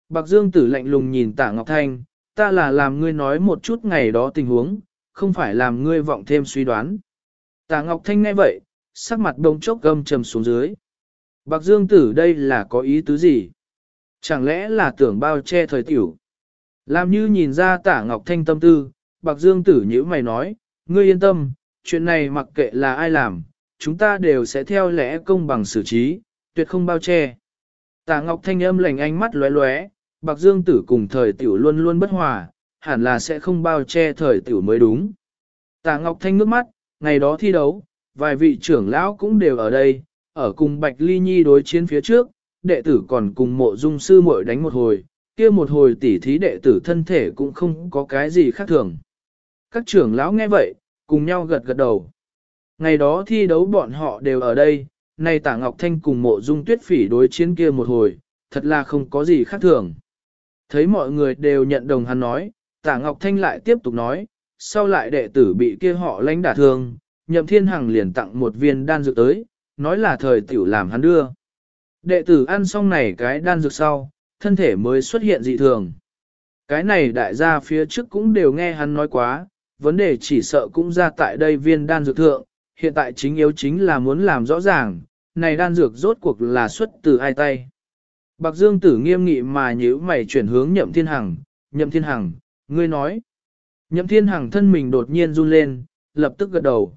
Bạc Dương Tử lạnh lùng nhìn Tạ Ngọc Thanh, ta là làm ngươi nói một chút ngày đó tình huống, không phải làm ngươi vọng thêm suy đoán. Tạ Ngọc Thanh nghe vậy, sắc mặt đông chốc gâm trầm xuống dưới. Bạc Dương Tử đây là có ý tứ gì? Chẳng lẽ là tưởng bao che thời tiểu? Làm như nhìn ra Tạ Ngọc Thanh tâm tư, Bạc Dương Tử nhíu mày nói, ngươi yên tâm, chuyện này mặc kệ là ai làm, chúng ta đều sẽ theo lẽ công bằng xử trí, tuyệt không bao che. Tạ Ngọc Thanh âm lạnh ánh mắt lóe lóe, Bạc Dương Tử cùng thời tiểu luôn luôn bất hòa, hẳn là sẽ không bao che thời tiểu mới đúng. Tạ Ngọc Thanh ngước mắt, ngày đó thi đấu, vài vị trưởng lão cũng đều ở đây, ở cùng Bạch Ly Nhi đối chiến phía trước, đệ tử còn cùng Mộ Dung sư muội đánh một hồi, kia một hồi tỉ thí đệ tử thân thể cũng không có cái gì khác thường. Các trưởng lão nghe vậy, cùng nhau gật gật đầu. Ngày đó thi đấu bọn họ đều ở đây, nay Tạ Ngọc Thanh cùng Mộ Dung Tuyết Phỉ đối chiến kia một hồi, thật là không có gì khác thường. Thấy mọi người đều nhận đồng hắn nói, Tạ Ngọc Thanh lại tiếp tục nói, sau lại đệ tử bị kia họ lãnh đả thương, Nhậm Thiên Hằng liền tặng một viên đan dược tới, nói là thời tiểu làm hắn đưa. Đệ tử ăn xong này cái đan dược sau, thân thể mới xuất hiện dị thường. Cái này đại gia phía trước cũng đều nghe hắn nói quá, vấn đề chỉ sợ cũng ra tại đây viên đan dược thượng, hiện tại chính yếu chính là muốn làm rõ ràng, này đan dược rốt cuộc là xuất từ ai tay. Bạc Dương Tử nghiêm nghị mà nhíu mày chuyển hướng Nhậm Thiên Hằng, Nhậm Thiên Hằng, ngươi nói. Nhậm Thiên Hằng thân mình đột nhiên run lên, lập tức gật đầu.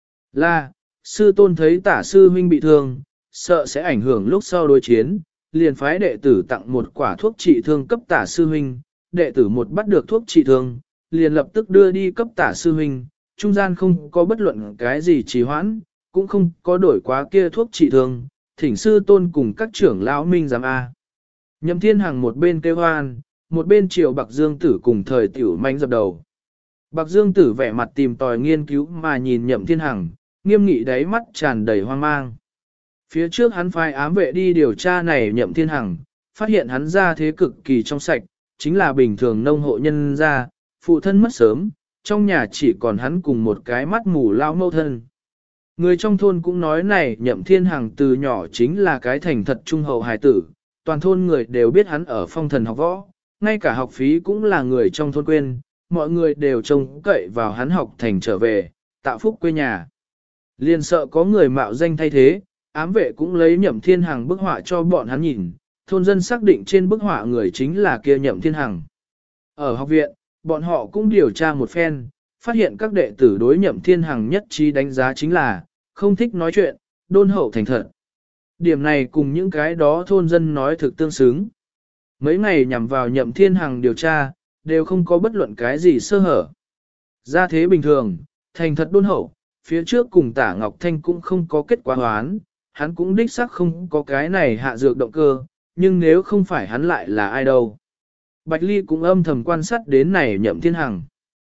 Là, sư tôn thấy Tả sư huynh bị thương, sợ sẽ ảnh hưởng lúc sau đối chiến, liền phái đệ tử tặng một quả thuốc trị thương cấp Tả sư huynh, đệ tử một bắt được thuốc trị thương, liền lập tức đưa đi cấp Tả sư huynh, trung gian không có bất luận cái gì trì hoãn, cũng không có đổi quá kia thuốc trị thương, thỉnh sư tôn cùng các trưởng lão minh giám A. Nhậm Thiên Hằng một bên kêu hoan, một bên chiều Bạc Dương Tử cùng thời tiểu manh dập đầu. Bạc Dương Tử vẻ mặt tìm tòi nghiên cứu mà nhìn Nhậm Thiên Hằng, nghiêm nghị đáy mắt tràn đầy hoang mang. Phía trước hắn phái ám vệ đi điều tra này Nhậm Thiên Hằng, phát hiện hắn ra thế cực kỳ trong sạch, chính là bình thường nông hộ nhân gia, phụ thân mất sớm, trong nhà chỉ còn hắn cùng một cái mắt mù lao mâu thân. Người trong thôn cũng nói này Nhậm Thiên Hằng từ nhỏ chính là cái thành thật trung hậu hài tử, toàn thôn người đều biết hắn ở phong thần học võ, ngay cả học phí cũng là người trong thôn quên, mọi người đều trông cậy vào hắn học thành trở về, tạo phúc quê nhà. Liền sợ có người mạo danh thay thế, ám vệ cũng lấy Nhậm Thiên Hằng bức họa cho bọn hắn nhìn, thôn dân xác định trên bức họa người chính là kia Nhậm Thiên Hằng. Ở học viện, bọn họ cũng điều tra một phen, phát hiện các đệ tử đối Nhậm Thiên Hằng nhất trí đánh giá chính là, không thích nói chuyện, đôn hậu thành thật. Điểm này cùng những cái đó thôn dân nói thực tương xứng. Mấy ngày nhằm vào Nhậm Thiên Hằng điều tra, đều không có bất luận cái gì sơ hở. Ra thế bình thường, thành thật đôn hậu, phía trước cùng Tả Ngọc Thanh cũng không có kết quả hoán, hắn cũng đích xác không có cái này hạ dược động cơ, nhưng nếu không phải hắn lại là ai đâu. Bạch Ly cũng âm thầm quan sát đến này Nhậm Thiên Hằng.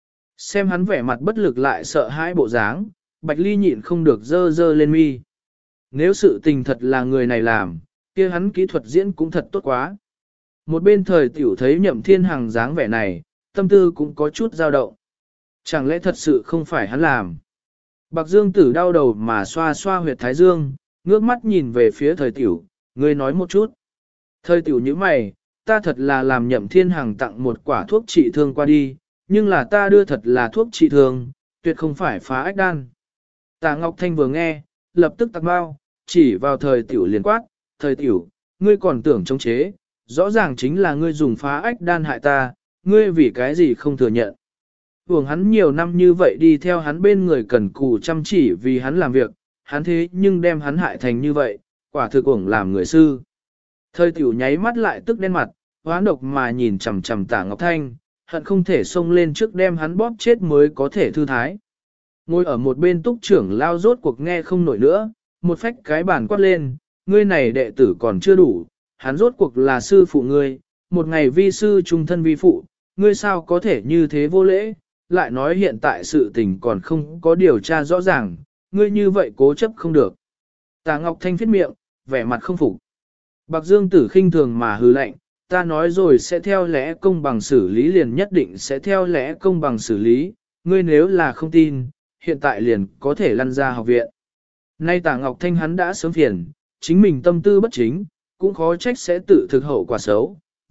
Xem hắn vẻ mặt bất lực lại sợ hãi bộ dáng, Bạch Ly nhịn không được dơ dơ lên mi. Nếu sự tình thật là người này làm, kia hắn kỹ thuật diễn cũng thật tốt quá. Một bên thời tiểu thấy Nhậm Thiên Hằng dáng vẻ này, tâm tư cũng có chút dao động. Chẳng lẽ thật sự không phải hắn làm? Bạc Dương Tử đau đầu mà xoa xoa huyệt thái dương, ngước mắt nhìn về phía thời tiểu, ngươi nói một chút. Thời tiểu như mày, ta thật là làm Nhậm Thiên Hằng tặng một quả thuốc trị thương qua đi, nhưng là ta đưa thật là thuốc trị thương, tuyệt không phải phá ách đan. Tạ Ngọc Thanh vừa nghe, lập tức tặc bao, chỉ vào thời tiểu liền quát, thời tiểu, ngươi còn tưởng chống chế, rõ ràng chính là ngươi dùng phá ách đan hại ta, ngươi vì cái gì không thừa nhận. Hưởng hắn nhiều năm như vậy đi theo hắn bên người cần cù chăm chỉ vì hắn làm việc, hắn thế nhưng đem hắn hại thành như vậy, quả thực ổng làm người sư. Thời tiểu nháy mắt lại tức đen mặt, hoán độc mà nhìn chằm chằm Tạ Ngọc Thanh, hận không thể xông lên trước đem hắn bóp chết mới có thể thư thái. Ngồi ở một bên túc trưởng lao rốt cuộc nghe không nổi nữa, một phách cái bàn quát lên, ngươi này đệ tử còn chưa đủ, hắn rốt cuộc là sư phụ ngươi, một ngày vi sư trung thân vi phụ, ngươi sao có thể như thế vô lễ, lại nói hiện tại sự tình còn không có điều tra rõ ràng, ngươi như vậy cố chấp không được. Tạ Ngọc Thanh phết miệng, vẻ mặt không phục. Bạc Dương Tử khinh thường mà hừ lạnh, ta nói rồi sẽ theo lẽ công bằng xử lý liền nhất định sẽ theo lẽ công bằng xử lý, ngươi nếu là không tin, hiện tại liền có thể lăn ra học viện. Nay Tạ Ngọc Thanh hắn đã sớm phiền, chính mình tâm tư bất chính, cũng khó trách sẽ tự thực hậu quả xấu,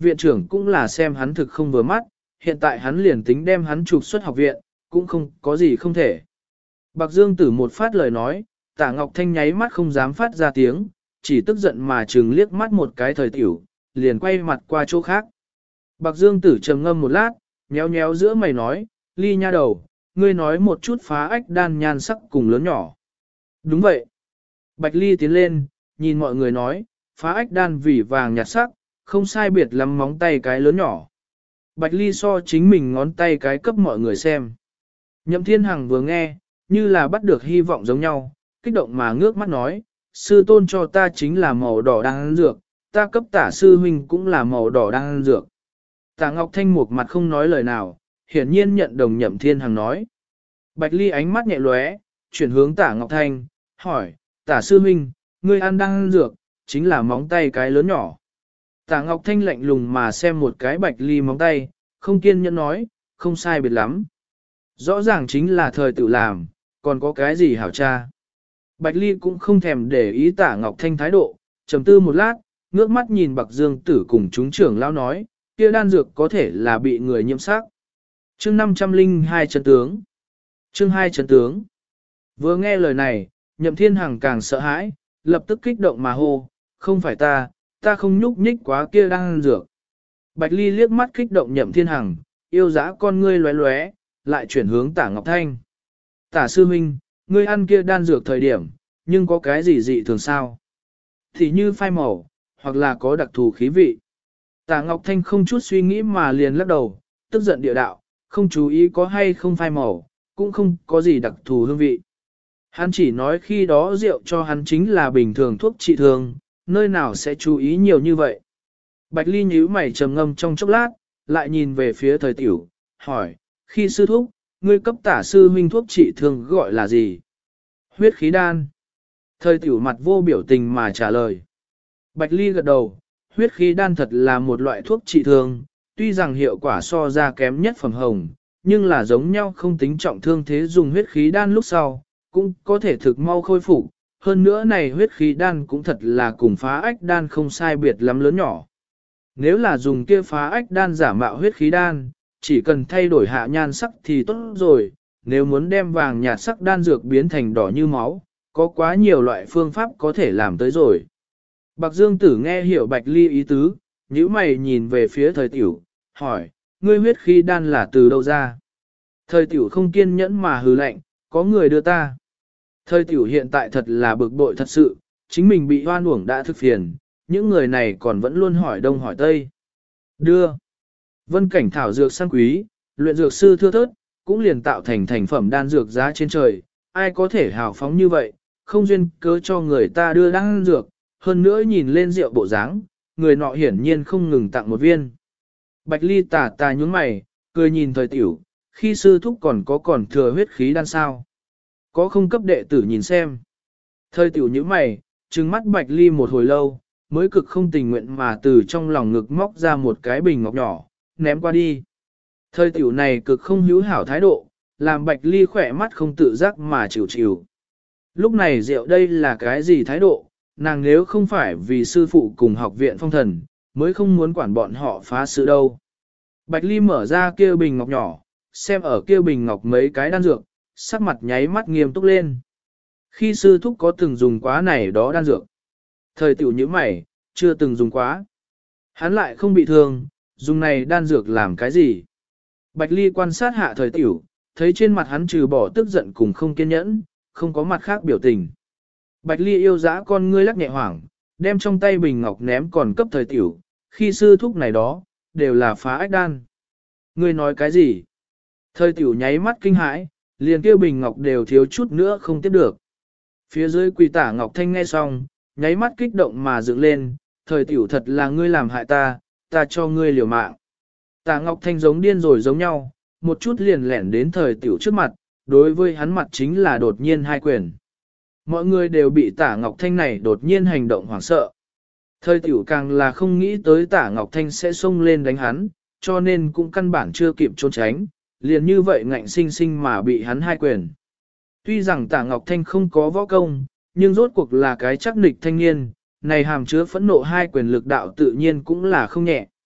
viện trưởng cũng là xem hắn thực không vừa mắt, hiện tại hắn liền tính đem hắn trục xuất học viện, cũng không có gì không thể. Bạc Dương Tử một phát lời nói, Tả Ngọc Thanh nháy mắt không dám phát ra tiếng, chỉ tức giận mà trừng liếc mắt một cái thời tiểu, liền quay mặt qua chỗ khác. Bạc Dương Tử trầm ngâm một lát, nhéo nhéo giữa mày nói, Ly nha đầu, ngươi nói một chút phá ách đan nhan sắc cùng lớn nhỏ. Đúng vậy. Bạch Ly tiến lên, nhìn mọi người nói, phá ách đan vì vàng nhạt sắc, không sai biệt lắm móng tay cái lớn nhỏ. Bạch Ly so chính mình ngón tay cái cấp mọi người xem. Nhậm Thiên Hằng vừa nghe, như là bắt được hy vọng giống nhau, kích động mà ngước mắt nói, sư tôn cho ta chính là màu đỏ đang ăn dược, ta cấp tả sư huynh cũng là màu đỏ đang ăn dược. Tả Ngọc Thanh một mặt không nói lời nào, hiển nhiên nhận đồng Nhậm Thiên Hằng nói. Bạch Ly ánh mắt nhẹ lóe, chuyển hướng Tả Ngọc Thanh, hỏi, tả sư huynh, ngươi ăn đang ăn dược, chính là móng tay cái lớn nhỏ. Tả Ngọc Thanh lạnh lùng mà xem một cái Bạch Ly móng tay, không kiên nhẫn nói, không sai biệt lắm. Rõ ràng chính là thời tự làm, còn có cái gì hảo tra. Bạch Ly cũng không thèm để ý Tả Ngọc Thanh thái độ, trầm tư một lát, ngước mắt nhìn Bạc Dương Tử cùng chúng trưởng lão nói, kia đan dược có thể là bị người nhiễm sắc. Chương 502 chân tướng. Chương 2 chân tướng. Vừa nghe lời này, Nhậm Thiên Hằng càng sợ hãi, lập tức kích động mà hô, không phải ta không nhúc nhích quá kia đan dược. Bạch Ly liếc mắt kích động Nhậm Thiên Hằng, yêu dã con ngươi lóe lóe, lại chuyển hướng Tả Ngọc Thanh. Tả sư huynh, ngươi ăn kia đan dược thời điểm, nhưng có cái gì dị thường sao? Thì như phai màu, hoặc là có đặc thù khí vị. Tả Ngọc Thanh không chút suy nghĩ mà liền lắc đầu, tức giận địa đạo, không chú ý có hay không phai màu, cũng không có gì đặc thù hương vị. Hắn chỉ nói khi đó rượu cho hắn chính là bình thường thuốc trị thương, nơi nào sẽ chú ý nhiều như vậy. Bạch Ly nhíu mày trầm ngâm trong chốc lát, lại nhìn về phía thời tiểu, hỏi, khi sư thúc, ngươi cấp tả sư huynh thuốc trị thương gọi là gì? Huyết khí đan. Thời tiểu mặt vô biểu tình mà trả lời. Bạch Ly gật đầu, huyết khí đan thật là một loại thuốc trị thương, tuy rằng hiệu quả so ra kém nhất phẩm hồng, nhưng là giống nhau không tính trọng thương thế dùng huyết khí đan lúc sau, cũng có thể thực mau khôi phục. Hơn nữa này huyết khí đan cũng thật là cùng phá ách đan không sai biệt lắm lớn nhỏ. Nếu là dùng kia phá ách đan giả mạo huyết khí đan, chỉ cần thay đổi hạ nhan sắc thì tốt rồi, nếu muốn đem vàng nhạt sắc đan dược biến thành đỏ như máu, có quá nhiều loại phương pháp có thể làm tới rồi. Bạc Dương Tử nghe hiểu Bạch Ly ý tứ, nhíu mày nhìn về phía thời tiểu, hỏi, ngươi huyết khí đan là từ đâu ra? Thời tiểu không kiên nhẫn mà hừ lạnh, có người đưa ta. Thời tiểu hiện tại thật là bực bội thật sự, chính mình bị hoan uổng đã thực phiền, những người này còn vẫn luôn hỏi đông hỏi tây. Đưa. Vân cảnh thảo dược sang quý, luyện dược sư thưa thớt, cũng liền tạo thành thành phẩm đan dược giá trên trời, ai có thể hào phóng như vậy, không duyên cớ cho người ta đưa đan dược, hơn nữa nhìn lên rượu bộ dáng, người nọ hiển nhiên không ngừng tặng một viên. Bạch Ly tà nhúng mày, cười nhìn thời tiểu, khi sư thúc còn thừa huyết khí đan sao. Có không cấp đệ tử nhìn xem. Thời tiểu nhíu mày, trừng mắt Bạch Ly một hồi lâu, mới cực không tình nguyện mà từ trong lòng ngực móc ra một cái bình ngọc nhỏ, ném qua đi. Thời tiểu này cực không hữu hảo thái độ, làm Bạch Ly khỏe mắt không tự giác mà chịu chịu. Lúc này rượu đây là cái gì thái độ, nàng nếu không phải vì sư phụ cùng học viện phong thần, mới không muốn quản bọn họ phá sự đâu. Bạch Ly mở ra kia bình ngọc nhỏ, xem ở kia bình ngọc mấy cái đan dược, sắc mặt nháy mắt nghiêm túc lên. Khi sư thúc có từng dùng quá này đó đan dược. Thời tiểu như mày, chưa từng dùng quá. Hắn lại không bị thương, dùng này đan dược làm cái gì? Bạch Ly quan sát hạ thời tiểu, thấy trên mặt hắn trừ bỏ tức giận cùng không kiên nhẫn, không có mặt khác biểu tình. Bạch Ly yêu dã con ngươi lắc nhẹ hoảng, đem trong tay bình ngọc ném còn cấp thời tiểu, khi sư thúc này đó, đều là phá ách đan. Ngươi nói cái gì? Thời tiểu nháy mắt kinh hãi, liền kêu bình ngọc đều thiếu chút nữa không tiếp được. Phía dưới quỳ Tả Ngọc Thanh nghe xong, nháy mắt kích động mà dựng lên, thời tiểu thật là ngươi làm hại ta cho ngươi liều mạng. Tả Ngọc Thanh giống điên rồi giống nhau, một chút liền lẻn đến thời tiểu trước mặt, đối với hắn mặt chính là đột nhiên hai quyền. Mọi người đều bị Tả Ngọc Thanh này đột nhiên hành động hoảng sợ. Thời tiểu càng là không nghĩ tới Tả Ngọc Thanh sẽ xông lên đánh hắn, cho nên cũng căn bản chưa kịp trốn tránh, liền như vậy ngạnh sinh sinh mà bị hắn hai quyền. Tuy rằng Tả Ngọc Thanh không có võ công, nhưng rốt cuộc là cái chắc nịch thanh niên, này hàm chứa phẫn nộ hai quyền lực đạo tự nhiên cũng là không nhẹ.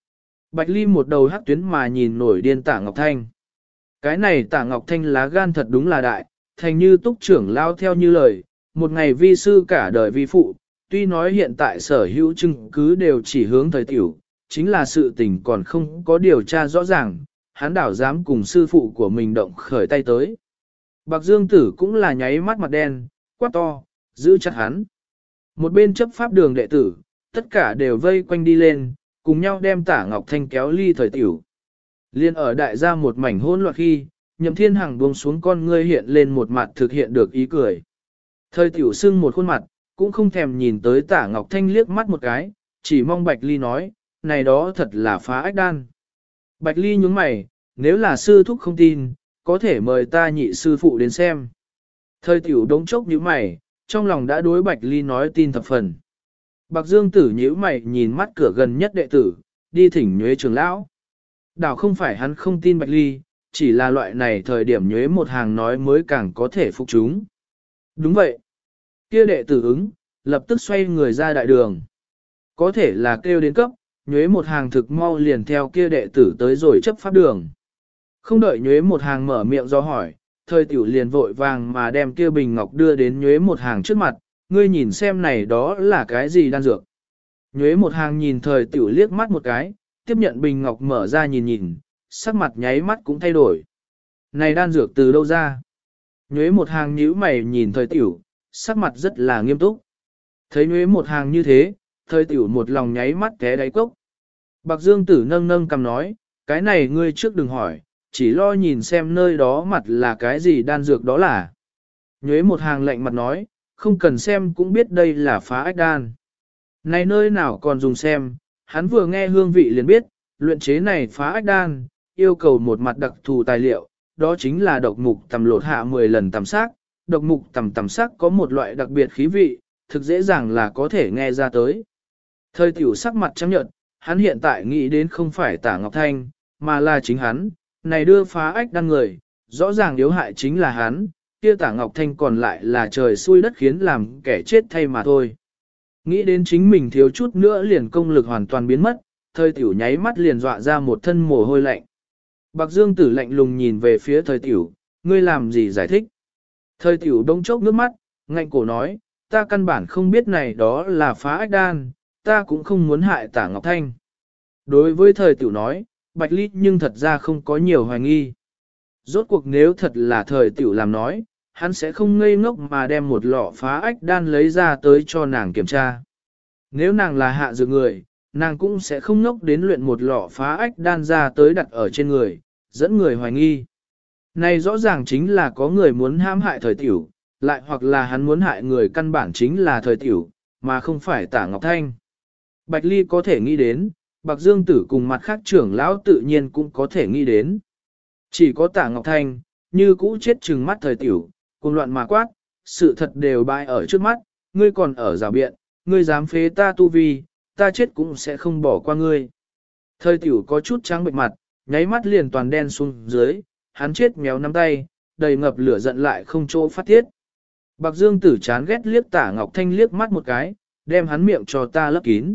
Bạch Ly một đầu hắc tuyến mà nhìn nổi điên Tạ Ngọc Thanh. Cái này Tạ Ngọc Thanh lá gan thật đúng là đại, thành như túc trưởng lao theo như lời, một ngày vi sư cả đời vi phụ, tuy nói hiện tại sở hữu chứng cứ đều chỉ hướng thời tiểu, chính là sự tình còn không có điều tra rõ ràng, hắn đảo dám cùng sư phụ của mình động khởi tay tới. Bạc Dương Tử cũng là nháy mắt mặt đen, quát to, giữ chặt hắn. Một bên chấp pháp đường đệ tử, tất cả đều vây quanh đi lên, cùng nhau đem Tả Ngọc Thanh kéo ly thời tiểu. Liên ở đại gia một mảnh hỗn loạn khi, Nhậm Thiên Hằng buông xuống con ngươi hiện lên một mặt thực hiện được ý cười. Thời tiểu sưng một khuôn mặt, cũng không thèm nhìn tới Tả Ngọc Thanh liếc mắt một cái, chỉ mong Bạch Ly nói, này đó thật là phá ách đan. Bạch Ly nhướng mày, nếu là sư thúc không tin, có thể mời ta nhị sư phụ đến xem. Thời tiểu đống chốc nhíu mày, trong lòng đã đối Bạch Ly nói tin thập phần. Bạc Dương Tử nhíu mày nhìn mắt cửa gần nhất đệ tử, đi thỉnh Nhuế trưởng lão. Đảo không phải hắn không tin Bạch Ly, chỉ là loại này thời điểm Nhuế một hàng nói mới càng có thể phục chúng. Đúng vậy. Kia đệ tử ứng, lập tức xoay người ra đại đường. Có thể là kêu đến cấp, Nhuế một hàng thực mau liền theo kia đệ tử tới rồi chấp pháp đường. Không đợi Nhuế một hàng mở miệng do hỏi, thời tiểu liền vội vàng mà đem kia bình ngọc đưa đến Nhuế một hàng trước mặt, ngươi nhìn xem này đó là cái gì đan dược. Nhuế một hàng nhìn thời tiểu liếc mắt một cái, tiếp nhận bình ngọc mở ra nhìn nhìn, sắc mặt nháy mắt cũng thay đổi. Này đan dược từ đâu ra? Nhuế một hàng nhíu mày nhìn thời tiểu, sắc mặt rất là nghiêm túc. Thấy Nhuế một hàng như thế, thời tiểu một lòng nháy mắt té đáy cốc. Bạc Dương Tử nâng nâng cầm nói, cái này ngươi trước đừng hỏi, chỉ lo nhìn xem nơi đó mặt là cái gì đan dược đó là. Nhuế một hàng lạnh mặt nói, không cần xem cũng biết đây là phá ách đan. Này nơi nào còn dùng xem, hắn vừa nghe hương vị liền biết, luyện chế này phá ách đan, yêu cầu một mặt đặc thù tài liệu, đó chính là độc mục tầm lột hạ 10 lần tầm sắc, độc mục tầm sắc có một loại đặc biệt khí vị, thực dễ dàng là có thể nghe ra tới. Thời tiểu sắc mặt trắng nhợt, hắn hiện tại nghĩ đến không phải Tả Ngọc Thanh, mà là chính hắn, này đưa phá ách đan người, rõ ràng yếu hại chính là hắn, kia Tả Ngọc Thanh còn lại là trời xui đất khiến làm kẻ chết thay mà thôi. Nghĩ đến chính mình thiếu chút nữa liền công lực hoàn toàn biến mất, thời tiểu nháy mắt liền dọa ra một thân mồ hôi lạnh. Bạc Dương Tử lạnh lùng nhìn về phía thời tiểu, ngươi làm gì giải thích? Thời tiểu đông chốc nước mắt, ngạnh cổ nói, ta căn bản không biết này đó là phá ách đan, ta cũng không muốn hại Tả Ngọc Thanh. Đối với thời tiểu nói, Bạch Ly nhưng thật ra không có nhiều hoài nghi. Rốt cuộc nếu thật là thời tiểu làm nói, hắn sẽ không ngây ngốc mà đem một lọ phá ách đan lấy ra tới cho nàng kiểm tra. Nếu nàng là hạ dược người, nàng cũng sẽ không ngốc đến luyện một lọ phá ách đan ra tới đặt ở trên người, dẫn người hoài nghi. Này rõ ràng chính là có người muốn hãm hại thời tiểu, lại hoặc là hắn muốn hại người căn bản chính là thời tiểu, mà không phải Tả Ngọc Thanh. Bạch Ly có thể nghĩ đến, Bạc Dương Tử cùng mặt khác trưởng lão tự nhiên cũng có thể nghĩ đến. Chỉ có Tả Ngọc Thanh, như cũ chết trừng mắt thời tiểu, cùng loạn mà quát, sự thật đều bại ở trước mắt, ngươi còn ở rào biện, ngươi dám phế ta tu vi, ta chết cũng sẽ không bỏ qua ngươi. Thời tiểu có chút trắng bệnh mặt, nháy mắt liền toàn đen xuống dưới, hắn chết méo nắm tay, đầy ngập lửa giận lại không chỗ phát tiết. Bạc Dương Tử chán ghét liếc Tả Ngọc Thanh liếc mắt một cái, đem hắn miệng cho ta lấp kín.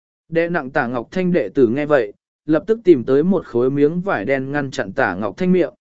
Đệ nặng Tả Ngọc Thanh đệ tử nghe vậy, lập tức tìm tới một khối miếng vải đen ngăn chặn Tả Ngọc Thanh miệng.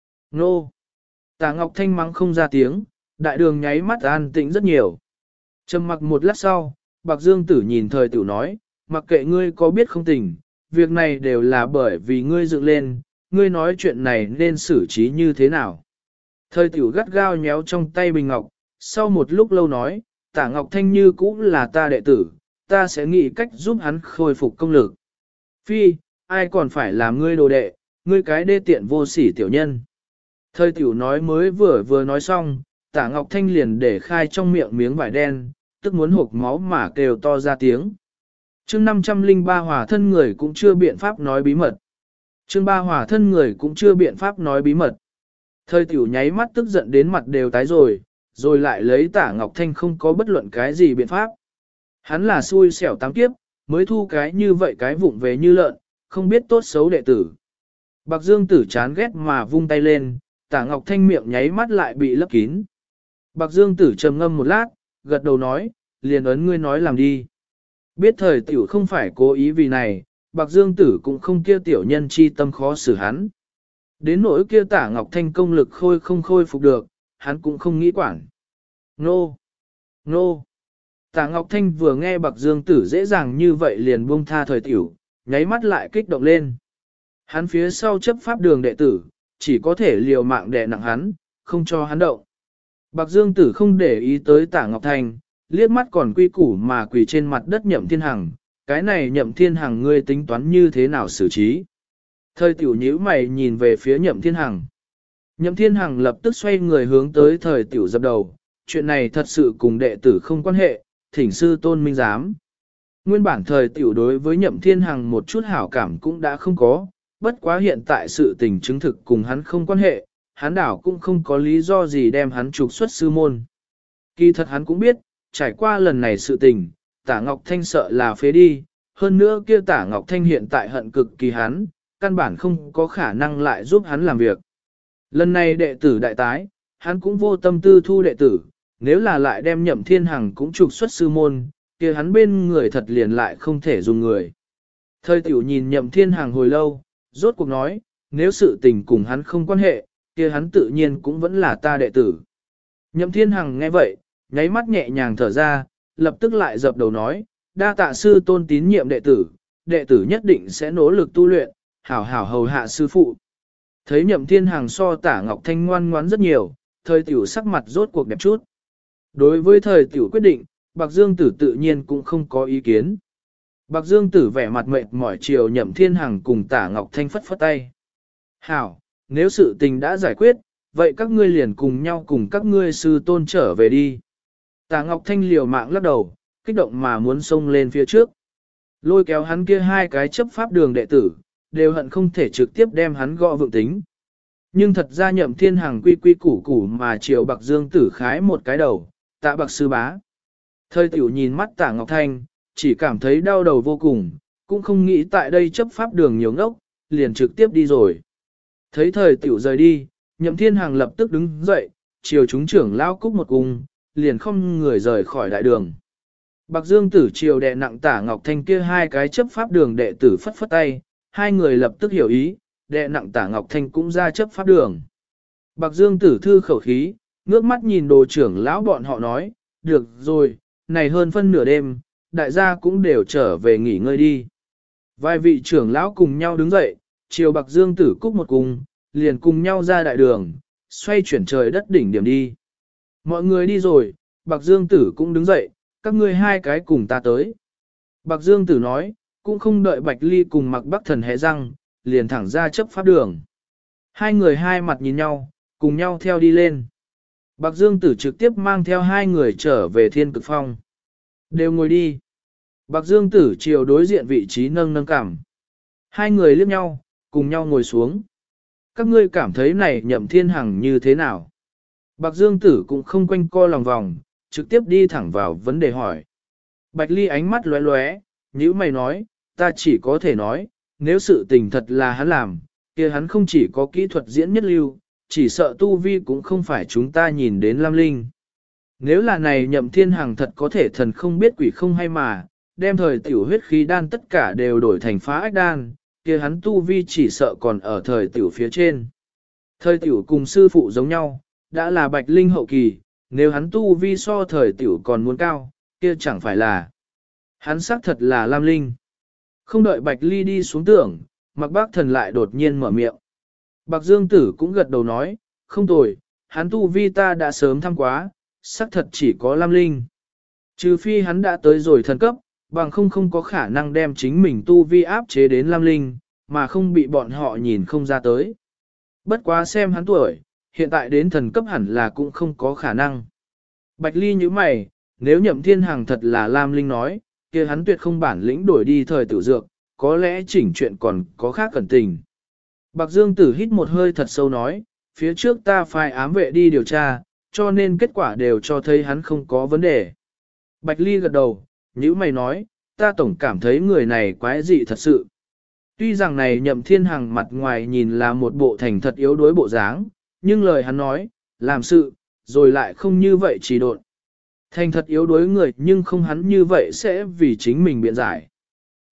Nô! Tả Ngọc Thanh mắng không ra tiếng, đại đường nháy mắt an tĩnh rất nhiều. Trầm mặc một lát sau, Bạc Dương Tử nhìn thời tiểu nói, mặc kệ ngươi có biết không tình, việc này đều là bởi vì ngươi dựng lên, ngươi nói chuyện này nên xử trí như thế nào. Thời tiểu gắt gao nhéo trong tay bình ngọc, sau một lúc lâu nói, Tả Ngọc Thanh như cũ là ta đệ tử, ta sẽ nghĩ cách giúp hắn khôi phục công lực. Phi, ai còn phải làm ngươi đồ đệ, ngươi cái đê tiện vô sỉ tiểu nhân. Thời tiểu nói mới vừa nói xong, Tả Ngọc Thanh liền để khai trong miệng miếng vải đen, tức muốn hộc máu mà kêu to ra tiếng. Chương 503 hòa thân người cũng chưa biện pháp nói bí mật. Chương 3 hòa thân người cũng chưa biện pháp nói bí mật. Thời tiểu nháy mắt tức giận đến mặt đều tái rồi lại lấy Tả Ngọc Thanh không có bất luận cái gì biện pháp. Hắn là xui xẻo tám kiếp, mới thu cái như vậy cái vụng về như lợn, không biết tốt xấu đệ tử. Bạc Dương Tử chán ghét mà vung tay lên, Tả Ngọc Thanh miệng nháy mắt lại bị lấp kín. Bạc Dương Tử trầm ngâm một lát, gật đầu nói, liền ấn ngươi nói làm đi. Biết thời tiểu không phải cố ý vì này, Bạc Dương Tử cũng không kia tiểu nhân chi tâm khó xử hắn. Đến nỗi kia Tả Ngọc Thanh công lực không khôi phục được, hắn cũng không nghĩ quản. Nô! Nô! Tả Ngọc Thanh vừa nghe Bạc Dương Tử dễ dàng như vậy liền buông tha thời tiểu, nháy mắt lại kích động lên. Hắn phía sau chấp pháp đường đệ tử, chỉ có thể liều mạng đè nặng hắn, không cho hắn động. Bạc Dương Tử không để ý tới Tả Ngọc Thanh, liếc mắt còn quy củ mà quỳ trên mặt đất Nhậm Thiên Hằng, cái này Nhậm Thiên Hằng ngươi tính toán như thế nào xử trí. Thời tiểu nhíu mày nhìn về phía Nhậm Thiên Hằng. Nhậm Thiên Hằng lập tức xoay người hướng tới thời tiểu dập đầu, chuyện này thật sự cùng đệ tử không quan hệ, thỉnh sư tôn minh giám. Nguyên bản thời tiểu đối với Nhậm Thiên Hằng một chút hảo cảm cũng đã không có, bất quá hiện tại sự tình chứng thực cùng hắn không quan hệ, hắn đảo cũng không có lý do gì đem hắn trục xuất sư môn. Kỳ thật hắn cũng biết, trải qua lần này sự tình, Tả Ngọc Thanh sợ là phế đi, hơn nữa kia Tả Ngọc Thanh hiện tại hận cực kỳ hắn, căn bản không có khả năng lại giúp hắn làm việc. Lần này đệ tử đại tái, hắn cũng vô tâm tư thu đệ tử, nếu là lại đem Nhậm Thiên Hằng cũng trục xuất sư môn, kia hắn bên người thật liền lại không thể dùng người. Thời tiểu nhìn Nhậm Thiên Hằng hồi lâu, rốt cuộc nói, nếu sự tình cùng hắn không quan hệ, kia hắn tự nhiên cũng vẫn là ta đệ tử. Nhậm Thiên Hằng nghe vậy, nháy mắt nhẹ nhàng thở ra, lập tức lại dập đầu nói, đa tạ sư tôn tín nhiệm đệ tử nhất định sẽ nỗ lực tu luyện, hảo hảo hầu hạ sư phụ. Thấy Nhậm Thiên Hằng so Tả Ngọc Thanh ngoan ngoãn rất nhiều, thời tiểu sắc mặt rốt cuộc đẹp chút. Đối với thời tiểu quyết định, Bạc Dương Tử tự nhiên cũng không có ý kiến. Bạc Dương Tử vẻ mặt mệt mỏi chiều Nhậm Thiên Hằng cùng Tả Ngọc Thanh phất phất tay. Hảo, nếu sự tình đã giải quyết, vậy các ngươi liền cùng nhau cùng các ngươi sư tôn trở về đi. Tả Ngọc Thanh liều mạng lắc đầu, kích động mà muốn xông lên phía trước. Lôi kéo hắn kia hai cái chấp pháp đường đệ tử, đều hận không thể trực tiếp đem hắn gõ vượng tính. Nhưng thật ra Nhậm Thiên Hằng quy quy củ củ mà chiều Bạc Dương Tử khái một cái đầu, tạ Bạc sư bá. Thời tiểu nhìn mắt Tả Ngọc Thanh, chỉ cảm thấy đau đầu vô cùng, cũng không nghĩ tại đây chấp pháp đường nhiều ngốc, liền trực tiếp đi rồi. Thấy thời tiểu rời đi, Nhậm Thiên Hằng lập tức đứng dậy, chiều chúng trưởng lao cúc một cung, liền không người rời khỏi đại đường. Bạc Dương Tử chiều đệ nặng Tả Ngọc Thanh kia hai cái chấp pháp đường đệ tử phất phất tay, hai người lập tức hiểu ý, đệ nặng Tả Ngọc Thanh cũng ra chấp pháp đường. Bạc Dương Tử thư khẩu khí, ngước mắt nhìn đồ trưởng lão bọn họ nói, được rồi, này hơn phân nửa đêm, đại gia cũng đều trở về nghỉ ngơi đi. Vài vị trưởng lão cùng nhau đứng dậy, chiều Bạc Dương Tử cúc một cung, liền cùng nhau ra đại đường, xoay chuyển trời đất đỉnh điểm đi. Mọi người đi rồi, Bạc Dương Tử cũng đứng dậy, các ngươi hai cái cùng ta tới. Bạc Dương Tử nói, cũng không đợi Bạch Ly cùng Mạc Bắc Thần hé răng, liền thẳng ra chấp pháp đường. Hai người hai mặt nhìn nhau, cùng nhau theo đi lên. Bạc Dương Tử trực tiếp mang theo hai người trở về Thiên Cực Phong. Đều ngồi đi. Bạc Dương Tử chiều đối diện vị trí nâng nâng cảm. Hai người liếc nhau, cùng nhau ngồi xuống. Các ngươi cảm thấy này Nhậm Thiên Hằng như thế nào? Bạc Dương Tử cũng không quanh co lòng vòng, trực tiếp đi thẳng vào vấn đề hỏi. Bạch Ly ánh mắt lóe lóe, nhíu mày nói, ta chỉ có thể nói, nếu sự tình thật là hắn làm, kia hắn không chỉ có kỹ thuật diễn nhất lưu, chỉ sợ tu vi cũng không phải chúng ta nhìn đến Lam Linh. Nếu là này Nhậm Thiên Hằng thật có thể thần không biết quỷ không hay mà, đem thời tiểu huyết khí đan tất cả đều đổi thành phá ách đan, kia hắn tu vi chỉ sợ còn ở thời tiểu phía trên. Thời tiểu cùng sư phụ giống nhau, đã là Bạch Linh hậu kỳ, nếu hắn tu vi so thời tiểu còn muốn cao, kia chẳng phải là hắn xác thật là Lam Linh. Không đợi Bạch Ly đi xuống tưởng, Mạc Bác Thần lại đột nhiên mở miệng. Bạc Dương Tử cũng gật đầu nói, không tồi, hắn tu vi ta đã sớm thăm quá, xác thật chỉ có Lam Linh. Trừ phi hắn đã tới rồi thần cấp, bằng không có khả năng đem chính mình tu vi áp chế đến Lam Linh, mà không bị bọn họ nhìn không ra tới. Bất quá xem hắn tuổi, hiện tại đến thần cấp hẳn là cũng không có khả năng. Bạch Ly như mày, nếu Nhậm Thiên Hằng thật là Lam Linh nói, kia hắn tuyệt không bản lĩnh đổi đi thời tử dược, có lẽ chỉnh chuyện còn có khác cẩn tình. Bạc Dương Tử hít một hơi thật sâu nói, phía trước ta phải ám vệ đi điều tra, cho nên kết quả đều cho thấy hắn không có vấn đề. Bạch Ly gật đầu, nhữ mày nói, ta tổng cảm thấy người này quái dị thật sự. Tuy rằng này Nhậm Thiên Hằng mặt ngoài nhìn là một bộ thành thật yếu đuối bộ dáng, nhưng lời hắn nói, làm sự, rồi lại không như vậy trì độn. Thành thật yếu đuối người nhưng không hắn như vậy sẽ vì chính mình biện giải.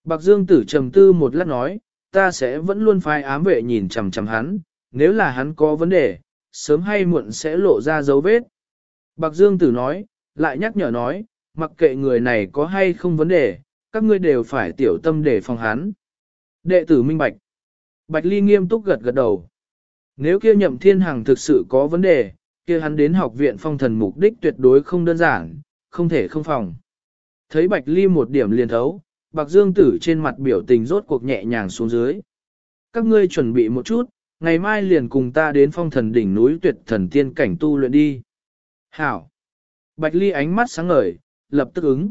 Bạc Dương Tử trầm tư một lát nói, ta sẽ vẫn luôn phái ám vệ nhìn chằm chằm hắn, nếu là hắn có vấn đề, sớm hay muộn sẽ lộ ra dấu vết. Bạc Dương Tử nói, lại nhắc nhở nói, mặc kệ người này có hay không vấn đề, các ngươi đều phải tiểu tâm để phòng hắn. Đệ tử minh bạch. Bạch Ly nghiêm túc gật gật đầu. Nếu kia Nhậm Thiên Hằng thực sự có vấn đề, kia hắn đến học viện phong thần mục đích tuyệt đối không đơn giản, không thể không phòng. Thấy Bạch Ly một điểm liền thấu, Bạc Dương Tử trên mặt biểu tình rốt cuộc nhẹ nhàng xuống dưới. Các ngươi chuẩn bị một chút, ngày mai liền cùng ta đến phong thần đỉnh núi tuyệt thần tiên cảnh tu luyện đi. Hảo. Bạch Ly ánh mắt sáng ngời, lập tức ứng.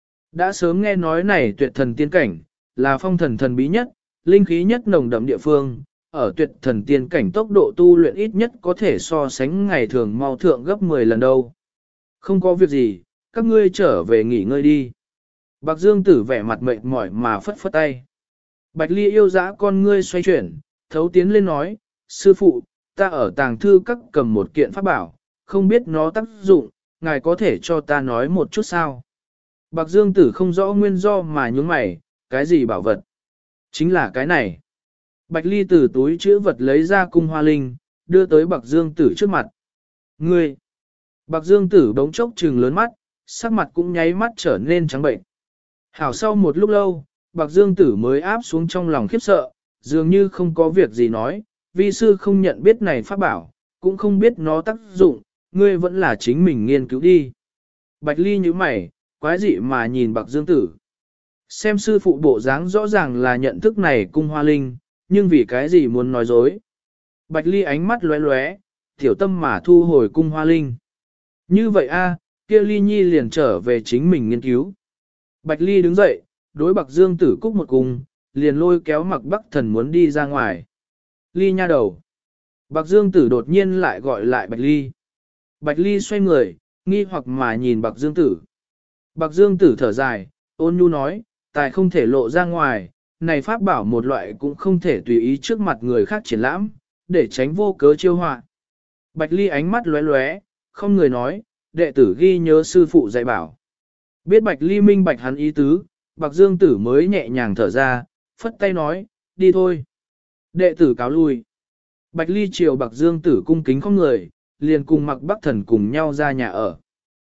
Đã sớm nghe nói này tuyệt thần tiên cảnh, là phong thần thần bí nhất, linh khí nhất nồng đậm địa phương, ở tuyệt thần tiên cảnh tốc độ tu luyện ít nhất có thể so sánh ngày thường mau thượng gấp 10 lần đâu. Không có việc gì, các ngươi trở về nghỉ ngơi đi. Bạc Dương Tử vẻ mặt mệt mỏi mà phất phất tay. Bạch Ly yêu dã con ngươi xoay chuyển, thấu tiến lên nói, sư phụ, ta ở tàng thư các cầm một kiện pháp bảo, không biết nó tác dụng, ngài có thể cho ta nói một chút sao? Bạc Dương Tử không rõ nguyên do mà nhướng mày, cái gì bảo vật? Chính là cái này. Bạch Ly từ túi chữ vật lấy ra cung hoa linh, đưa tới Bạc Dương Tử trước mặt. Ngươi! Bạc Dương Tử bỗng chốc trừng lớn mắt, sắc mặt cũng nháy mắt trở nên trắng bệnh. Hảo sau một lúc lâu, Bạc Dương Tử mới áp xuống trong lòng khiếp sợ, dường như không có việc gì nói, vi sư không nhận biết này pháp bảo, cũng không biết nó tác dụng, ngươi vẫn là chính mình nghiên cứu đi. Bạch Ly như mày, quái dị mà nhìn Bạc Dương Tử. Xem sư phụ bộ dáng rõ ràng là nhận thức này cung hoa linh, nhưng vì cái gì muốn nói dối. Bạch Ly ánh mắt lóe lóe, tiểu tâm mà thu hồi cung hoa linh. Như vậy a, kia Ly Nhi liền trở về chính mình nghiên cứu. Bạch Ly đứng dậy, đối Bạc Dương Tử cúc một cung, liền lôi kéo Mặc Bắc Thần muốn đi ra ngoài. Ly nha đầu. Bạc Dương Tử đột nhiên lại gọi lại Bạch Ly. Bạch Ly xoay người, nghi hoặc mà nhìn Bạc Dương Tử. Bạc Dương Tử thở dài, ôn nhu nói, tài không thể lộ ra ngoài, này pháp bảo một loại cũng không thể tùy ý trước mặt người khác triển lãm, để tránh vô cớ chiêu họa. Bạch Ly ánh mắt lóe lóe, không người nói, đệ tử ghi nhớ sư phụ dạy bảo. Biết Bạch Ly minh bạch hắn ý tứ, Bạc Dương Tử mới nhẹ nhàng thở ra, phất tay nói, đi thôi. Đệ tử cáo lui. Bạch Ly chiều Bạc Dương Tử cung kính không người, liền cùng Mặc Bắc Thần cùng nhau ra nhà ở.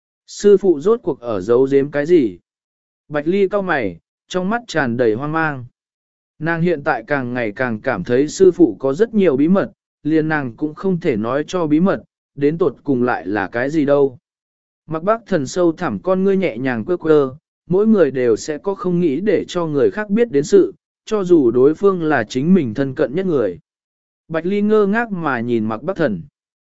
Sư phụ rốt cuộc ở giấu giếm cái gì? Bạch Ly cau mày, trong mắt tràn đầy hoang mang. Nàng hiện tại càng ngày càng cảm thấy sư phụ có rất nhiều bí mật, liền nàng cũng không thể nói cho bí mật, đến tột cùng lại là cái gì đâu. Mặc Bắc Thần sâu thẳm con ngươi nhẹ nhàng quơ quơ, mỗi người đều sẽ có không nghĩ để cho người khác biết đến sự, cho dù đối phương là chính mình thân cận nhất người. Bạch Ly ngơ ngác mà nhìn Mặc Bắc Thần.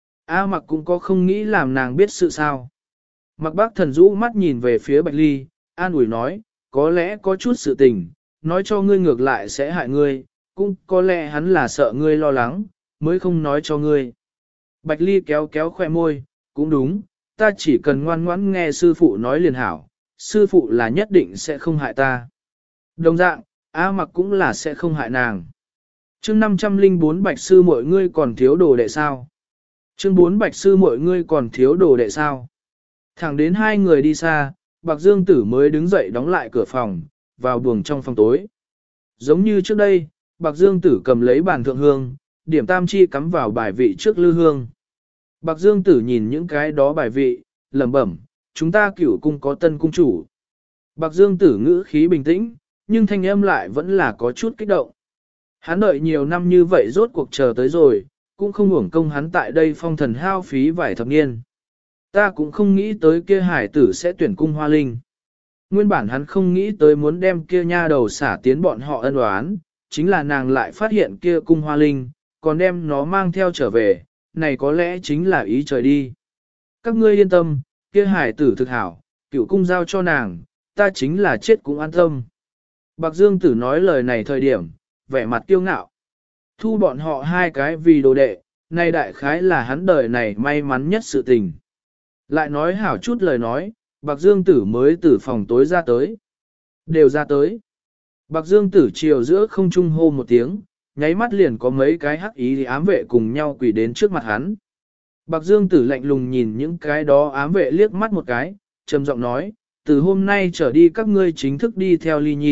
A Mặc cũng có không nghĩ làm nàng biết sự sao. Mặc Bắc Thần rũ mắt nhìn về phía Bạch Ly, an ủi nói, có lẽ có chút sự tình, nói cho ngươi ngược lại sẽ hại ngươi, cũng có lẽ hắn là sợ ngươi lo lắng, mới không nói cho ngươi. Bạch Ly kéo kéo khoe môi, cũng đúng, ta chỉ cần ngoan ngoãn nghe sư phụ nói liền hảo, sư phụ là nhất định sẽ không hại ta. Đồng dạng, A Mặc cũng là sẽ không hại nàng. Chương 504 Bạch sư mọi ngươi còn thiếu đồ đệ sao? Chương 4 Bạch sư mọi ngươi còn thiếu đồ đệ sao? Thẳng đến hai người đi xa, Bạc Dương Tử mới đứng dậy đóng lại cửa phòng, vào buồng trong phòng tối. Giống như trước đây, Bạc Dương Tử cầm lấy bàn thượng hương, điểm tam chi cắm vào bài vị trước lư hương. Bạc Dương Tử nhìn những cái đó bài vị, lẩm bẩm, chúng ta cửu cung có tân cung chủ. Bạc Dương Tử ngữ khí bình tĩnh, nhưng thanh âm lại vẫn là có chút kích động. Hắn đợi nhiều năm như vậy rốt cuộc chờ tới rồi, cũng không uổng công hắn tại đây phong thần hao phí vài thập niên. Ta cũng không nghĩ tới kia hải tử sẽ tuyển cung hoa linh. Nguyên bản hắn không nghĩ tới muốn đem kia nha đầu xả tiến bọn họ ân oán, chính là nàng lại phát hiện kia cung hoa linh, còn đem nó mang theo trở về, này có lẽ chính là ý trời đi. Các ngươi yên tâm, kia hải tử thực hảo, cựu cung giao cho nàng, ta chính là chết cũng an tâm. Bạc Dương Tử nói lời này thời điểm, vẻ mặt kiêu ngạo. Thu bọn họ hai cái vì đồ đệ, này đại khái là hắn đời này may mắn nhất sự tình. Lại nói hảo chút lời nói, Bạc Dương Tử mới từ phòng tối ra tới. Đều ra tới. Bạc Dương Tử chiều giữa không trung hô một tiếng, nháy mắt liền có mấy cái hắc ý ám vệ cùng nhau quỳ đến trước mặt hắn. Bạc Dương Tử lạnh lùng nhìn những cái đó ám vệ liếc mắt một cái, trầm giọng nói, từ hôm nay trở đi các ngươi chính thức đi theo Ly Nhi,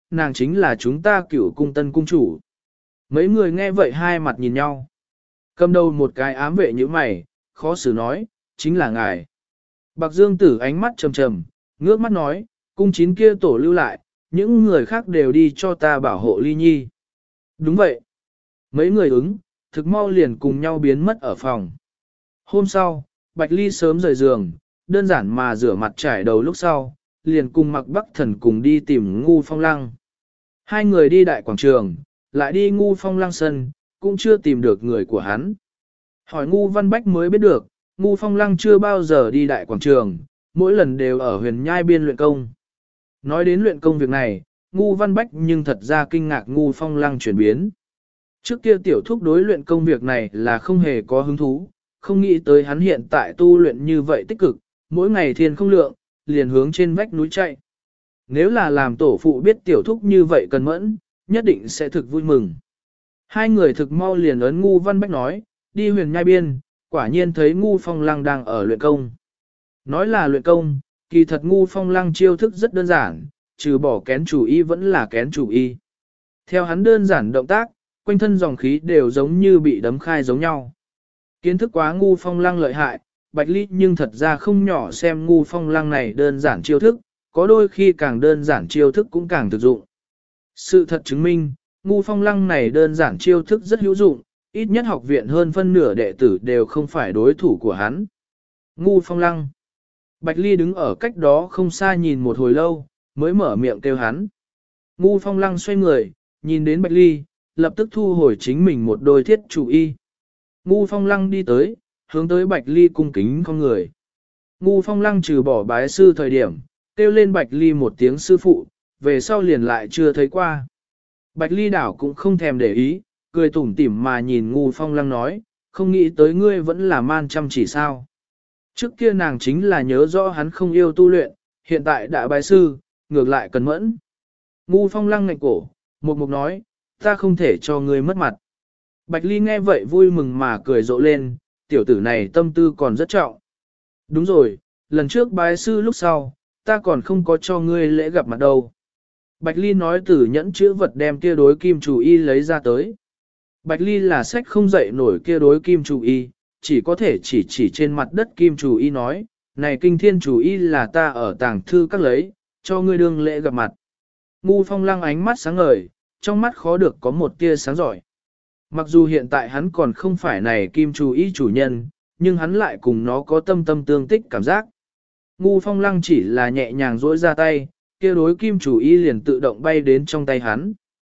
nàng chính là chúng ta Cửu cung tân cung chủ. Mấy người nghe vậy hai mặt nhìn nhau. Cầm đầu một cái ám vệ như mày, khó xử nói, chính là ngài. Bạc Dương Tử ánh mắt trầm trầm, ngước mắt nói, cung chín kia tổ lưu lại, những người khác đều đi cho ta bảo hộ Ly Nhi. Đúng vậy. Mấy người ứng, thực mau liền cùng nhau biến mất ở phòng. Hôm sau, Bạch Ly sớm rời giường, đơn giản mà rửa mặt trải đầu lúc sau, liền cùng Mặc Bắc Thần cùng đi tìm Ngu Phong Lăng. Hai người đi đại quảng trường, lại đi Ngu Phong Lăng sân, cũng chưa tìm được người của hắn. Hỏi Ngu Văn Bách mới biết được, Ngu Phong Lăng chưa bao giờ đi đại quảng trường, mỗi lần đều ở huyền nhai biên luyện công. Nói đến luyện công việc này, Ngu Văn Bách nhưng thật ra kinh ngạc Ngu Phong Lăng chuyển biến. Trước kia tiểu thúc đối luyện công việc này là không hề có hứng thú, không nghĩ tới hắn hiện tại tu luyện như vậy tích cực, mỗi ngày thiên không lượng, liền hướng trên vách núi chạy. Nếu là làm tổ phụ biết tiểu thúc như vậy cần mẫn, nhất định sẽ thực vui mừng. Hai người thực mau liền ấn Ngu Văn Bách nói, đi huyền nhai biên, quả nhiên thấy Ngu Phong Lăng đang ở luyện công. Nói là luyện công, kỳ thật Ngu Phong Lăng chiêu thức rất đơn giản, trừ bỏ kén chủ y vẫn là kén chủ y. Theo hắn đơn giản động tác, quanh thân dòng khí đều giống như bị đấm khai giống nhau. Kiến thức quá Ngu Phong Lăng lợi hại, Bạch Ly nhưng thật ra không nhỏ xem Ngu Phong Lăng này đơn giản chiêu thức, có đôi khi càng đơn giản chiêu thức cũng càng thực dụng. Sự thật chứng minh, Ngu Phong Lăng này đơn giản chiêu thức rất hữu dụng, ít nhất học viện hơn phân nửa đệ tử đều không phải đối thủ của hắn. Ngu Phong Lăng. Bạch Ly đứng ở cách đó không xa nhìn một hồi lâu, mới mở miệng kêu hắn. Ngu Phong Lăng xoay người, nhìn đến Bạch Ly, lập tức thu hồi chính mình một đôi thiết chủ y. Ngu Phong Lăng đi tới, hướng tới Bạch Ly cung kính con người. Ngu Phong Lăng trừ bỏ bái sư thời điểm, kêu lên Bạch Ly một tiếng sư phụ, về sau liền lại chưa thấy qua. Bạch Ly đảo cũng không thèm để ý, cười tủm tỉm mà nhìn Ngu Phong Lăng nói, không nghĩ tới ngươi vẫn là man chăm chỉ sao. Trước kia nàng chính là nhớ rõ hắn không yêu tu luyện, hiện tại đã bái sư, ngược lại cần mẫn. Ngu Phong Lăng ngạnh cổ, một mục nói, ta không thể cho ngươi mất mặt. Bạch Ly nghe vậy vui mừng mà cười rộ lên, tiểu tử này tâm tư còn rất trọng. Đúng rồi, lần trước bái sư lúc sau, ta còn không có cho ngươi lễ gặp mặt đâu. Bạch Ly nói từ nhẫn chữ vật đem kia đối kim chủ y lấy ra tới. Bạch Ly là sách không dậy nổi kia đối kim chủ y, chỉ có thể chỉ trên mặt đất kim chủ y nói, này kinh thiên chủ y là ta ở tàng thư các lấy, cho ngươi đương lễ gặp mặt. Ngu Phong Lăng ánh mắt sáng ngời, trong mắt khó được có một tia sáng giỏi. Mặc dù hiện tại hắn còn không phải này kim chủ y chủ nhân, nhưng hắn lại cùng nó có tâm tâm tương tích cảm giác. Ngu Phong Lăng chỉ là nhẹ nhàng duỗi ra tay, kia đối kim chủ y liền tự động bay đến trong tay hắn.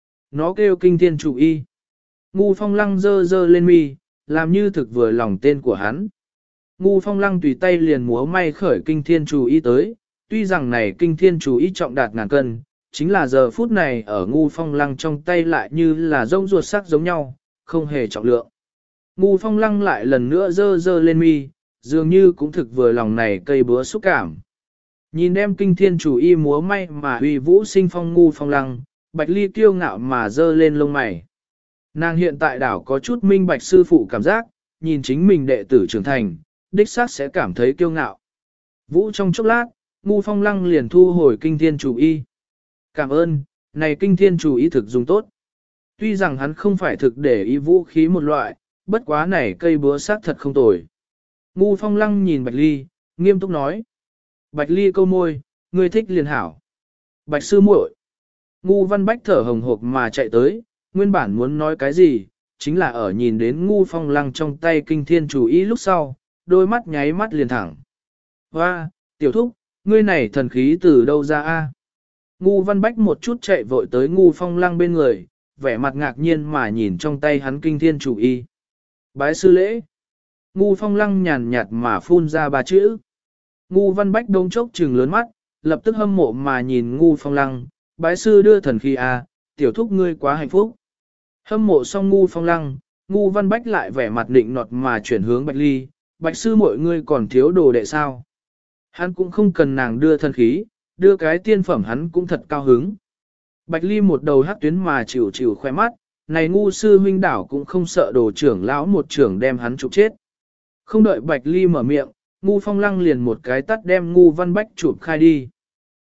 Nó kêu kinh thiên chủ y. Ngu Phong Lăng giơ giơ lên mi, làm như thực vừa lòng tên của hắn. Ngu Phong Lăng tùy tay liền múa may khởi kinh thiên chủ y tới, tuy rằng này kinh thiên chủ y trọng đạt ngàn cân, chính là giờ phút này ở Ngu Phong Lăng trong tay lại như là rông ruột sắc giống nhau, không hề trọng lượng. Ngu Phong Lăng lại lần nữa giơ giơ lên mi, dường như cũng thực vừa lòng này cây búa xúc cảm. Nhìn đem kinh thiên chủ y múa may mà uy vũ sinh phong Ngu Phong Lăng, Bạch Ly kiêu ngạo mà giơ lên lông mày. Nàng hiện tại đảo có chút minh bạch sư phụ cảm giác, nhìn chính mình đệ tử trưởng thành, đích xác sẽ cảm thấy kiêu ngạo. Vũ trong chốc lát, Ngu Phong Lăng liền thu hồi kinh thiên chủ y. Cảm ơn, này kinh thiên chủ y thực dùng tốt. Tuy rằng hắn không phải thực để ý vũ khí một loại, bất quá này cây búa xác thật không tồi. Ngu Phong Lăng nhìn Bạch Ly, nghiêm túc nói. Bạch Ly câu môi, ngươi thích liền hảo. Bạch sư muội. Ngu Văn Bách thở hồng hộc mà chạy tới, nguyên bản muốn nói cái gì, chính là ở nhìn đến Ngu Phong Lăng trong tay kinh thiên chủ ý lúc sau, đôi mắt nháy mắt liền thẳng. Hoa, tiểu thúc, ngươi này thần khí từ đâu ra a? Ngu Văn Bách một chút chạy vội tới Ngu Phong Lăng bên người, vẻ mặt ngạc nhiên mà nhìn trong tay hắn kinh thiên chủ y. Bái sư lễ. Ngu Phong Lăng nhàn nhạt mà phun ra ba chữ. Ngu Văn Bách đông chốc trừng lớn mắt, lập tức hâm mộ mà nhìn Ngu Phong Lăng, bái sư đưa thần khí a, tiểu thúc ngươi quá hạnh phúc. Hâm mộ xong Ngu Phong Lăng, Ngu Văn Bách lại vẻ mặt định nọt mà chuyển hướng Bạch Ly, Bạch sư mọi ngươi còn thiếu đồ đệ sao. Hắn cũng không cần nàng đưa thần khí, đưa cái tiên phẩm hắn cũng thật cao hứng. Bạch Ly một đầu hắc tuyến mà chịu chịu khoe mắt, này Ngu sư huynh đảo cũng không sợ đồ trưởng lão một trưởng đem hắn chụp chết. Không đợi Bạch Ly mở miệng, Ngu Phong Lăng liền một cái tắt đem Ngu Văn Bách chụp khai đi.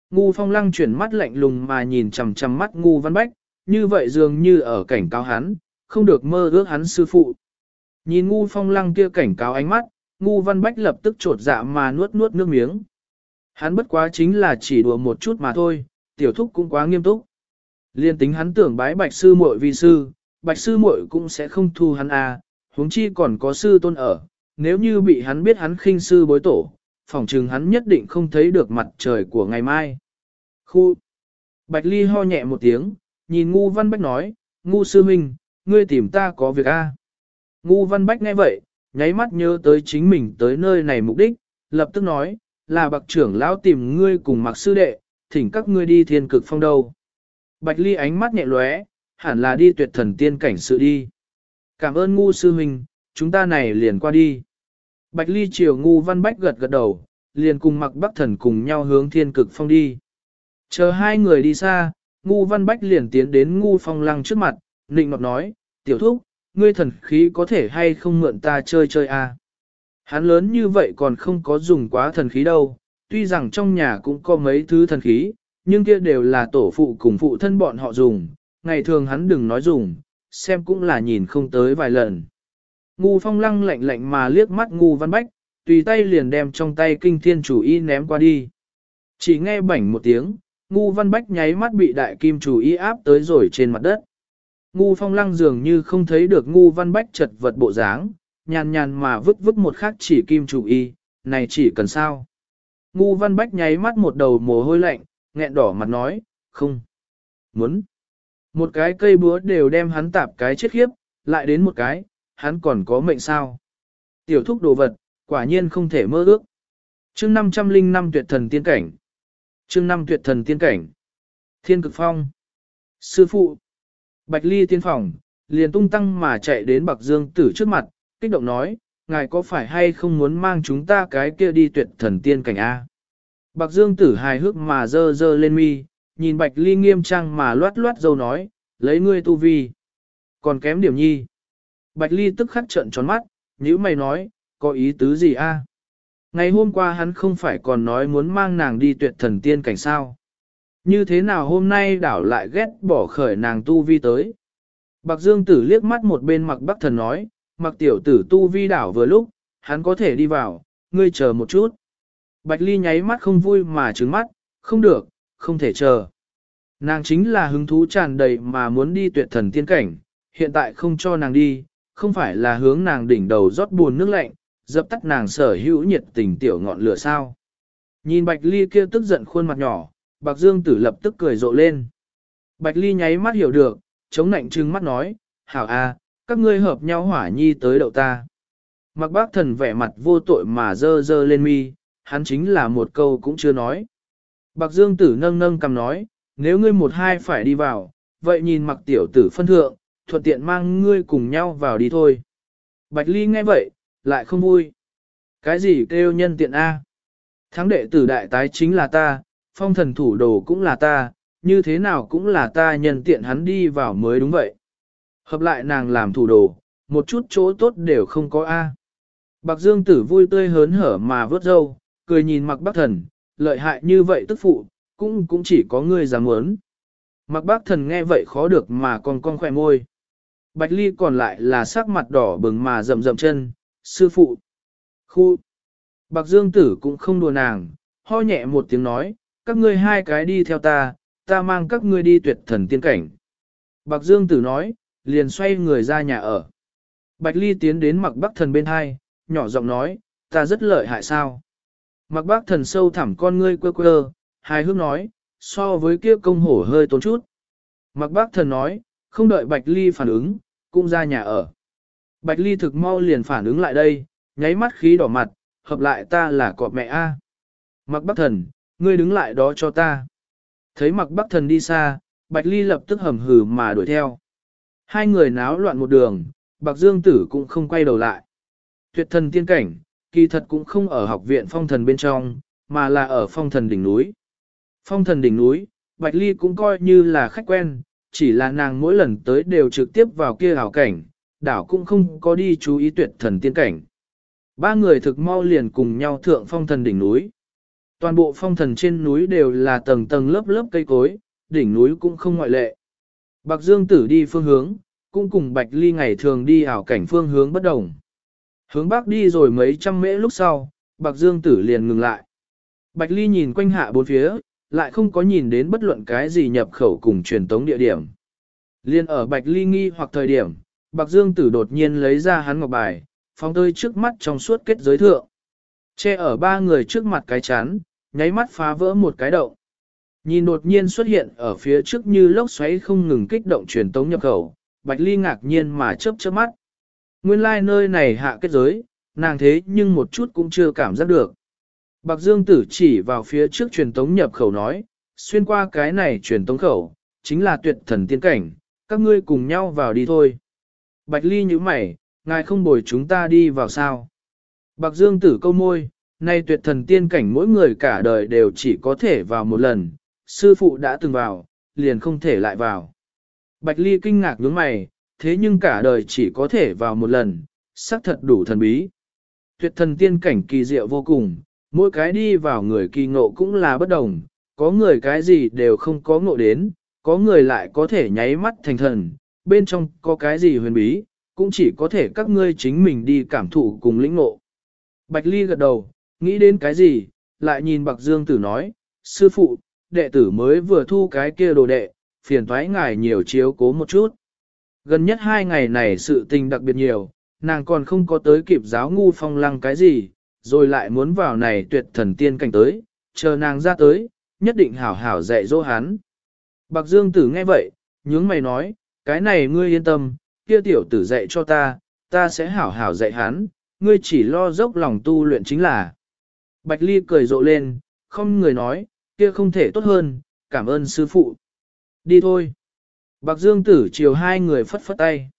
Ngu Phong Lăng chuyển mắt lạnh lùng mà nhìn chằm chằm mắt Ngu Văn Bách, như vậy dường như ở cảnh cáo hắn, không được mơ ước hắn sư phụ. Nhìn Ngu Phong Lăng kia cảnh cáo ánh mắt, Ngu Văn Bách lập tức trột dạ mà nuốt nuốt nước miếng. Hắn bất quá chính là chỉ đùa một chút mà thôi, tiểu thúc cũng quá nghiêm túc. Liên tính hắn tưởng bái bạch sư muội vi sư, bạch sư muội cũng sẽ không thu hắn à, huống chi còn có sư tôn ở, nếu như bị hắn biết hắn khinh sư bối tổ, phỏng chừng hắn nhất định không thấy được mặt trời của ngày mai. Khu! Bạch Ly ho nhẹ một tiếng, nhìn Ngu Văn Bách nói, Ngu sư huynh, ngươi tìm ta có việc a? À? Ngu Văn Bách nghe vậy, nháy mắt nhớ tới chính mình tới nơi này mục đích, lập tức nói, là bậc trưởng lão tìm ngươi cùng mặc sư đệ, thỉnh các ngươi đi thiên cực phong đâu. Bạch Ly ánh mắt nhẹ lóe, hẳn là đi tuyệt thần tiên cảnh sự đi. Cảm ơn Ngu sư huynh, chúng ta này liền qua đi. Bạch Ly chiều Ngu Văn Bách gật gật đầu, liền cùng mặc Bắc Thần cùng nhau hướng thiên cực phong đi. Chờ hai người đi xa, Ngu Văn Bách liền tiến đến Ngu Phong Lăng trước mặt, nịnh nọt nói, tiểu thúc, ngươi thần khí có thể hay không mượn ta chơi chơi à? Hắn lớn như vậy còn không có dùng quá thần khí đâu, tuy rằng trong nhà cũng có mấy thứ thần khí, nhưng kia đều là tổ phụ cùng phụ thân bọn họ dùng, ngày thường hắn đừng nói dùng, xem cũng là nhìn không tới vài lần. Ngu Phong Lăng lạnh lạnh mà liếc mắt Ngu Văn Bách, tùy tay liền đem trong tay kinh thiên chủ y ném qua đi. Chỉ nghe bảnh một tiếng, Ngu Văn Bách nháy mắt bị đại kim chủ y áp tới rồi trên mặt đất. Ngu Phong Lăng dường như không thấy được Ngu Văn Bách chật vật bộ dáng, nhàn nhàn mà vứt một khắc chỉ kim chủ y, này chỉ cần sao. Ngu Văn Bách nháy mắt một đầu mồ hôi lạnh, nghẹn đỏ mặt nói, không, muốn. Một cái cây búa đều đem hắn tạp cái chết khiếp, lại đến một cái, hắn còn có mệnh sao. Tiểu thúc đồ vật, quả nhiên không thể mơ ước. Chương 505 tuyệt thần tiên cảnh. Chương 5 tuyệt thần tiên cảnh. Thiên cực phong. Sư phụ. Bạch Ly tiên phòng, liền tung tăng mà chạy đến Bạc Dương Tử trước mặt, kích động nói, ngài có phải hay không muốn mang chúng ta cái kia đi tuyệt thần tiên cảnh A. Bạc Dương Tử hài hước mà dơ dơ lên mi, nhìn Bạch Ly nghiêm trang mà loát loát dâu nói, lấy ngươi tu vi. Còn kém điểm nhi. Bạch Ly tức khắc trợn tròn mắt, nhíu mày nói, có ý tứ gì A. Ngày hôm qua hắn không phải còn nói muốn mang nàng đi tuyệt thần tiên cảnh sao. Như thế nào hôm nay đảo lại ghét bỏ khởi nàng tu vi tới. Bạc Dương Tử liếc mắt một bên Mặc Bắc Thần nói, Mặc tiểu tử tu vi đảo vừa lúc, hắn có thể đi vào, ngươi chờ một chút. Bạch Ly nháy mắt không vui mà trừng mắt, không được, không thể chờ. Nàng chính là hứng thú tràn đầy mà muốn đi tuyệt thần tiên cảnh, hiện tại không cho nàng đi, không phải là hướng nàng đỉnh đầu rót buồn nước lạnh, dập tắt nàng sở hữu nhiệt tình tiểu ngọn lửa sao. Nhìn Bạch Ly kia tức giận khuôn mặt nhỏ, Bạc Dương Tử lập tức cười rộ lên. Bạch Ly nháy mắt hiểu được, chống nạnh trừng mắt nói, hảo à, các ngươi hợp nhau hỏa nhi tới đậu ta. Mặc Bác Thần vẻ mặt vô tội mà dơ dơ lên mi, hắn chính là một câu cũng chưa nói. Bạc Dương Tử nâng nâng cầm nói, nếu ngươi một hai phải đi vào, vậy nhìn Mặc tiểu tử phân thượng, thuận tiện mang ngươi cùng nhau vào đi thôi. Bạch Ly nghe vậy, lại không vui. Cái gì kêu nhân tiện A? Thắng đệ tử đại tái chính là ta, phong thần thủ đồ cũng là ta, như thế nào cũng là ta nhân tiện hắn đi vào mới đúng vậy. Hợp lại nàng làm thủ đồ, một chút chỗ tốt đều không có A. Bạc Dương Tử vui tươi hớn hở mà vớt râu, cười nhìn Mặc Bắc Thần, lợi hại như vậy tức phụ, cũng chỉ có ngươi dám muốn. Mặc Bắc Thần nghe vậy khó được mà còn khỏe môi. Bạch Ly còn lại là sắc mặt đỏ bừng mà rậm rậm chân, sư phụ. Khu. Bạc Dương Tử cũng không đùa nàng, ho nhẹ một tiếng nói, các ngươi hai cái đi theo ta, ta mang các ngươi đi tuyệt thần tiên cảnh. Bạc Dương Tử nói, liền xoay người ra nhà ở. Bạch Ly tiến đến Mặc Bắc Thần bên hai, nhỏ giọng nói, ta rất lợi hại sao. Mặc Bắc Thần sâu thẳm con ngươi quơ quơ, hài hước nói, so với kia công hổ hơi tốn chút. Mặc Bắc Thần nói, không đợi Bạch Ly phản ứng, cũng ra nhà ở. Bạch Ly thực mau liền phản ứng lại đây, nháy mắt khí đỏ mặt, hợp lại ta là cọp mẹ A. Mặc Bắc Thần, ngươi đứng lại đó cho ta. Thấy Mặc Bắc Thần đi xa, Bạch Ly lập tức hầm hừ mà đuổi theo. Hai người náo loạn một đường, Bạc Dương Tử cũng không quay đầu lại. Tuyệt thần tiên cảnh, kỳ thật cũng không ở học viện phong thần bên trong, mà là ở phong thần đỉnh núi. Phong thần đỉnh núi, Bạch Ly cũng coi như là khách quen, chỉ là nàng mỗi lần tới đều trực tiếp vào kia hảo cảnh, đảo cũng không có đi chú ý tuyệt thần tiên cảnh. Ba người thực mau liền cùng nhau thượng phong thần đỉnh núi. Toàn bộ phong thần trên núi đều là tầng tầng lớp lớp cây cối, đỉnh núi cũng không ngoại lệ. Bạc Dương Tử đi phương hướng, cũng cùng Bạch Ly ngày thường đi ảo cảnh phương hướng bất đồng. Hướng bắc đi rồi mấy trăm mễ lúc sau, Bạc Dương Tử liền ngừng lại. Bạch Ly nhìn quanh hạ bốn phía, lại không có nhìn đến bất luận cái gì nhập khẩu cùng truyền tống địa điểm. Liên ở Bạch Ly nghi hoặc thời điểm, Bạc Dương Tử đột nhiên lấy ra hắn ngọc bài, phóng tới trước mắt trong suốt kết giới thượng. Che ở ba người trước mặt cái chán, nháy mắt phá vỡ một cái động. Nhìn đột nhiên xuất hiện ở phía trước như lốc xoáy không ngừng kích động truyền tống nhập khẩu, Bạch Ly ngạc nhiên mà chớp chớp mắt. Nguyên lai nơi này hạ kết giới, nàng thế nhưng một chút cũng chưa cảm giác được. Bạc Dương Tử chỉ vào phía trước truyền tống nhập khẩu nói, xuyên qua cái này truyền tống khẩu, chính là tuyệt thần tiên cảnh, các ngươi cùng nhau vào đi thôi. Bạch Ly nhíu mày, ngài không bồi chúng ta đi vào sao? Bạc Dương Tử câu môi, nay tuyệt thần tiên cảnh mỗi người cả đời đều chỉ có thể vào một lần, sư phụ đã từng vào, liền không thể lại vào. Bạch Ly kinh ngạc nhướng mày, thế nhưng cả đời chỉ có thể vào một lần, xác thật đủ thần bí. Tuyệt thần tiên cảnh kỳ diệu vô cùng, mỗi cái đi vào người kỳ ngộ cũng là bất đồng, có người cái gì đều không có ngộ đến, có người lại có thể nháy mắt thành thần, bên trong có cái gì huyền bí, cũng chỉ có thể các ngươi chính mình đi cảm thụ cùng lĩnh ngộ. Bạch Ly gật đầu, nghĩ đến cái gì, lại nhìn Bạc Dương Tử nói, sư phụ, đệ tử mới vừa thu cái kia đồ đệ, phiền thoái ngài nhiều chiếu cố một chút. Gần nhất 2 ngày này sự tình đặc biệt nhiều, nàng còn không có tới kịp giáo ngu phong lăng cái gì, rồi lại muốn vào này tuyệt thần tiên cảnh tới, chờ nàng ra tới, nhất định hảo hảo dạy dỗ hắn. Bạc Dương Tử nghe vậy, nhướng mày nói, cái này ngươi yên tâm, kia tiểu tử dạy cho ta sẽ hảo hảo dạy hắn, ngươi chỉ lo dốc lòng tu luyện chính là. Bạch Ly cười rộ lên, không người nói, kia không thể tốt hơn, cảm ơn sư phụ. Đi thôi. Bạc Dương Tử chiều hai người phất phất tay.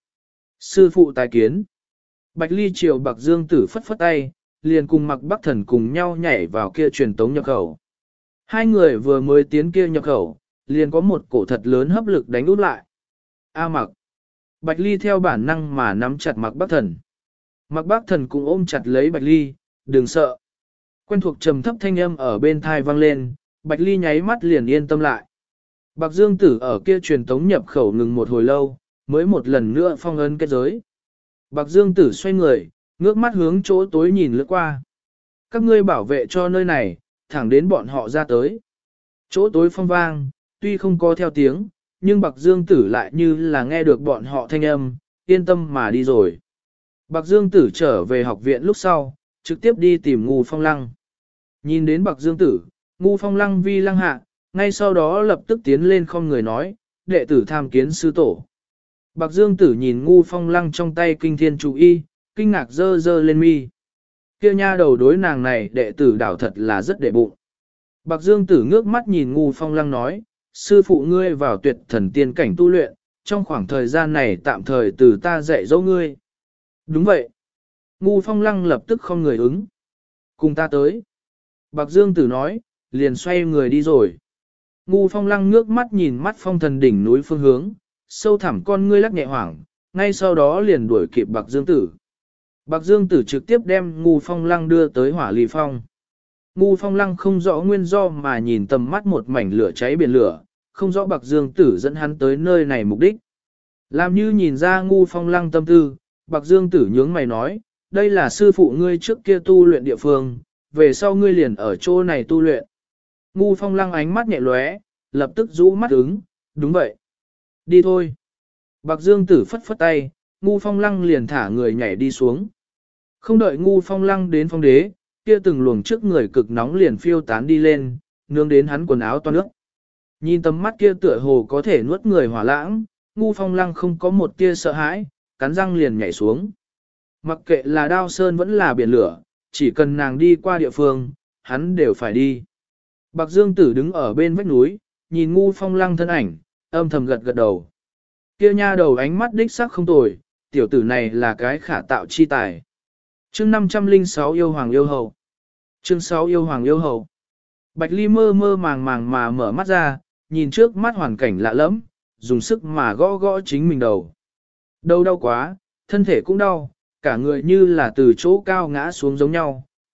Sư phụ tài kiến. Bạch Ly chiều Bạc Dương Tử phất phất tay, liền cùng Mặc Bắc Thần cùng nhau nhảy vào kia truyền tống nhập khẩu. Hai người vừa mới tiến kia nhập khẩu, liền có một cổ thật lớn hấp lực đánh út lại. A Mặc. Bạch Ly theo bản năng mà nắm chặt Mặc Bắc Thần. Mặc Bắc Thần cũng ôm chặt lấy Bạch Ly, đừng sợ. Quen thuộc trầm thấp thanh âm ở bên thai vang lên, Bạch Ly nháy mắt liền yên tâm lại. Bạc Dương Tử ở kia truyền tống nhập khẩu ngừng một hồi lâu, mới một lần nữa phong ấn kết giới. Bạc Dương Tử xoay người, ngước mắt hướng chỗ tối nhìn lướt qua. Các ngươi bảo vệ cho nơi này, thẳng đến bọn họ ra tới. Chỗ tối phong vang, tuy không có theo tiếng, nhưng Bạc Dương Tử lại như là nghe được bọn họ thanh âm, yên tâm mà đi rồi. Bạc Dương Tử trở về học viện lúc sau, trực tiếp đi tìm Ngu Phong Lăng. Nhìn đến Bạc Dương Tử, Ngu Phong Lăng vi lăng hạ, ngay sau đó lập tức tiến lên không người nói, đệ tử tham kiến sư tổ. Bạc Dương Tử nhìn Ngu Phong Lăng trong tay kinh thiên chủ y, kinh ngạc dơ dơ lên mi. Kia nha đầu đối nàng này đệ tử đảo thật là rất đệ bụng. Bạc Dương Tử ngước mắt nhìn Ngu Phong Lăng nói, sư phụ ngươi vào tuyệt thần tiên cảnh tu luyện, trong khoảng thời gian này tạm thời từ ta dạy dỗ ngươi. Đúng vậy. Ngu Phong Lăng lập tức không người ứng. Cùng ta tới. Bạc Dương Tử nói, liền xoay người đi rồi. Ngu Phong Lăng ngước mắt nhìn mắt phong thần đỉnh núi phương hướng, sâu thẳm con ngươi lắc nhẹ hoảng, ngay sau đó liền đuổi kịp Bạc Dương Tử. Bạc Dương Tử trực tiếp đem Ngu Phong Lăng đưa tới Hỏa Ly Phong. Ngu Phong Lăng không rõ nguyên do mà nhìn tầm mắt một mảnh lửa cháy biển lửa, không rõ Bạc Dương Tử dẫn hắn tới nơi này mục đích. Làm như nhìn ra Ngu Phong Lăng tâm tư, Bạc Dương Tử nhướng mày nói, đây là sư phụ ngươi trước kia tu luyện địa phương, về sau ngươi liền ở chỗ này tu luyện. Ngu Phong Lăng ánh mắt nhẹ lóe, lập tức rũ mắt ứng, đúng vậy. Đi thôi. Bạc Dương Tử phất phất tay, Ngu Phong Lăng liền thả người nhảy đi xuống. Không đợi Ngu Phong Lăng đến phong đế, kia từng luồng trước người cực nóng liền phiêu tán đi lên, nướng đến hắn quần áo toan nước. Nhìn tầm mắt kia tựa hồ có thể nuốt người hỏa lãng, Ngu Phong Lăng không có một tia sợ hãi, cắn răng liền nhảy xuống. Mặc kệ là đao sơn vẫn là biển lửa, chỉ cần nàng đi qua địa phương, hắn đều phải đi. Bạc Dương Tử đứng ở bên vách núi, nhìn Ngu Phong Lăng thân ảnh, âm thầm gật gật đầu. Kia nha đầu ánh mắt đích sắc không tồi, tiểu tử này là cái khả tạo chi tài. Chương 506 yêu hoàng yêu hậu. Chương 6 yêu hoàng yêu hậu. Bạch Ly mơ mơ màng màng mà mở mắt ra, nhìn trước mắt hoàn cảnh lạ lẫm, dùng sức mà gõ gõ chính mình đầu. Đầu đau quá, thân thể cũng đau, cả người như là từ chỗ cao ngã xuống giống nhau,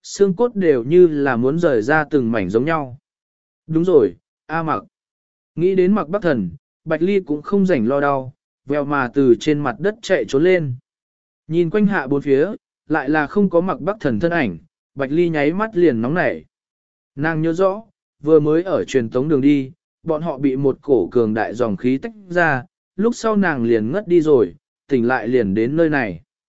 xương cốt đều như là muốn rời ra từng mảnh giống nhau. Đúng rồi, A Mặc. Nghĩ đến Mặc Bắc Thần, Bạch Ly cũng không rảnh lo đau, vèo mà từ trên mặt đất chạy trốn lên. Nhìn quanh hạ bốn phía, lại là không có Mặc Bắc Thần thân ảnh, Bạch Ly nháy mắt liền nóng nảy. Nàng nhớ rõ, vừa mới ở truyền tống đường đi, bọn họ bị một cổ cường đại dòng khí tách ra, lúc sau nàng liền ngất đi rồi, tỉnh lại liền đến nơi này.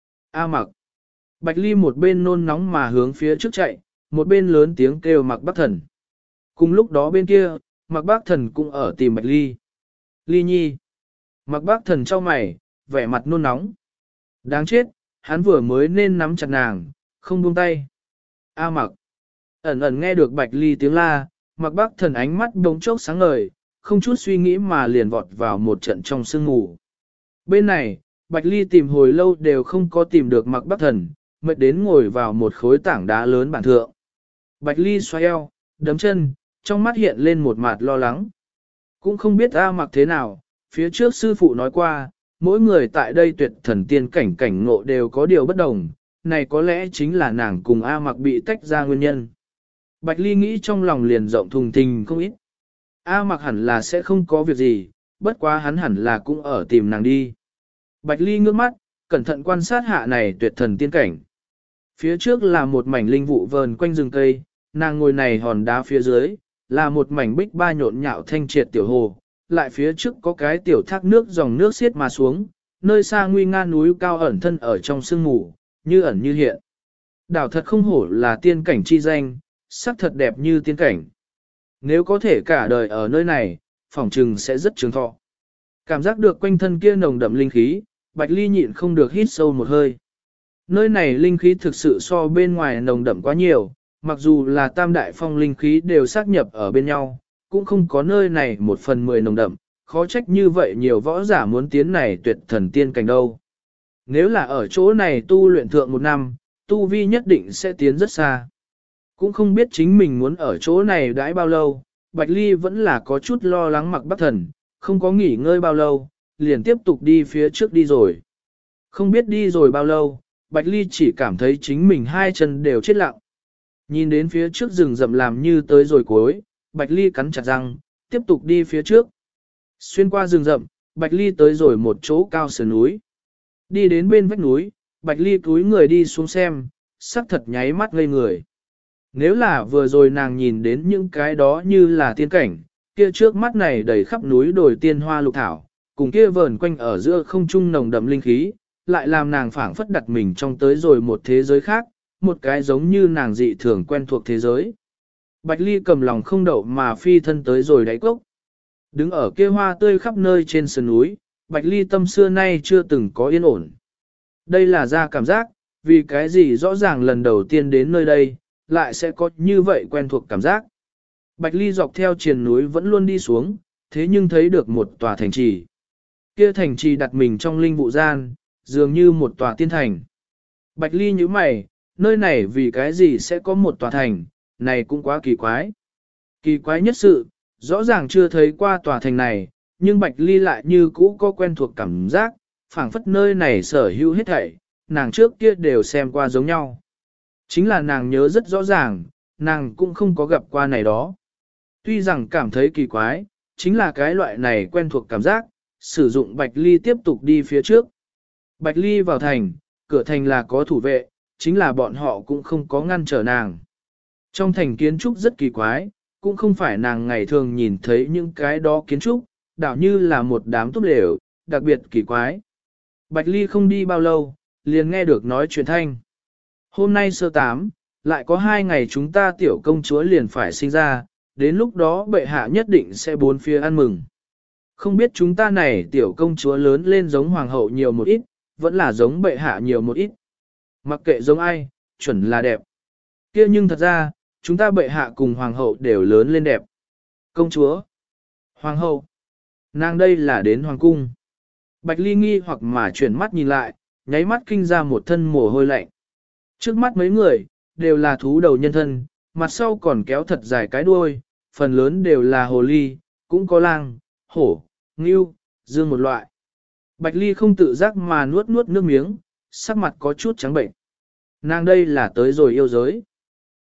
A Mặc. Bạch Ly một bên nôn nóng mà hướng phía trước chạy, một bên lớn tiếng kêu Mặc Bắc Thần. Cùng lúc đó bên kia, Mặc Bắc Thần cũng ở tìm Bạch Ly. Ly nhi. Mặc Bắc Thần trao mày, vẻ mặt nôn nóng. Đáng chết, hắn vừa mới nên nắm chặt nàng, không buông tay. A Mặc. Ẩn ẩn nghe được Bạch Ly tiếng la, Mặc Bắc Thần ánh mắt đống chốc sáng ngời, không chút suy nghĩ mà liền vọt vào một trận trong sương mù. Bên này, Bạch Ly tìm hồi lâu đều không có tìm được Mặc Bắc Thần, mệt đến ngồi vào một khối tảng đá lớn bản thượng. Bạch Ly xoay eo, đấm chân, trong mắt hiện lên một mặt lo lắng. Cũng không biết A Mặc thế nào, phía trước sư phụ nói qua, mỗi người tại đây tuyệt thần tiên cảnh ngộ đều có điều bất đồng, này có lẽ chính là nàng cùng A Mặc bị tách ra nguyên nhân. Bạch Ly nghĩ trong lòng liền rộng thùng thình không ít. A Mặc hẳn là sẽ không có việc gì, bất quá hắn hẳn là cũng ở tìm nàng đi. Bạch Ly ngước mắt, cẩn thận quan sát hạ này tuyệt thần tiên cảnh. Phía trước là một mảnh linh vụ vờn quanh rừng cây, nàng ngồi này hòn đá phía dưới, là một mảnh bích ba nhộn nhạo thanh triệt tiểu hồ, lại phía trước có cái tiểu thác nước dòng nước xiết mà xuống, nơi xa nguy nga núi cao ẩn thân ở trong sương mù, như ẩn như hiện. Đảo thật không hổ là tiên cảnh chi danh, sắc thật đẹp như tiên cảnh. Nếu có thể cả đời ở nơi này, phỏng trừng sẽ rất trường thọ. Cảm giác được quanh thân kia nồng đậm linh khí, Bạch Ly nhịn không được hít sâu một hơi. Nơi này linh khí thực sự so bên ngoài nồng đậm quá nhiều, mặc dù là tam đại phong linh khí đều xác nhập ở bên nhau, cũng không có nơi này 1/10 nồng đậm, khó trách như vậy nhiều võ giả muốn tiến này tuyệt thần tiên cảnh đâu. Nếu là ở chỗ này tu luyện thượng 1 năm, tu vi nhất định sẽ tiến rất xa. Cũng không biết chính mình muốn ở chỗ này đãi bao lâu, Bạch Ly vẫn là có chút lo lắng Mặc Bắc Thần, không có nghỉ ngơi bao lâu, liền tiếp tục đi phía trước đi rồi. Không biết đi rồi bao lâu, Bạch Ly chỉ cảm thấy chính mình hai chân đều chết lặng. Nhìn đến phía trước rừng rậm làm như tới rồi cuối, Bạch Ly cắn chặt răng, tiếp tục đi phía trước. Xuyên qua rừng rậm, Bạch Ly tới rồi một chỗ cao sườn núi. Đi đến bên vách núi, Bạch Ly cúi người đi xuống xem, sắc thật nháy mắt ngây người. Nếu là vừa rồi nàng nhìn đến những cái đó như là tiên cảnh, kia trước mắt này đầy khắp núi đồi tiên hoa lục thảo, cùng kia vờn quanh ở giữa không trung nồng đậm linh khí, lại làm nàng phảng phất đặt mình trong tới rồi một thế giới khác, một cái giống như nàng dị thường quen thuộc thế giới. Bạch Ly cầm lòng không đậu mà phi thân tới rồi đáy cốc. Đứng ở kia hoa tươi khắp nơi trên sườn núi, Bạch Ly tâm xưa nay chưa từng có yên ổn. Đây là ra cảm giác, vì cái gì rõ ràng lần đầu tiên đến nơi đây, lại sẽ có như vậy quen thuộc cảm giác. Bạch Ly dọc theo triền núi vẫn luôn đi xuống, thế nhưng thấy được một tòa thành trì. Kia thành trì đặt mình trong linh vụ gian, dường như một tòa tiên thành. Bạch Ly nhíu mày, nơi này vì cái gì sẽ có một tòa thành, này cũng quá kỳ quái. Kỳ quái nhất sự, rõ ràng chưa thấy qua tòa thành này, nhưng Bạch Ly lại như cũ có quen thuộc cảm giác, phảng phất nơi này sở hữu hết thảy, nàng trước kia đều xem qua giống nhau. Chính là nàng nhớ rất rõ ràng, nàng cũng không có gặp qua này đó. Tuy rằng cảm thấy kỳ quái, chính là cái loại này quen thuộc cảm giác, sử dụng Bạch Ly tiếp tục đi phía trước. Bạch Ly vào thành, cửa thành là có thủ vệ, chính là bọn họ cũng không có ngăn trở nàng. Trong thành kiến trúc rất kỳ quái, cũng không phải nàng ngày thường nhìn thấy những cái đó kiến trúc, đảo như là một đám túp lều, đặc biệt kỳ quái. Bạch Ly không đi bao lâu, liền nghe được nói chuyện thanh. Hôm nay sơ 8, lại có 2 ngày chúng ta tiểu công chúa liền phải sinh ra, đến lúc đó bệ hạ nhất định sẽ bốn phía ăn mừng. Không biết chúng ta này tiểu công chúa lớn lên giống hoàng hậu nhiều một ít, vẫn là giống bệ hạ nhiều một ít. Mặc kệ giống ai, chuẩn là đẹp. Kia nhưng thật ra, chúng ta bệ hạ cùng hoàng hậu đều lớn lên đẹp. Công chúa, hoàng hậu, nàng đây là đến hoàng cung. Bạch Ly nghi hoặc mà chuyển mắt nhìn lại, nháy mắt kinh ra một thân mồ hôi lạnh. Trước mắt mấy người, đều là thú đầu nhân thân, mặt sau còn kéo thật dài cái đuôi, phần lớn đều là hồ ly, cũng có lang, hổ, ngưu, dương một loại. Bạch Ly không tự giác mà nuốt nuốt nước miếng, sắc mặt có chút trắng bệnh. Nàng đây là tới rồi yêu giới.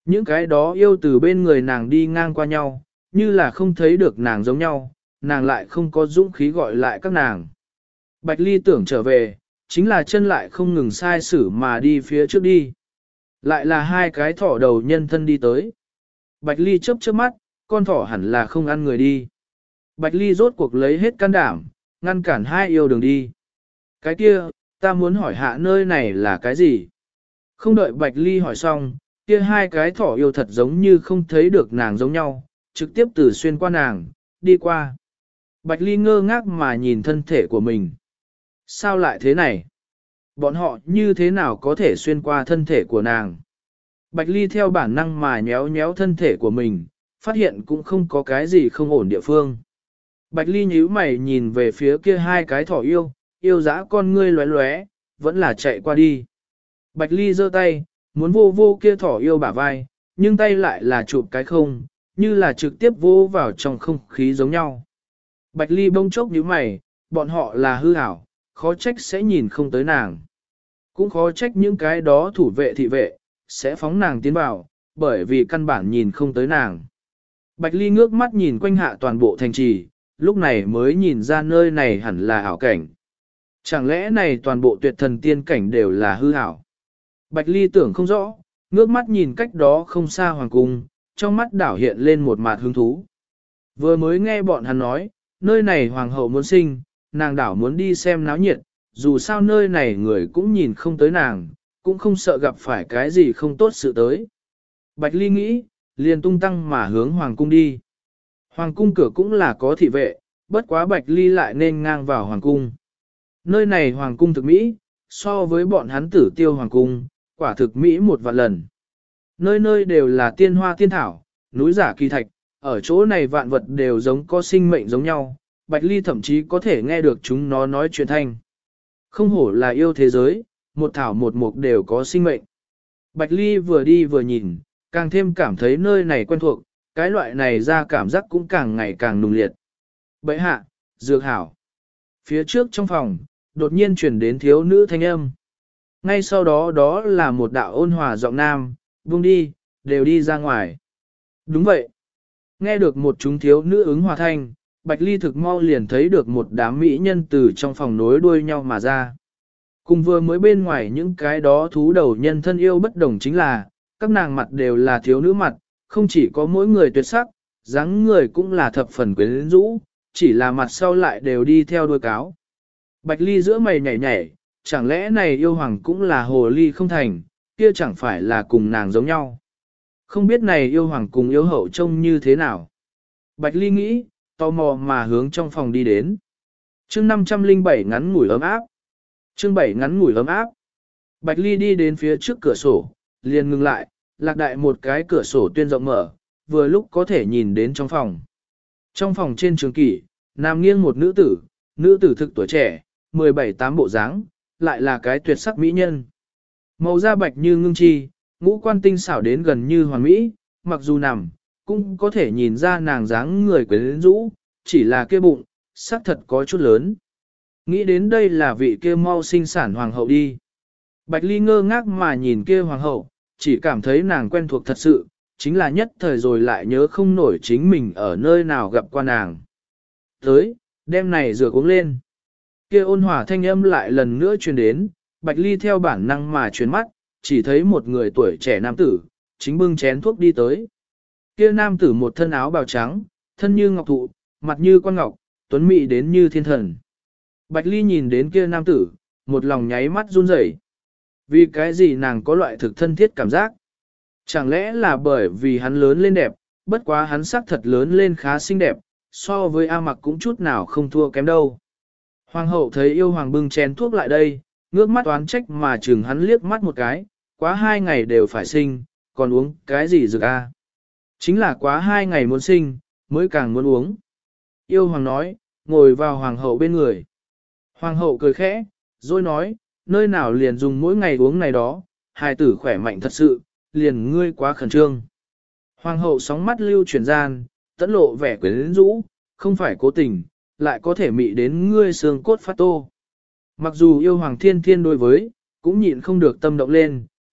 Những cái đó yêu từ bên người nàng đi ngang qua nhau, như là không thấy được nàng giống nhau, nàng lại không có dũng khí gọi lại các nàng. Bạch Ly tưởng trở về, chính là chân lại không ngừng sai sử mà đi phía trước đi. Lại là hai cái thỏ đầu nhân thân đi tới. Bạch Ly chớp chớp mắt, con thỏ hẳn là không ăn người đi. Bạch Ly rốt cuộc lấy hết can đảm, ngăn cản hai yêu đường đi. Cái kia, ta muốn hỏi hạ nơi này là cái gì? Không đợi Bạch Ly hỏi xong, kia hai cái thỏ yêu thật giống như không thấy được nàng giống nhau, trực tiếp từ xuyên qua nàng, đi qua. Bạch Ly ngơ ngác mà nhìn thân thể của mình. Sao lại thế này? Bọn họ như thế nào có thể xuyên qua thân thể của nàng? Bạch Ly theo bản năng mà nhéo nhéo thân thể của mình, phát hiện cũng không có cái gì không ổn địa phương. Bạch Ly nhíu mày nhìn về phía kia hai cái thỏ yêu dã con ngươi lóe lóe, vẫn là chạy qua đi. Bạch Ly giơ tay, muốn vô vô kia thỏ yêu bả vai, nhưng tay lại là chụp cái không, như là trực tiếp vô vào trong không khí giống nhau. Bạch Ly bông chốc nhíu mày, bọn họ là hư ảo, khó trách sẽ nhìn không tới nàng. Cũng khó trách những cái đó thủ vệ thị vệ, sẽ phóng nàng tiến vào, bởi vì căn bản nhìn không tới nàng. Bạch Ly ngước mắt nhìn quanh hạ toàn bộ thành trì, lúc này mới nhìn ra nơi này hẳn là ảo cảnh. Chẳng lẽ này toàn bộ tuyệt thần tiên cảnh đều là hư ảo? Bạch Ly tưởng không rõ, ngước mắt nhìn cách đó không xa hoàng cung, trong mắt đảo hiện lên một mạt hứng thú. Vừa mới nghe bọn hắn nói, nơi này hoàng hậu muốn sinh, nàng đảo muốn đi xem náo nhiệt, dù sao nơi này người cũng nhìn không tới nàng, cũng không sợ gặp phải cái gì không tốt sự tới. Bạch Ly nghĩ, liền tung tăng mà hướng hoàng cung đi. Hoàng cung cửa cũng là có thị vệ, bất quá Bạch Ly lại nên ngang vào hoàng cung. Nơi này hoàng cung thực mỹ, so với bọn hắn Tử Tiêu hoàng cung, quả thực mỹ một vạn lần. Nơi nơi đều là tiên hoa tiên thảo, núi giả kỳ thạch, ở chỗ này vạn vật đều giống có sinh mệnh giống nhau, Bạch Ly thậm chí có thể nghe được chúng nó nói chuyện thanh. Không hổ là yêu thế giới, một thảo một mục đều có sinh mệnh. Bạch Ly vừa đi vừa nhìn, càng thêm cảm thấy nơi này quen thuộc, cái loại này ra cảm giác cũng càng ngày càng nùng liệt. Bậy hạ, dược hảo. Phía trước trong phòng, đột nhiên chuyển đến thiếu nữ thanh âm. Ngay sau đó đó là một đạo ôn hòa giọng nam, buông đi, đều đi ra ngoài. Đúng vậy. Nghe được một chúng thiếu nữ ứng hòa thanh, Bạch Ly thực mau liền thấy được một đám mỹ nhân từ trong phòng nối đuôi nhau mà ra. Cùng vừa mới bên ngoài những cái đó thú đầu nhân thân yêu bất đồng chính là, các nàng mặt đều là thiếu nữ mặt, không chỉ có mỗi người tuyệt sắc, dáng người cũng là thập phần quyến rũ, chỉ là mặt sau lại đều đi theo đuôi cáo. Bạch Ly giữa mày nhảy nhảy, chẳng lẽ này yêu hoàng cũng là hồ ly không thành, kia chẳng phải là cùng nàng giống nhau. Không biết này yêu hoàng cùng yêu hậu trông như thế nào. Bạch Ly nghĩ, tò mò mà hướng trong phòng đi đến. Chương 507 ngắn ngủi ấm áp. Chương 7 ngắn ngủi ấm áp. Bạch Ly đi đến phía trước cửa sổ, liền ngừng lại, lạc đại một cái cửa sổ tuyên rộng mở, vừa lúc có thể nhìn đến trong phòng. Trong phòng trên trường kỷ, nằm nghiêng một nữ tử thực tuổi trẻ, 17-8 bộ dáng, lại là cái tuyệt sắc mỹ nhân. Màu da bạch như ngưng chi, ngũ quan tinh xảo đến gần như hoàn mỹ, mặc dù nằm, cũng có thể nhìn ra nàng dáng người quyến rũ, chỉ là kia bụng, sắc thật có chút lớn. Nghĩ đến đây là vị kia mau sinh sản hoàng hậu đi. Bạch Ly ngơ ngác mà nhìn kia hoàng hậu, chỉ cảm thấy nàng quen thuộc thật sự, chính là nhất thời rồi lại nhớ không nổi chính mình ở nơi nào gặp qua nàng. Tới, đem này rửa uống lên. Kia ôn hòa thanh âm lại lần nữa truyền đến, Bạch Ly theo bản năng mà chuyển mắt, chỉ thấy một người tuổi trẻ nam tử, chính bưng chén thuốc đi tới. Kia nam tử một thân áo bào trắng, thân như ngọc thụ, mặt như quan ngọc, tuấn mỹ đến như thiên thần. Bạch Ly nhìn đến kia nam tử, một lòng nháy mắt run rẩy. Vì cái gì nàng có loại thực thân thiết cảm giác? Chẳng lẽ là bởi vì hắn lớn lên đẹp, bất quá hắn sắc thật lớn lên khá xinh đẹp, so với A Mặc cũng chút nào không thua kém đâu. Hoàng hậu thấy yêu hoàng bưng chén thuốc lại đây, ngước mắt oán trách mà chừng hắn liếc mắt một cái, quá 2 ngày đều phải sinh, còn uống cái gì dược a? Chính là quá 2 ngày muốn sinh, mới càng muốn uống. Yêu hoàng nói, ngồi vào hoàng hậu bên người. Hoàng hậu cười khẽ, rồi nói, nơi nào liền dùng mỗi ngày uống này đó, hài tử khỏe mạnh thật sự, liền ngươi quá khẩn trương. Hoàng hậu sóng mắt lưu chuyển gian, tẫn lộ vẻ quyến rũ, không phải cố tình, lại có thể mị đến ngươi xương cốt phát tô. Mặc dù yêu hoàng thiên thiên đối với, cũng nhịn không được tâm động lên,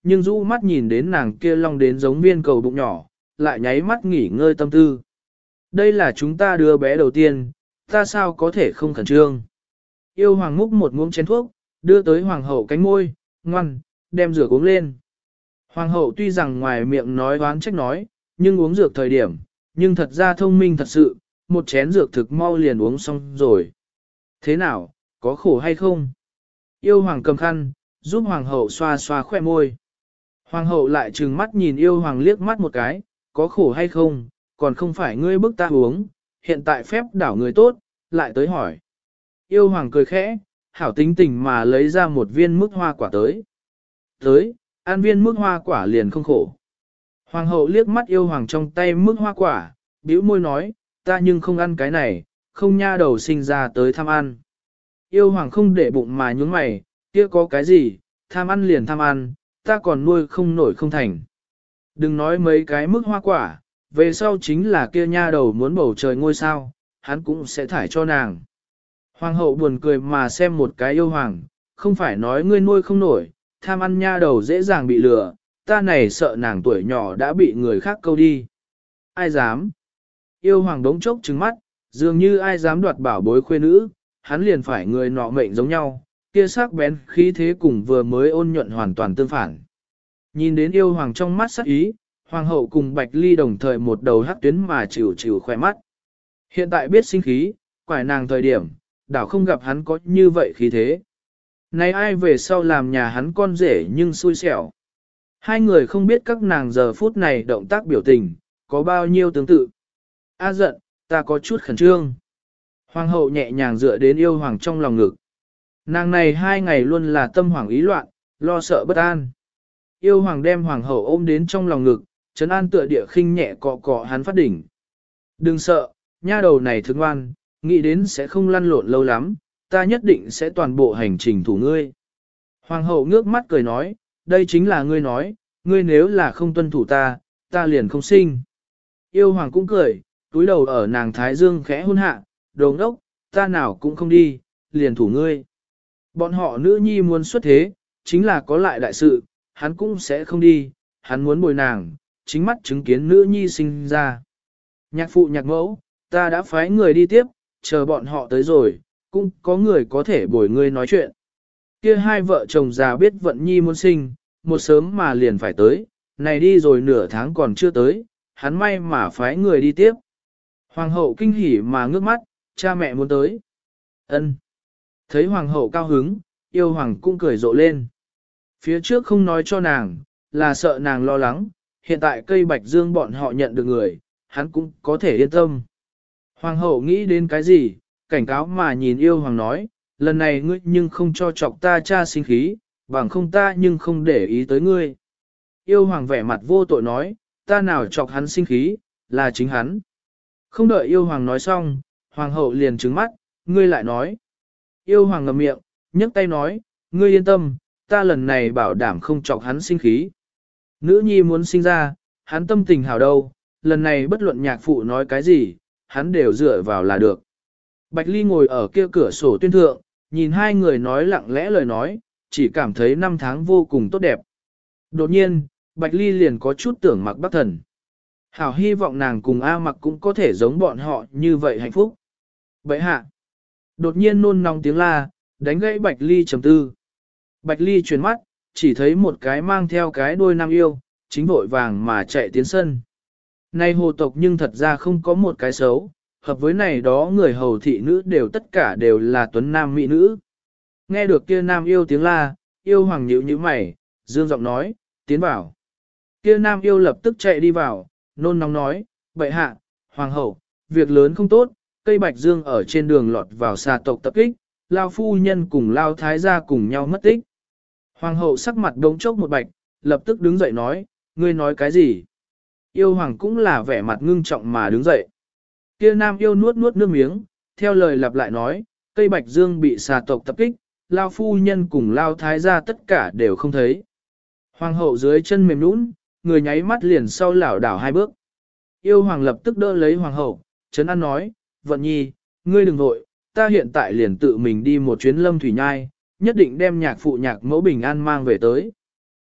nhưng rũ mắt nhìn đến nàng kia long đến giống viên cầu bụng nhỏ, lại nháy mắt nghỉ ngơi tâm tư. Đây là chúng ta đứa bé đầu tiên, ta sao có thể không khẩn trương. Yêu hoàng múc một muỗng chén thuốc, đưa tới hoàng hậu cánh môi, ngoan, đem rửa uống lên. Hoàng hậu tuy rằng ngoài miệng nói oán trách nói, nhưng uống dược thời điểm, nhưng thật ra thông minh thật sự, một chén dược thực mau liền uống xong rồi. Thế nào, có khổ hay không? Yêu hoàng cầm khăn, giúp hoàng hậu xoa xoa khoe môi. Hoàng hậu lại trừng mắt nhìn yêu hoàng liếc mắt một cái, có khổ hay không, còn không phải ngươi bức ta uống, hiện tại phép đảo người tốt, lại tới hỏi. Yêu hoàng cười khẽ, hảo tính tình mà lấy ra một viên mức hoa quả tới. Tới, ăn viên mức hoa quả liền không khổ. Hoàng hậu liếc mắt yêu hoàng trong tay mức hoa quả, bĩu môi nói, ta nhưng không ăn cái này, không nha đầu sinh ra tới tham ăn. Yêu hoàng không để bụng mà nhún mày, kia có cái gì, tham ăn liền tham ăn, ta còn nuôi không nổi không thành. Đừng nói mấy cái mức hoa quả, về sau chính là kia nha đầu muốn bầu trời ngôi sao, hắn cũng sẽ thải cho nàng. Hoàng hậu buồn cười mà xem một cái yêu hoàng, không phải nói ngươi nuôi không nổi, tham ăn nha đầu dễ dàng bị lừa, ta này sợ nàng tuổi nhỏ đã bị người khác câu đi. Ai dám? Yêu hoàng đống chốc trừng mắt, dường như ai dám đoạt bảo bối khuê nữ, hắn liền phải người nọ mệnh giống nhau, kia sắc bén khí thế cùng vừa mới ôn nhuận hoàn toàn tương phản. Nhìn đến yêu hoàng trong mắt sắc ý, hoàng hậu cùng Bạch Ly đồng thời một đầu hắc tuyến mà chịu chịu khoe mắt. Hiện tại biết sinh khí, quải nàng thời điểm, đảo không gặp hắn có như vậy khí thế. Này ai về sau làm nhà hắn con rể nhưng xui xẻo. Hai người không biết các nàng giờ phút này động tác biểu tình, có bao nhiêu tương tự. A giận, ta có chút khẩn trương. Hoàng hậu nhẹ nhàng dựa đến yêu hoàng trong lòng ngực. Nàng này 2 ngày luôn là tâm hoảng ý loạn, lo sợ bất an. Yêu hoàng đem hoàng hậu ôm đến trong lòng ngực, trấn an tựa địa khinh nhẹ cọ cọ hắn phát đỉnh. Đừng sợ, nha đầu này thương ngoan, nghĩ đến sẽ không lăn lộn lâu lắm, ta nhất định sẽ toàn bộ hành trình thủ ngươi. Hoàng hậu ngước mắt cười nói, đây chính là ngươi nói, ngươi nếu là không tuân thủ ta, ta liền không sinh. Yêu hoàng cũng cười, túi đầu ở nàng thái dương khẽ hôn hạ, đồ ngốc, ta nào cũng không đi, liền thủ ngươi. Bọn họ nữ nhi muốn xuất thế, chính là có lại đại sự, hắn cũng sẽ không đi, hắn muốn bồi nàng, chính mắt chứng kiến nữ nhi sinh ra. Nhạc phụ nhạc mẫu, ta đã phái người đi tiếp, chờ bọn họ tới rồi, cũng có người có thể bồi ngươi nói chuyện. Kia hai vợ chồng già biết vận nhi muốn sinh, một sớm mà liền phải tới, này đi rồi nửa tháng còn chưa tới, hắn may mà phái người đi tiếp. Hoàng hậu kinh hỉ mà ngước mắt, cha mẹ muốn tới. Ân. Thấy hoàng hậu cao hứng, yêu hoàng cũng cười rộ lên. Phía trước không nói cho nàng, là sợ nàng lo lắng, hiện tại cây bạch dương bọn họ nhận được người, hắn cũng có thể yên tâm. Hoàng hậu nghĩ đến cái gì, cảnh cáo mà nhìn yêu hoàng nói, lần này ngươi nhưng không cho chọc ta cha sinh khí, bằng không ta nhưng không để ý tới ngươi. Yêu hoàng vẻ mặt vô tội nói, ta nào chọc hắn sinh khí, là chính hắn. Không đợi yêu hoàng nói xong, hoàng hậu liền trừng mắt, ngươi lại nói. Yêu hoàng ngậm miệng, nhấc tay nói, ngươi yên tâm, ta lần này bảo đảm không chọc hắn sinh khí. Nữ nhi muốn sinh ra, hắn tâm tình hảo đâu, lần này bất luận nhạc phụ nói cái gì, hắn đều dựa vào là được. Bạch Ly ngồi ở kia cửa sổ tuyên thượng, nhìn hai người nói lặng lẽ lời nói, chỉ cảm thấy 5 tháng vô cùng tốt đẹp. Đột nhiên, Bạch Ly liền có chút tưởng Mặc Bắc Thần. Hảo hy vọng nàng cùng A Mặc cũng có thể giống bọn họ như vậy hạnh phúc. Vậy hạ, đột nhiên nôn nóng tiếng la, đánh gãy Bạch Ly trầm tư. Bạch Ly chuyển mắt, chỉ thấy một cái mang theo cái đôi nam yêu, chính vội vàng mà chạy tiến sân. Nay hồ tộc nhưng thật ra không có một cái xấu, hợp với này đó người hầu thị nữ đều tất cả đều là tuấn nam mỹ nữ. Nghe được kia nam yêu tiếng la, yêu hoàng nhíu như mày, dương giọng nói, tiến vào. Kia nam yêu lập tức chạy đi vào, nôn nóng nói, bệ hạ, hoàng hậu, việc lớn không tốt, cây bạch dương ở trên đường lọt vào xà tộc tập kích, lao phu nhân cùng lao thái gia cùng nhau mất tích. Hoàng hậu sắc mặt đống chốc một bạch, lập tức đứng dậy nói, ngươi nói cái gì? Yêu hoàng cũng là vẻ mặt ngưng trọng mà đứng dậy. Kia nam yêu nuốt nuốt nước miếng, theo lời lặp lại nói, cây bạch dương bị xà tộc tập kích, lao phu nhân cùng lao thái gia tất cả đều không thấy. Hoàng hậu dưới chân mềm nũng, người nháy mắt liền sau lảo đảo 2 bước. Yêu hoàng lập tức đỡ lấy hoàng hậu, trấn an nói, vận nhi, ngươi đừng vội, ta hiện tại liền tự mình đi một chuyến lâm thủy nhai, nhất định đem nhạc phụ nhạc mẫu bình an mang về tới.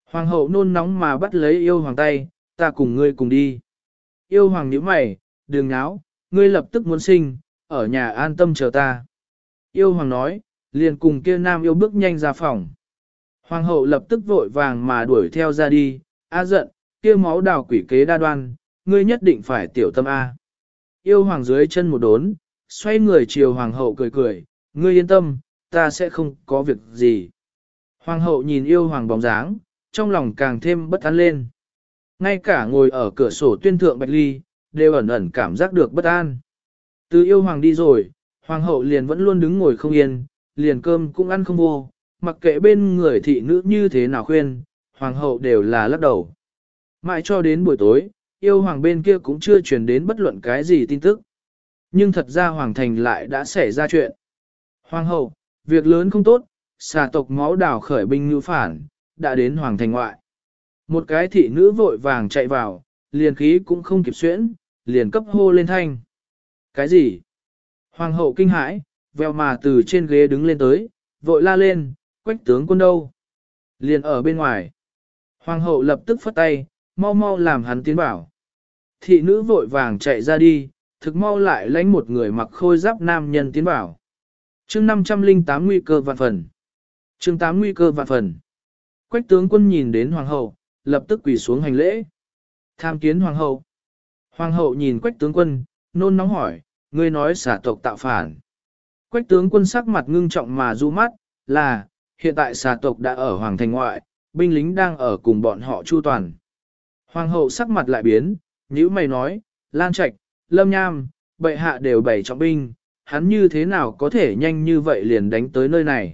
Hoàng hậu nôn nóng mà bắt lấy yêu hoàng tay, ta cùng ngươi cùng đi. Yêu hoàng nhíu mày, đừng náo, ngươi lập tức muốn sinh, ở nhà an tâm chờ ta. Yêu hoàng nói, liền cùng kia nam yêu bước nhanh ra phòng. Hoàng hậu lập tức vội vàng mà đuổi theo ra đi, a giận, kia máu đào quỷ kế đa đoan, ngươi nhất định phải tiểu tâm A. Yêu hoàng dưới chân một đốn, xoay người chiều hoàng hậu cười cười, ngươi yên tâm, ta sẽ không có việc gì. Hoàng hậu nhìn yêu hoàng bóng dáng, trong lòng càng thêm bất an lên. Ngay cả ngồi ở cửa sổ tuyên thượng Bạch Ly, đều ẩn ẩn cảm giác được bất an. Từ yêu hoàng đi rồi, hoàng hậu liền vẫn luôn đứng ngồi không yên, liền cơm cũng ăn không vô, mặc kệ bên người thị nữ như thế nào khuyên, hoàng hậu đều là lắc đầu. Mãi cho đến buổi tối, yêu hoàng bên kia cũng chưa truyền đến bất luận cái gì tin tức. Nhưng thật ra hoàng thành lại đã xảy ra chuyện. Hoàng hậu, việc lớn không tốt, xà tộc máu đảo khởi binh ngữ phản, đã đến hoàng thành ngoại. Một cái thị nữ vội vàng chạy vào, liền khí cũng không kịp xuyễn, liền cấp hô lên thanh. Cái gì? Hoàng hậu kinh hãi, vèo mà từ trên ghế đứng lên tới, vội la lên, Quách tướng quân đâu? Liền ở bên ngoài. Hoàng hậu lập tức phất tay, mau mau làm hắn tiến bảo. Thị nữ vội vàng chạy ra đi, thực mau lại lãnh một người mặc khôi giáp nam nhân tiến bảo. Chương 508 nguy cơ vạn phần. Chương 8 nguy cơ vạn phần. Quách tướng quân nhìn đến hoàng hậu, lập tức quỳ xuống hành lễ. Tham kiến hoàng hậu. Hoàng hậu nhìn Quách tướng quân, nôn nóng hỏi, ngươi nói xả tộc tạo phản. Quách tướng quân sắc mặt ngưng trọng mà du mắt, là, hiện tại xà tộc đã ở hoàng thành ngoại, binh lính đang ở cùng bọn họ chu toàn. Hoàng hậu sắc mặt lại biến, nhíu mày nói, Lan Trạch, Lâm Nham, bệ hạ đều bày trọng binh, hắn như thế nào có thể nhanh như vậy liền đánh tới nơi này.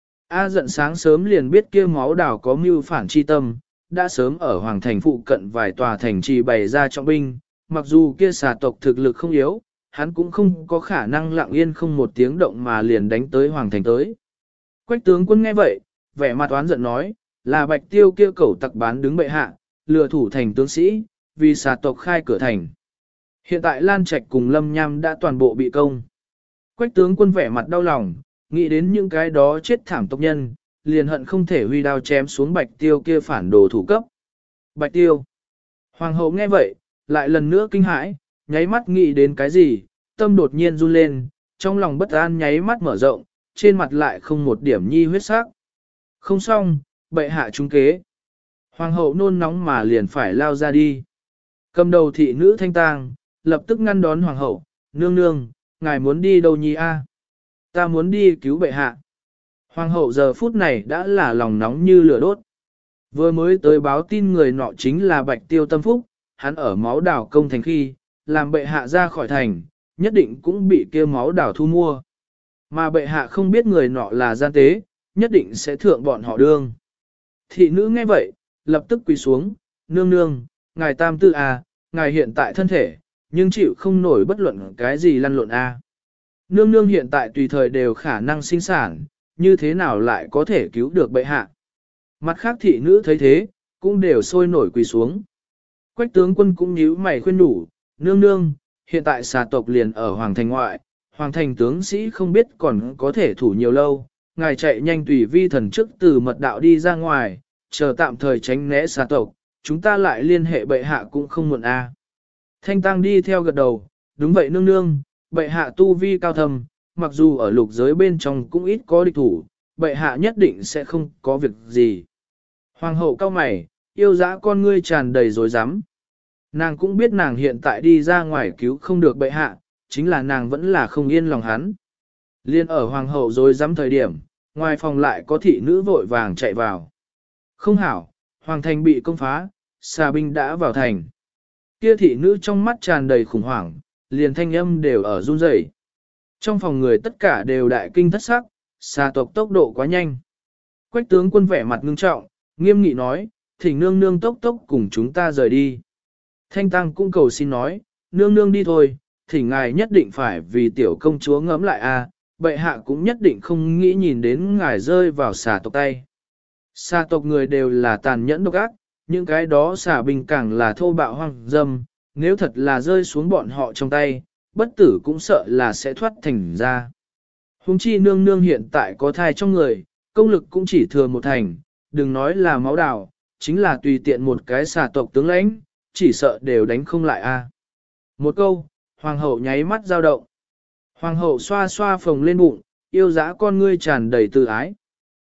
A giận sáng sớm liền biết kia máu đảo có mưu phản chi tâm, đã sớm ở hoàng thành phụ cận vài tòa thành trì bày ra trọng binh, mặc dù kia xà tộc thực lực không yếu, hắn cũng không có khả năng lặng yên không một tiếng động mà liền đánh tới hoàng thành tới. Quách tướng quân nghe vậy, vẻ mặt oán giận nói, là Bạch Tiêu kia cẩu tặc bán đứng bệ hạ, lừa thủ thành tướng sĩ, vì xà tộc khai cửa thành. Hiện tại Lan Trạch cùng Lâm Nham đã toàn bộ bị công. Quách tướng quân vẻ mặt đau lòng, nghĩ đến những cái đó chết thảm tộc nhân, liền hận không thể huy đao chém xuống Bạch Tiêu kia phản đồ thủ cấp. Bạch Tiêu. Hoàng hậu nghe vậy, lại lần nữa kinh hãi, nháy mắt nghĩ đến cái gì, tâm đột nhiên run lên, trong lòng bất an nháy mắt mở rộng, trên mặt lại không một điểm nhi huyết sắc. Không xong, bệ hạ trúng kế. Hoàng hậu nôn nóng mà liền phải lao ra đi. Cầm đầu thị nữ thanh tang, lập tức ngăn đón hoàng hậu, nương nương, ngài muốn đi đâu nhi a? Ta muốn đi cứu bệ hạ. Hoàng hậu giờ phút này đã là lòng nóng như lửa đốt. Vừa mới tới báo tin người nọ chính là Bạch Tiêu Tâm Phúc, hắn ở máu đảo công thành khi, làm bệ hạ ra khỏi thành, nhất định cũng bị kia máu đảo thu mua. Mà bệ hạ không biết người nọ là gian tế, nhất định sẽ thượng bọn họ đương. Thị nữ nghe vậy, lập tức quỳ xuống, nương nương, ngài tam tư à, ngài hiện tại thân thể, nhưng chịu không nổi bất luận cái gì lăn lộn à. Nương nương hiện tại tùy thời đều khả năng sinh sản, như thế nào lại có thể cứu được bệ hạ. Mặt khác thị nữ thấy thế, cũng đều sôi nổi quỳ xuống. Quách tướng quân cũng nhíu mày khuyên nhủ, nương nương, hiện tại xà tộc liền ở hoàng thành ngoại, hoàng thành tướng sĩ không biết còn có thể thủ nhiều lâu, ngài chạy nhanh tùy vi thần chức từ mật đạo đi ra ngoài, chờ tạm thời tránh né xà tộc, chúng ta lại liên hệ bệ hạ cũng không muộn a. Thanh Tăng đi theo gật đầu, đúng vậy nương nương, bệ hạ tu vi cao thầm, mặc dù ở lục giới bên trong cũng ít có địch thủ, bệ hạ nhất định sẽ không có việc gì. Hoàng hậu cao mày, yêu dã con ngươi tràn đầy dối rắm. Nàng cũng biết nàng hiện tại đi ra ngoài cứu không được bệ hạ, chính là nàng vẫn là không yên lòng hắn. Liên ở hoàng hậu dối rắm thời điểm, ngoài phòng lại có thị nữ vội vàng chạy vào. Không hảo, hoàng thành bị công phá, xà binh đã vào thành. Kia thị nữ trong mắt tràn đầy khủng hoảng, liền thanh âm đều ở run rẩy. Trong phòng người tất cả đều đại kinh thất sắc, xà tộc tốc độ quá nhanh. Quách tướng quân vẻ mặt ngưng trọng, nghiêm nghị nói, thỉnh nương nương tốc tốc cùng chúng ta rời đi. Thanh Tăng cũng cầu xin nói, nương nương đi thôi, thỉnh ngài nhất định phải vì tiểu công chúa ngẫm lại a, bệ hạ cũng nhất định không nghĩ nhìn đến ngài rơi vào xà tộc tay. Xà tộc người đều là tàn nhẫn độc ác, những cái đó xà binh càng là thô bạo hoang dâm, nếu thật là rơi xuống bọn họ trong tay, bất tử cũng sợ là sẽ thoát thành ra. Hùng chi nương nương hiện tại có thai trong người, công lực cũng chỉ thừa một thành, đừng nói là máu đào, chính là tùy tiện một cái xà tộc tướng lãnh, chỉ sợ đều đánh không lại a. Một câu, hoàng hậu nháy mắt dao động. Hoàng hậu xoa xoa phồng lên bụng, yêu dã con ngươi tràn đầy tự ái.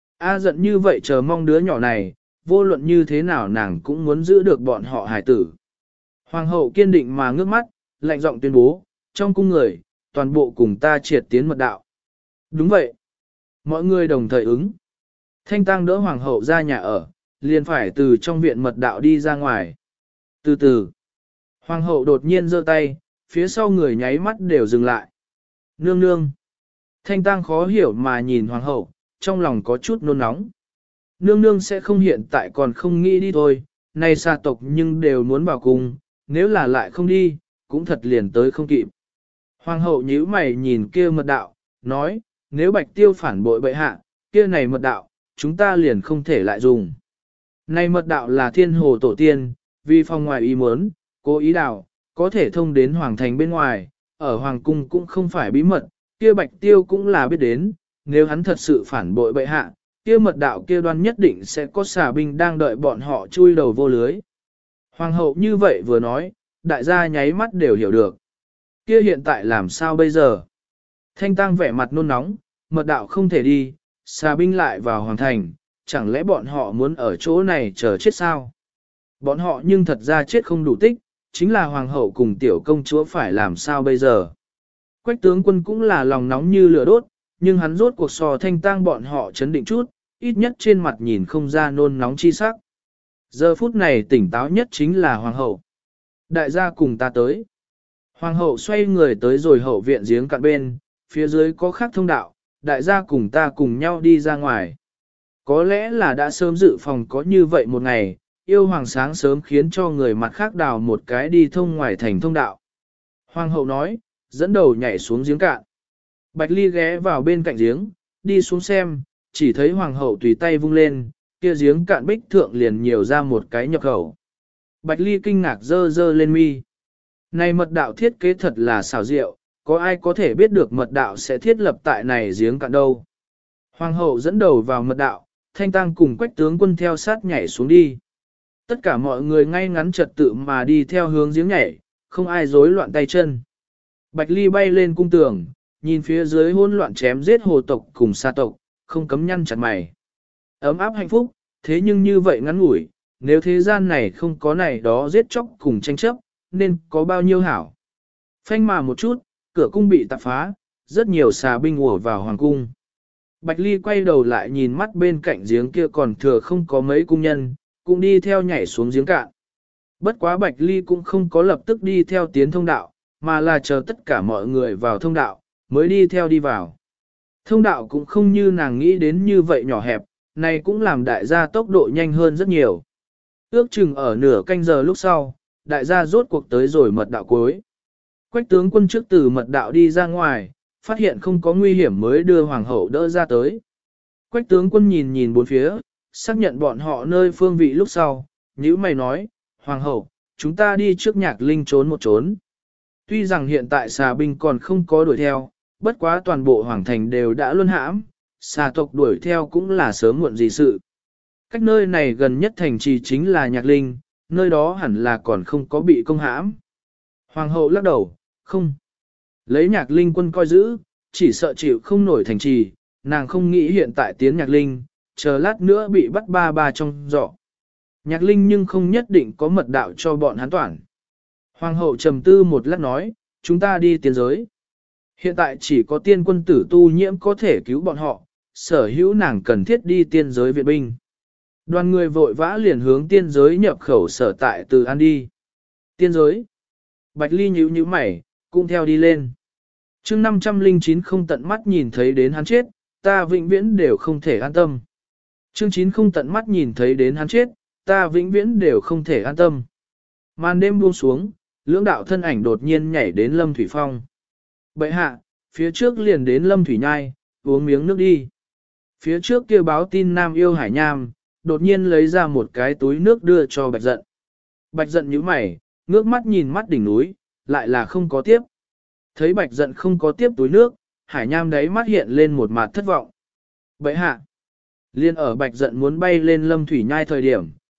A giận như vậy chờ mong đứa nhỏ này, vô luận như thế nào nàng cũng muốn giữ được bọn họ hải tử. Hoàng hậu kiên định mà ngước mắt, lạnh giọng tuyên bố, trong cung người, toàn bộ cùng ta triệt tiến mật đạo. Đúng vậy. Mọi người đồng thời ứng. Thanh Tăng đỡ hoàng hậu ra nhà ở, liền phải từ trong viện mật đạo đi ra ngoài. Từ từ, hoàng hậu đột nhiên giơ tay, phía sau người nháy mắt đều dừng lại. Nương nương. Thanh Tăng khó hiểu mà nhìn hoàng hậu, trong lòng có chút nôn nóng. Nương nương sẽ không hiện tại còn không nghĩ đi thôi, này xa tộc nhưng đều muốn vào cung, nếu là lại không đi, cũng thật liền tới không kịp. Hoàng hậu nhíu mày nhìn kia mật đạo, nói, nếu bạch tiêu phản bội bệ hạ, kia này mật đạo, chúng ta liền không thể lại dùng. Này mật đạo là thiên hồ tổ tiên, vì phòng ngoài ý muốn, cố ý đạo, có thể thông đến hoàng thành bên ngoài, ở hoàng cung cũng không phải bí mật, kia bạch tiêu cũng là biết đến, nếu hắn thật sự phản bội bệ hạ, kia mật đạo kia đoan nhất định sẽ có xà binh đang đợi bọn họ chui đầu vô lưới. Hoàng hậu như vậy vừa nói, đại gia nháy mắt đều hiểu được. Kia hiện tại làm sao bây giờ? Thanh Tăng vẻ mặt nôn nóng, mật đạo không thể đi, xà binh lại vào hoàng thành, chẳng lẽ bọn họ muốn ở chỗ này chờ chết sao? Bọn họ nhưng thật ra chết không đủ tích, chính là hoàng hậu cùng tiểu công chúa phải làm sao bây giờ? Quách tướng quân cũng là lòng nóng như lửa đốt, nhưng hắn rốt cuộc so Thanh Tăng bọn họ chấn định chút, ít nhất trên mặt nhìn không ra nôn nóng chi sắc. Giờ phút này tỉnh táo nhất chính là hoàng hậu. Đại gia cùng ta tới. Hoàng hậu xoay người tới rồi hậu viện giếng cạn bên, phía dưới có khác thông đạo, đại gia cùng ta cùng nhau đi ra ngoài. Có lẽ là đã sớm dự phòng có như vậy một ngày, yêu hoàng sáng sớm khiến cho người mặt khác đào một cái đi thông ngoài thành thông đạo. Hoàng hậu nói, dẫn đầu nhảy xuống giếng cạn. Bạch Ly ghé vào bên cạnh giếng, đi xuống xem, chỉ thấy hoàng hậu tùy tay vung lên, kia giếng cạn bích thượng liền nhiều ra một cái nhập khẩu. Bạch Ly kinh ngạc dơ dơ lên mi. Này mật đạo thiết kế thật là xảo diệu, có ai có thể biết được mật đạo sẽ thiết lập tại này giếng cạn đâu. Hoàng hậu dẫn đầu vào mật đạo, Thanh Tăng cùng Quách tướng quân theo sát nhảy xuống đi. Tất cả mọi người ngay ngắn trật tự mà đi theo hướng giếng nhảy, không ai rối loạn tay chân. Bạch Ly bay lên cung tường, nhìn phía dưới hỗn loạn chém giết hồ tộc cùng sa tộc, không cấm nhăn chặt mày. Ấm áp hạnh phúc, thế nhưng như vậy ngắn ngủi, nếu thế gian này không có này đó giết chóc cùng tranh chấp, nên có bao nhiêu hảo. Phanh mà một chút, cửa cung bị tạp phá, rất nhiều xà binh ùa vào hoàng cung. Bạch Ly quay đầu lại nhìn mắt bên cạnh giếng kia còn thừa không có mấy cung nhân, cũng đi theo nhảy xuống giếng cạn. Bất quá Bạch Ly cũng không có lập tức đi theo tiến thông đạo, mà là chờ tất cả mọi người vào thông đạo, mới đi theo đi vào. Thông đạo cũng không như nàng nghĩ đến như vậy nhỏ hẹp, này cũng làm đại gia tốc độ nhanh hơn rất nhiều. Ước chừng ở nửa canh giờ lúc sau, đại gia rốt cuộc tới rồi mật đạo cuối. Quách tướng quân trước từ mật đạo đi ra ngoài, phát hiện không có nguy hiểm mới đưa hoàng hậu đỡ ra tới. Quách tướng quân nhìn nhìn bốn phía, xác nhận bọn họ nơi phương vị lúc sau, nhíu mày nói, hoàng hậu, chúng ta đi trước Nhạc Linh trốn một trốn. Tuy rằng hiện tại xà binh còn không có đuổi theo, bất quá toàn bộ hoàng thành đều đã luân hãm, xà tộc đuổi theo cũng là sớm muộn gì sự. Cách nơi này gần nhất thành trì chính là Nhạc Linh, nơi đó hẳn là còn không có bị công hãm. Hoàng hậu lắc đầu, không. Lấy Nhạc Linh quân coi giữ, chỉ sợ chịu không nổi thành trì, nàng không nghĩ hiện tại tiến Nhạc Linh, chờ lát nữa bị bắt ba ba trong giỏ. Nhạc Linh nhưng không nhất định có mật đạo cho bọn hắn toàn. Hoàng hậu trầm tư một lát nói, chúng ta đi tiên giới. Hiện tại chỉ có tiên quân tử tu nhiễm có thể cứu bọn họ, sở hữu nàng cần thiết đi tiên giới viện binh. Đoàn người vội vã liền hướng tiên giới nhập khẩu sở tại từ An đi. Tiên giới. Bạch Ly nhíu mày, cũng theo đi lên. chương 509 không tận mắt nhìn thấy đến hắn chết, ta vĩnh viễn đều không thể an tâm. chương 9 không tận mắt nhìn thấy đến hắn chết, ta vĩnh viễn đều không thể an tâm. Màn đêm buông xuống, lưỡng đạo thân ảnh đột nhiên nhảy đến Lâm Thủy Phong. Bệ hạ, phía trước liền đến Lâm Thủy Nhai, uống miếng nước đi. Phía trước kia báo tin Nam Yêu Hải Nham, đột nhiên lấy ra một cái túi nước đưa cho Bạch Dận. Bạch Dận nhíu mày, ngước mắt nhìn mắt đỉnh núi, lại là không có tiếp. Thấy Bạch Dận không có tiếp túi nước, Hải Nham đấy mắt hiện lên một mặt thất vọng. Bệ hạ, liên ở Bạch Dận muốn bay lên Lâm Thủy Nhai thời điểm,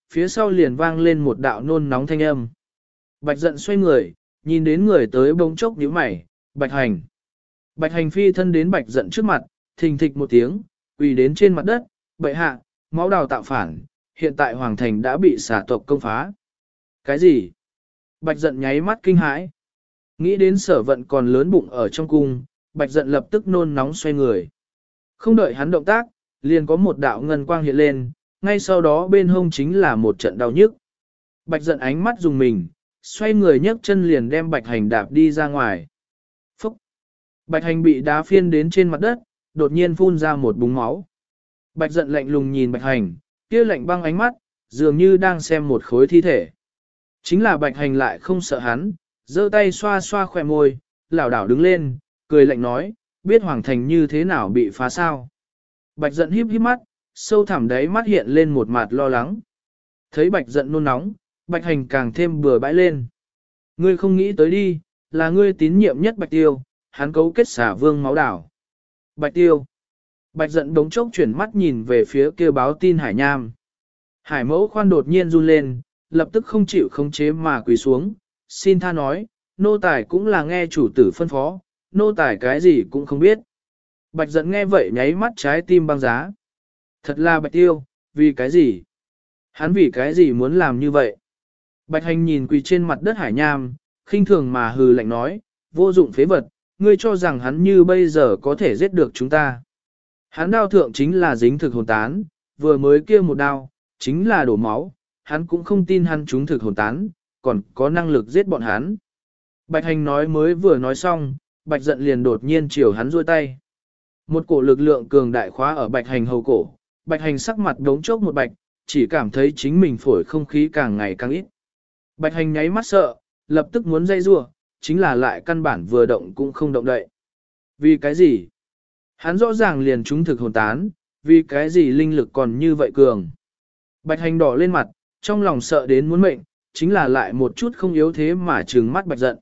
phía sau liền vang lên một đạo nôn nóng thanh âm. Bạch giận xoay người, nhìn đến người tới bỗng chốc nhíu mày, Bạch Hành. Bạch Hành phi thân đến Bạch giận trước mặt, thình thịch một tiếng, quỳ đến trên mặt đất, bệ hạ, máu đào tạo phản, hiện tại Hoàng Thành đã bị xả tộc công phá. Cái gì? Bạch giận nháy mắt kinh hãi. Nghĩ đến Sở Vận còn lớn bụng ở trong cung, Bạch giận lập tức nôn nóng xoay người. Không đợi hắn động tác, liền có một đạo ngân quang hiện lên, ngay sau đó bên hông chính là một trận đau nhức. Bạch giận ánh mắt dùng mình, xoay người nhấc chân liền đem Bạch Hành đạp đi ra ngoài. Phúc! Bạch Hành bị đá phiên đến trên mặt đất, đột nhiên phun ra một búng máu. Bạch giận lạnh lùng nhìn Bạch Hành, kia lạnh băng ánh mắt, dường như đang xem một khối thi thể. Chính là Bạch Hành lại không sợ hắn, giơ tay xoa xoa khỏe môi, lảo đảo đứng lên, cười lạnh nói, biết Hoàng Thành như thế nào bị phá sao. Bạch giận híp híp mắt, sâu thẳm đáy mắt hiện lên một mặt lo lắng. Thấy Bạch giận nôn nóng, Bạch Hành càng thêm bừa bãi lên. Ngươi không nghĩ tới đi, là ngươi tín nhiệm nhất Bạch Tiêu, hắn cấu kết xả vương máu đảo. Bạch Tiêu. Bạch giận đống chốc chuyển mắt nhìn về phía kia báo tin Hải Nham. Hải mẫu khoan đột nhiên run lên, lập tức không chịu khống chế mà quỳ xuống, xin tha nói, nô tài cũng là nghe chủ tử phân phó, nô tài cái gì cũng không biết. Bạch giận nghe vậy nháy mắt trái tim băng giá. Thật là Bạch Tiêu, vì cái gì? Hắn vì cái gì muốn làm như vậy? Bạch Hành nhìn quỳ trên mặt đất Hải Nham, khinh thường mà hừ lạnh nói, vô dụng phế vật, ngươi cho rằng hắn như bây giờ có thể giết được chúng ta. Hắn đao thượng chính là dính thực hồn tán, vừa mới kia một đao, chính là đổ máu, hắn cũng không tin hắn trúng thực hồn tán, còn có năng lực giết bọn hắn. Bạch Hành nói mới vừa nói xong, Bạch giận liền đột nhiên chiều hắn duỗi tay. Một cổ lực lượng cường đại khóa ở Bạch Hành hầu cổ, Bạch Hành sắc mặt đống chốc một bạch, chỉ cảm thấy chính mình phổi không khí càng ngày càng ít. Bạch Hành nháy mắt sợ, lập tức muốn dây rua, chính là lại căn bản vừa động cũng không động đậy. Vì cái gì? Hắn rõ ràng liền trúng thực hồn tán, vì cái gì linh lực còn như vậy cường. Bạch Hành đỏ lên mặt, trong lòng sợ đến muốn mệnh, chính là lại một chút không yếu thế mà trừng mắt Bạch giận.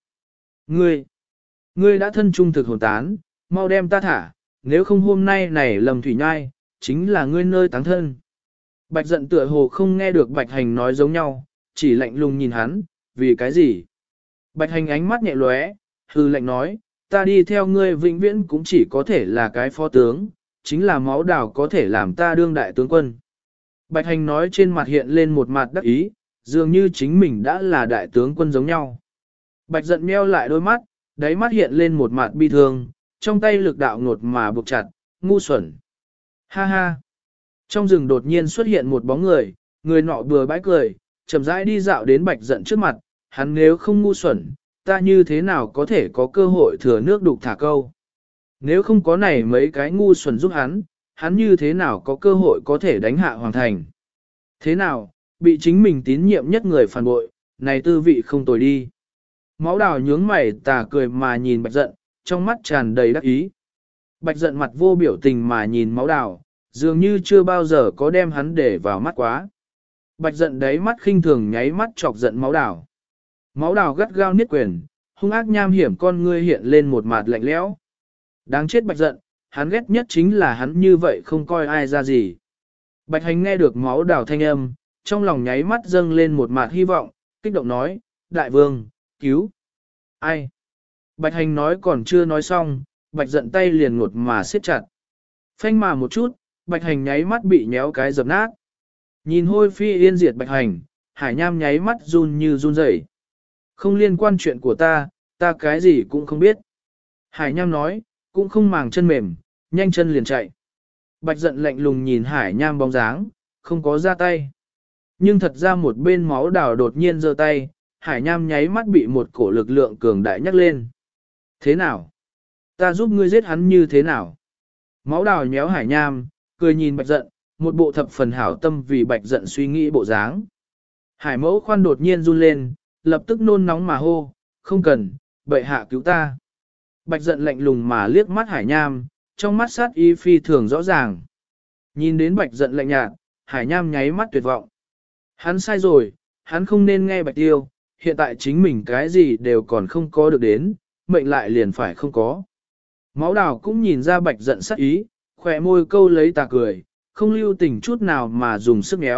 Ngươi đã thân trung thực hồn tán, mau đem ta thả, nếu không hôm nay này lầm thủy nhai, chính là ngươi nơi táng thân. Bạch giận tựa hồ không nghe được Bạch Hành nói giống nhau, chỉ lạnh lùng nhìn hắn, vì cái gì? Bạch Hành ánh mắt nhẹ lóe, hư lạnh nói, ta đi theo ngươi vĩnh viễn cũng chỉ có thể là cái phó tướng, chính là máu đào có thể làm ta đương đại tướng quân. Bạch Hành nói trên mặt hiện lên một mặt đắc ý, dường như chính mình đã là đại tướng quân giống nhau. Bạch giận meo lại đôi mắt, đáy mắt hiện lên một mặt bi thương, trong tay lực đạo ngột mà buộc chặt, ngu xuẩn. Ha ha! Trong rừng đột nhiên xuất hiện một bóng người, người nọ bừa bãi cười, chậm rãi đi dạo đến Bạch giận trước mặt, hắn nếu không ngu xuẩn, ta như thế nào có thể có cơ hội thừa nước đục thả câu. Nếu không có này mấy cái ngu xuẩn giúp hắn như thế nào có cơ hội có thể đánh hạ Hoàng Thành. Thế nào, bị chính mình tín nhiệm nhất người phản bội, này tư vị không tồi đi. Máu đào nhướng mày tà cười mà nhìn Bạch giận, trong mắt tràn đầy đắc ý. Bạch giận mặt vô biểu tình mà nhìn máu đào, dường như chưa bao giờ có đem hắn để vào mắt quá. Bạch giận đấy mắt khinh thường nháy mắt chọc giận máu đào. Máu đào gắt gao niết quyền, hung ác nham hiểm con ngươi hiện lên một mặt lạnh lẽo. Đáng chết Bạch giận, hắn ghét nhất chính là hắn như vậy không coi ai ra gì. Bạch Hành nghe được máu đào thanh âm, trong lòng nháy mắt dâng lên một mặt hy vọng, kích động nói, đại vương, cứu. Ai? Bạch Hành nói còn chưa nói xong, Bạch giận tay liền ngột mà siết chặt. Phanh mà một chút, Bạch Hành nháy mắt bị nhéo cái dập nát. Nhìn hôi phi yên diệt Bạch Hành, Hải Nham nháy mắt run như run rẩy. Không liên quan chuyện của ta cái gì cũng không biết. Hải Nham nói, cũng không màng chân mềm, nhanh chân liền chạy. Bạch giận lạnh lùng nhìn Hải Nham bóng dáng, không có ra tay. Nhưng thật ra một bên máu đào đột nhiên giơ tay, Hải Nham nháy mắt bị một cổ lực lượng cường đại nhắc lên. Thế nào? Ta giúp ngươi giết hắn như thế nào? Máu đào nhéo Hải Nham, cười nhìn Bạch giận, một bộ thập phần hảo tâm vì Bạch giận suy nghĩ bộ dáng. Hải mẫu khoan đột nhiên run lên, lập tức nôn nóng mà hô, không cần, bệ hạ cứu ta. Bạch giận lạnh lùng mà liếc mắt Hải Nham, trong mắt sát ý phi thường rõ ràng. Nhìn đến Bạch giận lạnh nhạt, Hải Nham nháy mắt tuyệt vọng. Hắn sai rồi, hắn không nên nghe Bạch Tiêu, hiện tại chính mình cái gì đều còn không có được đến, mệnh lại liền phải không có. Máu đào cũng nhìn ra Bạch giận sát ý, khỏe môi câu lấy tà cười, không lưu tình chút nào mà dùng sức méo,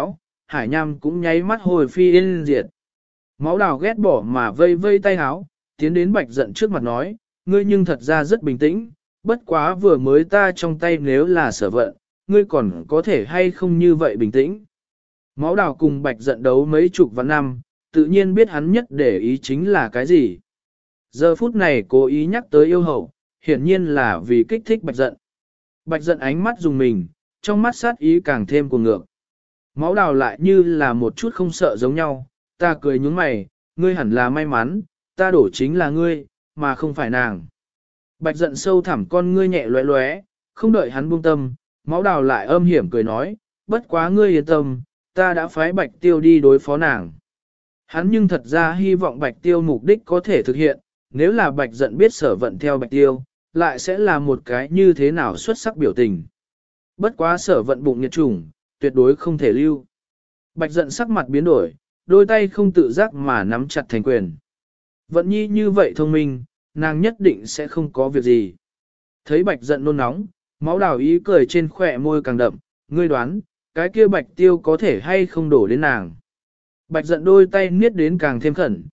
Hải Nham cũng nháy mắt hồi phi yên diệt. Máu đào ghét bỏ mà vây vây tay háo, tiến đến Bạch Dận trước mặt nói, ngươi nhưng thật ra rất bình tĩnh, bất quá vừa mới ta trong tay nếu là Sở Vận, ngươi còn có thể hay không như vậy bình tĩnh. Máu đào cùng Bạch Dận đấu mấy chục vạn năm, tự nhiên biết hắn nhất để ý chính là cái gì. Giờ phút này cố ý nhắc tới yêu hậu, hiển nhiên là vì kích thích Bạch Dận. Bạch Dận ánh mắt dùng mình, trong mắt sát ý càng thêm cuồng ngược. Máu đào lại như là một chút không sợ giống nhau, ta cười nhướng mày, ngươi hẳn là may mắn, ta đổ chính là ngươi, mà không phải nàng. Bạch Dận sâu thẳm con ngươi nhẹ lóe lóe, không đợi hắn buông tâm, máu đào lại âm hiểm cười nói, bất quá ngươi yên tâm, ta đã phái Bạch Tiêu đi đối phó nàng. Hắn nhưng thật ra hy vọng Bạch Tiêu mục đích có thể thực hiện, nếu là Bạch Dận biết Sở Vận theo Bạch Tiêu, lại sẽ là một cái như thế nào xuất sắc biểu tình. Bất quá Sở Vận bụng nghiệt chủng, tuyệt đối không thể lưu. Bạch Dận sắc mặt biến đổi, đôi tay không tự giác mà nắm chặt thành quyền. Vận Nhi như vậy thông minh, nàng nhất định sẽ không có việc gì. Thấy Bạch Dận nôn nóng, máu đào ý cười trên khỏe môi càng đậm, ngươi đoán, cái kia Bạch Tiêu có thể hay không đổ đến nàng. Bạch Dận đôi tay niết đến càng thêm khẩn,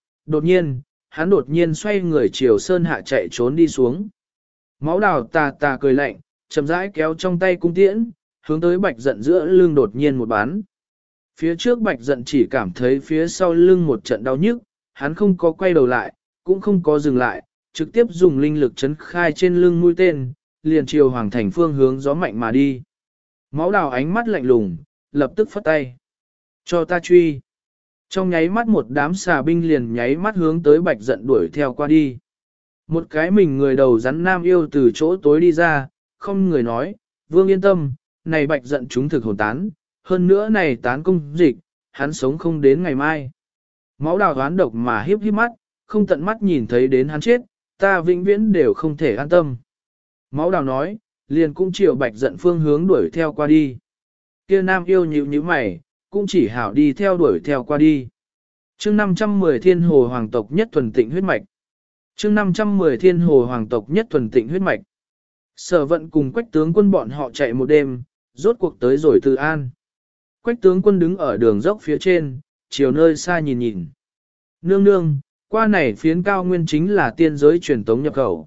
hắn đột nhiên xoay người chiều sơn hạ chạy trốn đi xuống. Máu đào tà tà cười lạnh, chậm rãi kéo trong tay cung tiễn, hướng tới Bạch Dận giữa lưng đột nhiên một bán. Phía trước Bạch Dận chỉ cảm thấy phía sau lưng một trận đau nhức, hắn không có quay đầu lại, cũng không có dừng lại, trực tiếp dùng linh lực chấn khai trên lưng mũi tên, liền chiều Hoàng Thành phương hướng gió mạnh mà đi. Máu đào ánh mắt lạnh lùng, lập tức phất tay. Cho ta truy. Trong nháy mắt một đám xà binh liền nháy mắt hướng tới Bạch Dận đuổi theo qua đi. Một cái mình người đầu rắn nam yêu từ chỗ tối đi ra, không người nói, vương yên tâm, này Bạch Dận chúng thực hồn tán, hơn nữa này tán công dịch, hắn sống không đến ngày mai. Máu đào đoán độc mà hiếp hiếp mắt, không tận mắt nhìn thấy đến hắn chết, ta vĩnh viễn đều không thể an tâm. Máu đào nói, liền cũng chiều Bạch Dận phương hướng đuổi theo qua đi. Kia nam yêu nhíu nhíu mày, cũng chỉ hảo đi theo đuổi theo qua đi. Chương 510 Thiên Hồ Hoàng tộc nhất thuần tịnh huyết mạch. Chương 510 Thiên Hồ Hoàng tộc nhất thuần tịnh huyết mạch. Sở Vận cùng Quách tướng quân bọn họ chạy một đêm, rốt cuộc tới rồi Từ An. Quách tướng quân đứng ở đường dốc phía trên, chiều nơi xa nhìn nhìn. Nương nương, qua này phiến cao nguyên chính là tiên giới truyền tống nhập khẩu.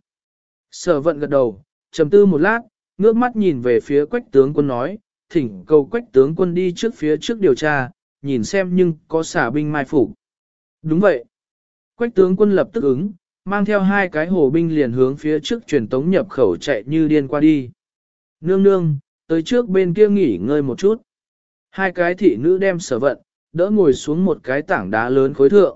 Sở Vận gật đầu, trầm tư một lát, ngước mắt nhìn về phía Quách tướng quân nói, thỉnh cầu Quách tướng quân đi trước phía trước điều tra, nhìn xem nhưng có xả binh mai phục. Đúng vậy. Quách tướng quân lập tức ứng, mang theo hai cái hồ binh liền hướng phía trước truyền tống nhập khẩu chạy như điên qua đi. Nương nương, tới trước bên kia nghỉ ngơi một chút. Hai cái thị nữ đem Sở Vận, đỡ ngồi xuống một cái tảng đá lớn khối thượng.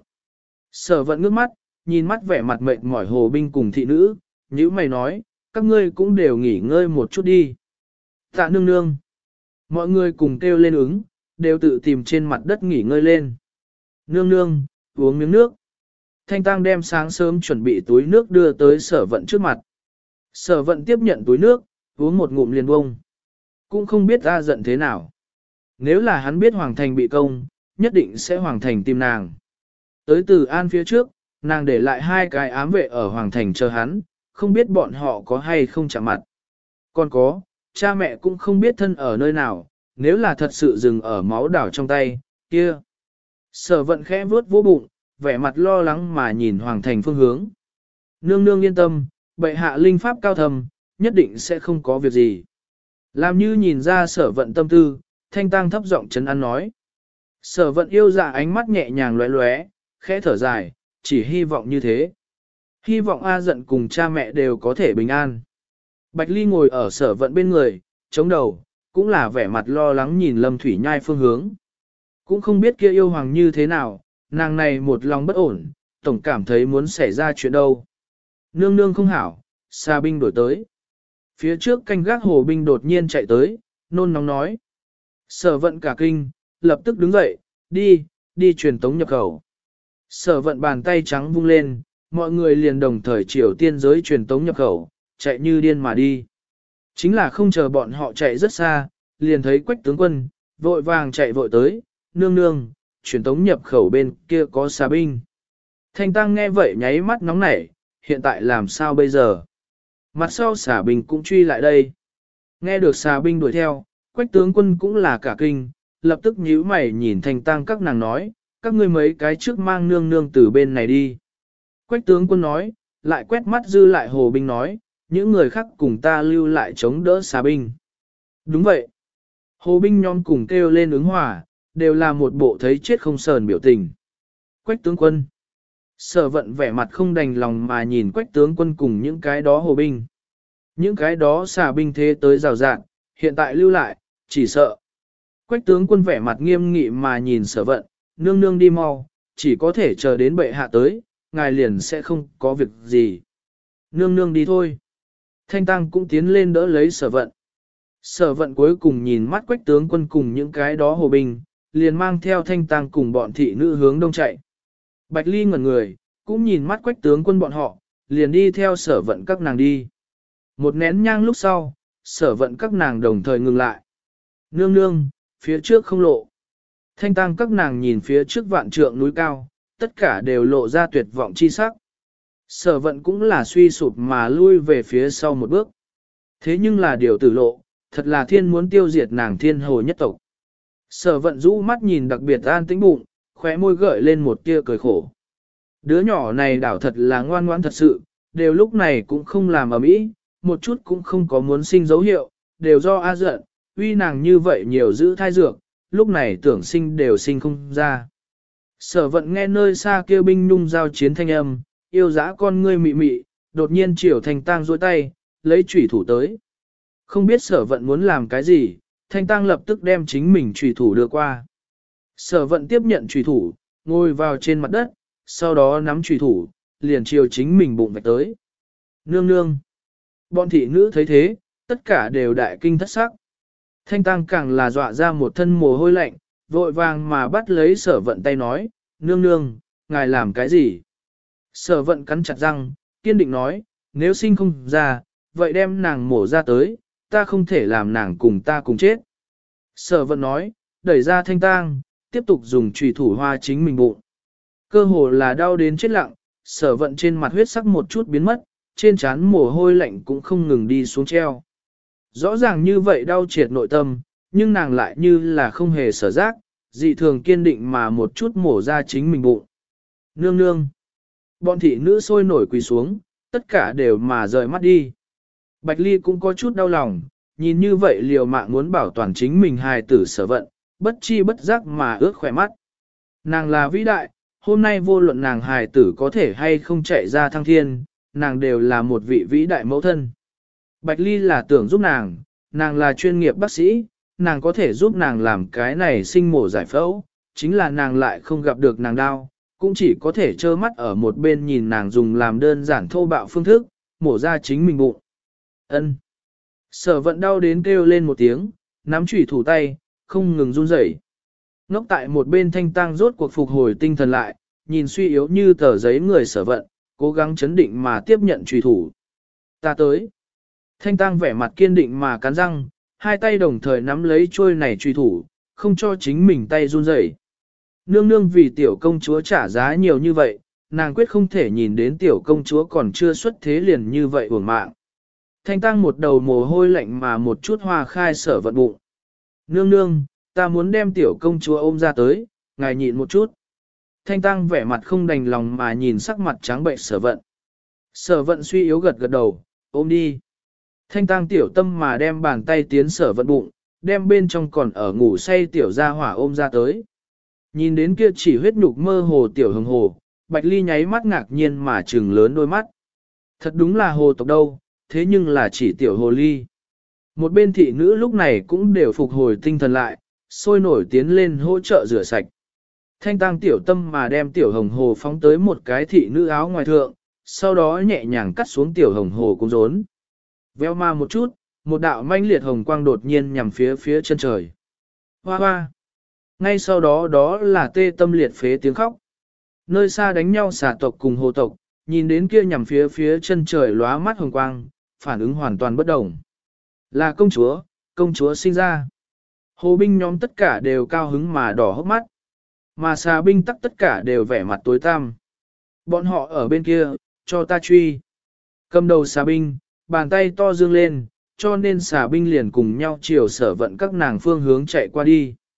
Sở Vận ngước mắt, nhìn mắt vẻ mặt mệt mỏi hồ binh cùng thị nữ, nhíu mày nói, các ngươi cũng đều nghỉ ngơi một chút đi. Tạ nương nương. Mọi người cùng kêu lên ứng, đều tự tìm trên mặt đất nghỉ ngơi lên. Nương nương, uống miếng nước. Thanh Tăng đem sáng sớm chuẩn bị túi nước đưa tới Sở Vận trước mặt. Sở Vận tiếp nhận túi nước, uống một ngụm liền bông. Cũng không biết ra giận thế nào. Nếu là hắn biết Hoàng Thành bị công, nhất định sẽ Hoàng Thành tìm nàng. Tới Từ An phía trước, nàng để lại hai cái ám vệ ở Hoàng Thành chờ hắn, không biết bọn họ có hay không chạm mặt. Còn có, cha mẹ cũng không biết thân ở nơi nào, nếu là thật sự dừng ở máu đảo trong tay, kia. Sở Vận khẽ vuốt vô bụng, vẻ mặt lo lắng mà nhìn Hoàng Thành phương hướng. Nương nương yên tâm, bệ hạ linh pháp cao thầm, nhất định sẽ không có việc gì. Làm như nhìn ra Sở Vận tâm tư, Thanh Tăng thấp giọng trấn an nói. Sở Vận yêu dạ ánh mắt nhẹ nhàng lóe lóe, khẽ thở dài, chỉ hy vọng như thế. Hy vọng A Dận cùng cha mẹ đều có thể bình an. Bạch Ly ngồi ở Sở Vận bên người, chống đầu, cũng là vẻ mặt lo lắng nhìn Lâm Thủy Nhai phương hướng. Cũng không biết kia yêu hoàng như thế nào, nàng này một lòng bất ổn, tổng cảm thấy muốn xảy ra chuyện đâu. Nương nương không hảo, xa binh đổi tới. Phía trước canh gác hồ binh đột nhiên chạy tới, nôn nóng nói. Sở Vận cả kinh, lập tức đứng dậy, đi truyền tống nhập khẩu. Sở Vận bàn tay trắng vung lên, mọi người liền đồng thời chiều tiên giới truyền tống nhập khẩu, chạy như điên mà đi. Chính là không chờ bọn họ chạy rất xa, liền thấy Quách tướng quân, vội vàng chạy vội tới, nương nương, truyền tống nhập khẩu bên kia có xà binh. Thanh Tăng nghe vậy nháy mắt nóng nảy, hiện tại làm sao bây giờ? Mặt sau xà binh cũng truy lại đây. Nghe được xà binh đuổi theo, Quách tướng quân cũng là cả kinh, lập tức nhíu mày nhìn Thanh Tăng các nàng nói, các ngươi mấy cái trước mang nương nương từ bên này đi. Quách tướng quân nói, lại quét mắt dư lại Hồ binh nói, những người khác cùng ta lưu lại chống đỡ xà binh. Đúng vậy. Hồ binh nhóm cùng kêu lên ứng hòa, đều là một bộ thấy chết không sờn biểu tình. Quách tướng quân. Sở vận vẻ mặt không đành lòng mà nhìn quách tướng quân cùng những cái đó hồ binh. Những cái đó xà binh thế tới rào rạng, hiện tại lưu lại, chỉ sợ. Quách tướng quân vẻ mặt nghiêm nghị mà nhìn sở vận, nương nương đi mau, chỉ có thể chờ đến bệ hạ tới, ngài liền sẽ không có việc gì. Nương nương đi thôi. Thanh Tăng cũng tiến lên đỡ lấy sở vận. Sở vận cuối cùng nhìn mắt quách tướng quân cùng những cái đó hồ binh, liền mang theo Thanh Tăng cùng bọn thị nữ hướng đông chạy. Bạch Ly ngẩn người, cũng nhìn mắt quách tướng quân bọn họ, liền đi theo sở vận các nàng đi. Một nén nhang lúc sau, sở vận các nàng đồng thời ngừng lại. Nương nương, phía trước không lộ. Thanh Tăng các nàng nhìn phía trước vạn trượng núi cao, tất cả đều lộ ra tuyệt vọng chi sắc. Sở vận cũng là suy sụp mà lui về phía sau một bước. Thế nhưng là điều tử lộ, thật là thiên muốn tiêu diệt nàng thiên hồ nhất tộc. Sở vận rũ mắt nhìn đặc biệt an tĩnh bụng, khóe môi gợi lên một tia cười khổ. Đứa nhỏ này đảo thật là ngoan ngoãn thật sự, đều lúc này cũng không làm ầm ĩ, một chút cũng không có muốn sinh dấu hiệu, đều do A giận, uy nàng như vậy nhiều giữ thai dược, lúc này tưởng sinh đều sinh không ra. Sở vận nghe nơi xa kêu binh nhung giao chiến thanh âm, yêu dã con ngươi mị mị, đột nhiên chiều Thanh Tăng duỗi tay, lấy chủy thủ tới. Không biết sở vận muốn làm cái gì, Thanh Tăng lập tức đem chính mình chủy thủ đưa qua. Sở vận tiếp nhận chủy thủ, ngồi vào trên mặt đất, sau đó nắm chủy thủ, liền chiều chính mình bụng vạch tới. Nương nương. Bọn thị nữ thấy thế, tất cả đều đại kinh thất sắc. Thanh Tăng càng là dọa ra một thân mồ hôi lạnh, vội vàng mà bắt lấy sở vận tay nói, nương nương, ngài làm cái gì? Sở vận cắn chặt răng, kiên định nói, nếu sinh không ra, vậy đem nàng mổ ra tới, ta không thể làm nàng cùng ta cùng chết. Sở vận nói, đẩy ra Thanh Tăng, tiếp tục dùng chùy thủ hoa chính mình bụng. Cơ hồ là đau đến chết lặng, sở vận trên mặt huyết sắc một chút biến mất, trên trán mồ hôi lạnh cũng không ngừng đi xuống treo. Rõ ràng như vậy đau triệt nội tâm, nhưng nàng lại như là không hề sở giác, dị thường kiên định mà một chút mổ ra chính mình bụng. Nương nương. Bọn thị nữ sôi nổi quỳ xuống, tất cả đều mà rời mắt đi. Bạch Ly cũng có chút đau lòng, nhìn như vậy liều mạng muốn bảo toàn chính mình hài tử sở vận, bất chi bất giác mà ướt khỏe mắt. Nàng là vĩ đại, hôm nay vô luận nàng hài tử có thể hay không chạy ra thăng thiên, nàng đều là một vị vĩ đại mẫu thân. Bạch Ly là tưởng giúp nàng là chuyên nghiệp bác sĩ, nàng có thể giúp nàng làm cái này sinh mổ giải phẫu, chính là nàng lại không gặp được nàng đau, cũng chỉ có thể trơ mắt ở một bên nhìn nàng dùng làm đơn giản thô bạo phương thức, mổ ra chính mình bụng. Ân. Sở vận đau đến kêu lên một tiếng, nắm chủy thủ tay, không ngừng run rẩy. Ngốc tại một bên Thanh Tăng rốt cuộc phục hồi tinh thần lại, nhìn suy yếu như tờ giấy người sở vận, cố gắng chấn định mà tiếp nhận chủy thủ. Ta tới. Thanh Tăng vẻ mặt kiên định mà cắn răng, hai tay đồng thời nắm lấy trôi này chủy thủ, không cho chính mình tay run rẩy. Nương nương vì tiểu công chúa trả giá nhiều như vậy, nàng quyết không thể nhìn đến tiểu công chúa còn chưa xuất thế liền như vậy uổng mạng. Thanh Tăng một đầu mồ hôi lạnh mà một chút hoa khai sở vận bụng. Nương nương, ta muốn đem tiểu công chúa ôm ra tới, ngài nhịn một chút. Thanh Tăng vẻ mặt không đành lòng mà nhìn sắc mặt trắng bệnh sở vận. Sở vận suy yếu gật gật đầu, ôm đi. Thanh Tăng tiểu tâm mà đem bàn tay tiến sở vận bụng, đem bên trong còn ở ngủ say tiểu gia hỏa ôm ra tới. Nhìn đến kia chỉ huyết nhục mơ hồ tiểu hồng hồ, Bạch Ly nháy mắt ngạc nhiên mà trừng lớn đôi mắt. Thật đúng là hồ tộc đâu, thế nhưng là chỉ tiểu hồ ly. Một bên thị nữ lúc này cũng đều phục hồi tinh thần lại, sôi nổi tiến lên hỗ trợ rửa sạch. Thanh Tăng tiểu tâm mà đem tiểu hồng hồ phóng tới một cái thị nữ áo ngoài thượng, sau đó nhẹ nhàng cắt xuống tiểu hồng hồ cũng rốn. Veo ma một chút, một đạo manh liệt hồng quang đột nhiên nhằm phía chân trời. Hoa hoa! Ngay sau đó đó là tê tâm liệt phế tiếng khóc. Nơi xa đánh nhau xà tộc cùng hồ tộc, nhìn đến kia nhằm phía chân trời lóa mắt hồng quang, phản ứng hoàn toàn bất đồng. Là công chúa sinh ra. Hồ binh nhóm tất cả đều cao hứng mà đỏ hốc mắt. Mà xà binh tắc tất cả đều vẻ mặt tối tăm. Bọn họ ở bên kia, cho ta truy. Cầm đầu xà binh, bàn tay to dương lên, cho nên xà binh liền cùng nhau chiều sở vận các nàng phương hướng chạy qua đi.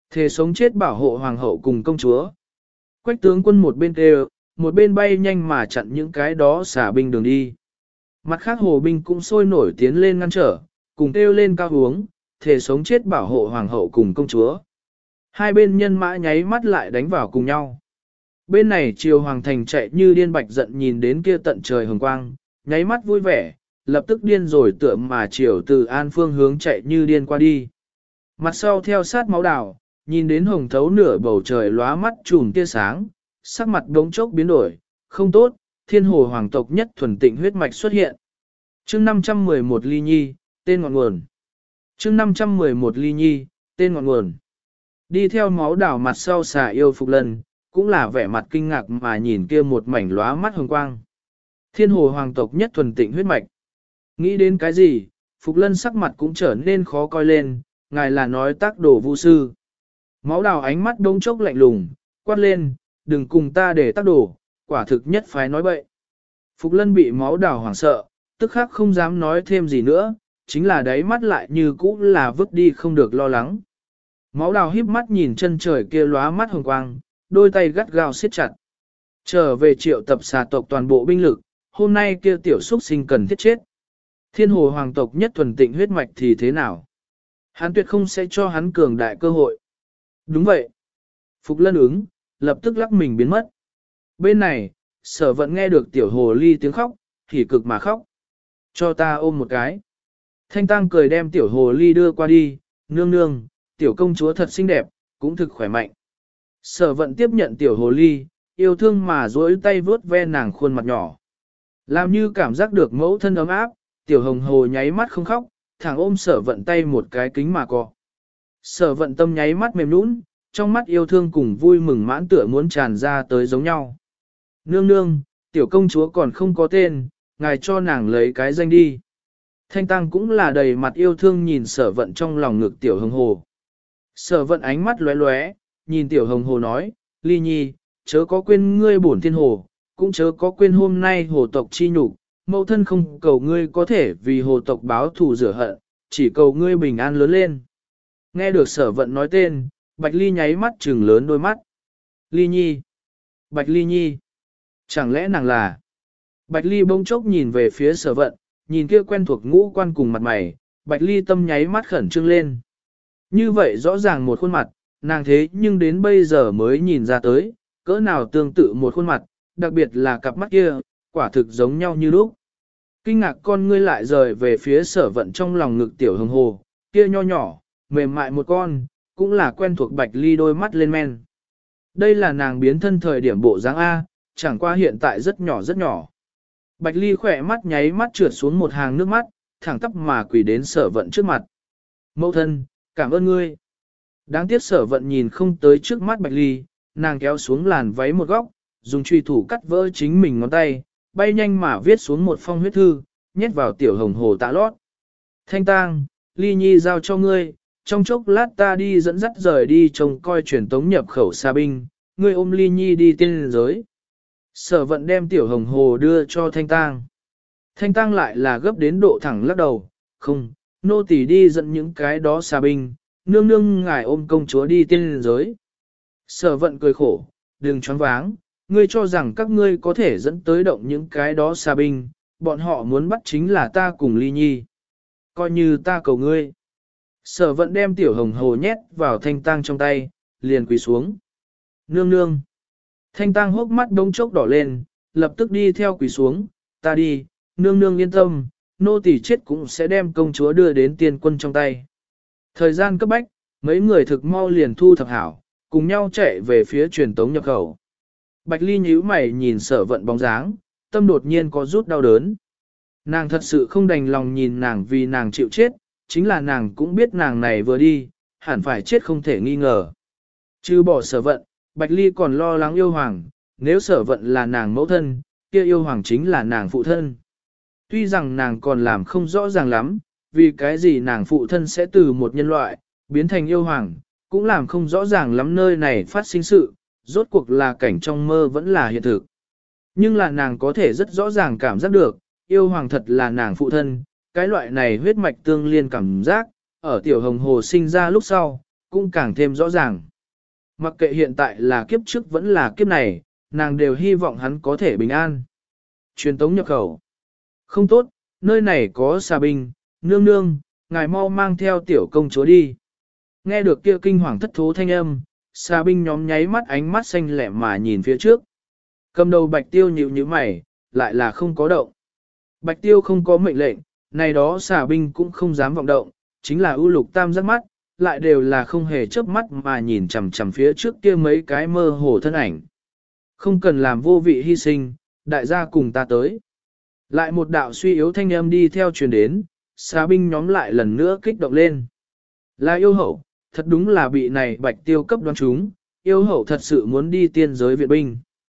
Thề sống chết bảo hộ hoàng hậu cùng công chúa. Quách tướng quân một bên kêu, một bên bay nhanh mà chặn những cái đó xả binh đường đi. Mặt khác hồ binh cũng sôi nổi tiến lên ngăn trở, cùng kêu lên cao hướng, thề sống chết bảo hộ hoàng hậu cùng công chúa. Hai bên nhân mã nháy mắt lại đánh vào cùng nhau. Bên này triều hoàng thành chạy như điên bạch giận nhìn đến kia tận trời hồng quang, nháy mắt vui vẻ, lập tức điên rồi tựa mà triều từ an phương hướng chạy như điên qua đi. Mặt sau theo sát máu đảo, nhìn đến hồng thấu nửa bầu trời lóa mắt trùm tia sáng, sắc mặt đống chốc biến đổi, không tốt, thiên hồ hoàng tộc nhất thuần tịnh huyết mạch xuất hiện. Chương 511 Ly Nhi, tên ngọn nguồn. Chương 511 Ly Nhi, tên ngọn nguồn. Đi theo máu đảo mặt sau xà yêu Phục Lân, cũng là vẻ mặt kinh ngạc mà nhìn kia một mảnh lóa mắt hồng quang. Thiên hồ hoàng tộc nhất thuần tịnh huyết mạch. Nghĩ đến cái gì, Phục Lân sắc mặt cũng trở nên khó coi lên, ngài là nói tác đồ vu sư. Máu đào ánh mắt đông chốc lạnh lùng, quát lên, đừng cùng ta để tác đồ, quả thực nhất phái nói bậy. Phục Lân bị máu đào hoảng sợ, tức khắc không dám nói thêm gì nữa, chính là đáy mắt lại như cũ là vứt đi không được lo lắng. Máu đào híp mắt nhìn chân trời kia lóa mắt hồng quang, đôi tay gắt gao siết chặt. Trở về triệu tập xà tộc toàn bộ binh lực, hôm nay kia tiểu xuất sinh cần thiết chết. Thiên hồ hoàng tộc nhất thuần tịnh huyết mạch thì thế nào? Hắn tuyệt không sẽ cho hắn cường đại cơ hội. Đúng vậy. Phục Lân ứng, lập tức lắc mình biến mất. Bên này, Sở Vận nghe được tiểu hồ ly tiếng khóc, hỉ cực mà khóc. Cho ta ôm một cái. Thanh Tăng cười đem tiểu hồ ly đưa qua đi, nương nương, tiểu công chúa thật xinh đẹp, cũng thực khỏe mạnh. Sở Vận tiếp nhận tiểu hồ ly, yêu thương mà duỗi tay vướt ve nàng khuôn mặt nhỏ. Làm như cảm giác được mẫu thân ấm áp, tiểu hồng hồ nháy mắt không khóc, thẳng ôm Sở Vận tay một cái kính mà cọ. Sở Vận tâm nháy mắt mềm nũng, trong mắt yêu thương cùng vui mừng mãn tựa muốn tràn ra tới giống nhau. Nương nương, tiểu công chúa còn không có tên, ngài cho nàng lấy cái danh đi. Thanh Tăng cũng là đầy mặt yêu thương nhìn Sở Vận trong lòng ngực tiểu hồng hồ. Sở Vận ánh mắt lóe lóe, nhìn tiểu hồng hồ nói, Ly Nhi, chớ có quên ngươi bổn thiên hồ, cũng chớ có quên hôm nay hồ tộc chi nhục, mẫu thân không cầu ngươi có thể vì hồ tộc báo thù rửa hận, chỉ cầu ngươi bình an lớn lên. Nghe được Sở Vận nói tên, Bạch Ly nháy mắt trừng lớn đôi mắt. Ly Nhi. Bạch Ly Nhi. Chẳng lẽ nàng là... Bạch Ly bỗng chốc nhìn về phía Sở Vận, nhìn kia quen thuộc ngũ quan cùng mặt mày, Bạch Ly tâm nháy mắt khẩn trương lên. Như vậy rõ ràng một khuôn mặt, nàng thế nhưng đến bây giờ mới nhìn ra tới, cỡ nào tương tự một khuôn mặt, đặc biệt là cặp mắt kia, quả thực giống nhau như lúc. Kinh ngạc con ngươi lại rời về phía Sở Vận trong lòng ngực tiểu hồng hồ, kia nho nhỏ, mềm mại một con, cũng là quen thuộc Bạch Ly đôi mắt lên men. Đây là nàng biến thân thời điểm bộ dáng A, chẳng qua hiện tại rất nhỏ rất nhỏ. Bạch Ly khỏe mắt nháy mắt trượt xuống một hàng nước mắt, thẳng tắp mà quỳ đến Sở Vận trước mặt. Mẫu thân, cảm ơn ngươi. Đáng tiếc Sở Vận nhìn không tới trước mắt Bạch Ly, nàng kéo xuống làn váy một góc, dùng chùy thủ cắt vỡ chính mình ngón tay, bay nhanh mà viết xuống một phong huyết thư, nhét vào tiểu hồng hồ tạ lót. Thanh Tang, Ly Nhi giao cho ngươi, trong chốc lát ta đi dẫn dắt rời đi trông coi truyền tống nhập khẩu xa binh, ngươi ôm Ly Nhi đi tiên giới. Sở Vận đem tiểu hồng hồ đưa cho Thanh Tang. Thanh Tang lại là gấp đến độ thẳng lắc đầu, không, nô tỳ đi dẫn những cái đó xa binh, nương nương ngài ôm công chúa đi tiên giới. Sở Vận cười khổ, đừng choáng váng, ngươi cho rằng các ngươi có thể dẫn tới động những cái đó xa binh, bọn họ muốn bắt chính là ta cùng Ly Nhi. Coi như ta cầu ngươi. Sở Vận đem tiểu hồng hồ nhét vào Thanh Tang trong tay, liền quỳ xuống. Nương nương. Thanh Tang hốc mắt đống chốc đỏ lên, lập tức đi theo quỳ xuống, ta đi, nương nương yên tâm, nô tỳ chết cũng sẽ đem công chúa đưa đến tiên quân trong tay. Thời gian cấp bách, mấy người thực mau liền thu thập hảo, cùng nhau chạy về phía truyền tống nhập khẩu. Bạch Ly nhíu mày nhìn Sở Vận bóng dáng, tâm đột nhiên có rút đau đớn. Nàng thật sự không đành lòng nhìn nàng vì nàng chịu chết, chính là nàng cũng biết nàng này vừa đi, hẳn phải chết không thể nghi ngờ. Trừ bỏ Sở Vận, Bạch Ly còn lo lắng yêu hoàng, nếu Sở Vận là nàng mẫu thân, kia yêu hoàng chính là nàng phụ thân. Tuy rằng nàng còn làm không rõ ràng lắm, vì cái gì nàng phụ thân sẽ từ một nhân loại, biến thành yêu hoàng, cũng làm không rõ ràng lắm nơi này phát sinh sự, rốt cuộc là cảnh trong mơ vẫn là hiện thực. Nhưng là nàng có thể rất rõ ràng cảm giác được, yêu hoàng thật là nàng phụ thân, cái loại này huyết mạch tương liên cảm giác, ở tiểu hồng hồ sinh ra lúc sau, cũng càng thêm rõ ràng. Mặc kệ hiện tại là kiếp trước vẫn là kiếp này, nàng đều hy vọng hắn có thể bình an. Truyền tống nhập khẩu. Không tốt, nơi này có xà binh, nương nương, ngài mau mang theo tiểu công chúa đi. Nghe được kia kinh hoàng thất thố thanh âm, xà binh nhóm nháy mắt ánh mắt xanh lẻ mà nhìn phía trước. Cầm đầu Bạch Tiêu nhíu nhíu mày, lại là không có động. Bạch Tiêu không có mệnh lệnh, này đó xà binh cũng không dám vọng động, chính là ưu lục tam giác mắt, lại đều là không hề chớp mắt mà nhìn chằm chằm phía trước kia mấy cái mơ hồ thân ảnh. Không cần làm vô vị hy sinh, đại gia cùng ta tới. Lại một đạo suy yếu thanh âm đi theo truyền đến, xà binh nhóm lại lần nữa kích động lên. Là yêu hậu, thật đúng là bị này Bạch Tiêu cấp đoán chúng, yêu hậu thật sự muốn đi tiên giới viện binh.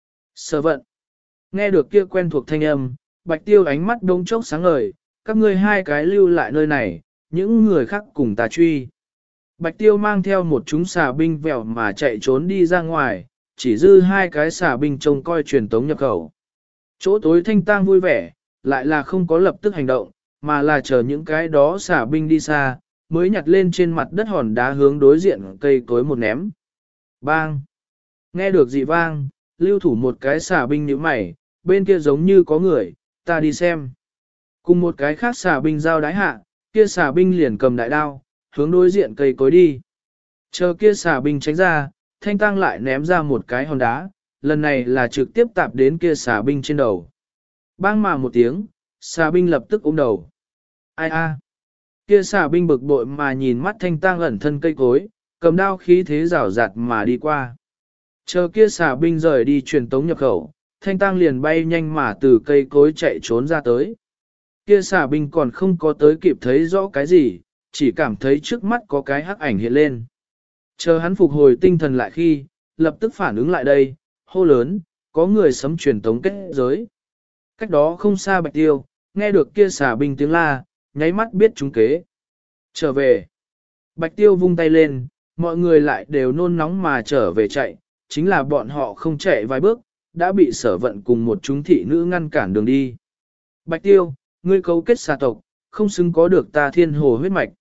Sở vận. Nghe được kia quen thuộc thanh âm, Bạch Tiêu ánh mắt đông chốc sáng ngời, các ngươi hai cái lưu lại nơi này, những người khác cùng ta truy. Bạch Tiêu mang theo một chúng xà binh vèo mà chạy trốn đi ra ngoài, chỉ dư hai cái xà binh trông coi truyền tống nhập khẩu. Chỗ tối Thanh Tang vui vẻ, lại là không có lập tức hành động, mà là chờ những cái đó xà binh đi xa, mới nhặt lên trên mặt đất hòn đá hướng đối diện cây cối một ném. Bang! Nghe được dị vang, lưu thủ một cái xà binh nhíu mày, bên kia giống như có người, ta đi xem. Cùng một cái khác xà binh giao đái hạ, kia xà binh liền cầm đại đao, hướng đối diện cây cối đi. Chờ kia xà binh tránh ra, Thanh Tăng lại ném ra một cái hòn đá, lần này là trực tiếp tạp đến kia xà binh trên đầu. Bang mà một tiếng, xà binh lập tức ôm đầu. Ai a? Kia xà binh bực bội mà nhìn mắt Thanh Tăng ẩn thân cây cối, cầm đao khí thế rào rạt mà đi qua. Chờ kia xà binh rời đi truyền tống nhập khẩu, Thanh Tăng liền bay nhanh mà từ cây cối chạy trốn ra tới. Kia xà binh còn không có tới kịp thấy rõ cái gì, chỉ cảm thấy trước mắt có cái hắc ảnh hiện lên. Chờ hắn phục hồi tinh thần lại khi, lập tức phản ứng lại đây, hô lớn, có người sấm truyền tống kết giới. Cách đó không xa Bạch Tiêu, nghe được kia xà binh tiếng la, nháy mắt biết chúng kế. Trở về. Bạch Tiêu vung tay lên, mọi người lại đều nôn nóng mà trở về chạy, chính là bọn họ không chạy vài bước, đã bị Sở Vận cùng một chúng thị nữ ngăn cản đường đi. Bạch Tiêu, ngươi cấu kết xà tộc, không xứng có được ta thiên hồ huyết mạch.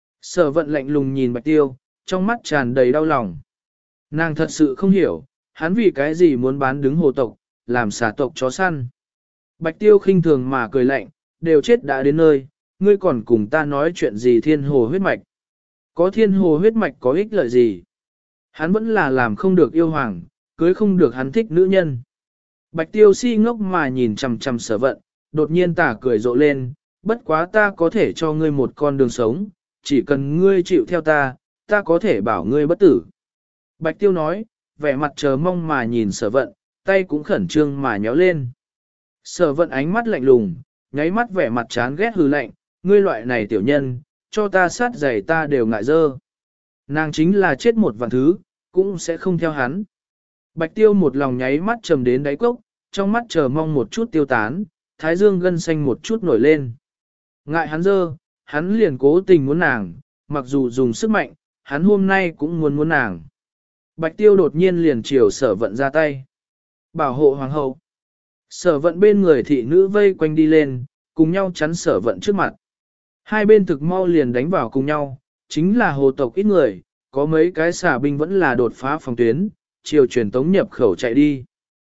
Sở Vận lạnh lùng nhìn Bạch Tiêu, trong mắt tràn đầy đau lòng. Nàng thật sự không hiểu, hắn vì cái gì muốn bán đứng hồ tộc, làm xà tộc chó săn. Bạch Tiêu khinh thường mà cười lạnh, đều chết đã đến nơi, ngươi còn cùng ta nói chuyện gì thiên hồ huyết mạch. Có thiên hồ huyết mạch có ích lợi gì? Hắn vẫn là làm không được yêu hoàng, cưới không được hắn thích nữ nhân. Bạch Tiêu si ngốc mà nhìn chằm chằm Sở Vận, đột nhiên tà cười rộ lên, bất quá ta có thể cho ngươi một con đường sống, chỉ cần ngươi chịu theo ta, ta có thể bảo ngươi bất tử. Bạch Tiêu nói, vẻ mặt chờ mong mà nhìn Sở Vận, tay cũng khẩn trương mà nhéo lên. Sở Vận ánh mắt lạnh lùng, nháy mắt vẻ mặt chán ghét hừ lạnh, ngươi loại này tiểu nhân, cho ta sát giày ta đều ngại dơ. Nàng chính là chết một vạn thứ, cũng sẽ không theo hắn. Bạch Tiêu một lòng nháy mắt trầm đến đáy cốc, trong mắt chờ mong một chút tiêu tán, thái dương gân xanh một chút nổi lên. Ngại hắn dơ, hắn liền cố tình muốn nàng, mặc dù dùng sức mạnh, hắn hôm nay cũng muốn nàng. Bạch Tiêu đột nhiên liền chiều Sở Vận ra tay. Bảo hộ hoàng hậu. Sở Vận bên người thị nữ vây quanh đi lên, cùng nhau chắn Sở Vận trước mặt. Hai bên thực mau liền đánh vào cùng nhau, chính là hồ tộc ít người, có mấy cái xà binh vẫn là đột phá phòng tuyến, chiều truyền tống nhập khẩu chạy đi.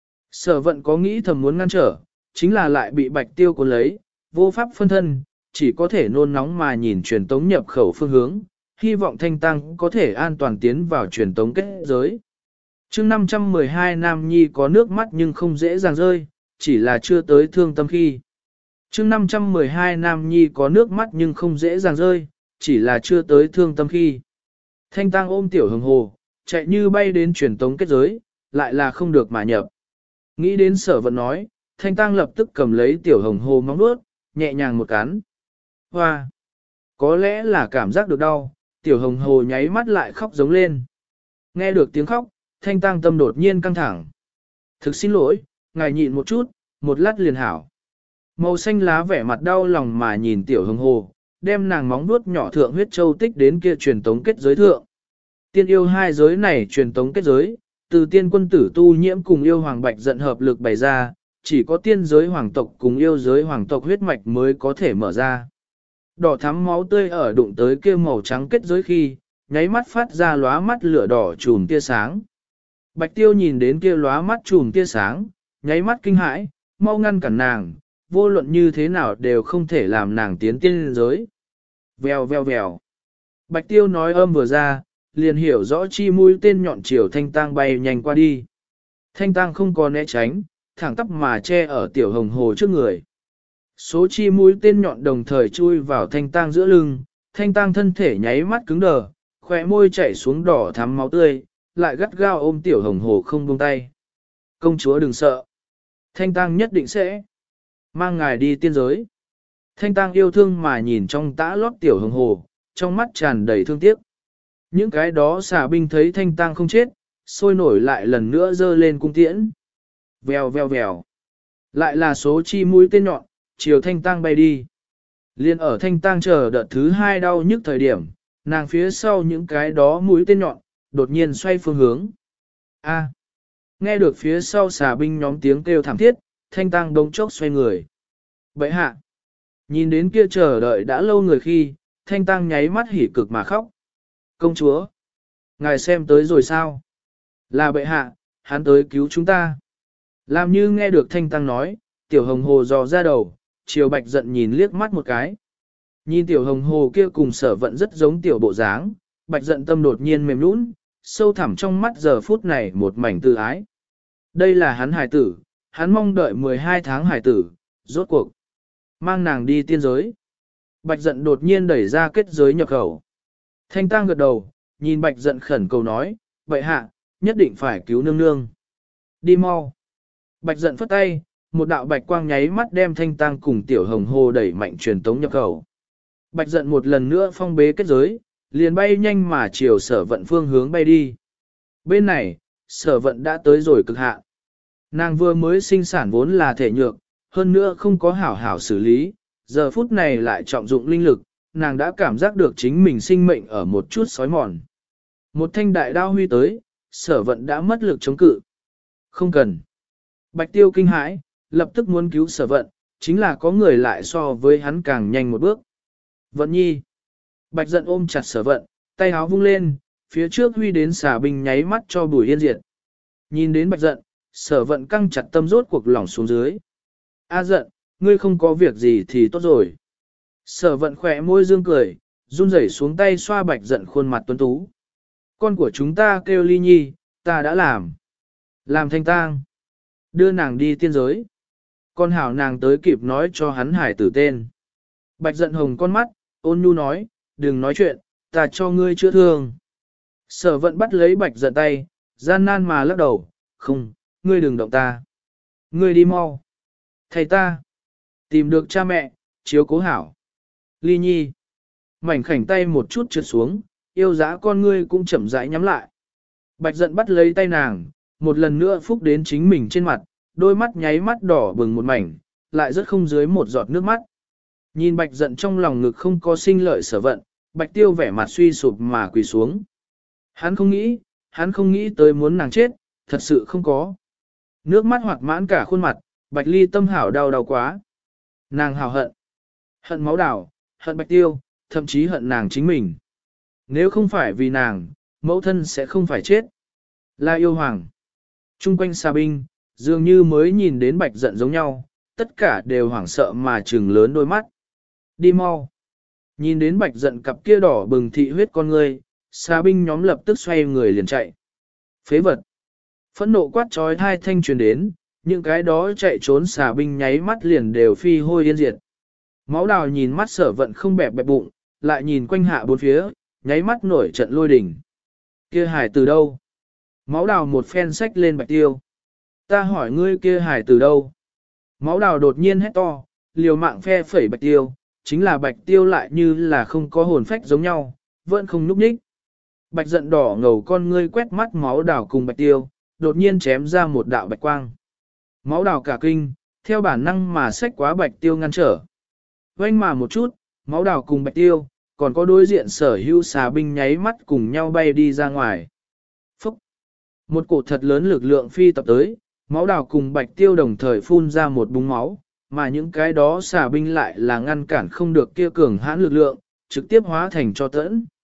Sở Vận có nghĩ thầm muốn ngăn trở, chính là lại bị Bạch Tiêu cuốn lấy, vô pháp phân thân, chỉ có thể nôn nóng mà nhìn truyền tống nhập khẩu phương hướng, hy vọng Thanh Tăng có thể an toàn tiến vào truyền tống kết giới. Chương 512 Nam Nhi có nước mắt nhưng không dễ dàng rơi, chỉ là chưa tới thương tâm khi. Chương 512 Nam Nhi có nước mắt nhưng không dễ dàng rơi, chỉ là chưa tới thương tâm khi. Thanh Tăng ôm Tiểu Hồng Hồ, chạy như bay đến truyền tống kết giới, lại là không được mà nhập. Nghĩ đến Sở Vận nói, Thanh Tăng lập tức cầm lấy Tiểu Hồng Hồ móng vuốt, nhẹ nhàng một cắn. Hoa! Có lẽ là cảm giác được đau, Tiểu Hồng Hồ nháy mắt lại khóc giống lên. Nghe được tiếng khóc, Thanh Tăng tâm đột nhiên căng thẳng. Thực xin lỗi, ngài nhịn một chút, một lát liền hảo. Màu xanh lá vẻ mặt đau lòng mà nhìn Tiểu Hồng Hồ, đem nàng móng vuốt nhỏ thượng huyết châu tích đến kia truyền tống kết giới thượng. Tiên yêu hai giới này truyền tống kết giới, từ tiên quân tử tu nhiễm cùng yêu hoàng bạch giận hợp lực bày ra, chỉ có tiên giới hoàng tộc cùng yêu giới hoàng tộc huyết mạch mới có thể mở ra. Đỏ thắm máu tươi ở đụng tới kia màu trắng kết giới khi, nháy mắt phát ra lóa mắt lửa đỏ chùm tia sáng. Bạch Tiêu nhìn đến kia lóa mắt chùm tia sáng, nháy mắt kinh hãi, mau ngăn cản nàng, vô luận như thế nào đều không thể làm nàng tiến tiên giới. Vèo vèo vèo. Bạch Tiêu nói âm vừa ra, liền hiểu rõ chi mũi tên nhọn chiều Thanh Tang bay nhanh qua đi. Thanh Tang không có né tránh, thẳng tắp mà che ở Tiểu Hồng Hồ trước người. Số chi mũi tên nhọn đồng thời chui vào Thanh Tang giữa lưng, Thanh Tang thân thể nháy mắt cứng đờ, khóe môi chảy xuống đỏ thắm máu tươi, lại gắt gao ôm Tiểu Hồng Hồ không buông tay. Công chúa đừng sợ. Thanh Tang nhất định sẽ mang ngài đi tiên giới. Thanh Tang yêu thương mà nhìn trong tã lót Tiểu Hồng Hồ, trong mắt tràn đầy thương tiếc. Những cái đó xà binh thấy Thanh Tang không chết, sôi nổi lại lần nữa dơ lên cung tiễn. Vèo vèo vèo. Lại là số chi mũi tên nhọn, chiều Thanh Tang bay đi. Liên ở Thanh Tang chờ đợt thứ 2 đau nhức thời điểm, nàng phía sau những cái đó mũi tên nhọn, đột nhiên xoay phương hướng. A. Nghe được phía sau xà binh nhóm tiếng kêu thảm thiết, Thanh Tang đống chốc xoay người. Bậy hạ. Nhìn đến kia chờ đợi đã lâu người khi, Thanh Tang nháy mắt hỉ cực mà khóc. Công chúa. Ngài xem tới rồi sao? Là bệ hạ, hắn tới cứu chúng ta. Làm như nghe được Thanh Tang nói, Tiểu Hồng Hồ dò ra đầu, chiều Bạch Giận nhìn liếc mắt một cái. Nhìn Tiểu Hồng Hồ kia cùng Sở Vận rất giống tiểu bộ dáng, Bạch Giận tâm đột nhiên mềm nhũn, sâu thẳm trong mắt giờ phút này một mảnh tự ái. Đây là hắn hài tử, hắn mong đợi 12 tháng hài tử, rốt cuộc. Mang nàng đi tiên giới. Bạch Giận đột nhiên đẩy ra kết giới nhập khẩu. Thanh Tang gật đầu, nhìn Bạch Giận khẩn cầu nói, bệ hạ, nhất định phải cứu nương nương. Đi mau. Bạch Giận phất tay, một đạo bạch quang nháy mắt đem Thanh Tang cùng Tiểu Hồng Hồ đẩy mạnh truyền tống nhập khẩu. Bạch Giận một lần nữa phong bế kết giới, liền bay nhanh mà chiều Sở Vận phương hướng bay đi. Bên này, Sở Vận đã tới rồi cực hạn. Nàng vừa mới sinh sản vốn là thể nhược, hơn nữa không có hảo hảo xử lý, giờ phút này lại trọng dụng linh lực, nàng đã cảm giác được chính mình sinh mệnh ở một chút sói mòn. Một thanh đại đao huy tới, Sở Vận đã mất lực chống cự. Không cần. Bạch Tiêu kinh hãi, lập tức muốn cứu Sở Vận, chính là có người lại so với hắn càng nhanh một bước. Vận nhi. Bạch Giận ôm chặt Sở Vận, tay áo vung lên, phía trước huy đến xà binh nháy mắt cho Bùi Yên diệt. Nhìn đến Bạch Giận, Sở Vận căng chặt tâm rốt cuộc lỏng xuống dưới. A Giận, ngươi không có việc gì thì tốt rồi. Sở Vận khỏe môi dương cười, run rẩy xuống tay xoa Bạch Giận khuôn mặt tuấn tú. Con của chúng ta kêu Ly Nhi, ta đã làm. Làm Thanh Tang. Đưa nàng đi tiên giới. Con hảo nàng tới kịp nói cho hắn hải tử tên. Bạch Giận hồng con mắt, ôn nhu nói, đừng nói chuyện, ta cho ngươi chữa thương. Sở Vận bắt lấy Bạch Giận tay, gian nan mà lắc đầu, không, ngươi đừng động ta. Ngươi đi mau. Thầy ta. Tìm được cha mẹ, chiếu cố hảo. Ly Nhi. Mảnh khảnh tay một chút trượt xuống, yêu dã con ngươi cũng chậm rãi nhắm lại. Bạch Giận bắt lấy tay nàng, một lần nữa phúc đến chính mình trên mặt, đôi mắt nháy mắt đỏ bừng một mảnh, lại rất không dưới một giọt nước mắt. Nhìn Bạch Giận trong lòng ngực không có sinh lợi Sở Vận, Bạch Tiêu vẻ mặt suy sụp mà quỳ xuống. Hắn không nghĩ tới muốn nàng chết, thật sự không có. Nước mắt hoặc mãn cả khuôn mặt, Bạch Ly tâm hảo đau quá. Nàng hảo hận. Hận máu đảo, hận Bạch Tiêu, thậm chí hận nàng chính mình. Nếu không phải vì nàng, mẫu thân sẽ không phải chết. Là yêu hoàng. Trung quanh xà binh, dường như mới nhìn đến Bạch Giận giống nhau, tất cả đều hoảng sợ mà trừng lớn đôi mắt. Đi mau. Nhìn đến Bạch Giận cặp kia đỏ bừng thị huyết con ngươi, xà binh nhóm lập tức xoay người liền chạy. Phế vật. Phẫn nộ quát trói thai thanh truyền đến, những cái đó chạy trốn xà binh nháy mắt liền đều phi hôi yên diệt. Máu đào nhìn mắt Sở Vận không bẹp bụng, lại nhìn quanh hạ bốn phía, nháy mắt nổi trận lôi đình. Kia hải từ đâu? Máu đào một phen sách lên Bạch Tiêu. Ta hỏi ngươi kia hải từ đâu? Máu đào đột nhiên hét to, liều mạng phe phẩy Bạch Tiêu, chính là Bạch Tiêu lại như là không có hồn phách giống nhau, vẫn không núp nhích. Bạch Giận đỏ ngầu con ngươi quét mắt máu đào cùng Bạch Tiêu, đột nhiên chém ra một đạo bạch quang. Máu đào cả kinh, theo bản năng mà xách quá Bạch Tiêu ngăn trở. Vanh mà một chút, máu đào cùng Bạch Tiêu, còn có đối diện Sở Hữu xà binh nháy mắt cùng nhau bay đi ra ngoài. Phúc! Một cổ thật lớn lực lượng phi tập tới, máu đào cùng Bạch Tiêu đồng thời phun ra một búng máu, mà những cái đó xà binh lại là ngăn cản không được kia cường hãn lực lượng, trực tiếp hóa thành cho tẫn.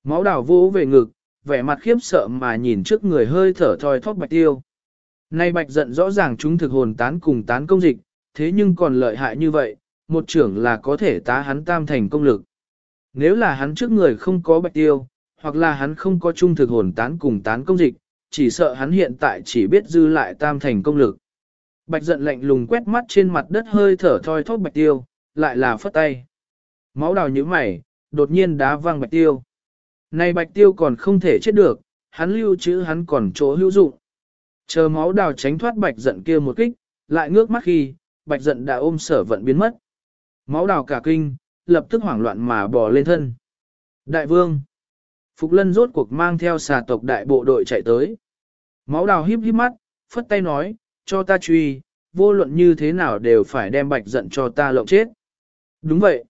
Máu đào vô về ngực, vẻ mặt khiếp sợ mà nhìn trước người hơi thở thoi thóp Bạch Tiêu. Nay Bạch giận rõ ràng chúng thực hồn tán cùng tán công dịch, thế nhưng còn lợi hại như vậy, một trưởng là có thể tá hắn tam thành công lực. Nếu là hắn trước người không có Bạch Tiêu, hoặc là hắn không có trung thực hồn tán cùng tán công dịch, chỉ sợ hắn hiện tại chỉ biết dư lại tam thành công lực. Bạch giận lạnh lùng quét mắt trên mặt đất hơi thở thoi thóp Bạch Tiêu, lại là phất tay. Máu đào như mày, đột nhiên đá văng Bạch Tiêu. Này Bạch Tiêu còn không thể chết được, hắn lưu trữ hắn còn chỗ hữu dụng. Chờ máu đào tránh thoát Bạch giận kia một kích, lại ngước mắt khi, Bạch giận đã ôm Sở Vận biến mất. Máu đào cả kinh, lập tức hoảng loạn mà bò lên thân. Đại vương! Phục Lân rốt cuộc mang theo xà tộc đại bộ đội chạy tới. Máu đào híp híp mắt, phất tay nói, cho ta truy, vô luận như thế nào đều phải đem Bạch giận cho ta lộng chết. Đúng vậy.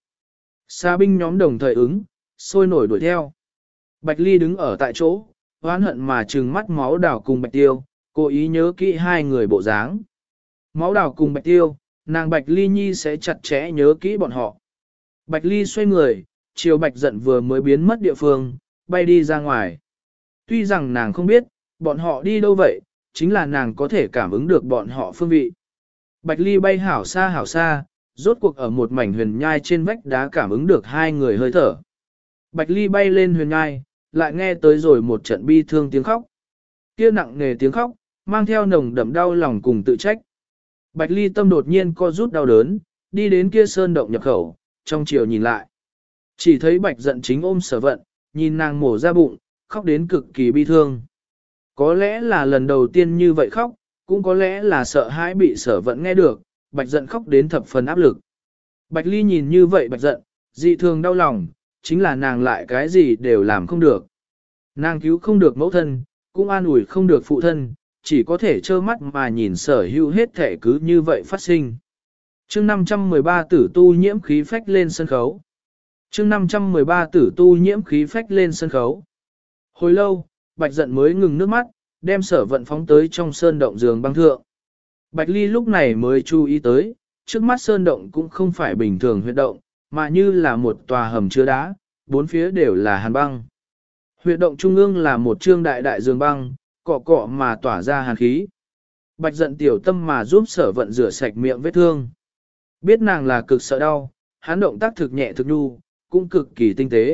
Xà binh nhóm đồng thời ứng, sôi nổi đuổi theo. Bạch Ly đứng ở tại chỗ, oán hận mà trừng mắt máu đào cùng Bạch Tiêu, cố ý nhớ kỹ hai người bộ dáng. Máu đào cùng Bạch Tiêu, nàng Bạch Ly Nhi sẽ chặt chẽ nhớ kỹ bọn họ. Bạch Ly xoay người, chiều Bạch giận vừa mới biến mất địa phương, bay đi ra ngoài. Tuy rằng nàng không biết, bọn họ đi đâu vậy, chính là nàng có thể cảm ứng được bọn họ phương vị. Bạch Ly bay hảo xa, rốt cuộc ở một mảnh huyền nhai trên vách đá cảm ứng được hai người hơi thở. Bạch Ly bay lên huyền nhai, lại nghe tới rồi một trận bi thương tiếng khóc. Kia nặng nề tiếng khóc, mang theo nồng đậm đau lòng cùng tự trách. Bạch Ly tâm đột nhiên co rút đau đớn, đi đến kia sơn động nhập khẩu, trong chiều nhìn lại. Chỉ thấy Bạch giận chính ôm Sở Vận, nhìn nàng mổ ra bụng, khóc đến cực kỳ bi thương. Có lẽ là lần đầu tiên như vậy khóc, cũng có lẽ là sợ hãi bị Sở Vận nghe được, Bạch giận khóc đến thập phần áp lực. Bạch Ly nhìn như vậy Bạch giận, dị thường đau lòng, chính là nàng lại cái gì đều làm không được. Nàng cứu không được mẫu thân, cũng an ủi không được phụ thân, chỉ có thể trơ mắt mà nhìn sở hữu hết thể cứ như vậy phát sinh. Chương 513 tử tu nhiễm khí phách lên sân khấu. Chương 513 tử tu nhiễm khí phách lên sân khấu. Hồi lâu, Bạch giận mới ngừng nước mắt, đem Sở Vận phóng tới trong sơn động giường băng thượng. Bạch Ly lúc này mới chú ý tới, trước mắt sơn động cũng không phải bình thường huyệt động, mà như là một tòa hầm chứa đá, bốn phía đều là hàn băng. Huyệt động trung ương là một trương đại đại giường băng, cọ cọ mà tỏa ra hàn khí. Bạch giận tiểu tâm mà giúp Sở Vận rửa sạch miệng vết thương. Biết nàng là cực sợ đau, hắn động tác thực nhẹ thực nhu, cũng cực kỳ tinh tế.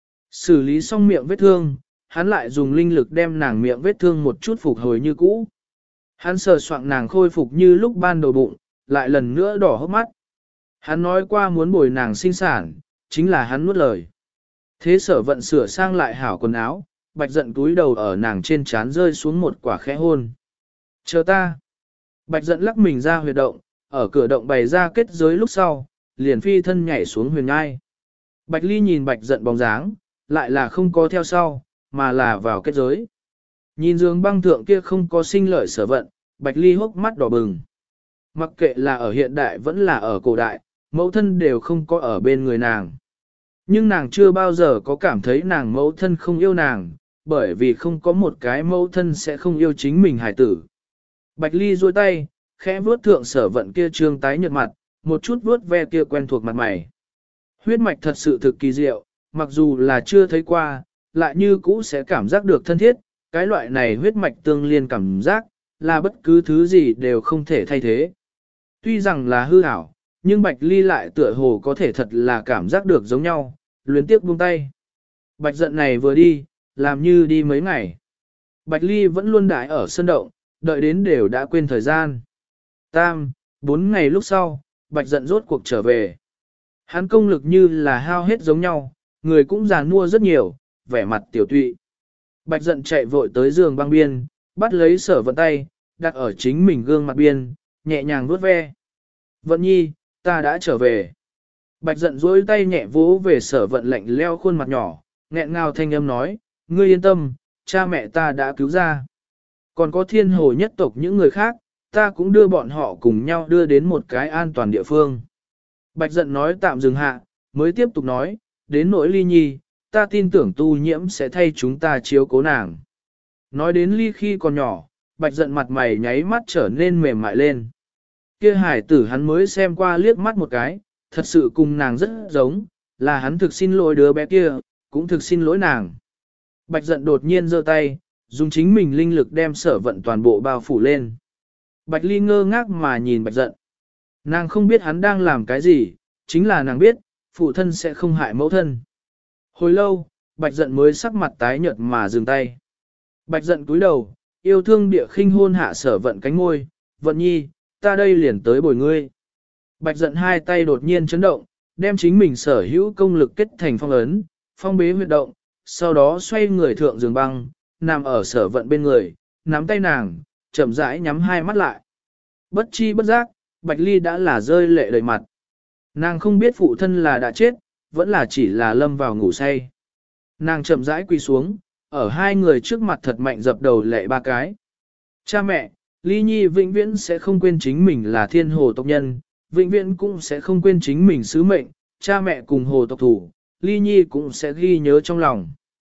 Xử lý xong miệng vết thương, hắn lại dùng linh lực đem nàng miệng vết thương một chút phục hồi như cũ. Hắn sờ soạng nàng khôi phục như lúc ban đầu bụng, lại lần nữa đỏ hốc mắt. Hắn nói qua muốn bồi nàng sinh sản, chính là hắn nuốt lời. Thế Sở Vận sửa sang lại hảo quần áo, Bạch giận túi đầu ở nàng trên trán rơi xuống một quả khẽ hôn. Chờ ta. Bạch giận lắc mình ra huyệt động, ở cửa động bày ra kết giới lúc sau, liền phi thân nhảy xuống huyền ngai. Bạch Ly nhìn Bạch giận bóng dáng, lại là không có theo sau, mà là vào kết giới. Nhìn giường băng thượng kia không có sinh lợi Sở Vận, Bạch Ly hốc mắt đỏ bừng. Mặc kệ là ở hiện đại vẫn là ở cổ đại, mẫu thân đều không có ở bên người nàng. Nhưng nàng chưa bao giờ có cảm thấy nàng mẫu thân không yêu nàng, bởi vì không có một cái mẫu thân sẽ không yêu chính mình hải tử. Bạch Ly duỗi tay, khẽ vuốt thượng Sở Vận kia trương tái nhợt mặt, một chút vuốt ve kia quen thuộc mặt mày. Huyết mạch thật sự thực kỳ diệu, mặc dù là chưa thấy qua, lại như cũ sẽ cảm giác được thân thiết, cái loại này huyết mạch tương liên cảm giác, là bất cứ thứ gì đều không thể thay thế. Tuy rằng là hư ảo, nhưng Bạch Ly lại tựa hồ có thể thật là cảm giác được giống nhau, luyến tiếc buông tay. Bạch giận này vừa đi, làm như đi mấy ngày. Bạch Ly vẫn luôn đãi ở sân động, đợi đến đều đã quên thời gian. 4 ngày lúc sau, Bạch giận rốt cuộc trở về. Hắn công lực như là hao hết giống nhau, người cũng già nua rất nhiều, vẻ mặt tiểu tụy. Bạch giận chạy vội tới giường băng biên, bắt lấy Sở Vận tay, đặt ở chính mình gương mặt biên, nhẹ nhàng vuốt ve. Vận nhi, ta đã trở về. Bạch giận duỗi tay nhẹ vỗ về Sở Vận lạnh leo khuôn mặt nhỏ, nghẹn ngào thanh âm nói, ngươi yên tâm, cha mẹ ta đã cứu ra. Còn có thiên hồ nhất tộc những người khác, ta cũng đưa bọn họ cùng nhau đưa đến một cái an toàn địa phương. Bạch giận nói tạm dừng hạ, mới tiếp tục nói, đến nỗi Ly Nhi, ta tin tưởng tu nhiễm sẽ thay chúng ta chiếu cố nàng. Nói đến Ly khi còn nhỏ, Bạch giận mặt mày nháy mắt trở nên mềm mại lên. Kia hải tử hắn mới xem qua liếc mắt một cái, thật sự cùng nàng rất giống, là hắn thực xin lỗi đứa bé kia, cũng thực xin lỗi nàng. Bạch giận đột nhiên giơ tay, dùng chính mình linh lực đem Sở Vận toàn bộ bao phủ lên. Bạch Ly ngơ ngác mà nhìn Bạch giận. Nàng không biết hắn đang làm cái gì, chính là nàng biết, phụ thân sẽ không hại mẫu thân. Hồi lâu, Bạch giận mới sắc mặt tái nhợt mà dừng tay. Bạch giận cúi đầu, yêu thương địa khinh hôn hạ Sở Vận cánh môi, Vận nhi, ta đây liền tới bồi ngươi. Bạch giận hai tay đột nhiên chấn động, đem chính mình sở hữu công lực kết thành phong ấn, phong bế huyệt động, sau đó xoay người thượng giường băng, nằm ở Sở Vận bên người, nắm tay nàng, chậm rãi nhắm hai mắt lại. Bất chi bất giác, Bạch Ly đã là rơi lệ đầy mặt. Nàng không biết phụ thân là đã chết, vẫn là chỉ là lâm vào ngủ say. Nàng chậm rãi quỳ xuống, ở hai người trước mặt thật mạnh dập đầu lệ ba cái. Cha mẹ, Ly Nhi vĩnh viễn sẽ không quên chính mình là thiên hồ tộc nhân, vĩnh viễn cũng sẽ không quên chính mình sứ mệnh, cha mẹ cùng hồ tộc thủ, Ly Nhi cũng sẽ ghi nhớ trong lòng.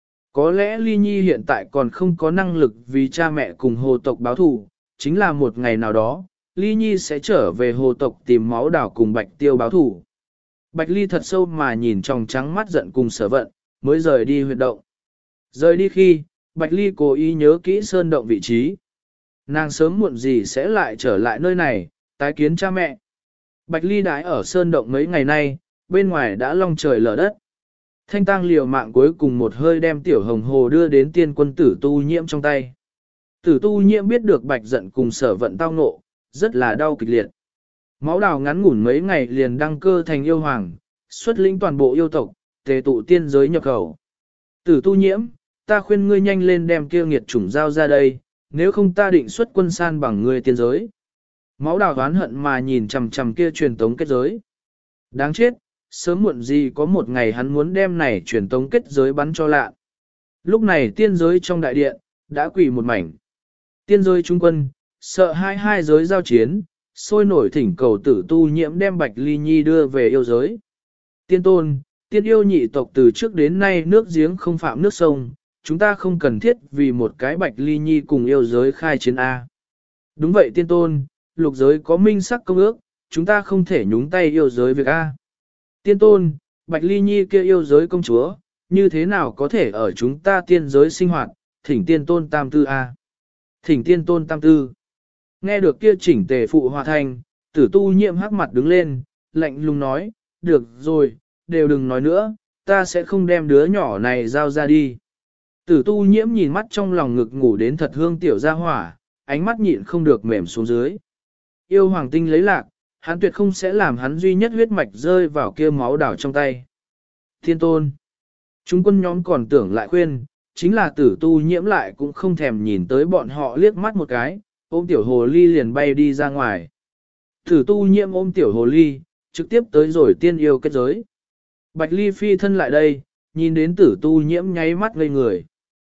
Có lẽ Ly Nhi hiện tại còn không có năng lực vì cha mẹ cùng hồ tộc báo thù, chính là một ngày nào đó, Ly Nhi sẽ trở về hồ tộc tìm máu đảo cùng Bạch Tiêu báo thù. Bạch Ly thật sâu mà nhìn tròng trắng mắt giận cùng Sở Vận, mới rời đi huyệt động. Rời đi khi, Bạch Ly cố ý nhớ kỹ sơn động vị trí. Nàng sớm muộn gì sẽ lại trở lại nơi này, tái kiến cha mẹ. Bạch Ly đãi ở sơn động mấy ngày nay, bên ngoài đã long trời lở đất. Thanh tang liều mạng cuối cùng một hơi đem tiểu hồng hồ đưa đến tiên quân Tử Tu Nhiễm trong tay. Tử Tu Nhiễm biết được Bạch giận cùng Sở Vận tao ngộ, rất là đau kịch liệt. Máu đào ngắn ngủn mấy ngày liền đăng cơ thành yêu hoàng, xuất lĩnh toàn bộ yêu tộc, tề tụ tiên giới nhập khẩu. Tử Tu Nhiễm, ta khuyên ngươi nhanh lên đem kia nghiệt chủng giao ra đây, nếu không ta định xuất quân san bằng ngươi tiên giới. Máu đào oán hận mà nhìn chằm chằm kia truyền tống kết giới. Đáng chết, sớm muộn gì có một ngày hắn muốn đem này truyền tống kết giới bắn cho lạ. Lúc này tiên giới trong đại điện, đã quỳ một mảnh. Tiên giới trung quân, sợ hai giới giao chiến, sôi nổi thỉnh cầu Tử Tu Nhiễm đem Bạch Ly Nhi đưa về yêu giới. Tiên tôn, tiên yêu nhị tộc từ trước đến nay nước giếng không phạm nước sông, chúng ta không cần thiết vì một cái Bạch Ly Nhi cùng yêu giới khai chiến A. Đúng vậy tiên tôn, lục giới có minh sắc công ước, chúng ta không thể nhúng tay yêu giới việc A. Tiên tôn, Bạch Ly Nhi kia yêu giới công chúa, như thế nào có thể ở chúng ta tiên giới sinh hoạt, thỉnh tiên tôn tam tư A. Thỉnh tiên tôn tam tư. Nghe được kia chỉnh tề phụ hòa thành, Tử Tu Nhiễm hắc mặt đứng lên, lạnh lùng nói, được rồi, đều đừng nói nữa, ta sẽ không đem đứa nhỏ này giao ra đi. Tử Tu Nhiễm nhìn mắt trong lòng ngực ngủ đến thật hương tiểu gia hỏa, ánh mắt nhịn không được mềm xuống dưới. Yêu hoàng tinh lấy lạc, hắn tuyệt không sẽ làm hắn duy nhất huyết mạch rơi vào kia máu đảo trong tay. Thiên tôn. Chúng quân nhóm còn tưởng lại khuyên, chính là Tử Tu Nhiễm lại cũng không thèm nhìn tới bọn họ liếc mắt một cái, ôm tiểu hồ ly liền bay đi ra ngoài. Tử Tu Nhiễm ôm tiểu hồ ly, trực tiếp tới rồi tiên yêu kết giới. Bạch Ly phi thân lại đây, nhìn đến Tử Tu Nhiễm nháy mắt ngây người.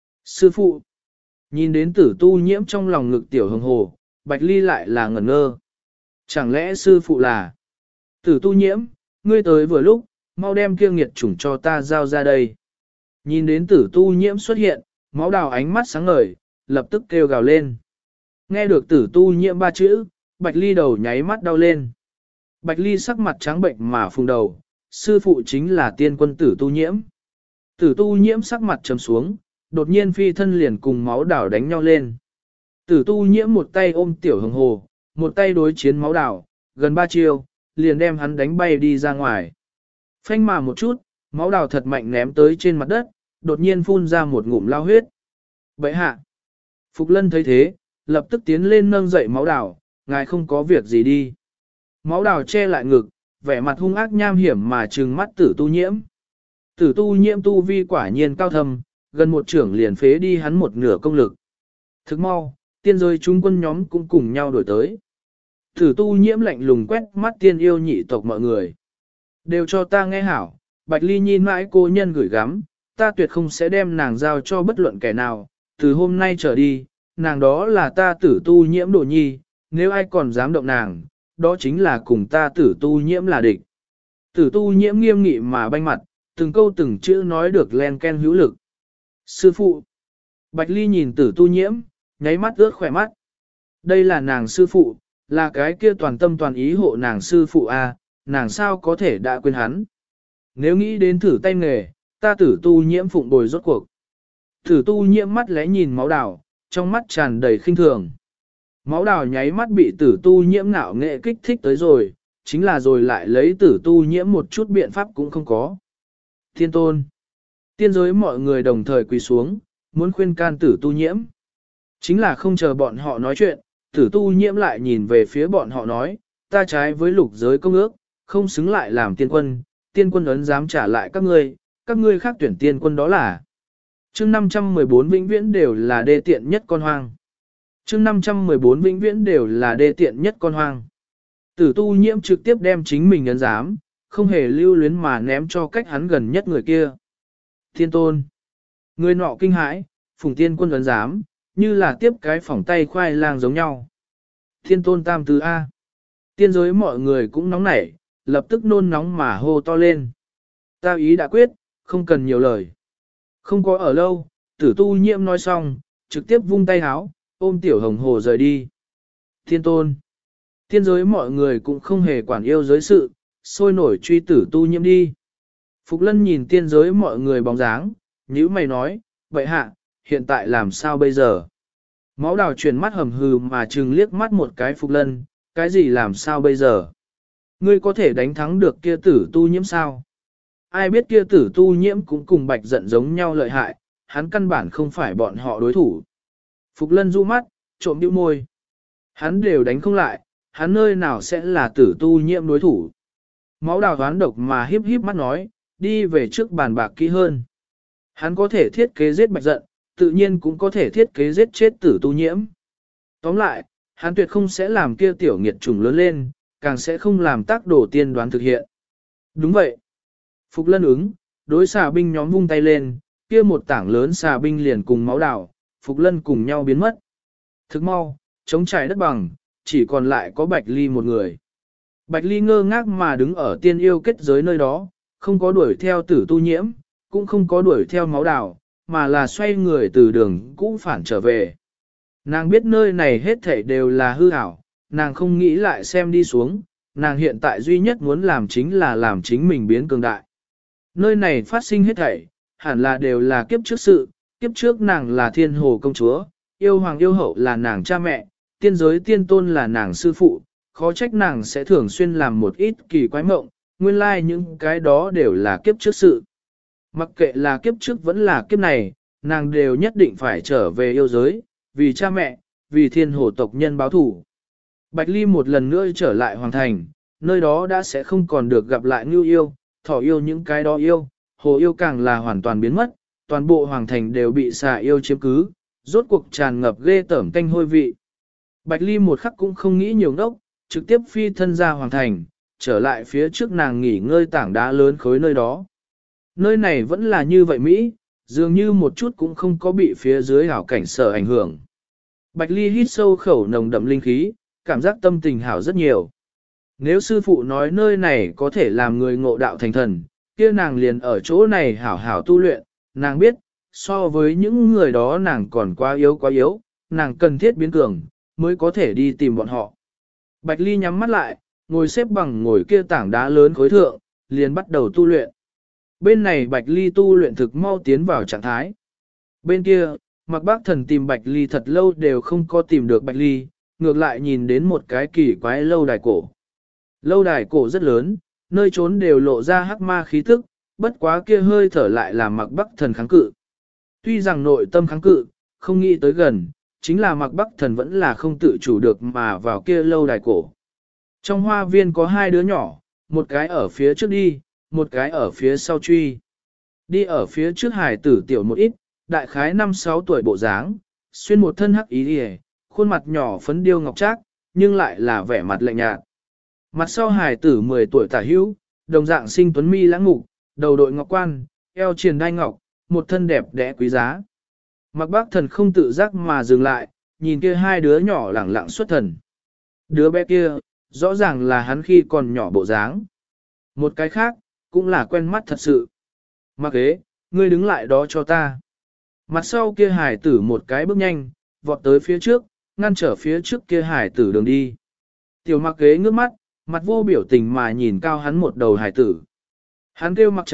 Sư phụ. Nhìn đến Tử Tu Nhiễm trong lòng ngực tiểu hồng hồ, Bạch Ly lại là ngẩn ngơ. Chẳng lẽ sư phụ là Tử Tu Nhiễm, ngươi tới vừa lúc, mau đem kia nghiệt chủng cho ta giao ra đây. Nhìn đến Tử Tu Nhiễm xuất hiện, máu đào ánh mắt sáng ngời, lập tức kêu gào lên. Nghe được Tử Tu Nhiễm ba chữ, Bạch Ly đầu nháy mắt đau lên. Bạch Ly sắc mặt trắng bệnh mà phùng đầu, sư phụ chính là tiên quân Tử Tu Nhiễm. Tử Tu Nhiễm sắc mặt trầm xuống, đột nhiên phi thân liền cùng máu đảo đánh nhau lên. Tử Tu Nhiễm một tay ôm tiểu hồng hồ, một tay đối chiến máu đảo, gần 3 chiêu, liền đem hắn đánh bay đi ra ngoài. Phanh mà một chút, máu đảo thật mạnh ném tới trên mặt đất, đột nhiên phun ra một ngụm lao huyết. Bậy hạ. Phục Lân thấy thế, lập tức tiến lên nâng dậy máu đảo, ngài không có việc gì đi. Máu đảo che lại ngực, vẻ mặt hung ác nham hiểm mà trừng mắt Tử Tu Nhiễm. Tử Tu Nhiễm tu vi quả nhiên cao thâm, gần một trưởng liền phế đi hắn một nửa công lực. Thức mau, tiên giới chúng quân nhóm cũng cùng nhau đổi tới. Tử Tu Nhiễm lạnh lùng quét mắt tiên yêu nhị tộc mọi người. Đều cho ta nghe hảo, Bạch Ly nhìn mãi cô nhân gửi gắm, ta tuyệt không sẽ đem nàng giao cho bất luận kẻ nào, từ hôm nay trở đi, nàng đó là ta Tử Tu Nhiễm đồ nhi, nếu ai còn dám động nàng, đó chính là cùng ta Tử Tu Nhiễm là địch. Tử Tu Nhiễm nghiêm nghị mà banh mặt, từng câu từng chữ nói được len ken hữu lực. Sư phụ. Bạch Ly nhìn Tử Tu Nhiễm, nháy mắt ướt khỏe mắt. Đây là nàng sư phụ, là cái kia toàn tâm toàn ý hộ nàng sư phụ a, nàng sao có thể đã quên hắn. Nếu nghĩ đến thử tay nghề, Ta tử tu nhiễm phụng bồi rốt cuộc. Tử tu nhiễm mắt lẽ nhìn máu đào, trong mắt tràn đầy khinh thường. Máu đào nháy mắt bị tử tu nhiễm ngạo nghệ kích thích tới rồi, chính là rồi lại lấy tử tu nhiễm một chút biện pháp cũng không có. Thiên tôn. Tiên giới mọi người đồng thời quỳ xuống, muốn khuyên can tử tu nhiễm. Chính là không chờ bọn họ nói chuyện, tử tu nhiễm lại nhìn về phía bọn họ nói, ta trái với lục giới công ước, không xứng lại làm tiên quân ấn dám trả lại các ngươi khác tuyển tiên quân đó là. Chương 514 vĩnh viễn đều là đê tiện nhất con hoang. Chương 514 vĩnh viễn đều là đê tiện nhất con hoang. Tử tu nhiễm trực tiếp đem chính mình ấn giám, không hề lưu luyến mà ném cho cách hắn gần nhất người kia. Thiên tôn. Người nọ kinh hãi, phùng tiên quân ấn giám, như là tiếp cái phỏng tay khoai lang giống nhau. Thiên tôn tam tứ A. Tiên giới mọi người cũng nóng nảy, lập tức nôn nóng mà hô to lên. Ta ý đã quyết, không cần nhiều lời. Không có ở lâu, tử tu nhiễm nói xong, trực tiếp vung tay háo, ôm tiểu hồng hồ rời đi. Thiên tôn. Tiên giới mọi người cũng không hề quản yêu giới sự, sôi nổi truy tử tu nhiễm đi. Phục Lân nhìn tiên giới mọi người bóng dáng, nhíu mày nói, vậy hạ, hiện tại làm sao bây giờ? Máu đào chuyển mắt hầm hừ mà trừng liếc mắt một cái Phục Lân, cái gì làm sao bây giờ? Ngươi có thể đánh thắng được kia tử tu nhiễm sao? Ai biết kia tử tu nhiễm cũng cùng bạch giận giống nhau lợi hại, hắn căn bản không phải bọn họ đối thủ. Phục Lân du mắt, trộm bĩu môi. Hắn đều đánh không lại, hắn nơi nào sẽ là tử tu nhiễm đối thủ. Máu đào đoán độc mà hiếp hiếp mắt nói, đi về trước bàn bạc kỹ hơn. Hắn có thể thiết kế giết bạch giận, tự nhiên cũng có thể thiết kế giết chết tử tu nhiễm. Tóm lại, hắn tuyệt không sẽ làm kia tiểu nghiệt trùng lớn lên, càng sẽ không làm tác đồ tiên đoán thực hiện. Đúng vậy. Phục Lân ứng, đối xà binh nhóm vung tay lên, kia một tảng lớn xà binh liền cùng máu đảo, Phục Lân cùng nhau biến mất. Thức mau, chống trải đất bằng, chỉ còn lại có Bạch Ly một người. Bạch Ly ngơ ngác mà đứng ở tiên yêu kết giới nơi đó, không có đuổi theo tử tu nhiễm, cũng không có đuổi theo máu đảo, mà là xoay người từ đường cũ phản trở về. Nàng biết nơi này hết thảy đều là hư ảo, nàng không nghĩ lại xem đi xuống, nàng hiện tại duy nhất muốn làm chính là làm chính mình biến cường đại. Nơi này phát sinh hết thảy, hẳn là đều là kiếp trước sự, kiếp trước nàng là thiên hồ công chúa, yêu hoàng yêu hậu là nàng cha mẹ, tiên giới tiên tôn là nàng sư phụ, khó trách nàng sẽ thường xuyên làm một ít kỳ quái mộng, nguyên lai những cái đó đều là kiếp trước sự. Mặc kệ là kiếp trước vẫn là kiếp này, nàng đều nhất định phải trở về yêu giới, vì cha mẹ, vì thiên hồ tộc nhân báo thủ. Bạch Ly một lần nữa trở lại hoàng thành, nơi đó đã sẽ không còn được gặp lại Ngưu yêu, Thỏ yêu những cái đó yêu, hồ yêu càng là hoàn toàn biến mất, toàn bộ hoàng thành đều bị xà yêu chiếm cứ, rốt cuộc tràn ngập ghê tởm tanh hôi vị. Bạch Ly một khắc cũng không nghĩ nhiều ngốc, trực tiếp phi thân ra hoàng thành, trở lại phía trước nàng nghỉ ngơi tảng đá lớn khối nơi đó. Nơi này vẫn là như vậy Mỹ, dường như một chút cũng không có bị phía dưới hảo cảnh sở ảnh hưởng. Bạch Ly hít sâu khẩu nồng đậm linh khí, cảm giác tâm tình hảo rất nhiều. Nếu sư phụ nói nơi này có thể làm người ngộ đạo thành thần, kia nàng liền ở chỗ này hảo hảo tu luyện, nàng biết, so với những người đó nàng còn quá yếu, nàng cần thiết biến cường, mới có thể đi tìm bọn họ. Bạch Ly nhắm mắt lại, ngồi xếp bằng ngồi kia tảng đá lớn khối thượng, liền bắt đầu tu luyện. Bên này Bạch Ly tu luyện thực mau tiến vào trạng thái. Bên kia, Mạc Bác Thần tìm Bạch Ly thật lâu đều không có tìm được Bạch Ly, ngược lại nhìn đến một cái kỳ quái lâu đài cổ. Lâu đài cổ rất lớn, nơi trốn đều lộ ra hắc ma khí tức, bất quá kia hơi thở lại làm Mạc Bắc Thần kháng cự. Tuy rằng nội tâm kháng cự, không nghĩ tới gần, chính là Mạc Bắc Thần vẫn là không tự chủ được mà vào kia lâu đài cổ. Trong hoa viên có hai đứa nhỏ, một cái ở phía trước đi, một cái ở phía sau truy. Đi ở phía trước hải tử tiểu một ít, đại khái 5-6 tuổi bộ dáng, xuyên một thân hắc ý đi, khuôn mặt nhỏ phấn điêu ngọc trác, nhưng lại là vẻ mặt lạnh nhạt. Mặt sau hải tử 10 tuổi tả hữu, đồng dạng sinh tuấn mi lãng ngục, đầu đội ngọc quan, eo triền đai ngọc, một thân đẹp đẽ quý giá. Mạc Bác Thần không tự giác mà dừng lại, nhìn kia hai đứa nhỏ lẳng lặng xuất thần. Đứa bé kia, rõ ràng là hắn khi còn nhỏ bộ dáng. Một cái khác, cũng là quen mắt thật sự. Mạc Ế, ngươi đứng lại đó cho ta. Mặt sau kia hải tử một cái bước nhanh, vọt tới phía trước, ngăn trở phía trước kia hải tử đường đi. Tiểu Mạc Ế ngước mắt, mặt vô biểu tình mà nhìn cao hắn một đầu hải tử. Hắn kêu Mạc Trạch,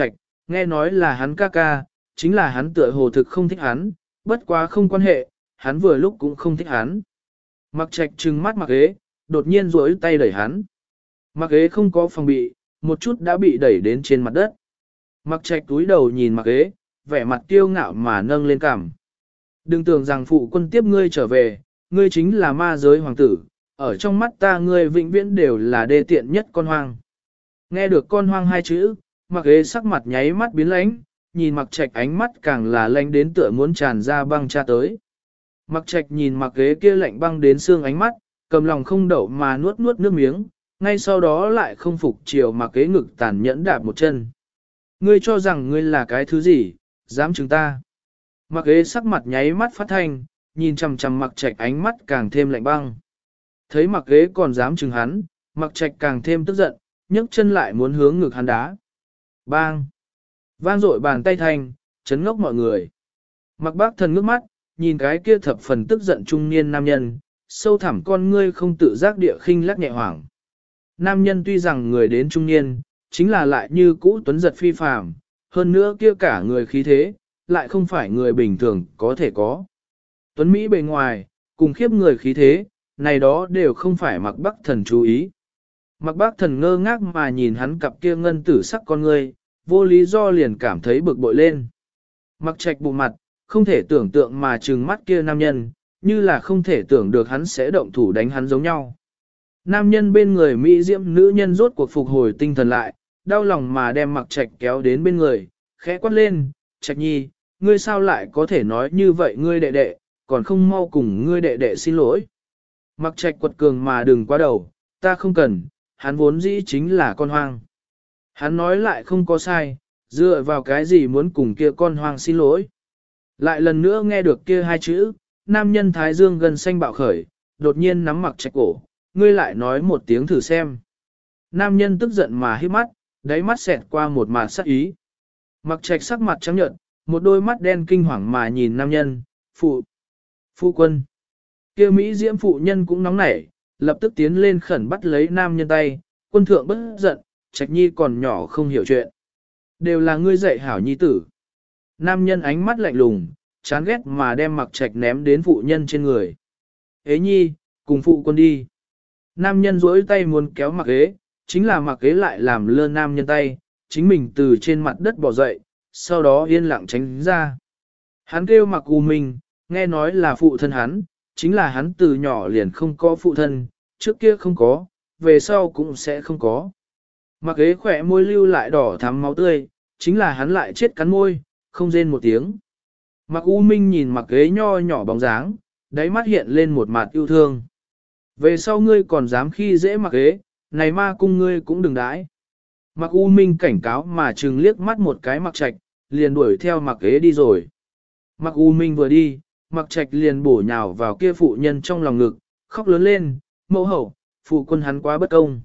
nghe nói là hắn ca ca, chính là hắn tựa hồ thực không thích hắn, bất quá không quan hệ, hắn vừa lúc cũng không thích hắn. Mặc Trạch trừng mắt Mặc Ế, đột nhiên duỗi tay đẩy hắn. Mặc Ế không có phòng bị, một chút đã bị đẩy đến trên mặt đất. Mặc Trạch túi đầu nhìn Mặc Ế, vẻ mặt kiêu ngạo mà nâng lên cằm. Đừng tưởng rằng phụ quân tiếp ngươi trở về, ngươi chính là ma giới hoàng tử, ở trong mắt ta ngươi vĩnh viễn đều là đê tiện nhất con hoang. Nghe được con hoang hai chữ, Mặc Ế sắc mặt nháy mắt biến lãnh, nhìn Mặc Trạch ánh mắt càng là lạnh đến tựa muốn tràn ra băng cha tới. Mặc Trạch nhìn Mặc Ế kia lạnh băng đến xương ánh mắt, cầm lòng không đậu mà nuốt nuốt nước miếng, ngay sau đó lại không phục chiều Mặc Ế ngực tàn nhẫn đạp một chân. Ngươi cho rằng ngươi là cái thứ gì, dám chứng ta. Mặc Ế sắc mặt nháy mắt phát thanh, nhìn chằm chằm Mặc Trạch ánh mắt càng thêm lạnh băng. Thấy Mặc Ế còn dám chứng hắn, Mặc Trạch càng thêm tức giận, nhấc chân lại muốn hướng ngực hắn đá. Bang! Vang dội bàn tay thanh, chấn ngốc mọi người. Mặc Bác Thần ngước mắt, nhìn cái kia thập phần tức giận trung niên nam nhân, sâu thẳm con ngươi không tự giác địa khinh lắc nhẹ hoảng. Nam nhân tuy rằng người đến trung niên, chính là lại như cũ tuấn giật phi phàm, hơn nữa kia cả người khí thế, lại không phải người bình thường có thể có. Tuấn Mỹ bề ngoài, cùng khiếp người khí thế, này đó đều không phải Mặc Bác Thần chú ý. Mặc Bác Thần ngơ ngác mà nhìn hắn cặp kia ngân tử sắc con ngươi, vô lý do liền cảm thấy bực bội lên. Mặc Trạch bụng mặt, không thể tưởng tượng mà trừng mắt kia nam nhân, như là không thể tưởng được hắn sẽ động thủ đánh hắn giống nhau. Nam nhân bên người Mỹ diễm nữ nhân rốt cuộc phục hồi tinh thần lại, đau lòng mà đem Mặc Trạch kéo đến bên người, khẽ quát lên, Trạch nhi, ngươi sao lại có thể nói như vậy ngươi đệ đệ, còn không mau cùng ngươi đệ đệ xin lỗi. Mặc Trạch quật cường mà đừng quá đầu, ta không cần, hắn vốn dĩ chính là con hoang. Hắn nói lại không có sai, dựa vào cái gì muốn cùng kia con hoang xin lỗi. Lại lần nữa nghe được kia hai chữ, nam nhân thái dương gần xanh bạo khởi, đột nhiên nắm Mặc Trạch cổ, ngươi lại nói một tiếng thử xem. Nam nhân tức giận mà hít mắt, đáy mắt xẹt qua một mạt sắc ý. Mặc Trạch sắc mặt trắng nhợt, một đôi mắt đen kinh hoàng mà nhìn nam nhân, phụ quân. Kia Mỹ diễm phụ nhân cũng nóng nảy, lập tức tiến lên khẩn bắt lấy nam nhân tay, quân thượng bất giận, Trạch nhi còn nhỏ không hiểu chuyện. Đều là ngươi dạy hảo nhi tử. Nam nhân ánh mắt lạnh lùng, chán ghét mà đem Mặc Trạch ném đến phụ nhân trên người. Ế nhi, cùng phụ quân đi. Nam nhân duỗi tay muốn kéo Mặc Ế, chính là Mặc Ế lại làm lơ nam nhân tay, chính mình từ trên mặt đất bò dậy, sau đó yên lặng tránh ra. Hắn kêu Mặc U Minh, nghe nói là phụ thân hắn, chính là hắn từ nhỏ liền không có phụ thân, trước kia không có, về sau cũng sẽ không có. Mặc Ế khỏe môi lưu lại đỏ thắm máu tươi, chính là hắn lại chết cắn môi, không rên một tiếng. Mặc U Minh nhìn Mặc Ế nho nhỏ bóng dáng, đáy mắt hiện lên một mặt yêu thương. Về sau ngươi còn dám khi dễ Mặc Ế, này ma cung ngươi cũng đừng đãi. Mặc U Minh cảnh cáo mà trừng liếc mắt một cái Mặc Trạch, liền đuổi theo Mặc Ế đi rồi. Mặc U Minh vừa đi, Mặc Trạch liền bổ nhào vào kia phụ nhân trong lòng ngực, khóc lớn lên, mẫu hậu, phụ quân hắn quá bất công.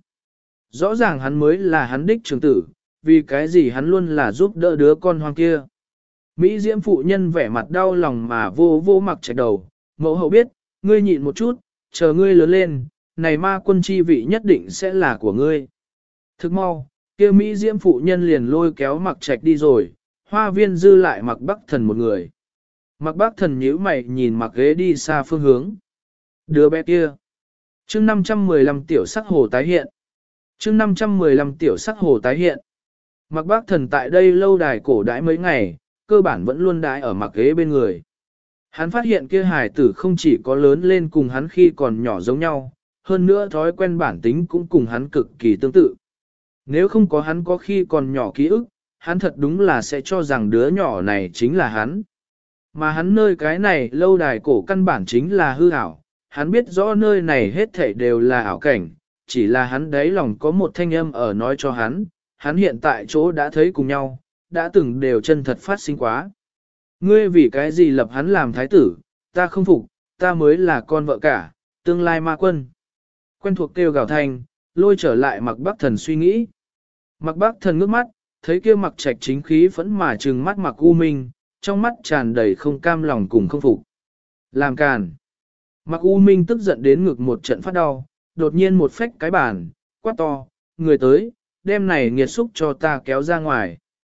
Rõ ràng hắn mới là hắn đích trưởng tử, vì cái gì hắn luôn là giúp đỡ đứa con hoang kia. Mỹ diễm phụ nhân vẻ mặt đau lòng mà vô vô Mặc Trạch đầu, mẫu hậu biết, ngươi nhịn một chút, chờ ngươi lớn lên, này ma quân chi vị nhất định sẽ là của ngươi. Thức mau, kia Mỹ diễm phụ nhân liền lôi kéo Mặc Trạch đi rồi, hoa viên dư lại Mặc Bắc Thần một người. Mặc Bắc Thần nhíu mày nhìn Mặc Ế đi xa phương hướng. Đứa bé kia. Chương 515 tiểu sắc hồ tái hiện. Chương 515 tiểu sắc hồ tái hiện. Mặc Bắc Thần tại đây lâu đài cổ đãi mấy ngày, cơ bản vẫn luôn đãi ở Mặc Ế bên người. Hắn phát hiện kia hài tử không chỉ có lớn lên cùng hắn khi còn nhỏ giống nhau, hơn nữa thói quen bản tính cũng cùng hắn cực kỳ tương tự. Nếu không có hắn có khi còn nhỏ ký ức, hắn thật đúng là sẽ cho rằng đứa nhỏ này chính là hắn. Mà hắn nơi cái này lâu đài cổ căn bản chính là hư ảo, hắn biết rõ nơi này hết thảy đều là ảo cảnh, chỉ là hắn đáy lòng có một thanh âm ở nói cho hắn hiện tại chỗ đã thấy cùng nhau, đã từng đều chân thật phát sinh quá. Ngươi vì cái gì lập hắn làm thái tử, ta không phục, ta mới là con vợ cả, tương lai ma quân. Quen thuộc kêu gào thanh, lôi trở lại Mặc Bắc Thần suy nghĩ. Mặc Bắc Thần ngước mắt, thấy kia Mặc Trạch chính khí phẫn mà trừng mắt Mặc U Minh, trong mắt tràn đầy không cam lòng cùng không phục. Làm càn. Mặc U Minh tức giận đến ngực một trận phát đau, đột nhiên một phách cái bàn, quát to, người tới, đem này nghiệt xúc cho ta kéo ra ngoài.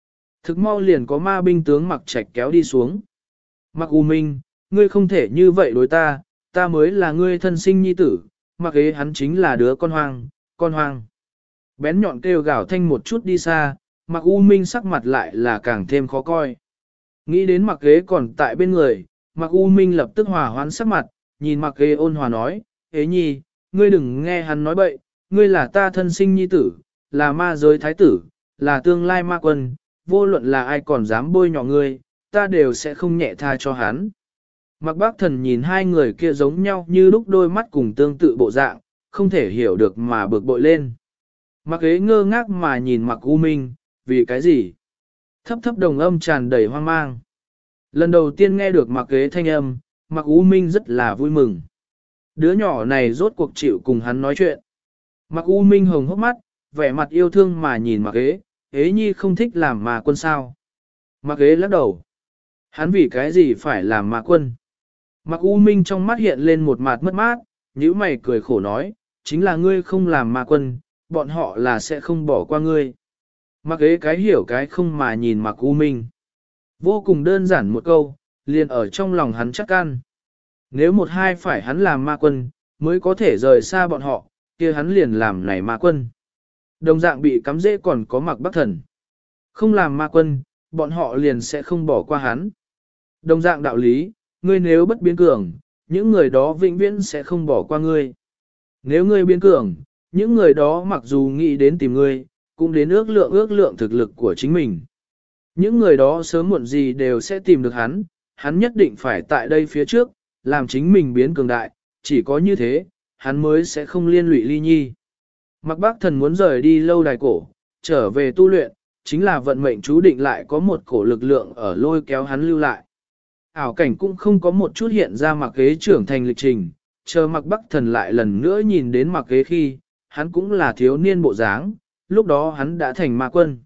Thực mau liền có ma binh tướng Mặc Trạch kéo đi xuống. Mặc U Minh, ngươi không thể như vậy đối ta, ta mới là ngươi thân sinh nhi tử, Mặc Ế hắn chính là đứa con hoang, con hoang. Bén nhọn kêu gào thanh một chút đi xa, Mặc U Minh sắc mặt lại là càng thêm khó coi. Nghĩ đến Mặc Ế còn tại bên người, Mặc U Minh lập tức hòa hoãn sắc mặt, nhìn Mặc Ế ôn hòa nói, Ế nhi, ngươi đừng nghe hắn nói bậy, ngươi là ta thân sinh nhi tử, là ma giới thái tử, là tương lai ma quân, vô luận là ai còn dám bôi nhọ ngươi, ta đều sẽ không nhẹ tha cho hắn. Mặc Bác Thần nhìn hai người kia giống nhau như lúc đôi mắt cùng tương tự bộ dạng, không thể hiểu được mà bực bội lên. Mặc Ế ngơ ngác mà nhìn Mặc U Minh, vì cái gì? Thấp thấp đồng âm tràn đầy hoang mang. Lần đầu tiên nghe được Mặc Ế thanh âm, Mặc U Minh rất là vui mừng. Đứa nhỏ này rốt cuộc chịu cùng hắn nói chuyện. Mặc U Minh hồng hốc mắt, vẻ mặt yêu thương mà nhìn Mặc Ế, Ế nhi không thích làm ma quân sao. Mặc Ế lắc đầu. Hắn vì cái gì phải làm ma quân? Mặc U Minh trong mắt hiện lên một mặt mất mát, nhíu mày cười khổ nói, chính là ngươi không làm ma quân, bọn họ là sẽ không bỏ qua ngươi. Mặc Ế cái hiểu cái không mà nhìn Mặc U Minh. Vô cùng đơn giản một câu, liền ở trong lòng hắn chắc ăn. Nếu một hai phải hắn làm ma quân, mới có thể rời xa bọn họ, kia hắn liền làm này ma quân. Đồng dạng bị cắm dễ còn có Mặc Bắc Thần. Không làm ma quân, bọn họ liền sẽ không bỏ qua hắn. Đồng dạng đạo lý, ngươi nếu bất biến cường, những người đó vĩnh viễn sẽ không bỏ qua ngươi. Nếu ngươi biến cường, những người đó mặc dù nghĩ đến tìm ngươi, cũng đến ước lượng thực lực của chính mình. Những người đó sớm muộn gì đều sẽ tìm được hắn nhất định phải tại đây phía trước, làm chính mình biến cường đại, chỉ có như thế, hắn mới sẽ không liên lụy Ly Nhi. Mặc Bác Thần muốn rời đi lâu đài cổ, trở về tu luyện, chính là vận mệnh chú định lại có một cổ lực lượng ở lôi kéo hắn lưu lại. Ảo cảnh cũng không có một chút hiện ra Mặc Ế trưởng thành lịch trình, chờ Mặc Bắc Thần lại lần nữa nhìn đến Mặc Ế khi, hắn cũng là thiếu niên bộ dáng, lúc đó hắn đã thành ma quân.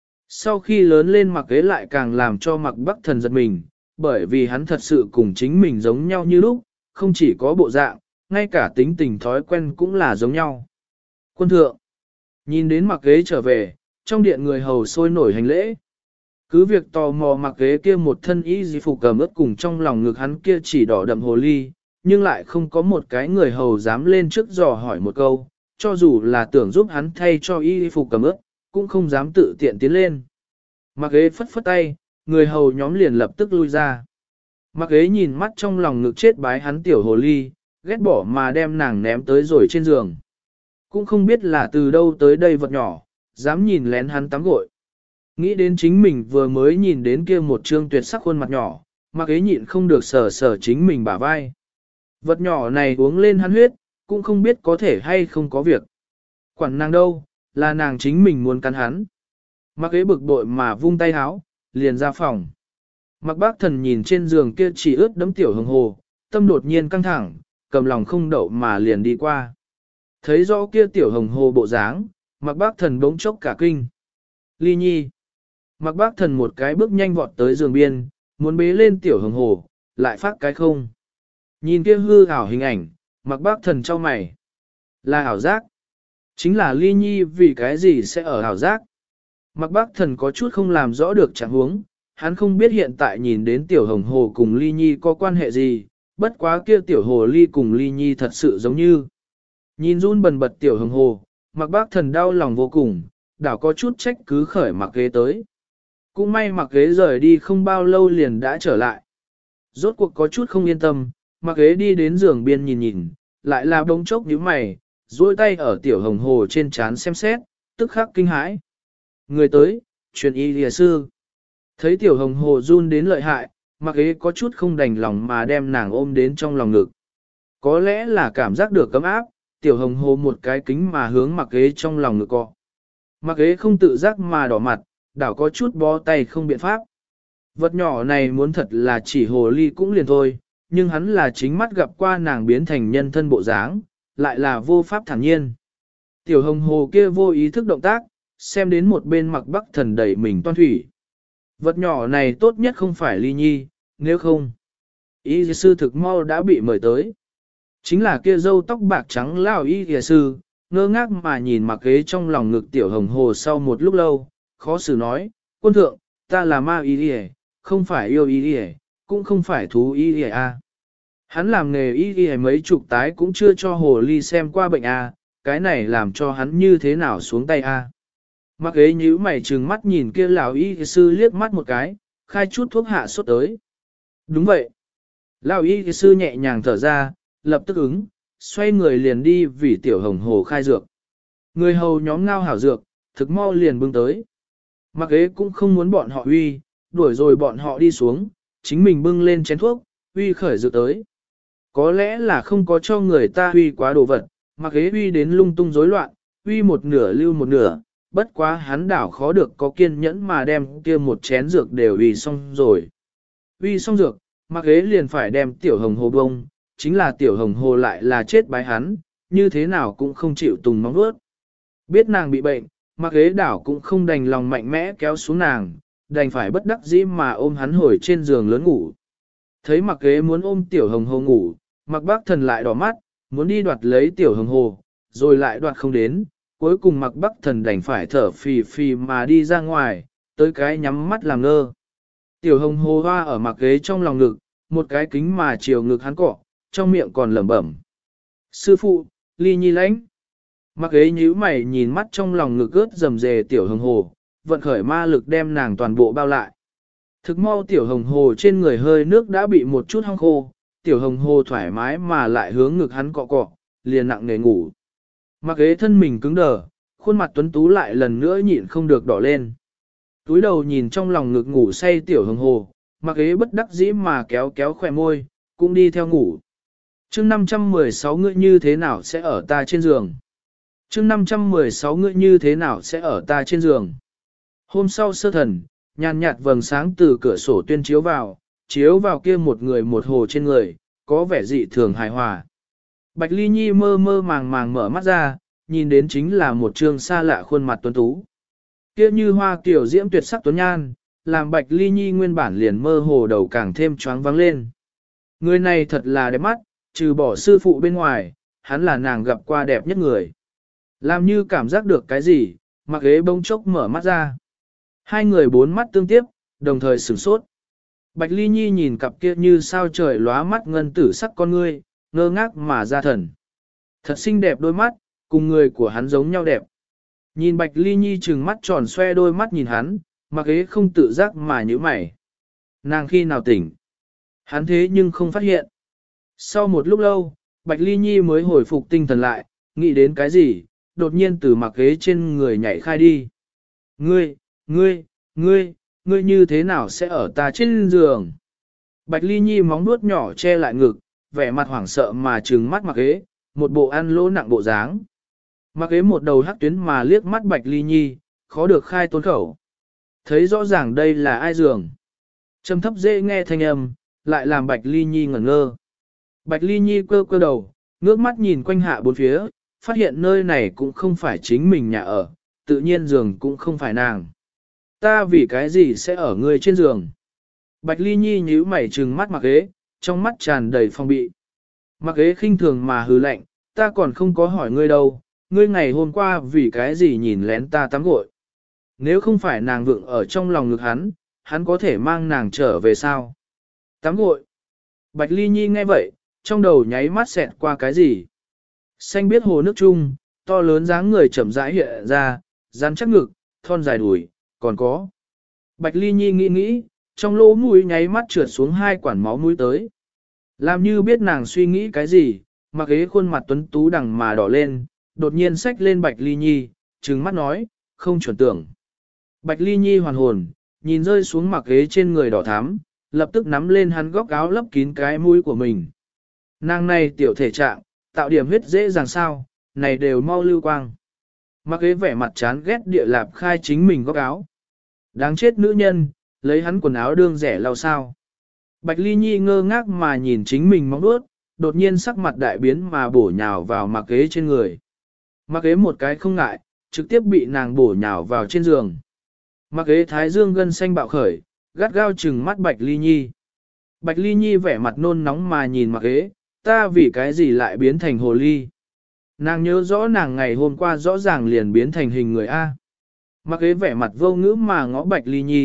Sau khi lớn lên Mặc Ế lại càng làm cho Mặc Bắc Thần giật mình, bởi vì hắn thật sự cùng chính mình giống nhau như lúc, không chỉ có bộ dạng, ngay cả tính tình thói quen cũng là giống nhau. Quân thượng, nhìn đến Mặc Ế trở về, trong điện người hầu sôi nổi hành lễ. Cứ việc tò mò Mặc Ế kia một thân y di phục cầm ướt cùng trong lòng ngực hắn kia chỉ đỏ đậm hồ ly, nhưng lại không có một cái người hầu dám lên trước dò hỏi một câu, cho dù là tưởng giúp hắn thay cho y phục cầm ướt, cũng không dám tự tiện tiến lên. Mặc Ế phất phất tay, người hầu nhóm liền lập tức lui ra. Mặc Ế nhìn mắt trong lòng ngực chết bái hắn tiểu hồ ly, ghét bỏ mà đem nàng ném tới rồi trên giường. Cũng không biết là từ đâu tới đây vật nhỏ, dám nhìn lén hắn tắm gội. Nghĩ đến chính mình vừa mới nhìn đến kia một trương tuyệt sắc khuôn mặt nhỏ, Mặc Ế nhịn không được sờ sờ chính mình bả vai. Vật nhỏ này uống lên hắn huyết, cũng không biết có thể hay không có việc. Quản nàng đâu, là nàng chính mình muốn cắn hắn. Mặc Ế bực bội mà vung tay háo, liền ra phòng. Mặc Bác Thần nhìn trên giường kia chỉ ướt đẫm tiểu hồng hồ, tâm đột nhiên căng thẳng, cầm lòng không đậu mà liền đi qua. Thấy rõ kia tiểu hồng hồ bộ dáng, Mặc Bác Thần bỗng chốc cả kinh. Ly Nhi. Mặc Bác Thần một cái bước nhanh vọt tới giường biên, muốn bế lên tiểu hồng hồ, lại phát cái không. Nhìn kia hư ảo hình ảnh, Mặc Bác Thần trao mày. Là ảo giác. Chính là Ly Nhi vì cái gì sẽ ở ảo giác. Mặc Bác Thần có chút không làm rõ được trạng huống, hắn không biết hiện tại nhìn đến tiểu hồng hồ cùng Ly Nhi có quan hệ gì, bất quá kia tiểu hồ ly cùng Ly Nhi thật sự giống như. Nhìn run bần bật tiểu hồng hồ, Mặc Bác Thần đau lòng vô cùng, đảo có chút trách cứ khởi Mặc Ghế tới. Cũng may Mặc Ghế rời đi không bao lâu liền đã trở lại. Rốt cuộc có chút không yên tâm, Mặc Ghế đi đến giường biên nhìn nhìn, lại là bỗng chốc nhíu mày, duỗi tay ở tiểu hồng hồ trên trán xem xét, tức khắc kinh hãi. Người tới, truyền y lìa sư. Thấy tiểu hồng hồ run đến lợi hại, Mặc Ghế có chút không đành lòng mà đem nàng ôm đến trong lòng ngực. Có lẽ là cảm giác được cấm áp, tiểu hồng hồ một cái kính mà hướng Mặc Ghế trong lòng ngực cọ. Mặc Ghế không tự giác mà đỏ mặt, đảo có chút bó tay không biện pháp. Vật nhỏ này muốn thật là chỉ hồ ly cũng liền thôi, nhưng hắn là chính mắt gặp qua nàng biến thành nhân thân bộ dáng, lại là vô pháp thản nhiên. Tiểu hồng hồ kia vô ý thức động tác, xem đến một bên Mặc Bắc Thần đẩy mình toan thủy. Vật nhỏ này tốt nhất không phải Ly Nhi, nếu không. Y sư thực mau đã bị mời tới. Chính là kia râu tóc bạc trắng lao y sư, ngơ ngác mà nhìn Mặc Ghế trong lòng ngực tiểu hồng hồ sau một lúc lâu, khó xử nói, quân thượng, ta là ma y y, không phải yêu y y, cũng không phải thú y y a. Hắn làm nghề y y mấy chục tái cũng chưa cho hồ ly xem qua bệnh a, cái này làm cho hắn như thế nào xuống tay a. Mặc ghế nhíu mày trừng mắt nhìn kia lão y sư liếc mắt một cái, khai chút thuốc hạ sốt tới. Đúng vậy. Lão y sư nhẹ nhàng thở ra, lập tức ứng, xoay người liền đi vì tiểu hồng hồ khai dược. Người hầu nhóm ngao hảo dược, thực mau liền bưng tới. Mặc ghế cũng không muốn bọn họ uy, đuổi rồi bọn họ đi xuống, chính mình bưng lên chén thuốc, uy khởi dược tới. Có lẽ là không có cho người ta uy quá đồ vật, mặc ghế uy đến lung tung rối loạn, uy một nửa lưu một nửa, bất quá hắn đảo khó được có kiên nhẫn mà đem kia một chén dược đều uy xong rồi. Uy xong dược, mặc ghế liền phải đem tiểu hồng hồ bông, chính là tiểu hồng hồ lại là chết bái hắn, như thế nào cũng không chịu tùng móng vuốt. Biết nàng bị bệnh, mặc ghế đảo cũng không đành lòng mạnh mẽ kéo xuống nàng, đành phải bất đắc dĩ mà ôm hắn hồi trên giường lớn ngủ. Thấy mặc ghế muốn ôm tiểu hồng hồ ngủ, mặc bác thần lại đỏ mắt, muốn đi đoạt lấy tiểu hồng hồ, rồi lại đoạt không đến, cuối cùng mặc bác thần đành phải thở phì phì mà đi ra ngoài, tới cái nhắm mắt làm ngơ. Tiểu hồng hồ hoa ở mặc ghế trong lòng ngực, một cái kính mà chiều ngực hắn cọ, trong miệng còn lẩm bẩm. Sư phụ, ly nhi lãnh. Mặc ghế nhíu mày nhìn mắt trong lòng ngực ướt rầm rề tiểu hồng hồ, vận khởi ma lực đem nàng toàn bộ bao lại. Thực mau tiểu hồng hồ trên người hơi nước đã bị một chút hong khô, tiểu hồng hồ thoải mái mà lại hướng ngực hắn cọ cọ, liền nặng nề ngủ. Mặc ghế thân mình cứng đờ, khuôn mặt tuấn tú lại lần nữa nhịn không được đỏ lên. Túi đầu nhìn trong lòng ngực ngủ say tiểu hồng hồ, mặc ghế bất đắc dĩ mà kéo kéo khỏe môi, cũng đi theo ngủ. Chương 516 ngươi như thế nào sẽ ở ta trên giường? Chương 516 ngươi như thế nào sẽ ở ta trên giường? Hôm sau sơ thần, nhàn nhạt vầng sáng từ cửa sổ tuyên chiếu vào kia một người một hồ trên người, có vẻ dị thường hài hòa. Bạch Ly Nhi mơ mơ màng màng mở mắt ra, nhìn đến chính là một trương xa lạ khuôn mặt tuấn tú. Kia như hoa kiểu diễm tuyệt sắc tuấn nhan, làm Bạch Ly Nhi nguyên bản liền mơ hồ đầu càng thêm choáng vắng lên. Người này thật là đẹp mắt, trừ bỏ sư phụ bên ngoài, hắn là nàng gặp qua đẹp nhất người. Làm như cảm giác được cái gì, mặc ghế bông chốc mở mắt ra. Hai người bốn mắt tương tiếp, đồng thời sửng sốt. Bạch Ly Nhi nhìn cặp kia như sao trời lóa mắt ngân tử sắc con ngươi, ngơ ngác mà ra thần. Thật xinh đẹp đôi mắt, cùng người của hắn giống nhau đẹp. Nhìn Bạch Ly Nhi trừng mắt tròn xoe đôi mắt nhìn hắn, mặc ghế không tự giác mà nhíu mày. Nàng khi nào tỉnh? Hắn thế nhưng không phát hiện. Sau một lúc lâu, Bạch Ly Nhi mới hồi phục tinh thần lại, nghĩ đến cái gì, đột nhiên từ mặc ghế trên người nhảy khai đi. Ngươi như thế nào sẽ ở ta trên giường? Bạch Ly Nhi móng nuốt nhỏ che lại ngực, vẻ mặt hoảng sợ mà trừng mắt mặc ghế, một bộ ăn lỗ nặng bộ dáng. Mặc ghế một đầu hắc tuyến mà liếc mắt Bạch Ly Nhi, khó được khai tôn khẩu. Thấy rõ ràng đây là ai giường. Trầm thấp dễ nghe thanh âm, lại làm Bạch Ly Nhi ngẩn ngơ. Bạch Ly Nhi cơ đầu, ngước mắt nhìn quanh hạ bốn phía, phát hiện nơi này cũng không phải chính mình nhà ở, tự nhiên giường cũng không phải nàng. Ta vì cái gì sẽ ở ngươi trên giường? Bạch Ly Nhi nhíu mày trừng mắt mặc ghế, trong mắt tràn đầy phong bị. Mặc ghế khinh thường mà hừ lạnh, ta còn không có hỏi ngươi đâu, ngươi ngày hôm qua vì cái gì nhìn lén ta tắm gội. Nếu không phải nàng vượng ở trong lòng ngực hắn có thể mang nàng trở về sao? Tắm gội. Bạch Ly Nhi nghe vậy, trong đầu nháy mắt xẹt qua cái gì? Xanh biết hồ nước chung, to lớn dáng người chậm rãi hiện ra, rắn chắc ngực, thon dài đùi, còn có. Bạch Ly Nhi nghĩ, trong lỗ mũi nháy mắt trượt xuống hai quản máu mũi tới. Làm như biết nàng suy nghĩ cái gì, mặc ghế khuôn mặt tuấn tú đằng mà đỏ lên, đột nhiên xách lên Bạch Ly Nhi, trừng mắt nói, không chuẩn tưởng. Bạch Ly Nhi hoàn hồn, nhìn rơi xuống mặc ghế trên người đỏ thắm, lập tức nắm lên hắn góc áo lấp kín cái mũi của mình. Nàng này tiểu thể trạng, tạo điểm huyết dễ dàng sao, này đều mau lưu quang. Mặc ghế vẻ mặt chán ghét địa lạp khai chính mình góc áo. Đáng chết nữ nhân, lấy hắn quần áo đương rẻ lau sao. Bạch Ly Nhi ngơ ngác mà nhìn chính mình móng đuốt, đột nhiên sắc mặt đại biến mà bổ nhào vào mặc ghế trên người. Mặc ghế một cái không ngại, trực tiếp bị nàng bổ nhào vào trên giường. Mặc ghế thái dương gân xanh bạo khởi, gắt gao trừng mắt Bạch Ly Nhi. Bạch Ly Nhi vẻ mặt nôn nóng mà nhìn mặc ghế, ta vì cái gì lại biến thành hồ ly. Nàng nhớ rõ nàng ngày hôm qua rõ ràng liền biến thành hình người A. Mặc ghế vẻ mặt vô ngữ mà ngõ Bạch Ly Nhi,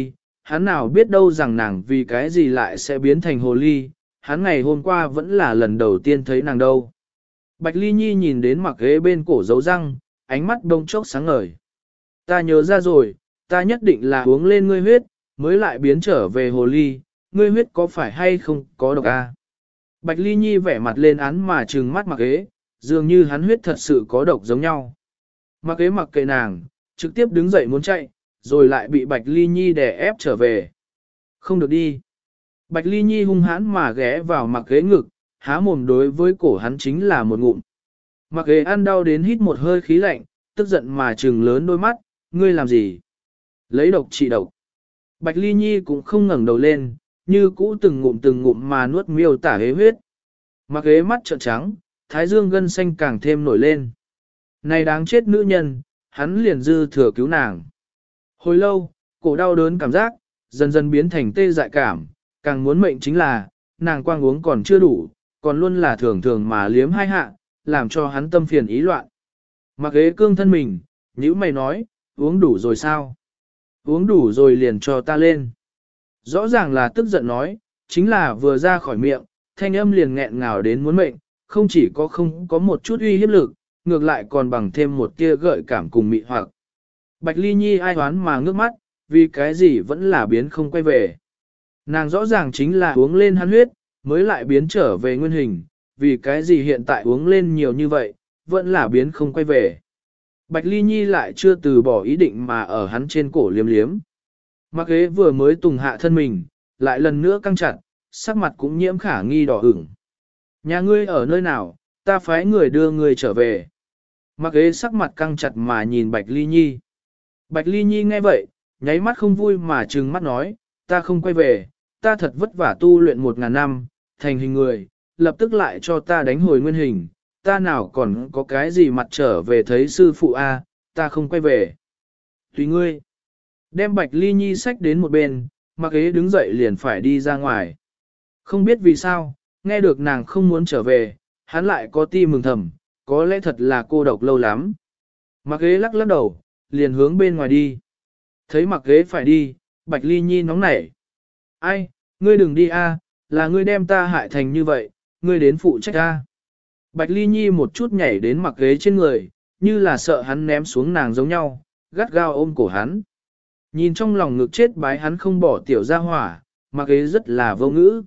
hắn nào biết đâu rằng nàng vì cái gì lại sẽ biến thành hồ ly, hắn ngày hôm qua vẫn là lần đầu tiên thấy nàng đâu. Bạch Ly Nhi nhìn đến mặc ghế bên cổ dấu răng, ánh mắt đông chốc sáng ngời. Ta nhớ ra rồi, ta nhất định là uống lên ngươi huyết, mới lại biến trở về hồ ly, ngươi huyết có phải hay không có độc a? Bạch Ly Nhi vẻ mặt lên án mà trừng mắt mặc ghế, dường như hắn huyết thật sự có độc giống nhau. Mặc ghế mặc kệ nàng, trực tiếp đứng dậy muốn chạy, rồi lại bị Bạch Ly Nhi đè ép trở về. Không được đi. Bạch Ly Nhi hung hãn mà ghé vào mặc ghế ngực, há mồm đối với cổ hắn chính là một ngụm. Mặc ghế ăn đau đến hít một hơi khí lạnh, tức giận mà trừng lớn đôi mắt, ngươi làm gì? Lấy độc trị độc. Bạch Ly Nhi cũng không ngẩng đầu lên, như cũ từng ngụm mà nuốt miêu tả hế huyết. Mặc ghế mắt trợn trắng, thái dương gân xanh càng thêm nổi lên. Này đáng chết nữ nhân, hắn liền dư thừa cứu nàng. Hồi lâu, cổ đau đớn cảm giác, dần dần biến thành tê dại cảm, càng muốn mệnh chính là, nàng quang uống còn chưa đủ, còn luôn là thường thường mà liếm hai hạ, làm cho hắn tâm phiền ý loạn. Mặc ghế cương thân mình, nhữ mày nói, uống đủ rồi sao? Uống đủ rồi liền cho ta lên. Rõ ràng là tức giận nói, chính là vừa ra khỏi miệng, thanh âm liền nghẹn ngào đến muốn mệnh, không chỉ có không có một chút uy hiếp lực, ngược lại còn bằng thêm một tia gợi cảm cùng mị hoặc. Bạch Ly Nhi ai hoán mà ngước mắt, vì cái gì vẫn là biến không quay về. Nàng rõ ràng chính là uống lên hắn huyết, mới lại biến trở về nguyên hình, vì cái gì hiện tại uống lên nhiều như vậy, vẫn là biến không quay về. Bạch Ly Nhi lại chưa từ bỏ ý định mà ở hắn trên cổ liếm liếm. Mặc ghế vừa mới tùng hạ thân mình, lại lần nữa căng chặt, sắc mặt cũng nhiễm khả nghi đỏ ửng. Nhà ngươi ở nơi nào, ta phái người đưa ngươi trở về. Mặc ghế sắc mặt căng chặt mà nhìn Bạch Ly Nhi. Bạch Ly Nhi nghe vậy, nháy mắt không vui mà trừng mắt nói, ta không quay về, ta thật vất vả tu luyện 1000 năm, thành hình người, lập tức lại cho ta đánh hồi nguyên hình, ta nào còn có cái gì mặt trở về thấy sư phụ a, ta không quay về. Tùy ngươi. Đem Bạch Ly Nhi xách đến một bên, mặc ghế đứng dậy liền phải đi ra ngoài. Không biết vì sao, nghe được nàng không muốn trở về, hắn lại có ti mừng thầm, có lẽ thật là cô độc lâu lắm. Mặc ghế lắc lắc đầu, liền hướng bên ngoài đi. Thấy mặc ghế phải đi, Bạch Ly Nhi nóng nảy. Ai, ngươi đừng đi a, là ngươi đem ta hại thành như vậy, ngươi đến phụ trách a. Bạch Ly Nhi một chút nhảy đến mặc ghế trên người, như là sợ hắn ném xuống nàng giống nhau, gắt gao ôm cổ hắn. Nhìn trong lòng ngực chết bái hắn không bỏ tiểu ra hỏa, mặc ghế rất là vô ngữ.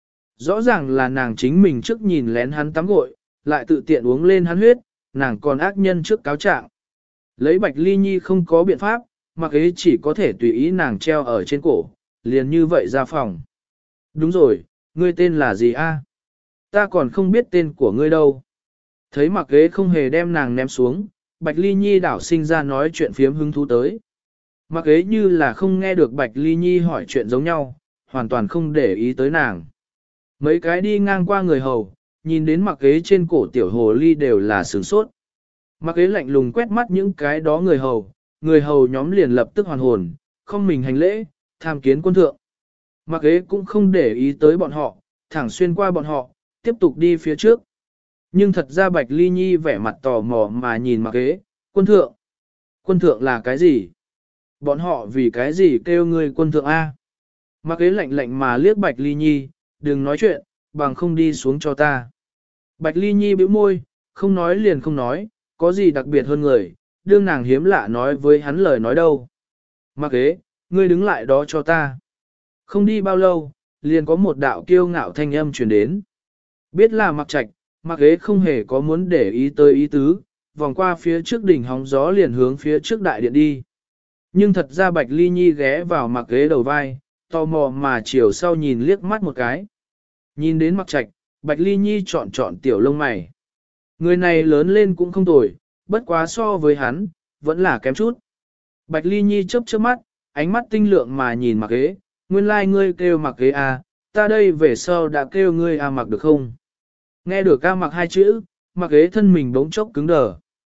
Rõ ràng là nàng chính mình trước nhìn lén hắn tắm gội, lại tự tiện uống lên hắn huyết, nàng còn ác nhân trước cáo trạng. Lấy Bạch Ly Nhi không có biện pháp, mặc ghế chỉ có thể tùy ý nàng treo ở trên cổ, liền như vậy ra phòng. Đúng rồi, ngươi tên là gì a? Ta còn không biết tên của ngươi đâu. Thấy mặc ghế không hề đem nàng ném xuống, Bạch Ly Nhi đảo sinh ra nói chuyện phiếm hứng thú tới. Mặc ghế như là không nghe được Bạch Ly Nhi hỏi chuyện giống nhau, hoàn toàn không để ý tới nàng. Mấy cái đi ngang qua người hầu, nhìn đến mặc ghế trên cổ tiểu hồ ly đều là sửng sốt. Mặc ghế lạnh lùng quét mắt những cái đó người hầu nhóm liền lập tức hoàn hồn, không mình hành lễ, tham kiến quân thượng. Mặc ghế cũng không để ý tới bọn họ, thẳng xuyên qua bọn họ, tiếp tục đi phía trước. Nhưng thật ra Bạch Ly Nhi vẻ mặt tò mò mà nhìn mặc ghế, quân thượng. Quân thượng là cái gì? Bọn họ vì cái gì kêu ngươi quân thượng A? Mặc ghế lạnh lạnh mà liếc Bạch Ly Nhi, đừng nói chuyện, bằng không đi xuống cho ta. Bạch Ly Nhi bĩu môi, không nói liền không nói, có gì đặc biệt hơn người, đương nàng hiếm lạ nói với hắn lời nói đâu. Mặc ghế, ngươi đứng lại đó cho ta. Không đi bao lâu, liền có một đạo kiêu ngạo thanh âm truyền đến. Biết là mặc trạch, mặc ghế không hề có muốn để ý tới ý tứ, vòng qua phía trước đỉnh hóng gió liền hướng phía trước đại điện đi. Nhưng thật ra Bạch Ly Nhi ghé vào mặc ghế đầu vai, tò mò mà chiều sau nhìn liếc mắt một cái. Nhìn đến mặc trạch, Bạch Ly Nhi chọn tiểu lông mày. Người này lớn lên cũng không tồi, bất quá so với hắn, vẫn là kém chút. Bạch Ly Nhi chớp chớp mắt, ánh mắt tinh lượng mà nhìn mặc ghế, nguyên lai ngươi kêu mặc ghế à, ta đây về sau đã kêu ngươi à mặc được không? Nghe được A mặc hai chữ, mặc ghế thân mình bỗng chốc cứng đờ.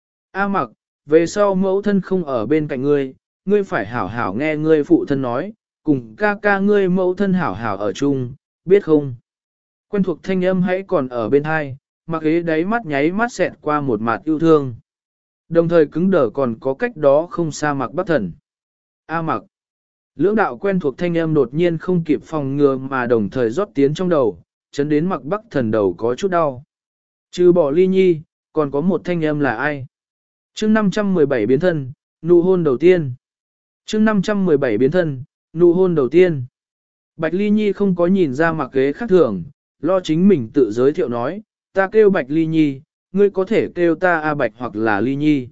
A mặc, về sau mẫu thân không ở bên cạnh ngươi, ngươi phải hảo hảo nghe ngươi phụ thân nói, cùng ca ca ngươi mẫu thân hảo hảo ở chung, biết không? Quen thuộc thanh âm hãy còn ở bên hai, mặc ghế đáy mắt nháy mắt xẹt qua một mặt yêu thương. Đồng thời cứng đờ còn có cách đó không xa mặc bắc thần. A mặc. Lưỡng đạo quen thuộc thanh âm đột nhiên không kịp phòng ngừa mà đồng thời rót tiến trong đầu, chấn đến Mạc Bắc Thần đầu có chút đau. Trừ bỏ Ly Nhi, còn có một thanh âm là ai? Chương 517 biến thân, nụ hôn đầu tiên. Chương 517 biến thân, nụ hôn đầu tiên. Bạch Ly Nhi không có nhìn ra Mạc Kế khác thường, lo chính mình tự giới thiệu nói, ta kêu Bạch Ly Nhi, ngươi có thể kêu ta A Bạch hoặc là Ly Nhi.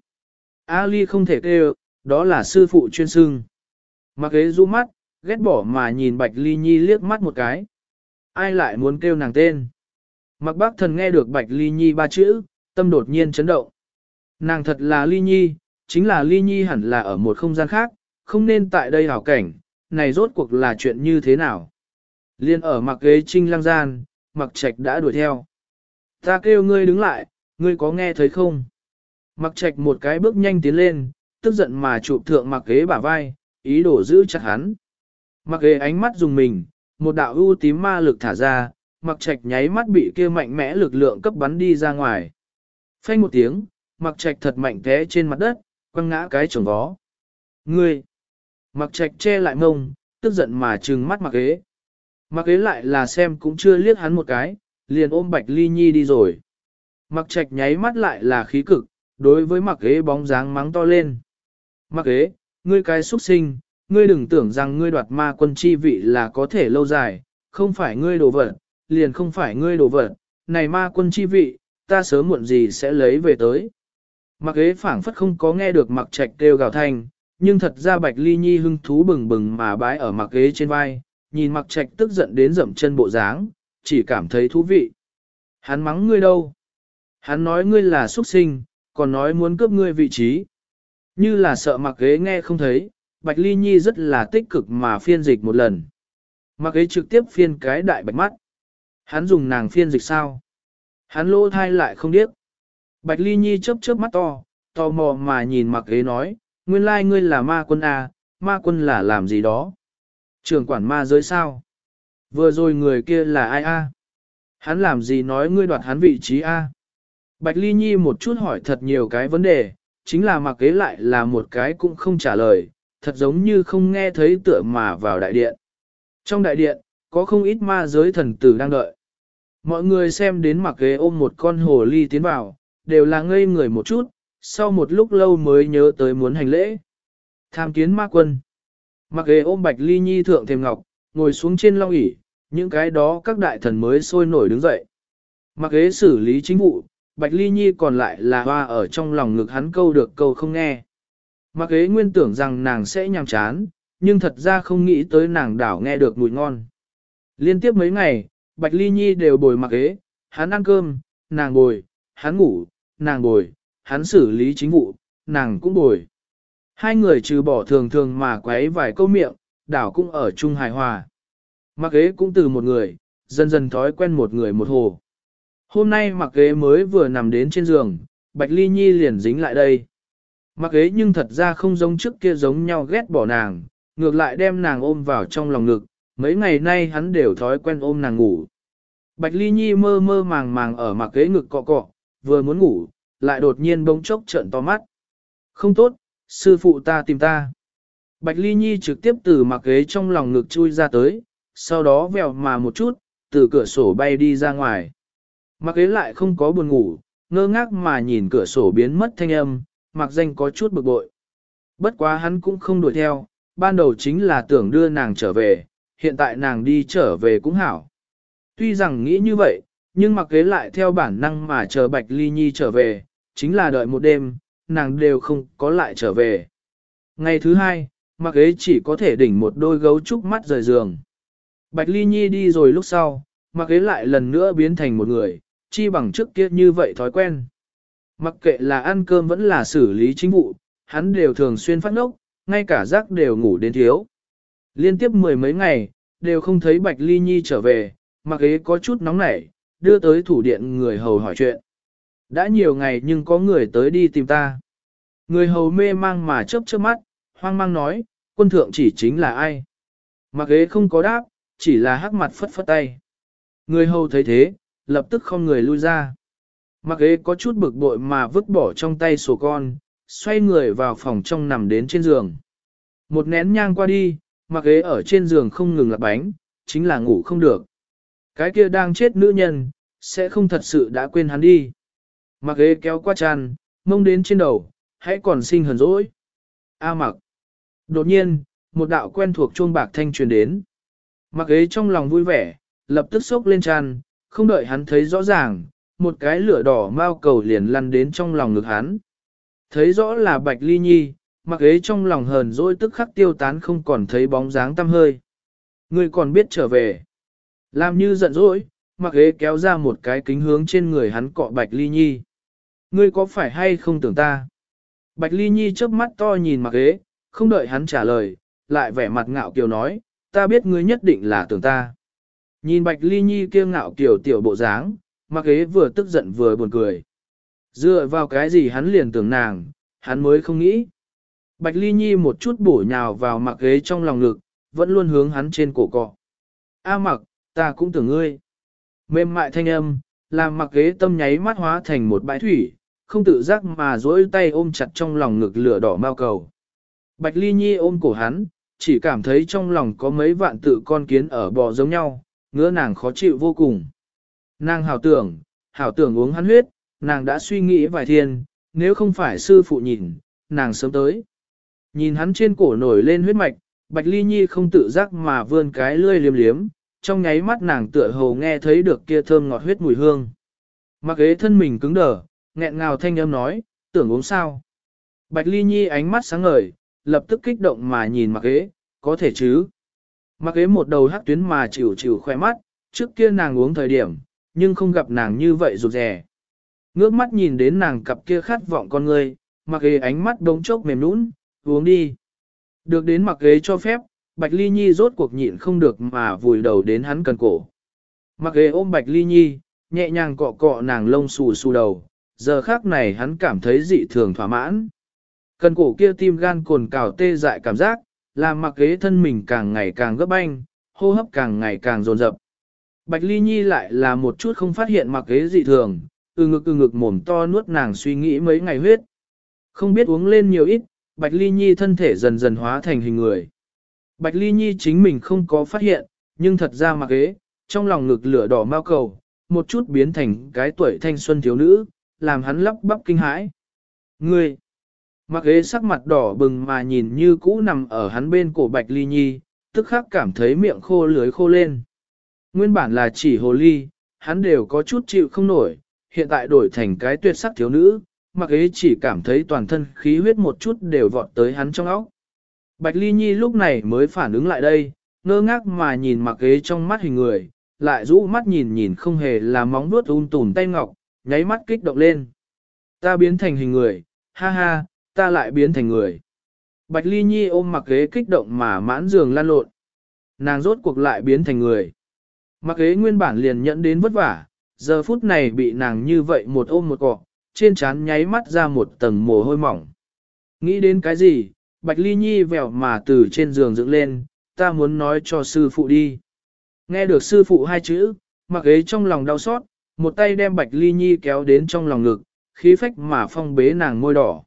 A Ly không thể kêu, đó là sư phụ chuyên xưng. Mạc Kế rũ mắt, ghét bỏ mà nhìn Bạch Ly Nhi liếc mắt một cái. Ai lại muốn kêu nàng tên? Mạc Bắc Thần nghe được Bạch Ly Nhi ba chữ, tâm đột nhiên chấn động. Nàng thật là Ly Nhi, chính là Ly Nhi hẳn là ở một không gian khác, không nên tại đây hảo cảnh, này rốt cuộc là chuyện như thế nào? Liên ở Mạc Kế trinh lăng gian, Mạc Trạch đã đuổi theo. Ta kêu ngươi đứng lại, ngươi có nghe thấy không? Mạc Trạch một cái bước nhanh tiến lên, tức giận mà chụp thượng Mạc Kế bả vai, ý đồ giữ chặt hắn. Mạc Kế ánh mắt dùng mình, một đạo ưu tím ma lực thả ra, Mạc Trạch nháy mắt bị kia mạnh mẽ lực lượng cấp bắn đi ra ngoài. Phanh một tiếng, Mạc Trạch thật mạnh té trên mặt đất, quăng ngã cái chồng vó. Ngươi! Mạc Trạch che lại mông, tức giận mà trừng mắt Mạc Kế. Mạc Kế lại là xem cũng chưa liếc hắn một cái, liền ôm Bạch Ly Nhi đi rồi. Mạc Trạch nháy mắt lại là khí cực, đối với Mạc Kế bóng dáng mắng to lên. Mạc Kế, ngươi cái xuất sinh, ngươi đừng tưởng rằng ngươi đoạt ma quân chi vị là có thể lâu dài, không phải ngươi đồ vật, liền không phải ngươi đồ vật, này ma quân chi vị, ta sớm muộn gì sẽ lấy về tới. Mạc Kế phảng phất không có nghe được Mạc Trạch kêu gào thanh, nhưng thật ra Bạch Ly Nhi hưng thú bừng bừng mà bái ở Mạc Kế trên vai, nhìn Mạc Trạch tức giận đến dậm chân bộ dáng, chỉ cảm thấy thú vị. Hắn mắng ngươi đâu? Hắn nói ngươi là xuất sinh, còn nói muốn cướp ngươi vị trí. Như là sợ Mạc Kế nghe không thấy, Bạch Ly Nhi rất là tích cực mà phiên dịch một lần. Mạc Kế trực tiếp phiên cái đại bạch mắt. Hắn dùng nàng phiên dịch sao? Hắn lỗ thai lại không điếc. Bạch Ly Nhi chớp chớp mắt to, tò mò mà nhìn Mạc Kế nói, nguyên lai ngươi là ma quân à, ma quân là làm gì đó? Trưởng quản ma giới sao? Vừa rồi người kia là ai a? Hắn làm gì nói ngươi đoạt hắn vị trí a? Bạch Ly Nhi một chút hỏi thật nhiều cái vấn đề, chính là Mạc Kế lại là một cái cũng không trả lời, thật giống như không nghe thấy tựa mà vào đại điện. Trong đại điện, có không ít ma giới thần tử đang đợi. Mọi người xem đến Mạc Kế ôm một con hồ ly tiến vào, đều là ngây người một chút, sau một lúc lâu mới nhớ tới muốn hành lễ. Tham kiến ma quân. Mạc Kế ôm Bạch Ly Nhi thượng thềm ngọc, ngồi xuống trên long ỷ, những cái đó các đại thần mới sôi nổi đứng dậy. Mạc Kế xử lý chính vụ, Bạch Ly Nhi còn lại là hoa ở trong lòng ngực hắn câu được câu không nghe. Mạc Kế nguyên tưởng rằng nàng sẽ nhàm chán, nhưng thật ra không nghĩ tới nàng đảo nghe được mùi ngon. Liên tiếp mấy ngày, Bạch Ly Nhi đều bồi Mạc Kế, hắn ăn cơm, nàng bồi, hắn ngủ, nàng bồi, hắn xử lý chính vụ, nàng cũng bồi. Hai người trừ bỏ thường thường mà quấy vài câu miệng, đảo cũng ở chung hài hòa. Mạc Kế cũng từ một người, dần dần thói quen một người một hồ. Hôm nay Mạc Kế mới vừa nằm đến trên giường, Bạch Ly Nhi liền dính lại đây. Mạc Kế nhưng thật ra không giống trước kia giống nhau ghét bỏ nàng, ngược lại đem nàng ôm vào trong lòng ngực, mấy ngày nay hắn đều thói quen ôm nàng ngủ. Bạch Ly Nhi mơ mơ màng màng ở Mạc Kế ngực cọ cọ, vừa muốn ngủ, lại đột nhiên bỗng chốc trợn to mắt. Không tốt, sư phụ ta tìm ta. Bạch Ly Nhi trực tiếp từ Mạc Kế trong lòng ngực chui ra tới, sau đó vèo mà một chút, từ cửa sổ bay đi ra ngoài. Mạc Kế lại không có buồn ngủ, ngơ ngác mà nhìn cửa sổ biến mất thanh âm, Mạc Danh có chút bực bội. Bất quá hắn cũng không đuổi theo, ban đầu chính là tưởng đưa nàng trở về, hiện tại nàng đi trở về cũng hảo. Tuy rằng nghĩ như vậy, nhưng Mạc Kế lại theo bản năng mà chờ Bạch Ly Nhi trở về, chính là đợi một đêm, nàng đều không có lại trở về. Ngày thứ hai, Mạc Kế chỉ có thể đỉnh một đôi gấu trúc mắt rời giường. Bạch Ly Nhi đi rồi lúc sau, Mạc Kế lại lần nữa biến thành một người, chi bằng trước kia như vậy thói quen. Mặc kệ là ăn cơm vẫn là xử lý chính vụ, hắn đều thường xuyên phát ngốc, ngay cả giấc đều ngủ đến thiếu. Liên tiếp mười mấy ngày, đều không thấy Bạch Ly Nhi trở về, Mạc Kế có chút nóng nảy, đưa tới thủ điện người hầu hỏi chuyện. Đã nhiều ngày nhưng có người tới đi tìm ta. Người hầu mê mang mà chớp chớp mắt, hoang mang nói, quân thượng chỉ chính là ai. Mạc Kế không có đáp, chỉ là hắc mặt phất phất tay. Người hầu thấy thế, lập tức không người lui ra. Mạc Kế có chút bực bội mà vứt bỏ trong tay sổ con, xoay người vào phòng trong nằm đến trên giường. Một nén nhang qua đi, mặc ghế ở trên giường không ngừng lặp bánh, chính là ngủ không được. Cái kia đang chết nữ nhân, sẽ không thật sự đã quên hắn đi. Mặc ghế kéo qua chăn, mông đến trên đầu, hãy còn sinh hờn dỗi. A mặc. Đột nhiên, một đạo quen thuộc chuông bạc thanh truyền đến. Mặc ghế trong lòng vui vẻ, lập tức xốc lên chăn, không đợi hắn thấy rõ ràng, một cái lửa đỏ mao cầu liền lăn đến trong lòng ngực hắn. Thấy rõ là Bạch Ly Nhi, mặc ghế trong lòng hờn dỗi tức khắc tiêu tán không còn thấy bóng dáng tăm hơi. Ngươi còn biết trở về. Làm như giận dỗi, mặc ghế kéo ra một cái kính hướng trên người hắn cọ Bạch Ly Nhi. Ngươi có phải hay không tưởng ta? Bạch Ly Nhi chớp mắt to nhìn mặc ghế, không đợi hắn trả lời, lại vẻ mặt ngạo kiều nói, ta biết ngươi nhất định là tưởng ta. Nhìn Bạch Ly Nhi kia ngạo kiều tiểu bộ dáng, mặc ghế vừa tức giận vừa buồn cười. Dựa vào cái gì hắn liền tưởng nàng, hắn mới không nghĩ. Bạch Ly Nhi một chút bổ nhào vào mặc ghế trong lòng ngực, vẫn luôn hướng hắn trên cổ cọ. A mặc, ta cũng tưởng ngươi. Mềm mại thanh âm, làm mặc ghế tâm nháy mắt hóa thành một bãi thủy, không tự giác mà dỗi tay ôm chặt trong lòng ngực lửa đỏ mao cầu. Bạch Ly Nhi ôm cổ hắn, chỉ cảm thấy trong lòng có mấy vạn tự con kiến ở bò giống nhau, ngứa nàng khó chịu vô cùng. Nàng hảo tưởng uống hắn huyết, nàng đã suy nghĩ vài thiên, nếu không phải sư phụ nhìn, nàng sớm tới. Nhìn hắn trên cổ nổi lên huyết mạch, Bạch Ly Nhi không tự giác mà vươn cái lươi liếm liếm, trong nháy mắt nàng tựa hồ nghe thấy được kia thơm ngọt huyết mùi hương. Mặc ghế thân mình cứng đờ, nghẹn ngào thanh âm nói, tưởng uống sao. Bạch Ly Nhi ánh mắt sáng ngời, lập tức kích động mà nhìn mặc ghế, có thể chứ. Mặc ghế một đầu hắc tuyến mà chịu chịu khoe mắt, trước kia nàng uống thời điểm, nhưng không gặp nàng như vậy rụt rè. Ngước mắt nhìn đến nàng cặp kia khát vọng con người, mặc ghế ánh mắt đống chốc mềm nũng, uống đi. Được đến mặc ghế cho phép, Bạch Ly Nhi rốt cuộc nhịn không được mà vùi đầu đến hắn cần cổ. Mặc ghế ôm Bạch Ly Nhi, nhẹ nhàng cọ cọ nàng lông xù xù đầu, giờ khác này hắn cảm thấy dị thường thỏa mãn. Cần cổ kia tim gan cồn cào tê dại cảm giác, làm mặc ghế thân mình càng ngày càng gấp banh, hô hấp càng ngày càng dồn dập. Bạch Ly Nhi lại là một chút không phát hiện mặc ghế dị thường, ừ ngực mồm to nuốt nàng suy nghĩ mấy ngày huyết. Không biết uống lên nhiều ít, Bạch Ly Nhi thân thể dần dần hóa thành hình người. Bạch Ly Nhi chính mình không có phát hiện, nhưng thật ra mặc ghế, trong lòng ngực lửa đỏ mao cầu, một chút biến thành cái tuổi thanh xuân thiếu nữ, làm hắn lắp bắp kinh hãi. Ngươi! Mặc ghế sắc mặt đỏ bừng mà nhìn như cũ nằm ở hắn bên cổ Bạch Ly Nhi, tức khắc cảm thấy miệng khô lưới khô lên. Nguyên bản là chỉ hồ ly, hắn đều có chút chịu không nổi, hiện tại đổi thành cái tuyệt sắc thiếu nữ, mặc ghế chỉ cảm thấy toàn thân khí huyết một chút đều vọt tới hắn trong óc. Bạch Ly Nhi lúc này mới phản ứng lại đây, ngơ ngác mà nhìn mặc ghế trong mắt hình người, lại rũ mắt nhìn không hề là móng vuốt tùm tay ngọc, nháy mắt kích động lên. Ta biến thành hình người, ha ha, ta lại biến thành người. Bạch Ly Nhi ôm mặc ghế kích động mà mãn giường lan lộn. Nàng rốt cuộc lại biến thành người. Mặc ghế nguyên bản liền nhẫn đến vất vả, giờ phút này bị nàng như vậy một ôm một cọ, trên trán nháy mắt ra một tầng mồ hôi mỏng. Nghĩ đến cái gì, Bạch Ly Nhi vèo mà từ trên giường dựng lên, ta muốn nói cho sư phụ đi. Nghe được sư phụ hai chữ, mặc ghế trong lòng đau xót, một tay đem Bạch Ly Nhi kéo đến trong lòng ngực, khí phách mà phong bế nàng môi đỏ.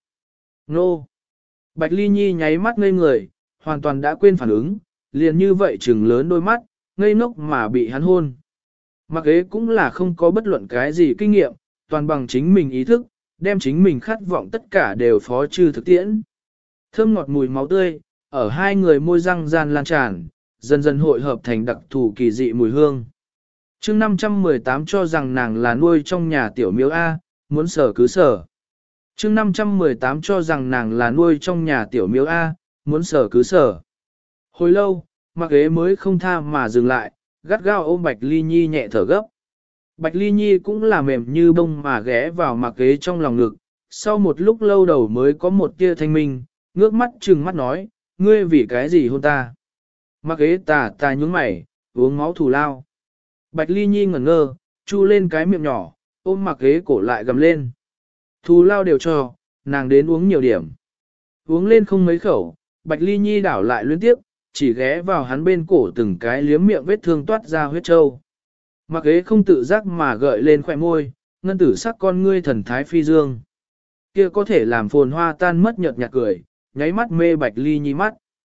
Nô! Bạch Ly Nhi nháy mắt ngây người, hoàn toàn đã quên phản ứng, liền như vậy trừng lớn đôi mắt, ngây ngốc mà bị hắn hôn. Mặc ghế cũng là không có bất luận cái gì kinh nghiệm, toàn bằng chính mình ý thức, đem chính mình khát vọng tất cả đều phó trừ thực tiễn. Thơm ngọt mùi máu tươi, ở hai người môi răng gian lan tràn, dần dần hội hợp thành đặc thù kỳ dị mùi hương. chương 518 cho rằng nàng là nuôi trong nhà tiểu miếu A, muốn sở cứ sở. chương 518 cho rằng nàng là nuôi trong nhà tiểu miếu A, muốn sở cứ sở. Hồi lâu, mặc ghế mới không tha mà dừng lại, gắt gao ôm Bạch Ly Nhi nhẹ thở gấp. Bạch Ly Nhi cũng là mềm như bông mà ghé vào mặc ghế trong lòng ngực, sau một lúc lâu đầu mới có một tia thanh minh, ngước mắt trừng mắt nói, ngươi vì cái gì hôn ta? Mặc ghế tà nhúng mày, uống máu thù lao. Bạch Ly Nhi ngẩn ngơ, chu lên cái miệng nhỏ, ôm mặc ghế cổ lại gầm lên. Thù lao đều cho, nàng đến uống nhiều điểm. Uống lên không mấy khẩu, Bạch Ly Nhi đảo lại liên tiếp, chỉ ghé vào hắn bên cổ từng cái liếm miệng vết thương toát ra huyết trâu. Mặc ghế không tự giác mà gợi lên khỏe môi, ngân tử sắc con ngươi thần thái phi dương. Kia có thể làm phồn hoa tan mất nhợt nhạt cười, nháy mắt mê Bạch Ly Nhi mắt.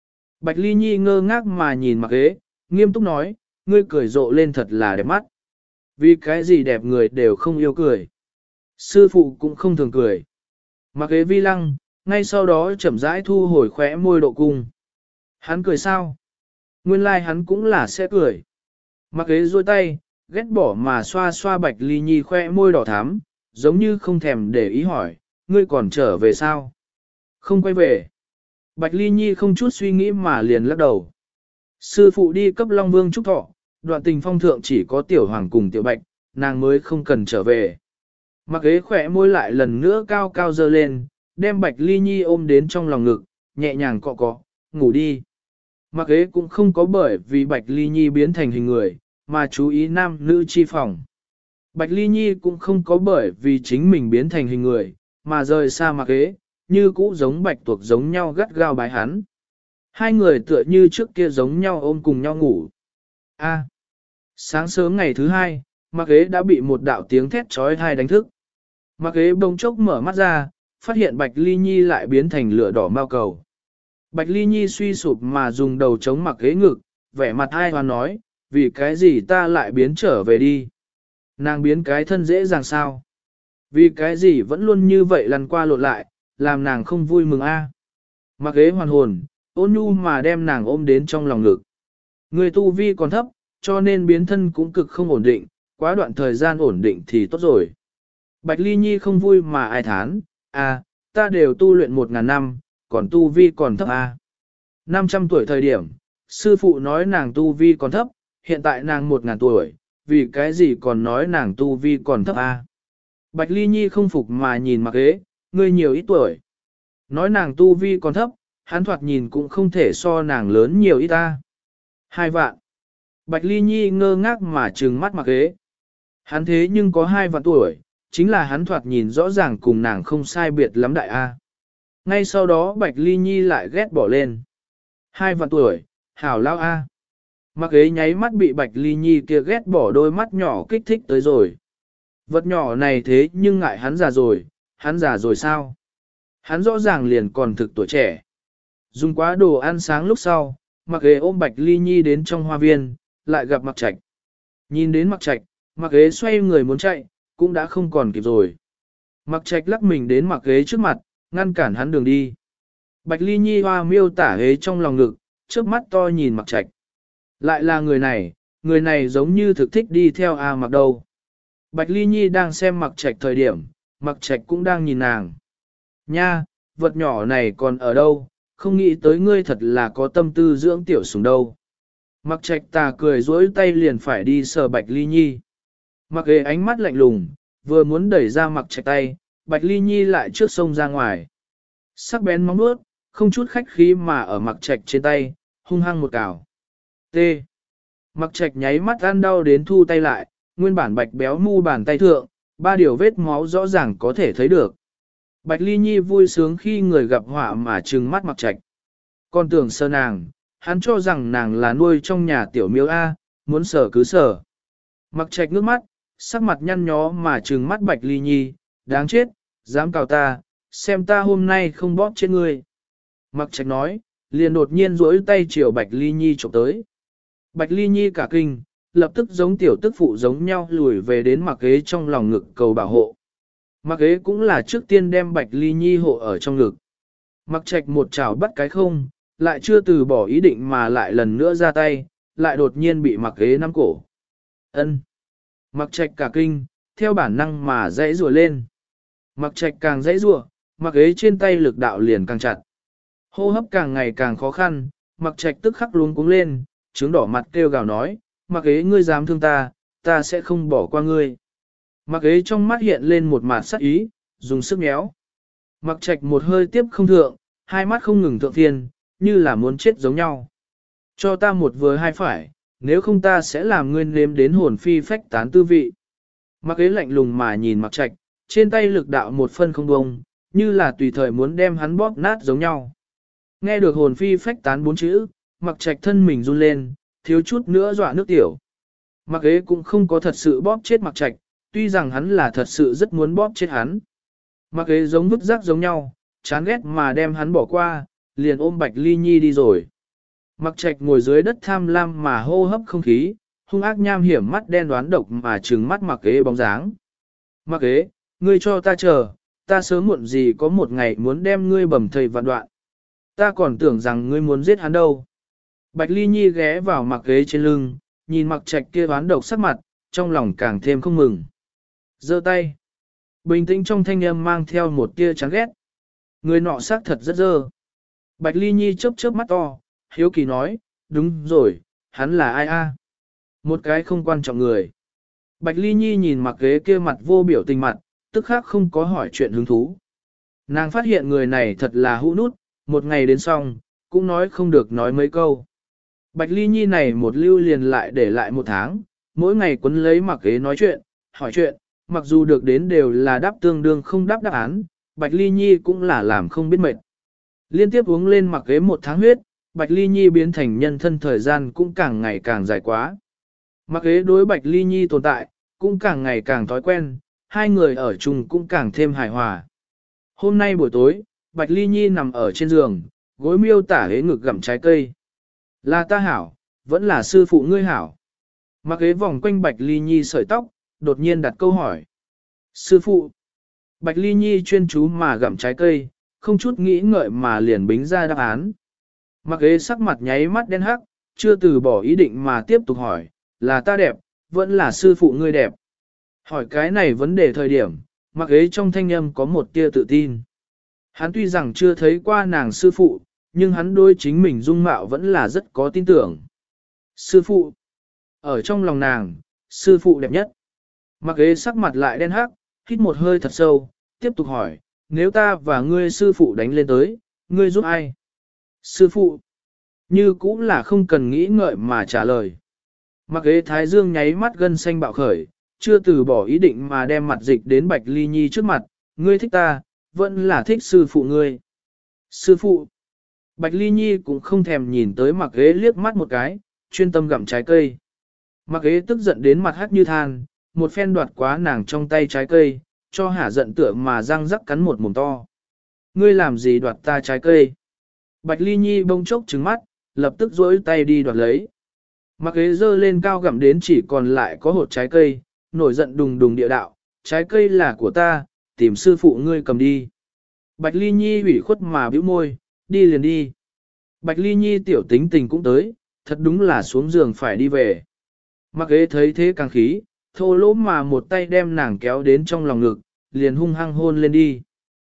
Bạch Ly Nhi ngơ ngác mà nhìn mặc ghế, nghiêm túc nói, ngươi cười rộ lên thật là đẹp mắt. Vì cái gì đẹp người đều không yêu cười. Sư phụ cũng không thường cười. Mặc ghế vi lăng, ngay sau đó chậm rãi thu hồi khóe môi độ cung. Hắn cười sao? Nguyên lai like hắn cũng là sẽ cười. Mặc ghế duỗi tay, ghét bỏ mà xoa xoa Bạch Ly Nhi khóe môi đỏ thắm, giống như không thèm để ý hỏi, ngươi còn trở về sao? Không quay về. Bạch Ly Nhi không chút suy nghĩ mà liền lắc đầu. Sư phụ đi cấp Long Vương chúc thọ, đoạn tình phong thượng chỉ có tiểu hoàng cùng tiểu bạch, nàng mới không cần trở về. Mặc ghế khỏe môi lại lần nữa cao cao dơ lên, đem Bạch Ly Nhi ôm đến trong lòng ngực, nhẹ nhàng cọ cọ, ngủ đi. Mặc ghế cũng không có bởi vì Bạch Ly Nhi biến thành hình người, mà chú ý nam nữ chi phòng. Bạch Ly Nhi cũng không có bởi vì chính mình biến thành hình người, mà rời xa mặc ghế, như cũ giống bạch tuộc giống nhau gắt gao bái hắn. Hai người tựa như trước kia giống nhau ôm cùng nhau ngủ. Sáng sớm ngày thứ hai, mặc ghế đã bị một đạo tiếng thét trói thai đánh thức. Mặc ghế bỗng chốc mở mắt ra, phát hiện Bạch Ly Nhi lại biến thành lửa đỏ mao cầu. Bạch Ly Nhi suy sụp mà dùng đầu chống mặc ghế ngực, vẻ mặt ai hoan nói, vì cái gì ta lại biến trở về đi. Nàng biến cái thân dễ dàng sao? Vì cái gì vẫn luôn như vậy lăn qua lộn lại, làm nàng không vui mừng a. Mặc ghế hoàn hồn, ôn nhu mà đem nàng ôm đến trong lòng ngực. Người tu vi còn thấp, cho nên biến thân cũng cực không ổn định, quá đoạn thời gian ổn định thì tốt rồi. Bạch Ly Nhi không vui mà ai thán, ta đều tu luyện 1000 năm, còn tu vi còn thấp 500 tuổi thời điểm, sư phụ nói nàng tu vi còn thấp, hiện tại nàng 1000 tuổi, vì cái gì còn nói nàng tu vi còn thấp Bạch Ly Nhi không phục mà nhìn mặc ghế, ngươi nhiều ít tuổi. Nói nàng tu vi còn thấp, hắn thoạt nhìn cũng không thể so nàng lớn nhiều ít 2 vạn. Bạch Ly Nhi ngơ ngác mà trừng mắt mặc ghế. Hắn thế nhưng có 2 vạn tuổi, chính là hắn thoạt nhìn rõ ràng cùng nàng không sai biệt lắm đại Ngay sau đó Bạch Ly Nhi lại ghét bỏ lên. 2 vạn tuổi, hảo lao Mặc ghế nháy mắt bị Bạch Ly Nhi kia ghét bỏ đôi mắt nhỏ kích thích tới rồi. Vật nhỏ này thế nhưng ngại hắn già rồi sao? Hắn rõ ràng liền còn thực tuổi trẻ. Dùng quá đồ ăn sáng lúc sau, Mặc ghế ôm Bạch Ly Nhi đến trong hoa viên, lại gặp Mặc Trạch. Nhìn đến Mặc Trạch, Mặc ghế xoay người muốn chạy, cũng đã không còn kịp rồi. Mặc Trạch lắc mình đến Mặc ghế trước mặt, ngăn cản hắn đường đi. Bạch Ly Nhi hoa miêu tả ghế trong lòng ngực, trước mắt to nhìn Mặc Trạch. Lại là người này giống như thực thích đi theo Mặc đâu. Bạch Ly Nhi đang xem Mặc Trạch thời điểm, Mặc Trạch cũng đang nhìn nàng. Nha, vật nhỏ này còn ở đâu, không nghĩ tới ngươi thật là có tâm tư dưỡng tiểu sủng đâu. Mặc Trạch tà cười dối tay liền phải đi sờ Bạch Ly Nhi. Mặc ghế ánh mắt lạnh lùng, vừa muốn đẩy ra Mặc Trạch tay, Bạch Ly Nhi lại trước sông ra ngoài. Sắc bén móng nuốt, không chút khách khí mà ở Mặc Trạch trên tay, hung hăng một cào. T. Mặc Trạch nháy mắt ăn đau đến thu tay lại, nguyên bản bạch béo mu bàn tay thượng, 3 điều vết máu rõ ràng có thể thấy được. Bạch Ly Nhi vui sướng khi người gặp họa mà trừng mắt Mặc Trạch. Con tưởng sờ nàng, hắn cho rằng nàng là nuôi trong nhà tiểu miêu muốn sờ cứ sờ. Mặc Trạch nước mắt, sắc mặt nhăn nhó mà trừng mắt Bạch Ly Nhi, đáng chết, dám cào ta, xem ta hôm nay không bóp trên ngươi. Mặc Trạch nói, liền đột nhiên duỗi tay chiều Bạch Ly Nhi chụp tới. Bạch Ly Nhi cả kinh, lập tức giống tiểu tức phụ giống nhau lùi về đến Mặc ghế trong lòng ngực cầu bảo hộ. Mặc ghế cũng là trước tiên đem Bạch Ly Nhi hộ ở trong ngực. Mặc Trạch một chảo bắt cái không, lại chưa từ bỏ ý định mà lại lần nữa ra tay, lại đột nhiên bị Mặc ghế nắm cổ. Ân. Mặc Trạch cả kinh, theo bản năng mà dãy rùa lên. Mặc Trạch càng dãy rùa, Mặc ghế trên tay lực đạo liền càng chặt. Hô hấp càng ngày càng khó khăn, Mặc Trạch tức khắc luống cuống lên, trướng đỏ mặt kêu gào nói, Mặc ghế ngươi dám thương ta, ta sẽ không bỏ qua ngươi. Mặc ghế trong mắt hiện lên một mặt sắc ý, dùng sức méo. Mặc Trạch một hơi tiếp không thượng, hai mắt không ngừng thượng thiên, như là muốn chết giống nhau. Cho ta một vừa hai phải, nếu không ta sẽ làm ngươi nếm đến hồn phi phách tán tư vị. Mặc ghế lạnh lùng mà nhìn Mặc Trạch, trên tay lực đạo một phân không bông, như là tùy thời muốn đem hắn bóp nát giống nhau. Nghe được hồn phi phách tán 4 chữ, Mặc Trạch thân mình run lên, thiếu chút nữa dọa nước tiểu. Mặc ghế cũng không có thật sự bóp chết Mặc Trạch, tuy rằng hắn là thật sự rất muốn bóp chết hắn. Mặc ghế giống vứt rác giống nhau, chán ghét mà đem hắn bỏ qua, liền ôm Bạch Ly Nhi đi rồi. Mặc Trạch ngồi dưới đất tham lam mà hô hấp không khí, hung ác nham hiểm mắt đen đoán độc mà trừng mắt Mặc Ế bóng dáng. Mặc Ế, ngươi cho ta chờ, ta sớm muộn gì có một ngày muốn đem ngươi bầm thây vạn đoạn. Ta còn tưởng rằng ngươi muốn giết hắn đâu. Bạch Ly Nhi ghé vào Mặc Ế trên lưng, nhìn Mặc Trạch kia đoán độc sắc mặt, trong lòng càng thêm không mừng. Giơ tay. Bình tĩnh trong thanh âm mang theo một tia chán ghét. Người nọ xác thật rất dơ. Bạch Ly Nhi chớp chớp mắt to, hiếu kỳ nói, đúng rồi, hắn là ai a? Một cái không quan trọng người. Bạch Ly Nhi nhìn Mặc Ghế kia mặt vô biểu tình mặt, tức khắc không có hỏi chuyện hứng thú. Nàng phát hiện người này thật là hũ nút, một ngày đến xong, cũng nói không được nói mấy câu. Bạch Ly Nhi này một lưu liền lại để lại một tháng, mỗi ngày quấn lấy Mặc Ghế nói chuyện, hỏi chuyện, mặc dù được đến đều là đáp tương đương không đáp đáp án, Bạch Ly Nhi cũng là làm không biết mệt. Liên tiếp uống lên Mặc Ghế một tháng huyết, Bạch Ly Nhi biến thành nhân thân thời gian cũng càng ngày càng dài quá. Mặc Ghế đối Bạch Ly Nhi tồn tại, cũng càng ngày càng thói quen, hai người ở chung cũng càng thêm hài hòa. Hôm nay buổi tối, Bạch Ly Nhi nằm ở trên giường, gối miêu tả hế ngực gặm trái cây. Là ta hảo, vẫn là sư phụ ngươi hảo. Mặc Ghế vòng quanh Bạch Ly Nhi sợi tóc, đột nhiên đặt câu hỏi. Sư phụ. Bạch Ly Nhi chuyên chú mà gặm trái cây, không chút nghĩ ngợi mà liền bính ra đáp án. Mặc Ghế sắc mặt nháy mắt đen hắc, chưa từ bỏ ý định mà tiếp tục hỏi, là ta đẹp, vẫn là sư phụ ngươi đẹp. Hỏi cái này vấn đề thời điểm, Mặc Ghế trong thanh âm có một tia tự tin. Hắn tuy rằng chưa thấy qua nàng sư phụ, nhưng hắn đối chính mình dung mạo vẫn là rất có tin tưởng. Sư phụ. Ở trong lòng nàng, sư phụ đẹp nhất. Mặc Ghế sắc mặt lại đen hắc, hít một hơi thật sâu, tiếp tục hỏi, nếu ta và ngươi sư phụ đánh lên tới, ngươi giúp ai? Sư phụ. Như cũng là không cần nghĩ ngợi mà trả lời. Mặc Ghế thái dương nháy mắt gân xanh bạo khởi, chưa từ bỏ ý định mà đem mặt dịch đến Bạch Ly Nhi trước mặt, ngươi thích ta, vẫn là thích sư phụ ngươi. Sư phụ. Bạch Ly Nhi cũng không thèm nhìn tới Mặc Ghế liếc mắt một cái, chuyên tâm gặm trái cây. Mặc Ghế tức giận đến mặt hắt như than, một phen đoạt quá nàng trong tay trái cây, cho hả giận tựa mà răng rắc cắn một mồm to. Ngươi làm gì đoạt ta trái cây? Bạch Ly Nhi bông chốc trừng mắt, lập tức duỗi tay đi đoạt lấy. Mặc Ghế giơ lên cao gặm đến chỉ còn lại có hột trái cây, nổi giận đùng đùng địa đạo, trái cây là của ta, tìm sư phụ ngươi cầm đi. Bạch Ly Nhi ủy khuất mà bĩu môi, đi liền đi. Bạch Ly Nhi tiểu tính tình cũng tới, thật đúng là xuống giường phải đi về. Mặc Ghế thấy thế càng khí, thô lỗ mà một tay đem nàng kéo đến trong lòng ngực, liền hung hăng hôn lên đi.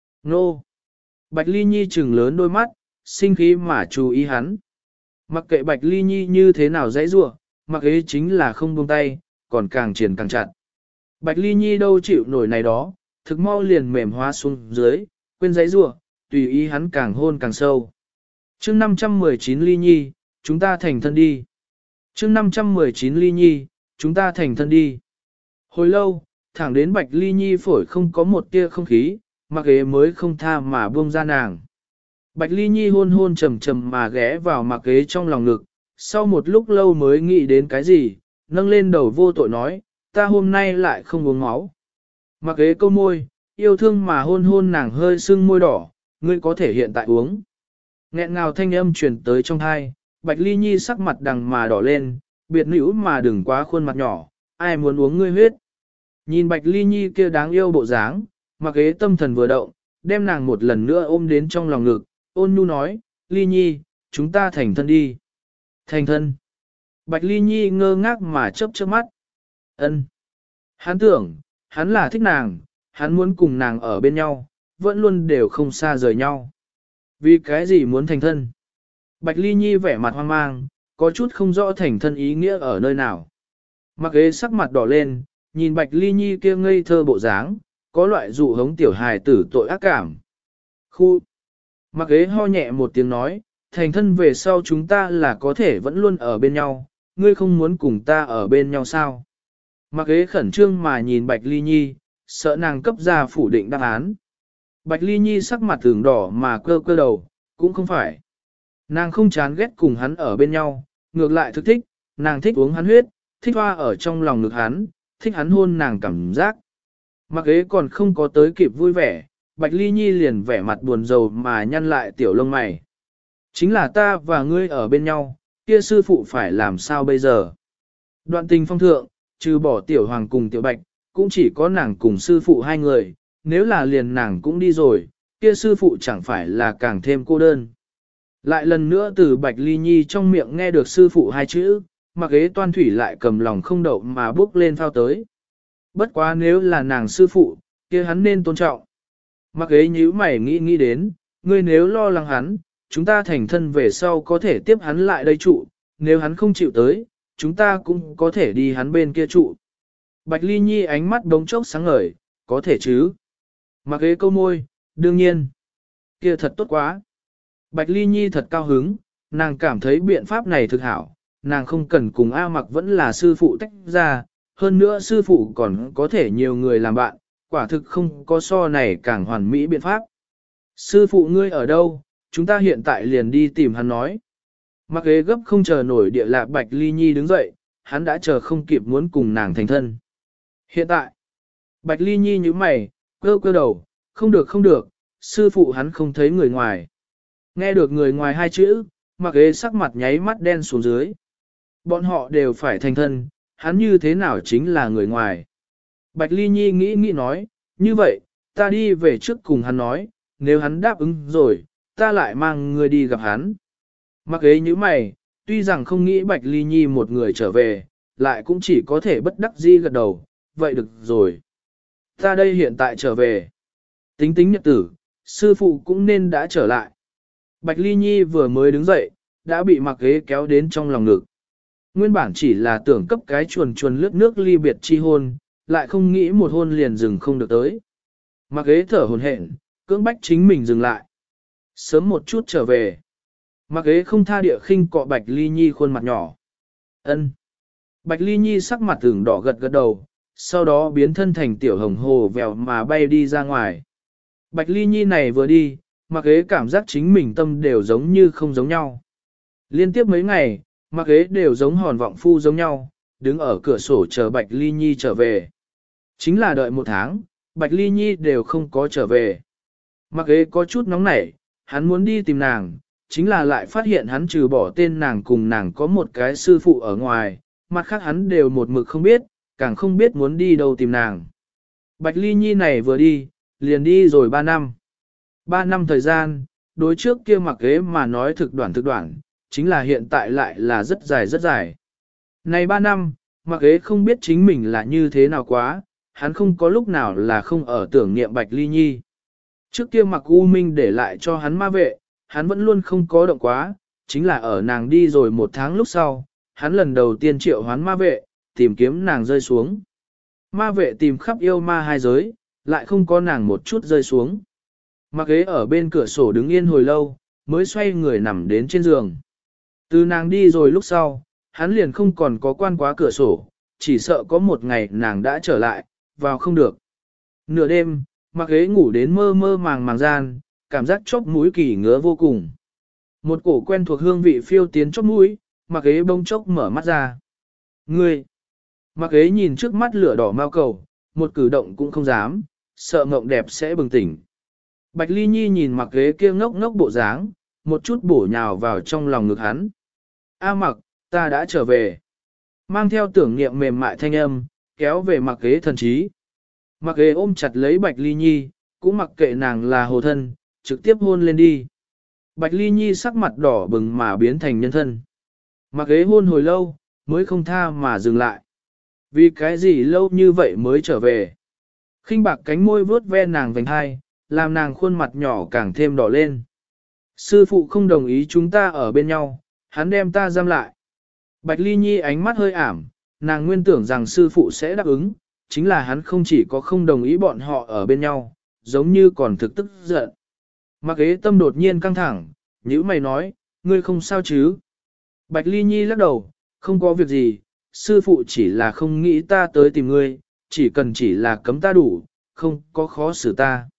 Nô! Bạch Ly Nhi trừng lớn đôi mắt, sinh khí mà chú ý hắn. Mặc kệ Bạch Ly Nhi như thế nào dãy rủa, Mặc Ghế chính là không buông tay, còn càng triển càng chặt. Bạch Ly Nhi đâu chịu nổi này đó, thực mau liền mềm hóa xuống dưới, quên dãy rủa, tùy ý hắn càng hôn càng sâu. Chương 519 Ly Nhi, chúng ta thành thân đi. Chương 519 Ly Nhi, chúng ta thành thân đi. Hồi lâu, thẳng đến Bạch Ly Nhi phổi không có một tia không khí, Mặc Ghế mới không tha mà buông ra nàng. Bạch Ly Nhi hôn hôn trầm trầm mà ghé vào Mặc Ghế trong lòng ngực, sau một lúc lâu mới nghĩ đến cái gì, nâng lên đầu vô tội nói, ta hôm nay lại không uống máu. Mặc Ghế câu môi, yêu thương mà hôn hôn nàng hơi sưng môi đỏ, ngươi có thể hiện tại uống. Nghẹn ngào thanh âm truyền tới trong thai, Bạch Ly Nhi sắc mặt đằng mà đỏ lên, biệt nữ mà đừng quá khuôn mặt nhỏ, ai muốn uống ngươi huyết. Nhìn Bạch Ly Nhi kia đáng yêu bộ dáng, Mặc Ghế tâm thần vừa động, đem nàng một lần nữa ôm đến trong lòng ngực, ôn nhu nói, Ly Nhi, chúng ta thành thân đi. Thành thân. Bạch Ly Nhi ngơ ngác mà chớp chớp mắt. Ân. Hắn tưởng, hắn là thích nàng, hắn muốn cùng nàng ở bên nhau, vẫn luôn đều không xa rời nhau. Vì cái gì muốn thành thân? Bạch Ly Nhi vẻ mặt hoang mang, có chút không rõ thành thân ý nghĩa ở nơi nào. Mặc Ghế sắc mặt đỏ lên, nhìn Bạch Ly Nhi kia ngây thơ bộ dáng, có loại dụ hống tiểu hài tử tội ác cảm. Khu. Mặc Ghế ho nhẹ một tiếng nói, thành thân về sau chúng ta là có thể vẫn luôn ở bên nhau, ngươi không muốn cùng ta ở bên nhau sao? Mặc Ghế khẩn trương mà nhìn Bạch Ly Nhi, sợ nàng cấp ra phủ định đáp án. Bạch Ly Nhi sắc mặt tưởng đỏ mà cơ cơ đầu, cũng không phải. Nàng không chán ghét cùng hắn ở bên nhau, ngược lại thực thích, nàng thích uống hắn huyết, thích hoa ở trong lòng ngực hắn, thích hắn hôn nàng cảm giác. Mặc Ghế còn không có tới kịp vui vẻ, Bạch Ly Nhi liền vẻ mặt buồn rầu mà nhăn lại tiểu lông mày. Chính là ta và ngươi ở bên nhau, kia sư phụ phải làm sao bây giờ? Đoạn tình phong thượng, trừ bỏ tiểu hoàng cùng tiểu bạch, cũng chỉ có nàng cùng sư phụ hai người, nếu là liền nàng cũng đi rồi, kia sư phụ chẳng phải là càng thêm cô đơn. Lại lần nữa từ Bạch Ly Nhi trong miệng nghe được sư phụ hai chữ, mặc ghế toan thủy lại cầm lòng không đậu mà bước lên phao tới. Bất quá nếu là nàng sư phụ, kia hắn nên tôn trọng. Mặc ghế nhíu mày nghĩ đến, ngươi nếu lo lắng hắn, chúng ta thành thân về sau có thể tiếp hắn lại đây trụ, nếu hắn không chịu tới, chúng ta cũng có thể đi hắn bên kia trụ. Bạch Ly Nhi ánh mắt đống chốc sáng ngời, có thể chứ. Mặc ghế câu môi, đương nhiên. Kia thật tốt quá. Bạch Ly Nhi thật cao hứng, nàng cảm thấy biện pháp này thực hảo, nàng không cần cùng A Mặc vẫn là sư phụ tách ra, hơn nữa sư phụ còn có thể nhiều người làm bạn, quả thực không có so này càng hoàn mỹ biện pháp. Sư phụ ngươi ở đâu, chúng ta hiện tại liền đi tìm hắn nói. Mặc ghế gấp không chờ nổi địa lạc Bạch Ly Nhi đứng dậy, hắn đã chờ không kịp muốn cùng nàng thành thân. Hiện tại, Bạch Ly Nhi như mày, cơ đầu, không được, sư phụ hắn không thấy người ngoài. Nghe được người ngoài hai chữ, mặc ghế sắc mặt nháy mắt đen xuống dưới. Bọn họ đều phải thành thân, hắn như thế nào chính là người ngoài. Bạch Ly Nhi nghĩ nói, như vậy, ta đi về trước cùng hắn nói, nếu hắn đáp ứng rồi, ta lại mang người đi gặp hắn. Mặc ghế như mày, tuy rằng không nghĩ Bạch Ly Nhi một người trở về, lại cũng chỉ có thể bất đắc dĩ gật đầu, vậy được rồi. Ta đây hiện tại trở về. Tính nhật tử, sư phụ cũng nên đã trở lại. Bạch Ly Nhi vừa mới đứng dậy, đã bị mặc ghế kéo đến trong lòng ngực. Nguyên bản chỉ là tưởng cấp cái chuồn lướt nước ly biệt chi hôn, lại không nghĩ một hôn liền dừng không được tới. Mặc ghế thở hồn hển, cưỡng bách chính mình dừng lại. Sớm một chút trở về. Mặc ghế không tha địa khinh cọ Bạch Ly Nhi khuôn mặt nhỏ. Ân. Bạch Ly Nhi sắc mặt tưởng đỏ gật đầu, sau đó biến thân thành tiểu hồng hồ vèo mà bay đi ra ngoài. Bạch Ly Nhi này vừa đi, mặc ghế cảm giác chính mình tâm đều giống như không giống nhau. Liên tiếp mấy ngày, mặc ghế đều giống hòn vọng phu giống nhau, đứng ở cửa sổ chờ Bạch Ly Nhi trở về. Chính là đợi một tháng, Bạch Ly Nhi đều không có trở về. Mặc ghế có chút nóng nảy, hắn muốn đi tìm nàng, chính là lại phát hiện hắn trừ bỏ tên nàng cùng nàng có một cái sư phụ ở ngoài, mặt khác hắn đều một mực không biết, càng không biết muốn đi đâu tìm nàng. Bạch Ly Nhi này vừa đi, liền đi rồi 3 năm. 3 năm thời gian, đối trước kia mặc ghế mà nói thực đoạn, chính là hiện tại lại là rất dài. Này 3 năm, mặc ghế không biết chính mình là như thế nào quá, hắn không có lúc nào là không ở tưởng niệm Bạch Ly Nhi. Trước kia mặc U Minh để lại cho hắn ma vệ, hắn vẫn luôn không có động quá, chính là ở nàng đi rồi 1 tháng lúc sau, hắn lần đầu tiên triệu hoán ma vệ, tìm kiếm nàng rơi xuống. Ma vệ tìm khắp yêu ma hai giới, lại không có nàng một chút rơi xuống. Mặc ghế ở bên cửa sổ đứng yên hồi lâu, mới xoay người nằm đến trên giường. Từ nàng đi rồi lúc sau, hắn liền không còn có quan quá cửa sổ, chỉ sợ có một ngày nàng đã trở lại, vào không được. Nửa đêm, mặc ghế ngủ đến mơ màng gian, cảm giác chóp mũi kỳ ngứa vô cùng. Một cổ quen thuộc hương vị phiêu tiến chóp mũi, mặc ghế bông chốc mở mắt ra. Ngươi! Mặc ghế nhìn trước mắt lửa đỏ mao cầu, một cử động cũng không dám, sợ mộng đẹp sẽ bừng tỉnh. Bạch Ly Nhi nhìn mặc ghế kia ngốc bộ dáng, một chút bổ nhào vào trong lòng ngực hắn. A Mặc, ta đã trở về. Mang theo tưởng niệm mềm mại thanh âm, kéo về mặc ghế thần trí. Mặc ghế ôm chặt lấy Bạch Ly Nhi, cũng mặc kệ nàng là hồ thân, trực tiếp hôn lên đi. Bạch Ly Nhi sắc mặt đỏ bừng mà biến thành nhân thân. Mặc ghế hôn hồi lâu, mới không tha mà dừng lại. Vì cái gì lâu như vậy mới trở về. Khinh bạc cánh môi vướt ve nàng vành hai, làm nàng khuôn mặt nhỏ càng thêm đỏ lên. Sư phụ không đồng ý chúng ta ở bên nhau, hắn đem ta giam lại. Bạch Ly Nhi ánh mắt hơi ảm, nàng nguyên tưởng rằng sư phụ sẽ đáp ứng, chính là hắn không chỉ có không đồng ý bọn họ ở bên nhau, giống như còn thực tức giận. Mặc ghế tâm đột nhiên căng thẳng, nhữ mày nói, ngươi không sao chứ? Bạch Ly Nhi lắc đầu, không có việc gì, sư phụ chỉ là không nghĩ ta tới tìm ngươi, chỉ là cấm ta đủ, không có khó xử ta.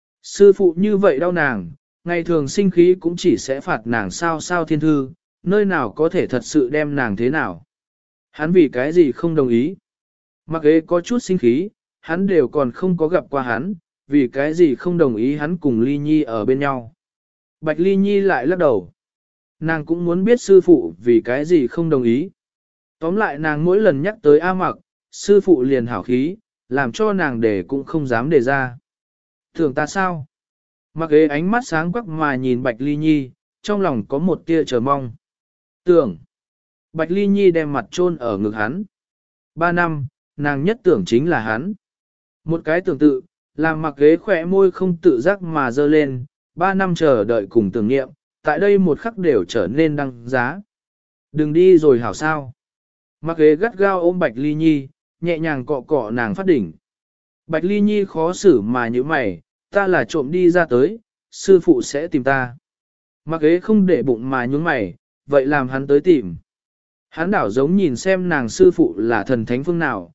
Sư phụ như vậy đau nàng, ngày thường sinh khí cũng chỉ sẽ phạt nàng sao thiên thư, nơi nào có thể thật sự đem nàng thế nào. Hắn vì cái gì không đồng ý. Mặc ghế có chút sinh khí, hắn đều còn không có gặp qua hắn, vì cái gì không đồng ý hắn cùng Ly Nhi ở bên nhau. Bạch Ly Nhi lại lắc đầu. Nàng cũng muốn biết sư phụ vì cái gì không đồng ý. Tóm lại nàng mỗi lần nhắc tới A Mặc, sư phụ liền hảo khí, làm cho nàng để cũng không dám đề ra. Tưởng ta sao? Mặc ghế ánh mắt sáng quắc mà nhìn Bạch Ly Nhi, trong lòng có một tia chờ mong. Tưởng. Bạch Ly Nhi đem mặt chôn ở ngực hắn. 3 năm, nàng nhất tưởng chính là hắn. Một cái tưởng tự, làm Mặc ghế khỏe môi không tự giác mà dơ lên, 3 năm chờ đợi cùng tưởng niệm, tại đây một khắc đều trở nên đăng giá. Đừng đi rồi hảo sao. Mặc ghế gắt gao ôm Bạch Ly Nhi, nhẹ nhàng cọ cọ nàng phát đỉnh. Bạch Ly Nhi khó xử mà như mày, ta là trộm đi ra tới, sư phụ sẽ tìm ta. Mặc ghế không để bụng mà nhún mày, vậy làm hắn tới tìm. Hắn đảo giống nhìn xem nàng sư phụ là thần thánh phương nào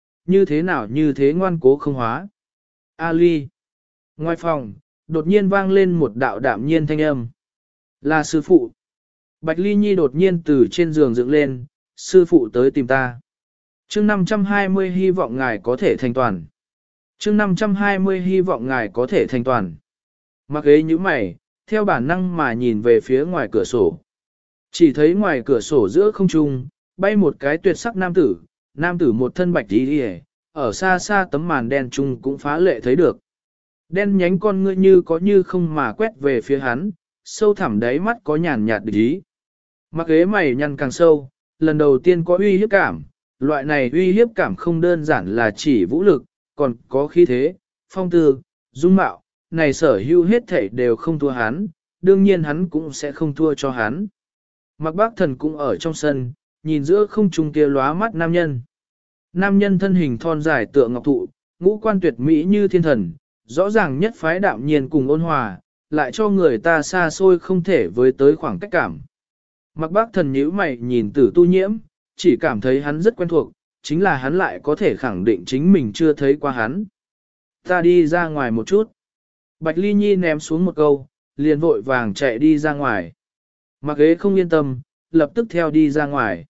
như thế ngoan cố không hóa. A Ly. Ngoài phòng, đột nhiên vang lên một đạo đạm nhiên thanh âm. Là sư phụ. Bạch Ly Nhi đột nhiên từ trên giường dựng lên, sư phụ tới tìm ta. Chương 520 hy vọng ngài có thể thành toàn. Chương 520 hy vọng ngài có thể thành toàn. Mặc ghế như mày, theo bản năng mà nhìn về phía ngoài cửa sổ. Chỉ thấy ngoài cửa sổ giữa không trung, bay một cái tuyệt sắc nam tử một thân bạch đi ở xa xa tấm màn đen trung cũng phá lệ thấy được. Đen nhánh con ngươi như có như không mà quét về phía hắn, sâu thẳm đáy mắt có nhàn nhạt địch ý. Mặc ghế mày nhăn càng sâu, lần đầu tiên có uy hiếp cảm, loại này uy hiếp cảm không đơn giản là chỉ vũ lực, còn có khí thế, phong tư, dung mạo, này sở hữu hết thảy đều không thua hắn, đương nhiên hắn cũng sẽ không thua cho hắn. Mặc bác thần cũng ở trong sân, nhìn giữa không trung kia lóa mắt nam nhân. Nam nhân thân hình thon dài tựa ngọc thụ, ngũ quan tuyệt mỹ như thiên thần, rõ ràng nhất phái đạm nhiên cùng ôn hòa, lại cho người ta xa xôi không thể với tới khoảng cách cảm. Mặc bác thần nhíu mày nhìn Tử Tu Nhiễm, chỉ cảm thấy hắn rất quen thuộc, chính là hắn lại có thể khẳng định chính mình chưa thấy qua hắn. Ta đi ra ngoài một chút. Bạch Ly Nhi ném xuống một câu, liền vội vàng chạy đi ra ngoài. Mặc ghế không yên tâm, lập tức theo đi ra ngoài.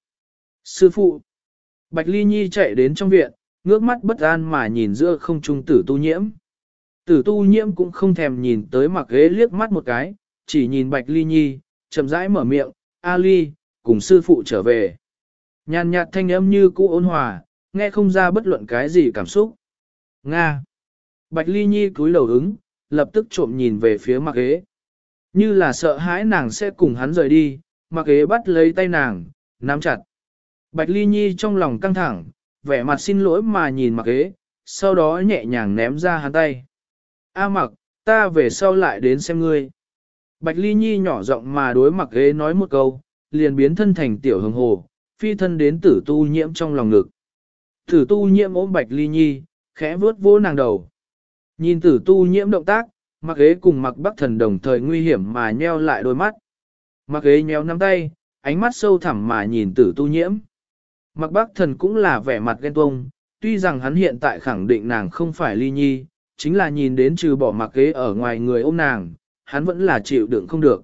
Sư phụ. Bạch Ly Nhi chạy đến trong viện, ngước mắt bất an mà nhìn giữa không trung Tử Tu Nhiễm. Tử Tu Nhiễm cũng không thèm nhìn tới mặc ghế liếc mắt một cái, chỉ nhìn Bạch Ly Nhi, chậm rãi mở miệng, A Ly, cùng sư phụ trở về. Nhàn nhạt thanh âm như cũ ôn hòa, nghe không ra bất luận cái gì cảm xúc. Nga. Bạch Ly Nhi cúi đầu ứng, lập tức trộm nhìn về phía mặc ghế. Như là sợ hãi nàng sẽ cùng hắn rời đi, mặc ghế bắt lấy tay nàng, nắm chặt. Bạch Ly Nhi trong lòng căng thẳng, vẻ mặt xin lỗi mà nhìn mặc ghế, sau đó nhẹ nhàng ném ra hắn tay. A Mặc, ta về sau lại đến xem ngươi. Bạch Ly Nhi nhỏ giọng mà đối mặc ghế nói một câu, liền biến thân thành tiểu hồng hồ, phi thân đến Tử Tu Nhiễm trong lòng ngực. Tử Tu Nhiễm ôm Bạch Ly Nhi, khẽ vuốt vỗ nàng đầu. Nhìn Tử Tu Nhiễm động tác, mặc ghế cùng mặc Bắc Thần đồng thời nguy hiểm mà nheo lại đôi mắt. Mặc ghế nhéo nắm tay, ánh mắt sâu thẳm mà nhìn Tử Tu Nhiễm. Mặc Bắc Thần cũng là vẻ mặt ghen tuông, tuy rằng hắn hiện tại khẳng định nàng không phải Ly Nhi, chính là nhìn đến trừ bỏ mặc ghế ở ngoài người ôm nàng, hắn vẫn là chịu đựng không được.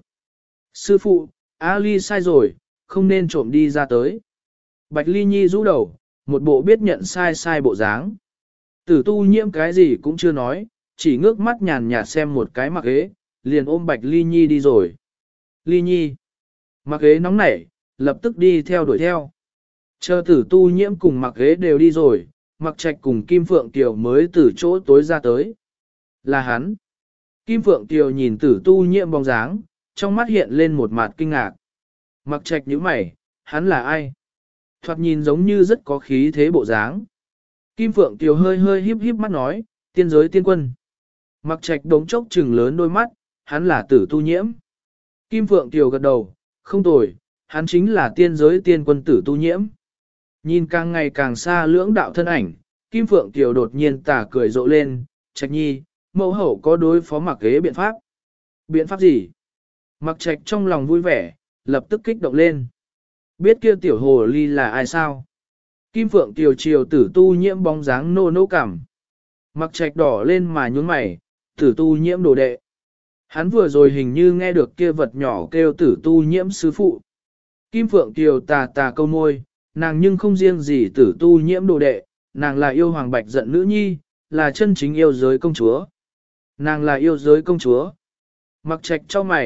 Sư phụ, A Ly sai rồi, không nên trộm đi ra tới. Bạch Ly Nhi rũ đầu, một bộ biết nhận sai bộ dáng. Tử Tu Nhiễm cái gì cũng chưa nói, chỉ ngước mắt nhàn nhạt xem một cái mặc ghế, liền ôm Bạch Ly Nhi đi rồi. Ly Nhi. Mặc ghế nóng nảy, lập tức đi theo đuổi theo. Chờ Tử Tu Nhiễm cùng mặc ghế đều đi rồi, Mặc Trạch cùng Kim Phượng Tiều mới từ chỗ tối ra tới. Là hắn. Kim Phượng Tiều nhìn Tử Tu Nhiễm bóng dáng, trong mắt hiện lên một mặt kinh ngạc. Mặc Trạch nhíu mày, hắn là ai? Thoạt nhìn giống như rất có khí thế bộ dáng. Kim Phượng Tiều hơi híp híp mắt nói, tiên giới tiên quân. Mặc Trạch đống chốc trừng lớn đôi mắt, hắn là Tử Tu Nhiễm. Kim Phượng Tiều gật đầu, không tồi, hắn chính là tiên giới tiên quân Tử Tu Nhiễm. Nhìn càng ngày càng xa lưỡng đạo thân ảnh, Kim Phượng Tiều đột nhiên tà cười rộ lên, Trạch nhi, mẫu hậu có đối phó mặc ghế biện pháp. Biện pháp gì? Mặc Trạch trong lòng vui vẻ, lập tức kích động lên. Biết kia tiểu hồ ly là ai sao? Kim Phượng Tiều chiều Tử Tu Nhiễm bóng dáng nô nô cảm. Mặc Trạch đỏ lên mà nhún mày, Tử Tu Nhiễm đồ đệ. Hắn vừa rồi hình như nghe được kia vật nhỏ kêu Tử Tu Nhiễm sư phụ. Kim Phượng Tiều tà câu môi, nàng nhưng không riêng gì Tử Tu Nhiễm đồ đệ, nàng là yêu hoàng bạch giận nữ nhi, là chân chính yêu giới công chúa. Nàng là yêu giới công chúa. Mặc Trạch cho mày,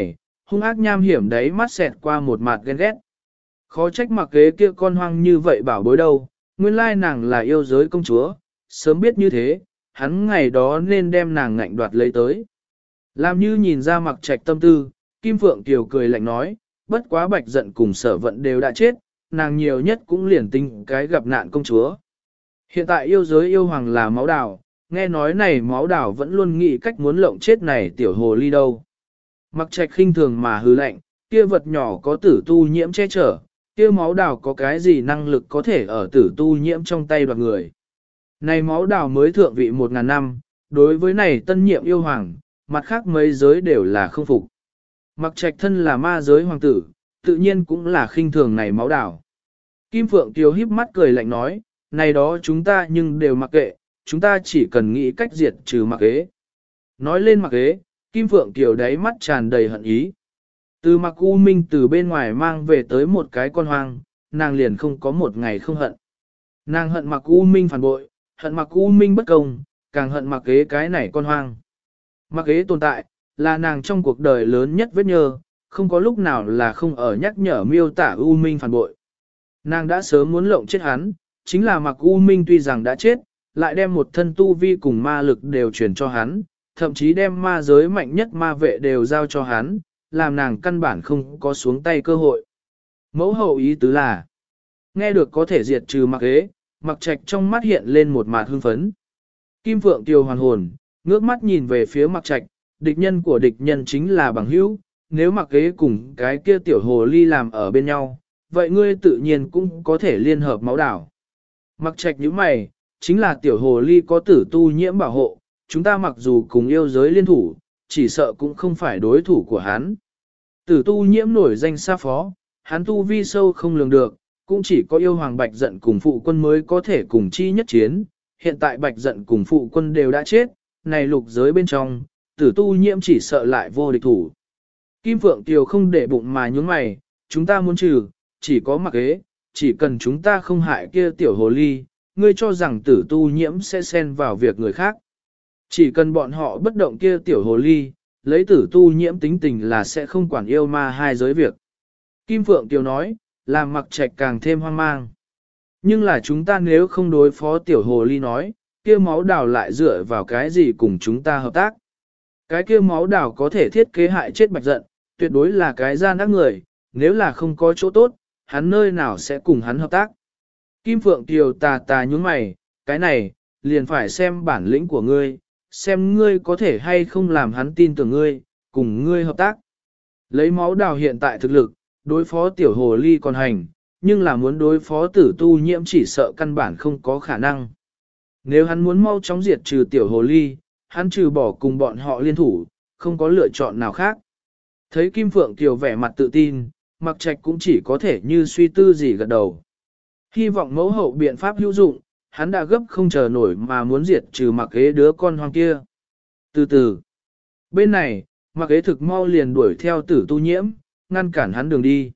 hung ác nham hiểm đấy mắt xẹt qua một mặt ghen ghét. Khó trách mặc kế kia con hoang như vậy bảo bối đâu, nguyên lai nàng là yêu giới công chúa, sớm biết như thế, hắn ngày đó nên đem nàng ngạnh đoạt lấy tới. Làm như nhìn ra mặc trạch tâm tư, Kim Phượng Kiều cười lạnh nói, bất quá Bạch Giận cùng Sở Vận đều đã chết, nàng nhiều nhất cũng liền tinh cái gặp nạn công chúa. Hiện tại yêu giới yêu hoàng là máu đào, nghe nói này máu đào vẫn luôn nghĩ cách muốn lộng chết này tiểu hồ ly đâu. Mặc trạch khinh thường mà hứ lạnh, kia vật nhỏ có tử tu nhiễm che chở, kia máu đào có cái gì năng lực có thể ở tử tu nhiễm trong tay đoạt người. Này máu đào mới thượng vị 1000 năm, đối với này tân nhiệm yêu hoàng, mặt khác mấy giới đều là không phục. Mặc trạch thân là ma giới hoàng tử, tự nhiên cũng là khinh thường này máu đào. Kim Phượng Kiều híp mắt cười lạnh nói, này đó chúng ta nhưng đều mặc kệ, chúng ta chỉ cần nghĩ cách diệt trừ mặc ế. Nói lên mặc ế, Kim Phượng Kiều đáy mắt tràn đầy hận ý. Từ mặc U Minh từ bên ngoài mang về tới một cái con hoang, nàng liền không có một ngày không hận. Nàng hận mặc U Minh phản bội, hận mặc U Minh bất công, càng hận mặc ế cái này con hoang. Mặc ế tồn tại, là nàng trong cuộc đời lớn nhất vết nhơ, không có lúc nào là không ở nhắc nhở miêu tả U Minh phản bội. Nàng đã sớm muốn lộng chết hắn, chính là mặc U Minh tuy rằng đã chết, lại đem một thân tu vi cùng ma lực đều truyền cho hắn, thậm chí đem ma giới mạnh nhất ma vệ đều giao cho hắn, làm nàng căn bản không có xuống tay cơ hội. Mẫu hậu ý tứ là, nghe được có thể diệt trừ mặc ế, mặc trạch trong mắt hiện lên một mạt hưng phấn. Kim Phượng Kiều hoàn hồn, ngước mắt nhìn về phía mặc trạch, địch nhân của địch nhân chính là bằng hữu, nếu mặc ế cùng cái kia tiểu hồ ly làm ở bên nhau, vậy ngươi tự nhiên cũng có thể liên hợp máu đảo. Mặc trạch như mày, chính là tiểu hồ ly có tử tu nhiễm bảo hộ, chúng ta mặc dù cùng yêu giới liên thủ, chỉ sợ cũng không phải đối thủ của hắn. Tử tu nhiễm nổi danh xa phó, hắn tu vi sâu không lường được, cũng chỉ có yêu hoàng Bạch Giận cùng phụ quân mới có thể cùng chi nhất chiến. Hiện tại Bạch Giận cùng phụ quân đều đã chết, này lục giới bên trong, tử tu nhiễm chỉ sợ lại vô địch thủ. Kim Phượng Kiều không để bụng mà nhúng mày, chúng ta muốn trừ, chỉ có mặc ế, chỉ cần chúng ta không hại kia tiểu hồ ly, ngươi cho rằng tử tu nhiễm sẽ xen vào việc người khác. Chỉ cần bọn họ bất động kia tiểu hồ ly, lấy tử tu nhiễm tính tình là sẽ không quản yêu ma hai giới việc. Kim Phượng Kiều nói, làm mặc trạch càng thêm hoang mang. Nhưng là chúng ta nếu không đối phó tiểu hồ ly nói, kia máu đào lại dựa vào cái gì cùng chúng ta hợp tác. Cái kia máu đào có thể thiết kế hại chết Bạch Giận, tuyệt đối là cái gian ác người, nếu là không có chỗ tốt, hắn nơi nào sẽ cùng hắn hợp tác. Kim Phượng Kiều tà tà nhún mày, cái này, liền phải xem bản lĩnh của ngươi, xem ngươi có thể hay không làm hắn tin tưởng ngươi, cùng ngươi hợp tác. Lấy máu đào hiện tại thực lực, đối phó tiểu hồ ly còn hành, nhưng là muốn đối phó tử tu nhiễm chỉ sợ căn bản không có khả năng. Nếu hắn muốn mau chóng diệt trừ tiểu hồ ly, hắn trừ bỏ cùng bọn họ liên thủ, không có lựa chọn nào khác. Thấy Kim Phượng Kiều vẻ mặt tự tin, Mặc Trạch cũng chỉ có thể như suy tư gì gật đầu. Hy vọng mẫu hậu biện pháp hữu dụng, hắn đã gấp không chờ nổi mà muốn diệt trừ Mặc Ế đứa con hoang kia. Từ từ, bên này, Mặc Ế thực mau liền đuổi theo tử tu nhiễm, ngăn cản hắn đường đi.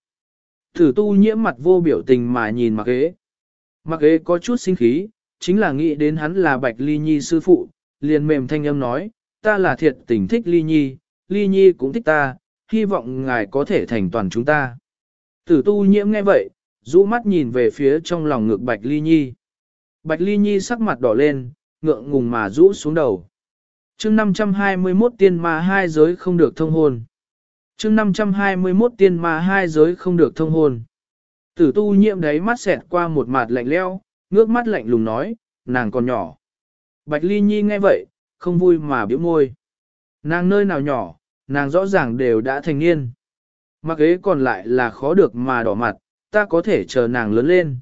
Tử tu nhiễm mặt vô biểu tình mà nhìn Mặc Ế. Mặc Ế có chút sinh khí, chính là nghĩ đến hắn là Bạch Ly Nhi sư phụ, liền mềm thanh âm nói, ta là thiệt tình thích Ly Nhi, Ly Nhi cũng thích ta, hy vọng ngài có thể thành toàn chúng ta. Tử tu nhiễm nghe vậy, rũ mắt nhìn về phía trong lòng ngực Bạch Ly Nhi. Bạch Ly Nhi sắc mặt đỏ lên, ngượng ngùng mà rũ xuống đầu. Chương 521 tiên ma hai giới không được thông hôn. Chương 521 tiên ma hai giới không được thông hôn. Tử tu nhiễm đấy mắt xẹt qua một mặt lạnh lẽo, ngước mắt lạnh lùng nói, nàng còn nhỏ. Bạch Ly Nhi nghe vậy, không vui mà bĩu môi. Nàng nơi nào nhỏ, nàng rõ ràng đều đã thành niên. Mặc ế còn lại là khó được mà đỏ mặt, ta có thể chờ nàng lớn lên.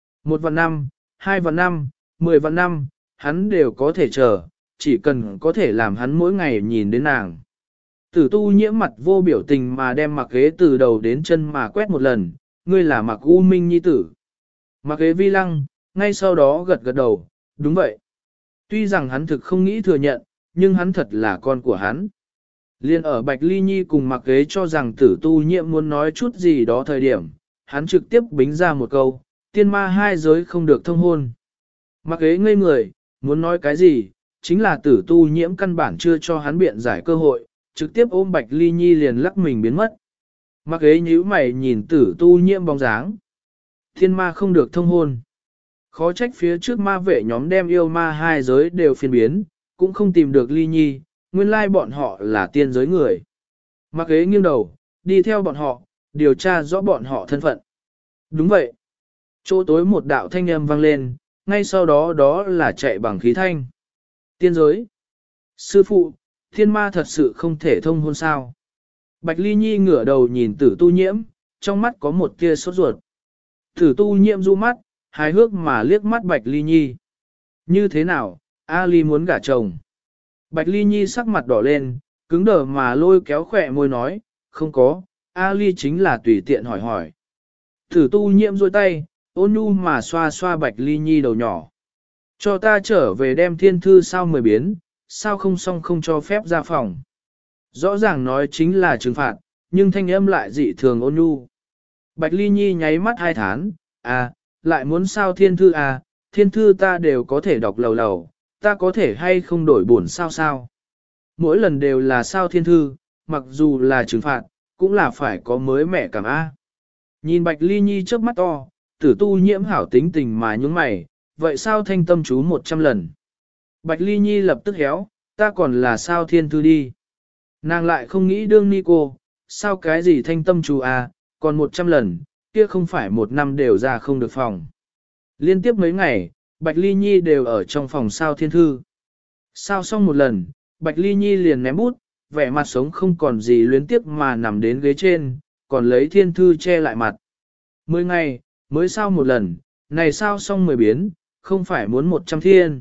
1 vạn năm, 2 vạn năm, 10 vạn năm, hắn đều có thể chờ, chỉ cần có thể làm hắn mỗi ngày nhìn đến nàng. Tử tu nhiễm mặt vô biểu tình mà đem mặc ế từ đầu đến chân mà quét một lần, ngươi là mặc U Minh nhi tử. Mặc ế vi lăng, ngay sau đó gật gật đầu, đúng vậy. Tuy rằng hắn thực không nghĩ thừa nhận, nhưng hắn thật là con của hắn. Liên ở Bạch Ly Nhi cùng mặc ế cho rằng tử tu nhiễm muốn nói chút gì đó thời điểm, hắn trực tiếp bính ra một câu, tiên ma hai giới không được thông hôn. Mặc ế ngây người, muốn nói cái gì, chính là tử tu nhiễm căn bản chưa cho hắn biện giải cơ hội, trực tiếp ôm Bạch Ly Nhi liền lắc mình biến mất. Mặc ế nhíu mày nhìn Tử Tu Nhiễm bóng dáng. Thiên ma không được thông hôn. Khó trách phía trước ma vệ nhóm đem yêu ma hai giới đều phiên biến, cũng không tìm được Ly Nhi, nguyên lai bọn họ là tiên giới người. Mặc ế nghiêng đầu, đi theo bọn họ, điều tra rõ bọn họ thân phận. Đúng vậy. Chỗ tối một đạo thanh âm vang lên, ngay sau đó đó là chạy bằng khí thanh. Tiên giới. Sư phụ, thiên ma thật sự không thể thông hôn sao. Bạch Ly Nhi ngửa đầu nhìn Tử Tu Nhiễm, trong mắt có một tia sốt ruột. Tử Tu Nhiễm du mắt, hài hước mà liếc mắt Bạch Ly Nhi. Như thế nào, A Ly muốn gả chồng. Bạch Ly Nhi sắc mặt đỏ lên, cứng đờ mà lôi kéo khỏe môi nói, không có, A Ly chính là tùy tiện hỏi hỏi. Tử Tu Nhiễm duỗi tay, ôn nhu mà xoa xoa Bạch Ly Nhi đầu nhỏ. Cho ta trở về đem thiên thư sao 10 biến, sao không xong không cho phép ra phòng. Rõ ràng nói chính là trừng phạt, nhưng thanh âm lại dị thường ôn nhu. Bạch Ly Nhi nháy mắt hai thán, à, lại muốn sao thiên thư à, thiên thư ta đều có thể đọc lầu lầu, ta có thể hay không đổi bổn sao sao. Mỗi lần đều là sao thiên thư, mặc dù là trừng phạt, cũng là phải có mới mẻ cảm a. Nhìn Bạch Ly Nhi trước mắt to, Tử Tu Nhiễm hảo tính tình mà nhúng mày, vậy sao thanh tâm chú 100 lần. Bạch Ly Nhi lập tức héo, ta còn là sao thiên thư đi. Nàng lại không nghĩ đương ni cô, sao cái gì thanh tâm chú à, còn 100 lần, kia không phải một năm đều ra không được phòng. Liên tiếp mấy ngày, Bạch Ly Nhi đều ở trong phòng sao thiên thư. Sao xong một lần, Bạch Ly Nhi liền ném bút, vẻ mặt sống không còn gì luyến tiếc mà nằm đến ghế trên, còn lấy thiên thư che lại mặt. 10 ngày, mới sao một lần, này sao xong 10 biến, không phải muốn 100 thiên.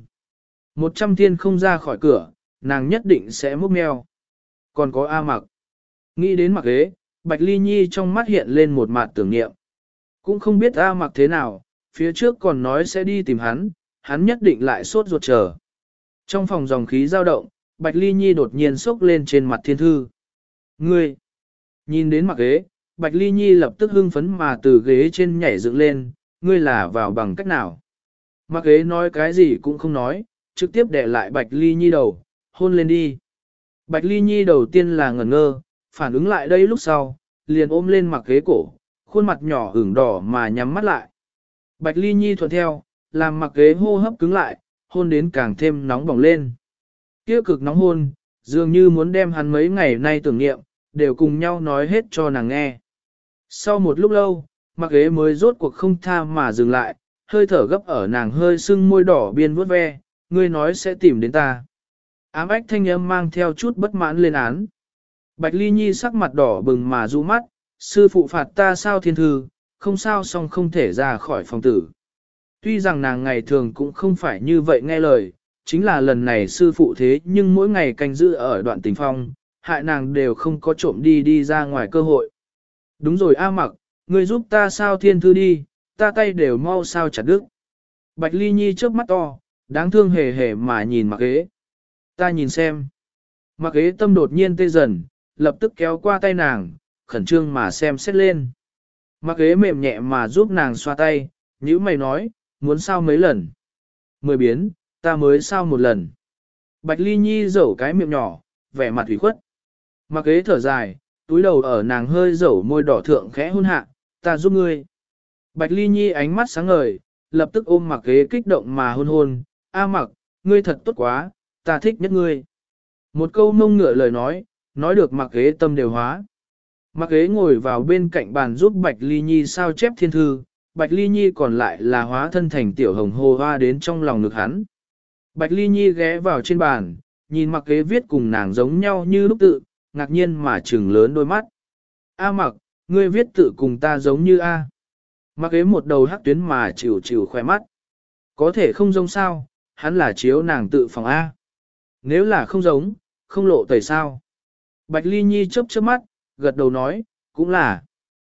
100 thiên không ra khỏi cửa, nàng nhất định sẽ múc mèo. Còn có A Mặc. Nghĩ đến Mặc ghế, Bạch Ly Nhi trong mắt hiện lên một mặt tưởng niệm. Cũng không biết A Mặc thế nào, phía trước còn nói sẽ đi tìm hắn nhất định lại sốt ruột chờ. Trong phòng dòng khí dao động, Bạch Ly Nhi đột nhiên sốc lên trên mặt thiên thư. Ngươi! Nhìn đến Mặc ghế, Bạch Ly Nhi lập tức hưng phấn mà từ ghế trên nhảy dựng lên, ngươi là vào bằng cách nào? Mặc ghế nói cái gì cũng không nói, trực tiếp đè lại Bạch Ly Nhi đầu, hôn lên đi. Bạch Ly Nhi đầu tiên là ngẩn ngơ, phản ứng lại đây lúc sau, liền ôm lên Mặc ghế cổ, khuôn mặt nhỏ ửng đỏ mà nhắm mắt lại. Bạch Ly Nhi thuận theo, làm Mặc ghế hô hấp cứng lại, hôn đến càng thêm nóng bỏng lên. Kia cực nóng hôn, dường như muốn đem hắn mấy ngày nay tưởng niệm, đều cùng nhau nói hết cho nàng nghe. Sau một lúc lâu, Mặc ghế mới rốt cuộc không tha mà dừng lại, hơi thở gấp ở nàng hơi sưng môi đỏ biên vuốt ve, ngươi nói sẽ tìm đến ta. Ám ách thanh âm mang theo chút bất mãn lên án. Bạch Ly Nhi sắc mặt đỏ bừng mà rụ mắt, sư phụ phạt ta sao thiên thư, không sao xong không thể ra khỏi phòng tử. Tuy rằng nàng ngày thường cũng không phải như vậy nghe lời, chính là lần này sư phụ thế nhưng mỗi ngày canh giữ ở đoạn tình phong, hại nàng đều không có trộm đi ra ngoài cơ hội. Đúng rồi A Mặc, ngươi giúp ta sao thiên thư đi, ta tay đều mau sao chặt đứt. Bạch Ly Nhi trước mắt to, đáng thương hề hề mà nhìn Mặc ghế. Ta nhìn xem. Mặc ghế tâm đột nhiên tê dần, lập tức kéo qua tay nàng, khẩn trương mà xem xét lên. Mặc ghế mềm nhẹ mà giúp nàng xoa tay, nhữ mày nói, muốn sao mấy lần. 10 biến, ta mới sao một lần. Bạch Ly Nhi dẩu cái miệng nhỏ, vẻ mặt ủy khuất. Mặc ghế thở dài, túi đầu ở nàng hơi dẩu môi đỏ thượng khẽ hôn hạ, ta giúp ngươi. Bạch Ly Nhi ánh mắt sáng ngời, lập tức ôm Mặc ghế kích động mà hôn hôn, A Mặc, ngươi thật tốt quá, ta thích nhất ngươi. Một câu mông ngựa lời nói được Mặc ghế tâm đều hóa. Mặc ghế ngồi vào bên cạnh bàn giúp Bạch Ly Nhi sao chép thiên thư, Bạch Ly Nhi còn lại là hóa thân thành tiểu hồng hồ hoa đến trong lòng ngực hắn. Bạch Ly Nhi ghé vào trên bàn, nhìn Mặc ghế viết cùng nàng giống nhau như lúc tự, ngạc nhiên mà trừng lớn đôi mắt. A Mặc, ngươi viết tự cùng ta giống như A. Mặc ghế một đầu hắc tuyến mà chịu chịu khoe mắt. Có thể không giống sao, hắn là chiếu nàng tự phòng A. Nếu là không giống, không lộ tẩy sao. Bạch Ly Nhi chớp chớp mắt, gật đầu nói, cũng là.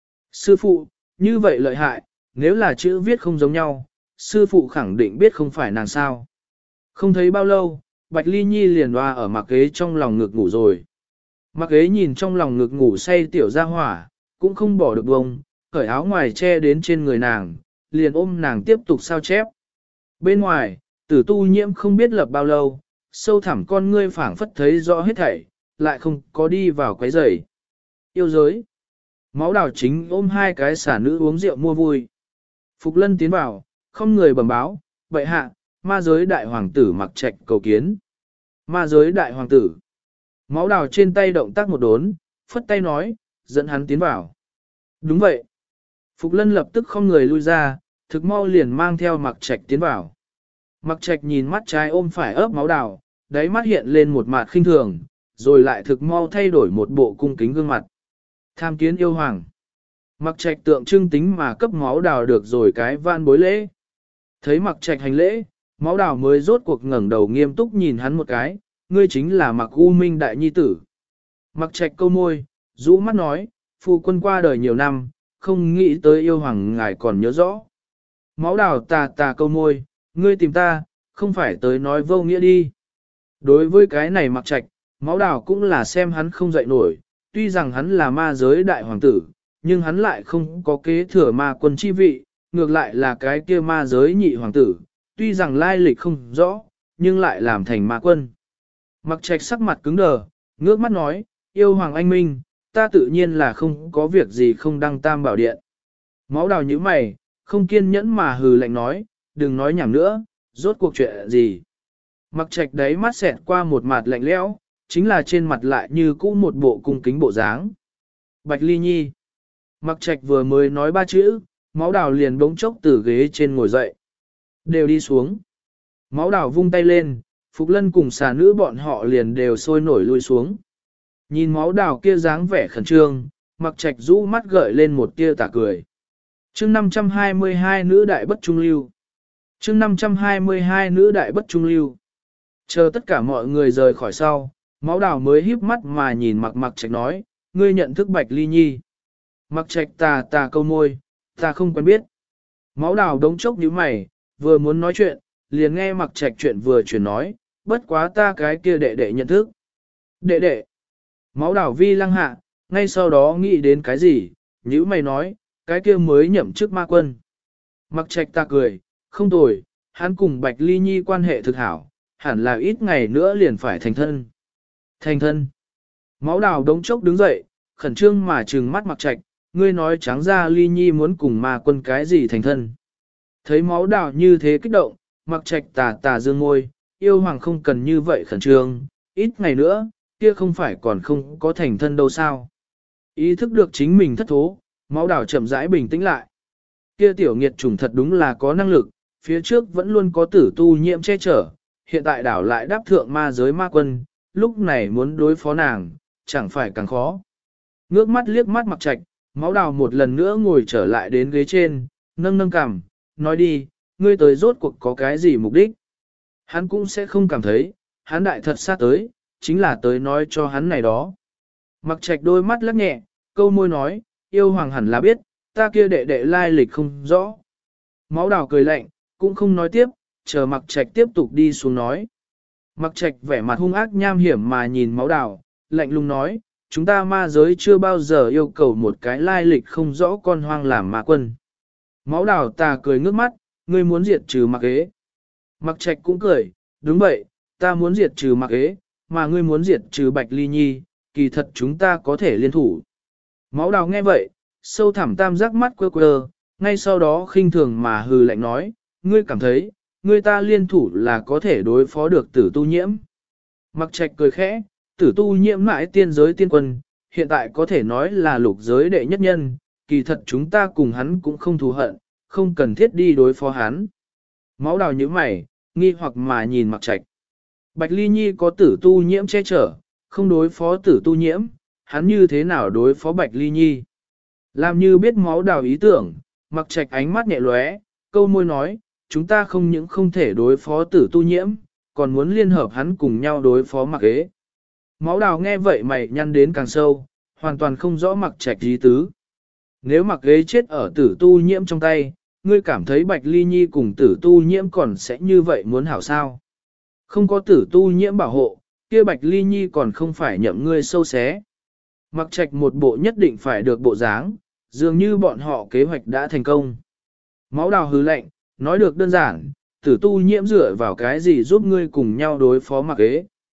Sư phụ, như vậy lợi hại, nếu là chữ viết không giống nhau, sư phụ khẳng định biết không phải nàng sao. Không thấy bao lâu, Bạch Ly Nhi liền hoa ở Mặc ghế trong lòng ngực ngủ rồi. Mặc ghế nhìn trong lòng ngực ngủ say tiểu ra hỏa, cũng không bỏ được bông, cởi áo ngoài che đến trên người nàng, liền ôm nàng tiếp tục sao chép. Bên ngoài, Tử Tu Nhiễm không biết lập bao lâu, sâu thẳm con ngươi phảng phất thấy rõ hết thảy, lại không có đi vào quấy rầy. Yêu giới. Máu đào chính ôm hai cái xả nữ uống rượu mua vui. Phục Lân tiến vào, không người bẩm báo, vậy hạ, ma giới đại hoàng tử Mặc Trạch cầu kiến. Ma giới đại hoàng tử. Máu đào trên tay động tác một đốn, phất tay nói, dẫn hắn tiến vào. Đúng vậy. Phục Lân lập tức không người lui ra, thực mau liền mang theo Mặc Trạch tiến vào. Mặc Trạch nhìn mắt trái ôm phải ấp máu đào, đáy mắt hiện lên một mặt khinh thường, rồi lại thực mau thay đổi một bộ cung kính gương mặt. Tham kiến yêu hoàng. Mặc Trạch tượng trưng tính mà cấp máu đào được rồi cái van bối lễ. Thấy Mặc Trạch hành lễ, máu đào mới rốt cuộc ngẩng đầu nghiêm túc nhìn hắn một cái, ngươi chính là Mặc U Minh đại nhi tử. Mặc Trạch câu môi, rũ mắt nói, phu quân qua đời nhiều năm, không nghĩ tới yêu hoàng ngài còn nhớ rõ. Máu đào tà câu môi, ngươi tìm ta, không phải tới nói vô nghĩa đi. Đối với cái này Mặc Trạch, máu đào cũng là xem hắn không dậy nổi, tuy rằng hắn là ma giới đại hoàng tử, nhưng hắn lại không có kế thừa ma quân chi vị, ngược lại là cái kia ma giới nhị hoàng tử, tuy rằng lai lịch không rõ, nhưng lại làm thành ma quân. Mặc Trạch sắc mặt cứng đờ, ngước mắt nói, yêu hoàng anh minh, ta tự nhiên là không có việc gì không đăng tam bảo điện. Máu đào như mày, không kiên nhẫn mà hừ lạnh nói, đừng nói nhảm nữa, rốt cuộc chuyện gì. Mặc Trạch đấy mắt xẹt qua một mặt lạnh lẽo, chính là trên mặt lại như cũ một bộ cung kính bộ dáng. Bạch Ly Nhi. Mặc Trạch vừa mới nói ba chữ, máu đào liền bỗng chốc từ ghế trên ngồi dậy. Đều đi xuống. Máu đào vung tay lên, Phục Lân cùng xà nữ bọn họ liền đều sôi nổi lui xuống. Nhìn máu đào kia dáng vẻ khẩn trương, Mặc Trạch rũ mắt gợi lên một tia tà cười. Chương 522 nữ đại bất trung lưu. Chương 522 nữ đại bất trung lưu. Chờ tất cả mọi người rời khỏi sau, máu đào mới híp mắt mà nhìn Mặc Trạch nói, ngươi nhận thức Bạch Ly Nhi. Mặc Trạch tà câu môi, ta không quen biết. Máu đào đống chốc như mày, vừa muốn nói chuyện, liền nghe Mặc Trạch chuyện vừa chuyển nói, bất quá ta cái kia đệ đệ nhận thức. Đệ đệ. Máu đào vi lăng hạ, ngay sau đó nghĩ đến cái gì, nhữ mày nói, cái kia mới nhậm chức ma quân. Mặc Trạch ta cười, không tồi, hắn cùng Bạch Ly Nhi quan hệ thực hảo, hẳn là ít ngày nữa liền phải thành thân. Thành thân. Máu đào đống chốc đứng dậy, khẩn trương mà trừng mắt Mặc Trạch, ngươi nói trắng ra Ly Nhi muốn cùng ma quân cái gì thành thân. Thấy máu đào như thế kích động, Mặc Trạch tà dương môi, yêu hoàng không cần như vậy khẩn trương, ít ngày nữa, kia không phải còn không có thành thân đâu sao. Ý thức được chính mình thất thố, máu đào chậm rãi bình tĩnh lại. Kia tiểu nghiệt chủng thật đúng là có năng lực, phía trước vẫn luôn có tử tu nhiễm che chở, hiện tại đảo lại đáp thượng ma giới ma quân, lúc này muốn đối phó nàng, chẳng phải càng khó. Ngước mắt liếc mắt Mặc Trạch, máu đào một lần nữa ngồi trở lại đến ghế trên, nâng cằm, nói đi, ngươi tới rốt cuộc có cái gì mục đích. Hắn cũng sẽ không cảm thấy, hắn đại thật sát tới, chính là tới nói cho hắn này đó. Mặc Trạch đôi mắt lắc nhẹ, câu môi nói, yêu hoàng hẳn là biết, ta kia đệ đệ lai lịch không rõ. Máu đào cười lạnh, cũng không nói tiếp, chờ Mặc Trạch tiếp tục đi xuống nói. Mặc Trạch vẻ mặt hung ác nham hiểm mà nhìn máu đào, lạnh lùng nói, chúng ta ma giới chưa bao giờ yêu cầu một cái lai lịch không rõ con hoang làm ma quân. Máu đào tà cười ngước mắt, ngươi muốn diệt trừ Mặc Ế. Mặc Trạch cũng cười, đúng vậy, ta muốn diệt trừ Mặc Ế, mà ngươi muốn diệt trừ Bạch Ly Nhi, kỳ thật chúng ta có thể liên thủ. Máu đào nghe vậy, sâu thẳm tam giác mắt quơ quơ, ngay sau đó khinh thường mà hừ lạnh nói, ngươi cảm thấy, ngươi ta liên thủ là có thể đối phó được tử tu nhiễm. Mặc Trạch cười khẽ, tử tu nhiễm mãi tiên giới tiên quân, hiện tại có thể nói là lục giới đệ nhất nhân, kỳ thật chúng ta cùng hắn cũng không thù hận, không cần thiết đi đối phó hắn. Máu đào như mày, nghi hoặc mà nhìn Mặc Trạch. Bạch Ly Nhi có tử tu nhiễm che chở, không đối phó tử tu nhiễm, hắn như thế nào đối phó Bạch Ly Nhi. Làm như biết máu đào ý tưởng, Mặc Trạch ánh mắt nhẹ lóe, câu môi nói, chúng ta không những không thể đối phó tử tu nhiễm, còn muốn liên hợp hắn cùng nhau đối phó Mặc Ế. Máu đào nghe vậy mày nhăn đến càng sâu, hoàn toàn không rõ Mặc Trạch ý tứ. Nếu Mặc Ế chết ở tử tu nhiễm trong tay, ngươi cảm thấy Bạch Ly Nhi cùng tử tu nhiễm còn sẽ như vậy muốn hảo sao? Không có tử tu nhiễm bảo hộ, kia Bạch Ly Nhi còn không phải nhậm ngươi sâu xé. Mặc Trạch một bộ nhất định phải được bộ dáng, dường như bọn họ kế hoạch đã thành công. Máu đào hứ lệnh, nói được đơn giản, tử tu nhiễm dựa vào cái gì giúp ngươi cùng nhau đối phó Mặc Ế.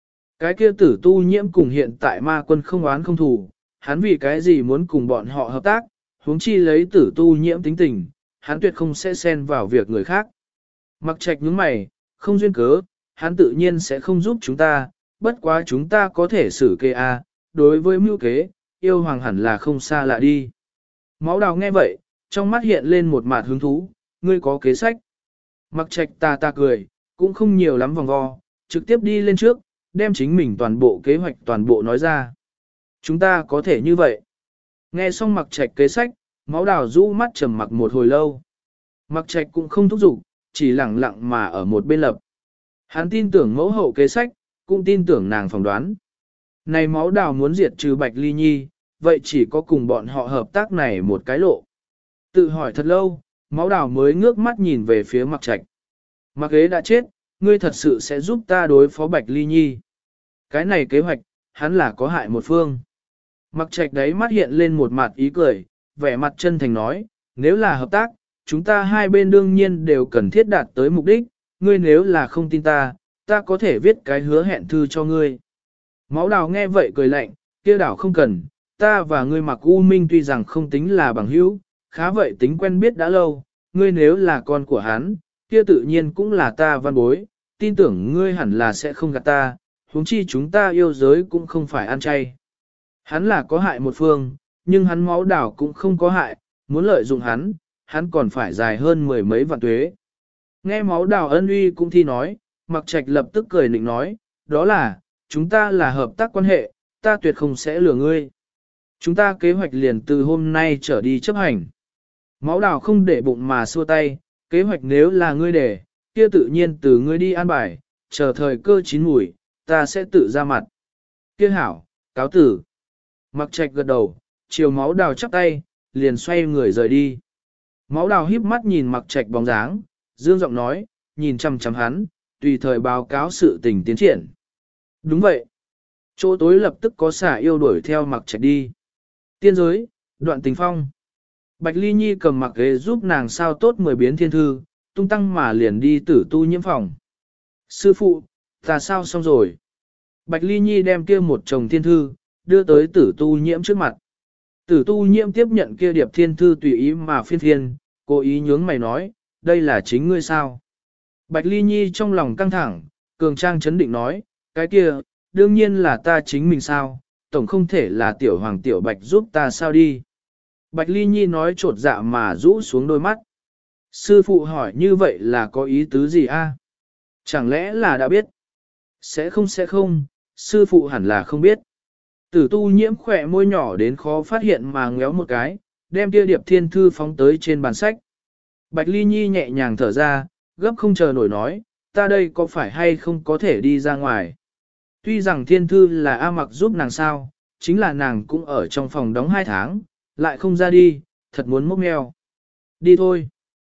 Cái kia tử tu nhiễm cùng hiện tại ma quân không oán không thù, hắn vì cái gì muốn cùng bọn họ hợp tác, huống chi lấy tử tu nhiễm tính tình, hắn tuyệt không sẽ xen vào việc người khác. Mặc Trạch nhướng mày, không duyên cớ, hắn tự nhiên sẽ không giúp chúng ta, bất quá chúng ta có thể xử kế a, đối với mưu kế, yêu hoàng hẳn là không xa lạ đi. Máu đào nghe vậy, trong mắt hiện lên một mạt hứng thú, ngươi có kế sách. Mặc Trạch ta cười, cũng không nhiều lắm vòng vo, trực tiếp đi lên trước, đem chính mình toàn bộ kế hoạch toàn bộ nói ra. Chúng ta có thể như vậy. Nghe xong Mặc Trạch kế sách, máu đào rũ mắt trầm mặc một hồi lâu. Mặc Trạch cũng không thúc giục, chỉ lặng lặng mà ở một bên lập. Hắn tin tưởng mẫu hậu kế sách, cũng tin tưởng nàng phỏng đoán. Này máu đào muốn diệt trừ Bạch Ly Nhi, vậy chỉ có cùng bọn họ hợp tác này một cái lộ. Tự hỏi thật lâu, máu đào mới ngước mắt nhìn về phía Mặc Trạch. Mặc ế đã chết, ngươi thật sự sẽ giúp ta đối phó Bạch Ly Nhi. Cái này kế hoạch, hắn là có hại một phương. Mặc Trạch đấy mắt hiện lên một mặt ý cười, vẻ mặt chân thành nói, nếu là hợp tác, chúng ta hai bên đương nhiên đều cần thiết đạt tới mục đích, ngươi nếu là không tin ta, ta có thể viết cái hứa hẹn thư cho ngươi. Máu đào nghe vậy cười lạnh, kia đảo không cần, ta và ngươi Mặc U Minh tuy rằng không tính là bằng hữu, khá vậy tính quen biết đã lâu, ngươi nếu là con của hắn, kia tự nhiên cũng là ta văn bối, tin tưởng ngươi hẳn là sẽ không gạt ta, huống chi chúng ta yêu giới cũng không phải ăn chay. Hắn là có hại một phương, nhưng hắn máu đảo cũng không có hại, muốn lợi dụng hắn, hắn còn phải dài hơn mười mấy vạn tuế. Nghe máu đảo ân uy cũng thi nói, Mặc Trạch lập tức cười nịnh nói, đó là, chúng ta là hợp tác quan hệ, ta tuyệt không sẽ lừa ngươi. Chúng ta kế hoạch liền từ hôm nay trở đi chấp hành. Máu đảo không để bụng mà xua tay, kế hoạch nếu là ngươi để, kia tự nhiên từ ngươi đi an bài, chờ thời cơ chín mùi, ta sẽ tự ra mặt. Kia hảo, cáo tử. Mặc Trạch gật đầu, chiều máu đào chắp tay, liền xoay người rời đi. Máu đào híp mắt nhìn Mặc Trạch bóng dáng, dương giọng nói, nhìn chăm chăm hắn, tùy thời báo cáo sự tình tiến triển. Đúng vậy. Chỗ tối lập tức có xả yêu đuổi theo Mặc Trạch đi. Tiên giới, đoạn tình phong. Bạch Ly Nhi cầm mặc ghế giúp nàng sao tốt 10 biến thiên thư, tung tăng mà liền đi tử tu nhiễm phòng. Sư phụ, ta sao xong rồi. Bạch Ly Nhi đem kia một chồng thiên thư, đưa tới tử tu nhiễm trước mặt. Tử tu nhiễm tiếp nhận kia điệp thiên thư tùy ý mà phiên phiên, cố ý nhướng mày nói, đây là chính ngươi sao. Bạch Ly Nhi trong lòng căng thẳng, cường trang chấn định nói, cái kia, đương nhiên là ta chính mình sao, tổng không thể là tiểu hoàng tiểu bạch giúp ta sao đi. Bạch Ly Nhi nói trột dạ mà rũ xuống đôi mắt. Sư phụ hỏi như vậy là có ý tứ gì a? Chẳng lẽ là đã biết? Sẽ không, sư phụ hẳn là không biết. Tử tu nhiễm khỏe môi nhỏ đến khó phát hiện mà ngéo một cái, đem kia điệp thiên thư phóng tới trên bàn sách. Bạch Ly Nhi nhẹ nhàng thở ra, gấp không chờ nổi nói, ta đây có phải hay không có thể đi ra ngoài. Tuy rằng thiên thư là A Mặc giúp nàng sao, chính là nàng cũng ở trong phòng đóng 2 tháng, lại không ra đi, thật muốn mốc mèo. Đi thôi.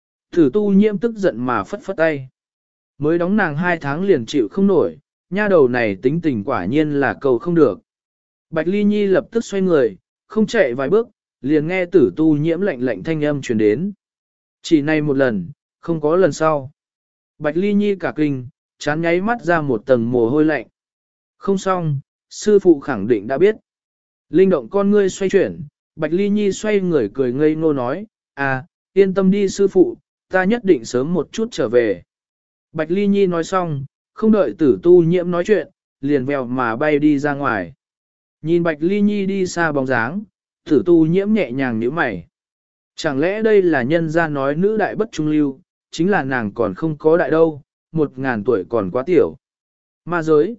Tử tu nhiễm tức giận mà phất phất tay. Mới đóng nàng 2 tháng liền chịu không nổi, nha đầu này tính tình quả nhiên là cầu không được. Bạch Ly Nhi lập tức xoay người, không chạy vài bước, liền nghe tử tu nhiễm lạnh lạnh thanh âm truyền đến. Chỉ này một lần, không có lần sau. Bạch Ly Nhi cả kinh, chán nháy mắt ra một tầng mồ hôi lạnh. Không xong, sư phụ khẳng định đã biết. Linh động con ngươi xoay chuyển, Bạch Ly Nhi xoay người cười ngây ngô nói, à, yên tâm đi sư phụ, ta nhất định sớm một chút trở về. Bạch Ly Nhi nói xong, không đợi tử tu nhiễm nói chuyện, liền vèo mà bay đi ra ngoài. Nhìn Bạch Ly Nhi đi xa bóng dáng, tử tu nhiễm nhẹ nhàng nhíu mày. Chẳng lẽ đây là nhân gia nói nữ đại bất trung lưu, chính là nàng còn không có đại đâu, 1000 tuổi còn quá tiểu. Ma giới.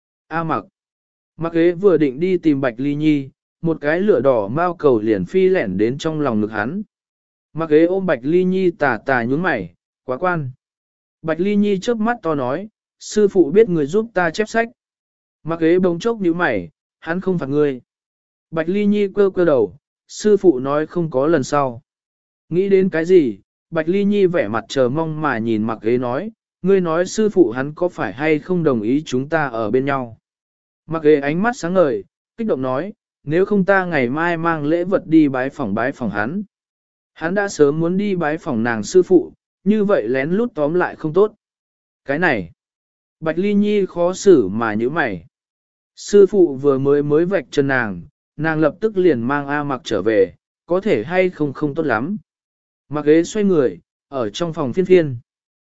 A Mặc. Mặc ế vừa định đi tìm Bạch Ly Nhi, một cái lửa đỏ mao cầu liền phi lẻn đến trong lòng ngực hắn. Mặc ế ôm Bạch Ly Nhi tà nhún mày, quá quan. Bạch Ly Nhi chớp mắt to nói, sư phụ biết người giúp ta chép sách. Mặc ế bỗng chốc nhíu mày, hắn không phạt ngươi. Bạch Ly Nhi cơ đầu, sư phụ nói không có lần sau. Nghĩ đến cái gì, Bạch Ly Nhi vẻ mặt chờ mong mà nhìn Mặc ế nói, ngươi nói sư phụ hắn có phải hay không đồng ý chúng ta ở bên nhau. Mặc ế ánh mắt sáng ngời, kích động nói, nếu không ta ngày mai mang lễ vật đi bái phỏng hắn. Hắn đã sớm muốn đi bái phỏng nàng sư phụ, như vậy lén lút tóm lại không tốt. Cái này, Bạch Ly Nhi khó xử mà nhíu mày. Sư phụ vừa mới vạch chân nàng lập tức liền mang A Mặc trở về, có thể hay không không tốt lắm. Mặc ghế xoay người, ở trong phòng phiên phiên.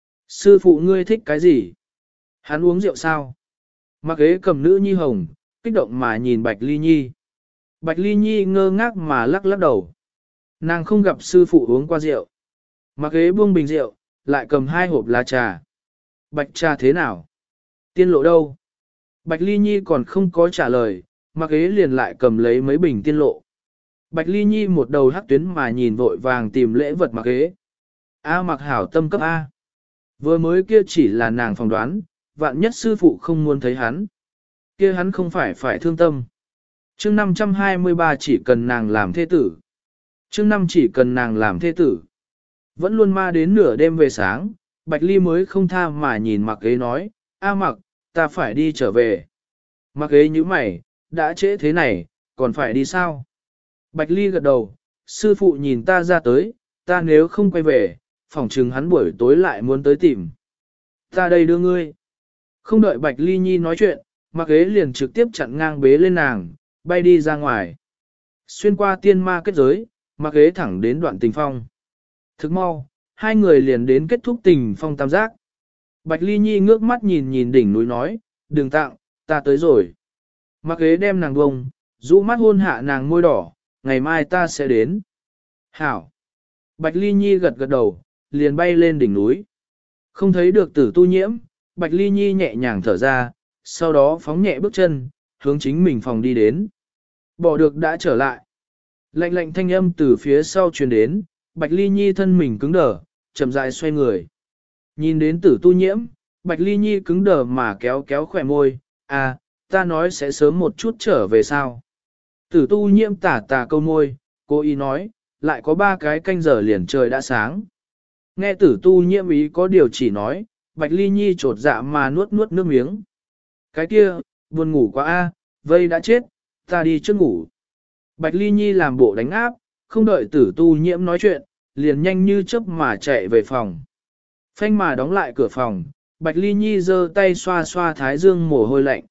Sư phụ ngươi thích cái gì? Hắn uống rượu sao? Mặc ghế cầm nữ nhi hồng, kích động mà nhìn Bạch Ly Nhi. Bạch Ly Nhi ngơ ngác mà lắc lắc đầu. Nàng không gặp sư phụ uống qua rượu. Mặc ghế buông bình rượu, lại cầm 2 hộp lá trà. Bạch trà thế nào? Tiên lộ đâu? Bạch Ly Nhi còn không có trả lời, Mặc ghế liền lại cầm lấy mấy bình tiên lộ. Bạch Ly Nhi một đầu hắc tuyến mà nhìn vội vàng tìm lễ vật Mặc ghế. A Mặc hảo tâm cấp A. Vừa mới kia chỉ là nàng phỏng đoán, vạn nhất sư phụ không muốn thấy hắn. Kia hắn không phải thương tâm. Chương 523 chỉ cần nàng làm thê tử. Chương 5 chỉ cần nàng làm thê tử. Vẫn luôn ma đến nửa đêm về sáng, Bạch Ly mới không tha mà nhìn Mặc ghế nói, A Mặc, ta phải đi trở về. Mặc ghế như mày, đã trễ thế này, còn phải đi sao? Bạch Ly gật đầu, sư phụ nhìn ta ra tới, ta nếu không quay về, phỏng chừng hắn buổi tối lại muốn tới tìm. Ta đây đưa ngươi. Không đợi Bạch Ly Nhi nói chuyện, Mặc ghế liền trực tiếp chặn ngang bế lên nàng, bay đi ra ngoài. Xuyên qua tiên ma kết giới, Mặc ghế thẳng đến đoạn tình phong. Thức mau, hai người liền đến kết thúc tình phong tam giác. Bạch Ly Nhi ngước mắt nhìn nhìn đỉnh núi nói, đừng tặng, ta tới rồi. Mặc ghế đem nàng bông, rũ mắt hôn hạ nàng môi đỏ, ngày mai ta sẽ đến. Hảo. Bạch Ly Nhi gật gật đầu, liền bay lên đỉnh núi. Không thấy được Tử Tu Nhiễm, Bạch Ly Nhi nhẹ nhàng thở ra, sau đó phóng nhẹ bước chân, hướng chính mình phòng đi đến. Bỏ được đã trở lại. Lạnh lạnh thanh âm từ phía sau truyền đến, Bạch Ly Nhi thân mình cứng đờ, chậm rãi xoay người. Nhìn đến Tử Tu Nhiễm, Bạch Ly Nhi cứng đờ mà kéo kéo khỏe môi, à, ta nói sẽ sớm một chút trở về sao. Tử Tu Nhiễm tả tả câu môi, cô ý nói, lại có 3 cái canh giờ liền trời đã sáng. Nghe Tử Tu Nhiễm ý có điều chỉ nói, Bạch Ly Nhi trột dạ mà nuốt nuốt nước miếng. Cái kia, buồn ngủ quá a, vây đã chết, ta đi trước ngủ. Bạch Ly Nhi làm bộ đánh áp, không đợi Tử Tu Nhiễm nói chuyện, liền nhanh như chớp mà chạy về phòng. Phanh mà đóng lại cửa phòng, Bạch Ly Nhi giơ tay xoa xoa thái dương mồ hôi lạnh.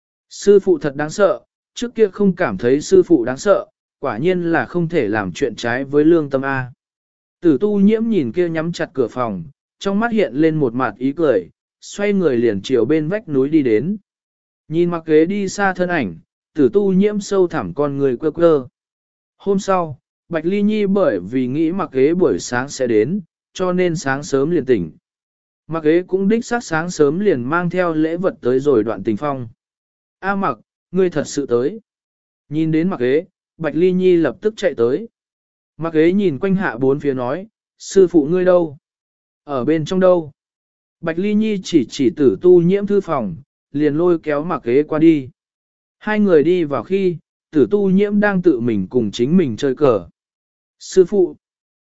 Sư phụ thật đáng sợ, trước kia không cảm thấy sư phụ đáng sợ, quả nhiên là không thể làm chuyện trái với lương tâm A. Tử Tu Nhiễm nhìn kia nhắm chặt cửa phòng, trong mắt hiện lên một mặt ý cười, xoay người liền chiều bên vách núi đi đến. Nhìn Mặc ghế đi xa thân ảnh, Tử Tu Nhiễm sâu thẳm con người quơ quơ. Hôm sau, Bạch Ly Nhi bởi vì nghĩ Mặc ghế buổi sáng sẽ đến, cho nên sáng sớm liền tỉnh. Mặc ghế cũng đích xác sáng sớm liền mang theo lễ vật tới rồi đoạn tình phong. A Mặc, ngươi thật sự tới. Nhìn đến Mặc ghế, Bạch Ly Nhi lập tức chạy tới. Mặc ghế nhìn quanh hạ bốn phía nói, sư phụ ngươi đâu? Ở bên trong đâu? Bạch Ly Nhi chỉ Tử Tu Nhiễm thư phòng, liền lôi kéo Mặc ghế qua đi. Hai người đi vào khi, Tử Tu Nhiễm đang tự mình cùng chính mình chơi cờ. Sư phụ!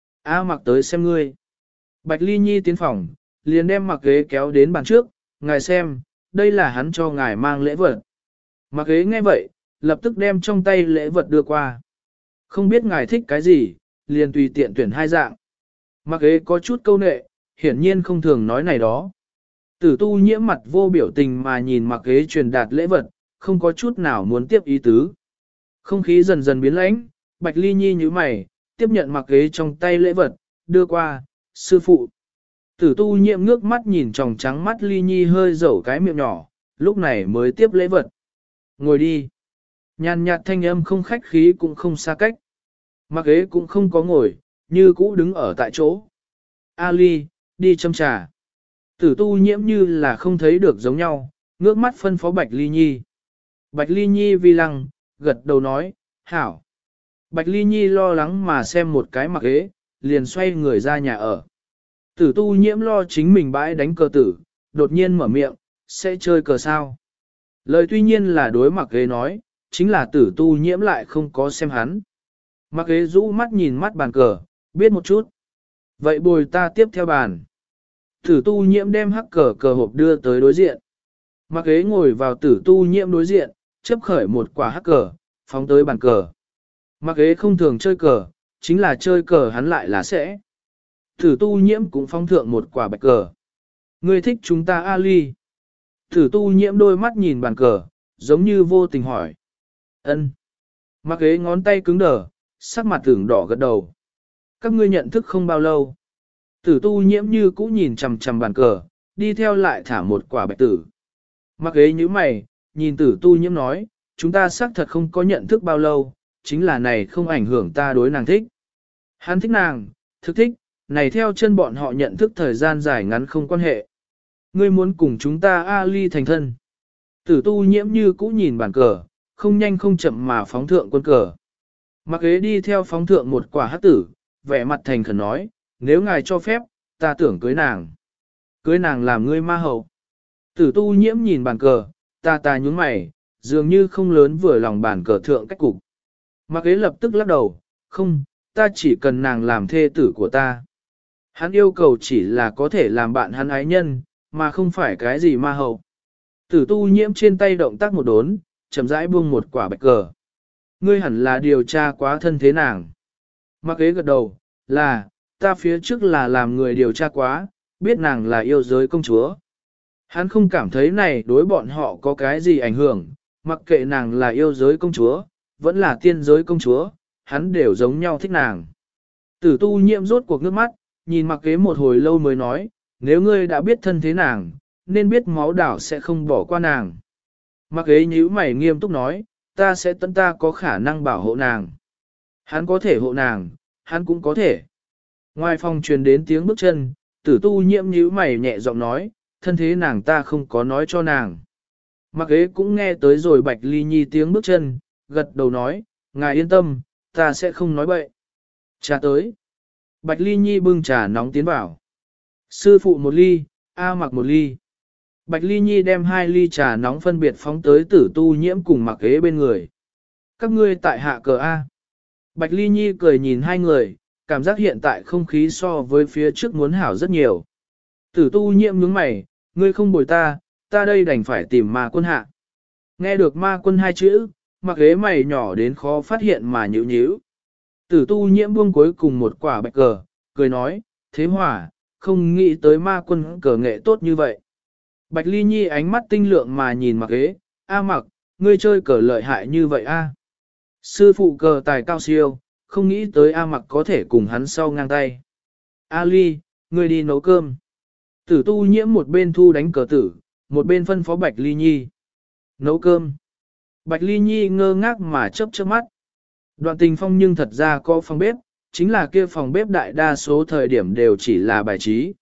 A Mặc tới xem ngươi. Bạch Ly Nhi tiến phòng, liền đem Mặc ghế kéo đến bàn trước, ngài xem, đây là hắn cho ngài mang lễ vật. Mặc ghế nghe vậy, lập tức đem trong tay lễ vật đưa qua. Không biết ngài thích cái gì, liền tùy tiện tuyển 2 dạng. Mặc ghế có chút câu nệ, hiển nhiên không thường nói này đó. Tử Tu Nhiễm mặt vô biểu tình mà nhìn Mặc ghế truyền đạt lễ vật, không có chút nào muốn tiếp ý tứ. Không khí dần dần biến lãnh, Bạch Ly Nhi nhíu mày, tiếp nhận Mặc ghế trong tay lễ vật, đưa qua, sư phụ. Tử Tu Nhiễm ngước mắt nhìn tròng trắng mắt Ly Nhi hơi dẩu cái miệng nhỏ, lúc này mới tiếp lễ vật. Ngồi đi. Nhàn nhạt thanh âm không khách khí cũng không xa cách. Mặc ghế cũng không có ngồi, như cũ đứng ở tại chỗ. A Ly, đi châm trà. Tử Tu Nhiễm như là không thấy được giống nhau, ngước mắt phân phó Bạch Ly Nhi. Bạch Ly Nhi vi lăng, gật đầu nói, hảo. Bạch Ly Nhi lo lắng mà xem một cái Mặc ghế, liền xoay người ra nhà ở. Tử Tu Nhiễm lo chính mình bãi đánh cờ tử, đột nhiên mở miệng, sẽ chơi cờ sao. Lời tuy nhiên là đối Mặc ghế nói, chính là Tử Tu Nhiễm lại không có xem hắn. Mặc ghế rũ mắt nhìn mắt bàn cờ, biết một chút. Vậy bồi ta tiếp theo bàn. Tử Tu Nhiễm đem hắc cờ hộp đưa tới đối diện. Mặc ghế ngồi vào Tử Tu Nhiễm đối diện, chấp khởi một quả hắc cờ, phóng tới bàn cờ. Mặc ghế không thường chơi cờ, chính là chơi cờ hắn lại là sẽ. Tử Tu Nhiễm cũng phóng thượng một quả bạch cờ. Ngươi thích chúng ta A Ly. Tử Tu Nhiễm đôi mắt nhìn bàn cờ, giống như vô tình hỏi. Ân. Mặc ghế ngón tay cứng đờ, sắc mặt tưởng đỏ gật đầu. Các ngươi nhận thức không bao lâu. Tử tu nhiễm như cũ nhìn chằm chằm bàn cờ, đi theo lại thả một quả bạch tử. Mặc ghế như mày, nhìn tử tu nhiễm nói, chúng ta xác thật không có nhận thức bao lâu, chính là này không ảnh hưởng ta đối nàng thích. Hắn thích nàng, thực thích, này theo chân bọn họ nhận thức thời gian dài ngắn không quan hệ. Ngươi muốn cùng chúng ta Ali thành thân. Tử tu nhiễm như cũ nhìn bàn cờ, không nhanh không chậm mà phóng thượng quân cờ. Mặc ghế đi theo phóng thượng một quả hắc tử, vẻ mặt thành khẩn nói, nếu ngài cho phép, ta tưởng cưới nàng. Cưới nàng làm ngươi ma hậu. Tử tu nhiễm nhìn bàn cờ, ta nhún mày, dường như không lớn vừa lòng bàn cờ thượng cách cục. Mặc ghế lập tức lắc đầu, không, ta chỉ cần nàng làm thê tử của ta. Hắn yêu cầu chỉ là có thể làm bạn hắn ái nhân, mà không phải cái gì ma hậu. Tử tu nhiễm trên tay động tác một đốn, chậm rãi buông một quả bạch cờ. Ngươi hẳn là điều tra quá thân thế nàng. Mặc ghế gật đầu, là, ta phía trước là làm người điều tra quá, biết nàng là yêu giới công chúa. Hắn không cảm thấy này đối bọn họ có cái gì ảnh hưởng, mặc kệ nàng là yêu giới công chúa, vẫn là tiên giới công chúa, hắn đều giống nhau thích nàng. Tử tu nhiễm rốt cuộc nước mắt, nhìn mặc ghế một hồi lâu mới nói, nếu ngươi đã biết thân thế nàng, nên biết máu đảo sẽ không bỏ qua nàng. Mặc ghế nhíu mày nghiêm túc nói, ta sẽ tận ta có khả năng bảo hộ nàng. Hắn có thể hộ nàng, hắn cũng có thể. Ngoài phòng truyền đến tiếng bước chân, tử tu nhiễm nhíu mày nhẹ giọng nói, thân thế nàng ta không có nói cho nàng. Mặc ghế cũng nghe tới rồi Bạch Ly Nhi tiếng bước chân, gật đầu nói, ngài yên tâm, ta sẽ không nói bậy. Trà tới. Bạch Ly Nhi bưng trà nóng tiến vào. Sư phụ một ly, A Mặc một ly. Bạch Ly Nhi đem 2 ly trà nóng phân biệt phóng tới tử tu nhiễm cùng Mặc ghế bên người. Các ngươi tại hạ cờ A. Bạch Ly Nhi cười nhìn hai người, cảm giác hiện tại không khí so với phía trước muốn hảo rất nhiều. Tử tu nhiễm nhướng mày, ngươi không bồi ta, ta đây đành phải tìm ma quân hạ. Nghe được ma quân 2 chữ, Mặc ghế mày nhỏ đến khó phát hiện mà nhíu nhíu. Tử tu nhiễm buông cuối cùng một quả bạch cờ, cười nói, thế hỏa, không nghĩ tới ma quân cờ nghệ tốt như vậy. Bạch Ly Nhi ánh mắt tinh lượng mà nhìn Mặc ghế, A Mặc, ngươi chơi cờ lợi hại như vậy a? Sư phụ cờ tài cao siêu, không nghĩ tới A Mặc có thể cùng hắn sau ngang tay. A Ly, ngươi đi nấu cơm. Tử tu nhiễm một bên thu đánh cờ tử, một bên phân phó Bạch Ly Nhi. Nấu cơm. Bạch Ly Nhi ngơ ngác mà chớp chớp mắt. Đoạn Tình Phong nhưng thật ra có phòng bếp, chính là kia phòng bếp đại đa số thời điểm đều chỉ là bài trí.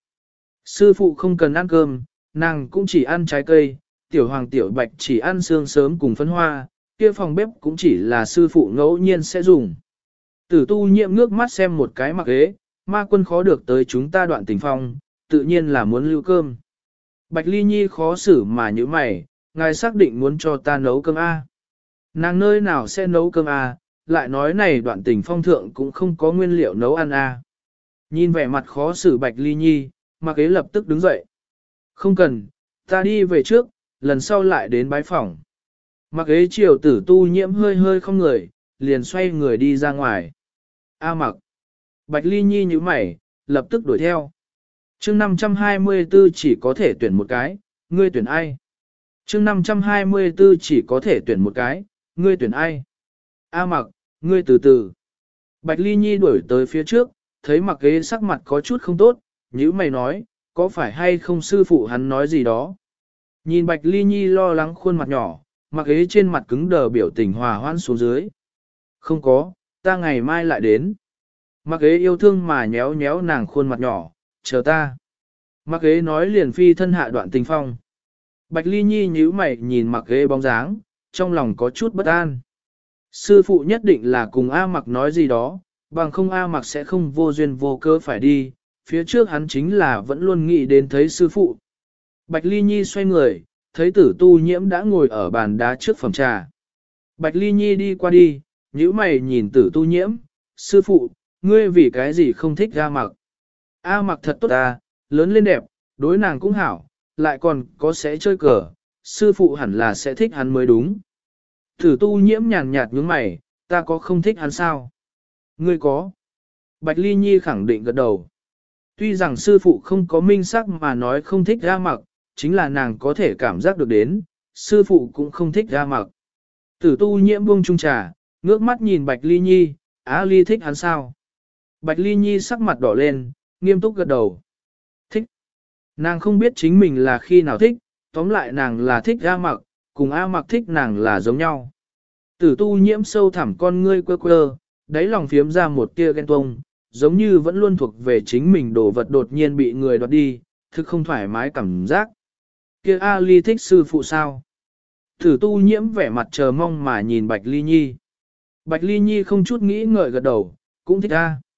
Sư phụ không cần ăn cơm, nàng cũng chỉ ăn trái cây, tiểu hoàng tiểu bạch chỉ ăn xương sớm cùng phấn hoa, kia phòng bếp cũng chỉ là sư phụ ngẫu nhiên sẽ dùng. Tử tu nhiễm ngước mắt xem một cái Mặc ghế, ma quân khó được tới chúng ta Đoạn Tình Phong, tự nhiên là muốn lưu cơm. Bạch Ly Nhi khó xử mà như mày, ngài xác định muốn cho ta nấu cơm A. Nàng nơi nào sẽ nấu cơm A, lại nói này Đoạn Tình Phong thượng cũng không có nguyên liệu nấu ăn A. Nhìn vẻ mặt khó xử Bạch Ly Nhi, Mặc ghế lập tức đứng dậy. Không cần, ta đi về trước, lần sau lại đến bái phỏng. Mặc ghế chiều tử tu nhiễm hơi hơi không người, liền xoay người đi ra ngoài. A Mặc. Bạch Ly Nhi như mày, lập tức đuổi theo. Chương 524 chỉ có thể tuyển một cái, ngươi tuyển ai? Chương 524 chỉ có thể tuyển một cái, ngươi tuyển ai? A Mặc, ngươi từ từ. Bạch Ly Nhi đuổi tới phía trước, thấy Mặc ghế sắc mặt có chút không tốt, nhíu mày nói, có phải hay không sư phụ hắn nói gì đó? Nhìn Bạch Ly Nhi lo lắng khuôn mặt nhỏ, Mặc ghế trên mặt cứng đờ biểu tình hòa hoãn xuống dưới. Không có, ta ngày mai lại đến. Mặc ghế yêu thương mà nhéo nhéo nàng khuôn mặt nhỏ, chờ ta. Mặc ghế nói liền phi thân hạ Đoạn Tình Phong. Bạch Ly Nhi nhíu mày nhìn Mặc ghế bóng dáng, trong lòng có chút bất an. Sư phụ nhất định là cùng A Mặc nói gì đó, bằng không A Mặc sẽ không vô duyên vô cớ phải đi, phía trước hắn chính là vẫn luôn nghĩ đến thấy sư phụ. Bạch Ly Nhi xoay người, thấy tử tu nhiễm đã ngồi ở bàn đá trước phòng trà. Bạch Ly Nhi đi qua đi, nhíu mày nhìn tử tu nhiễm, sư phụ, ngươi vì cái gì không thích A Mặc? A Mặc thật tốt ta, lớn lên đẹp, đối nàng cũng hảo, lại còn có sẽ chơi cờ, sư phụ hẳn là sẽ thích hắn mới đúng. Tử tu nhiễm nhàn nhạt nhướng mày, ta có không thích hắn sao? Ngươi có. Bạch Ly Nhi khẳng định gật đầu. Tuy rằng sư phụ không có minh xác mà nói không thích A Mặc, chính là nàng có thể cảm giác được đến, sư phụ cũng không thích A Mặc. Tử tu nhiễm buông chung trà, ngước mắt nhìn Bạch Ly Nhi, Á Ly thích hắn sao? Bạch Ly Nhi sắc mặt đỏ lên, nghiêm túc gật đầu. Thích. Nàng không biết chính mình là khi nào thích, tóm lại nàng là thích A Mặc, cùng A Mặc thích nàng là giống nhau. Tử tu nhiễm sâu thẳm con ngươi quơ quơ, đáy lòng phiếm ra một tia ghen tuông, giống như vẫn luôn thuộc về chính mình đồ vật đột nhiên bị người đoạt đi, thực không thoải mái cảm giác. Kia A Ly thích sư phụ sao? Tử tu nhiễm vẻ mặt chờ mong mà nhìn Bạch Ly Nhi. Bạch Ly Nhi không chút nghĩ ngợi gật đầu, cũng thích A.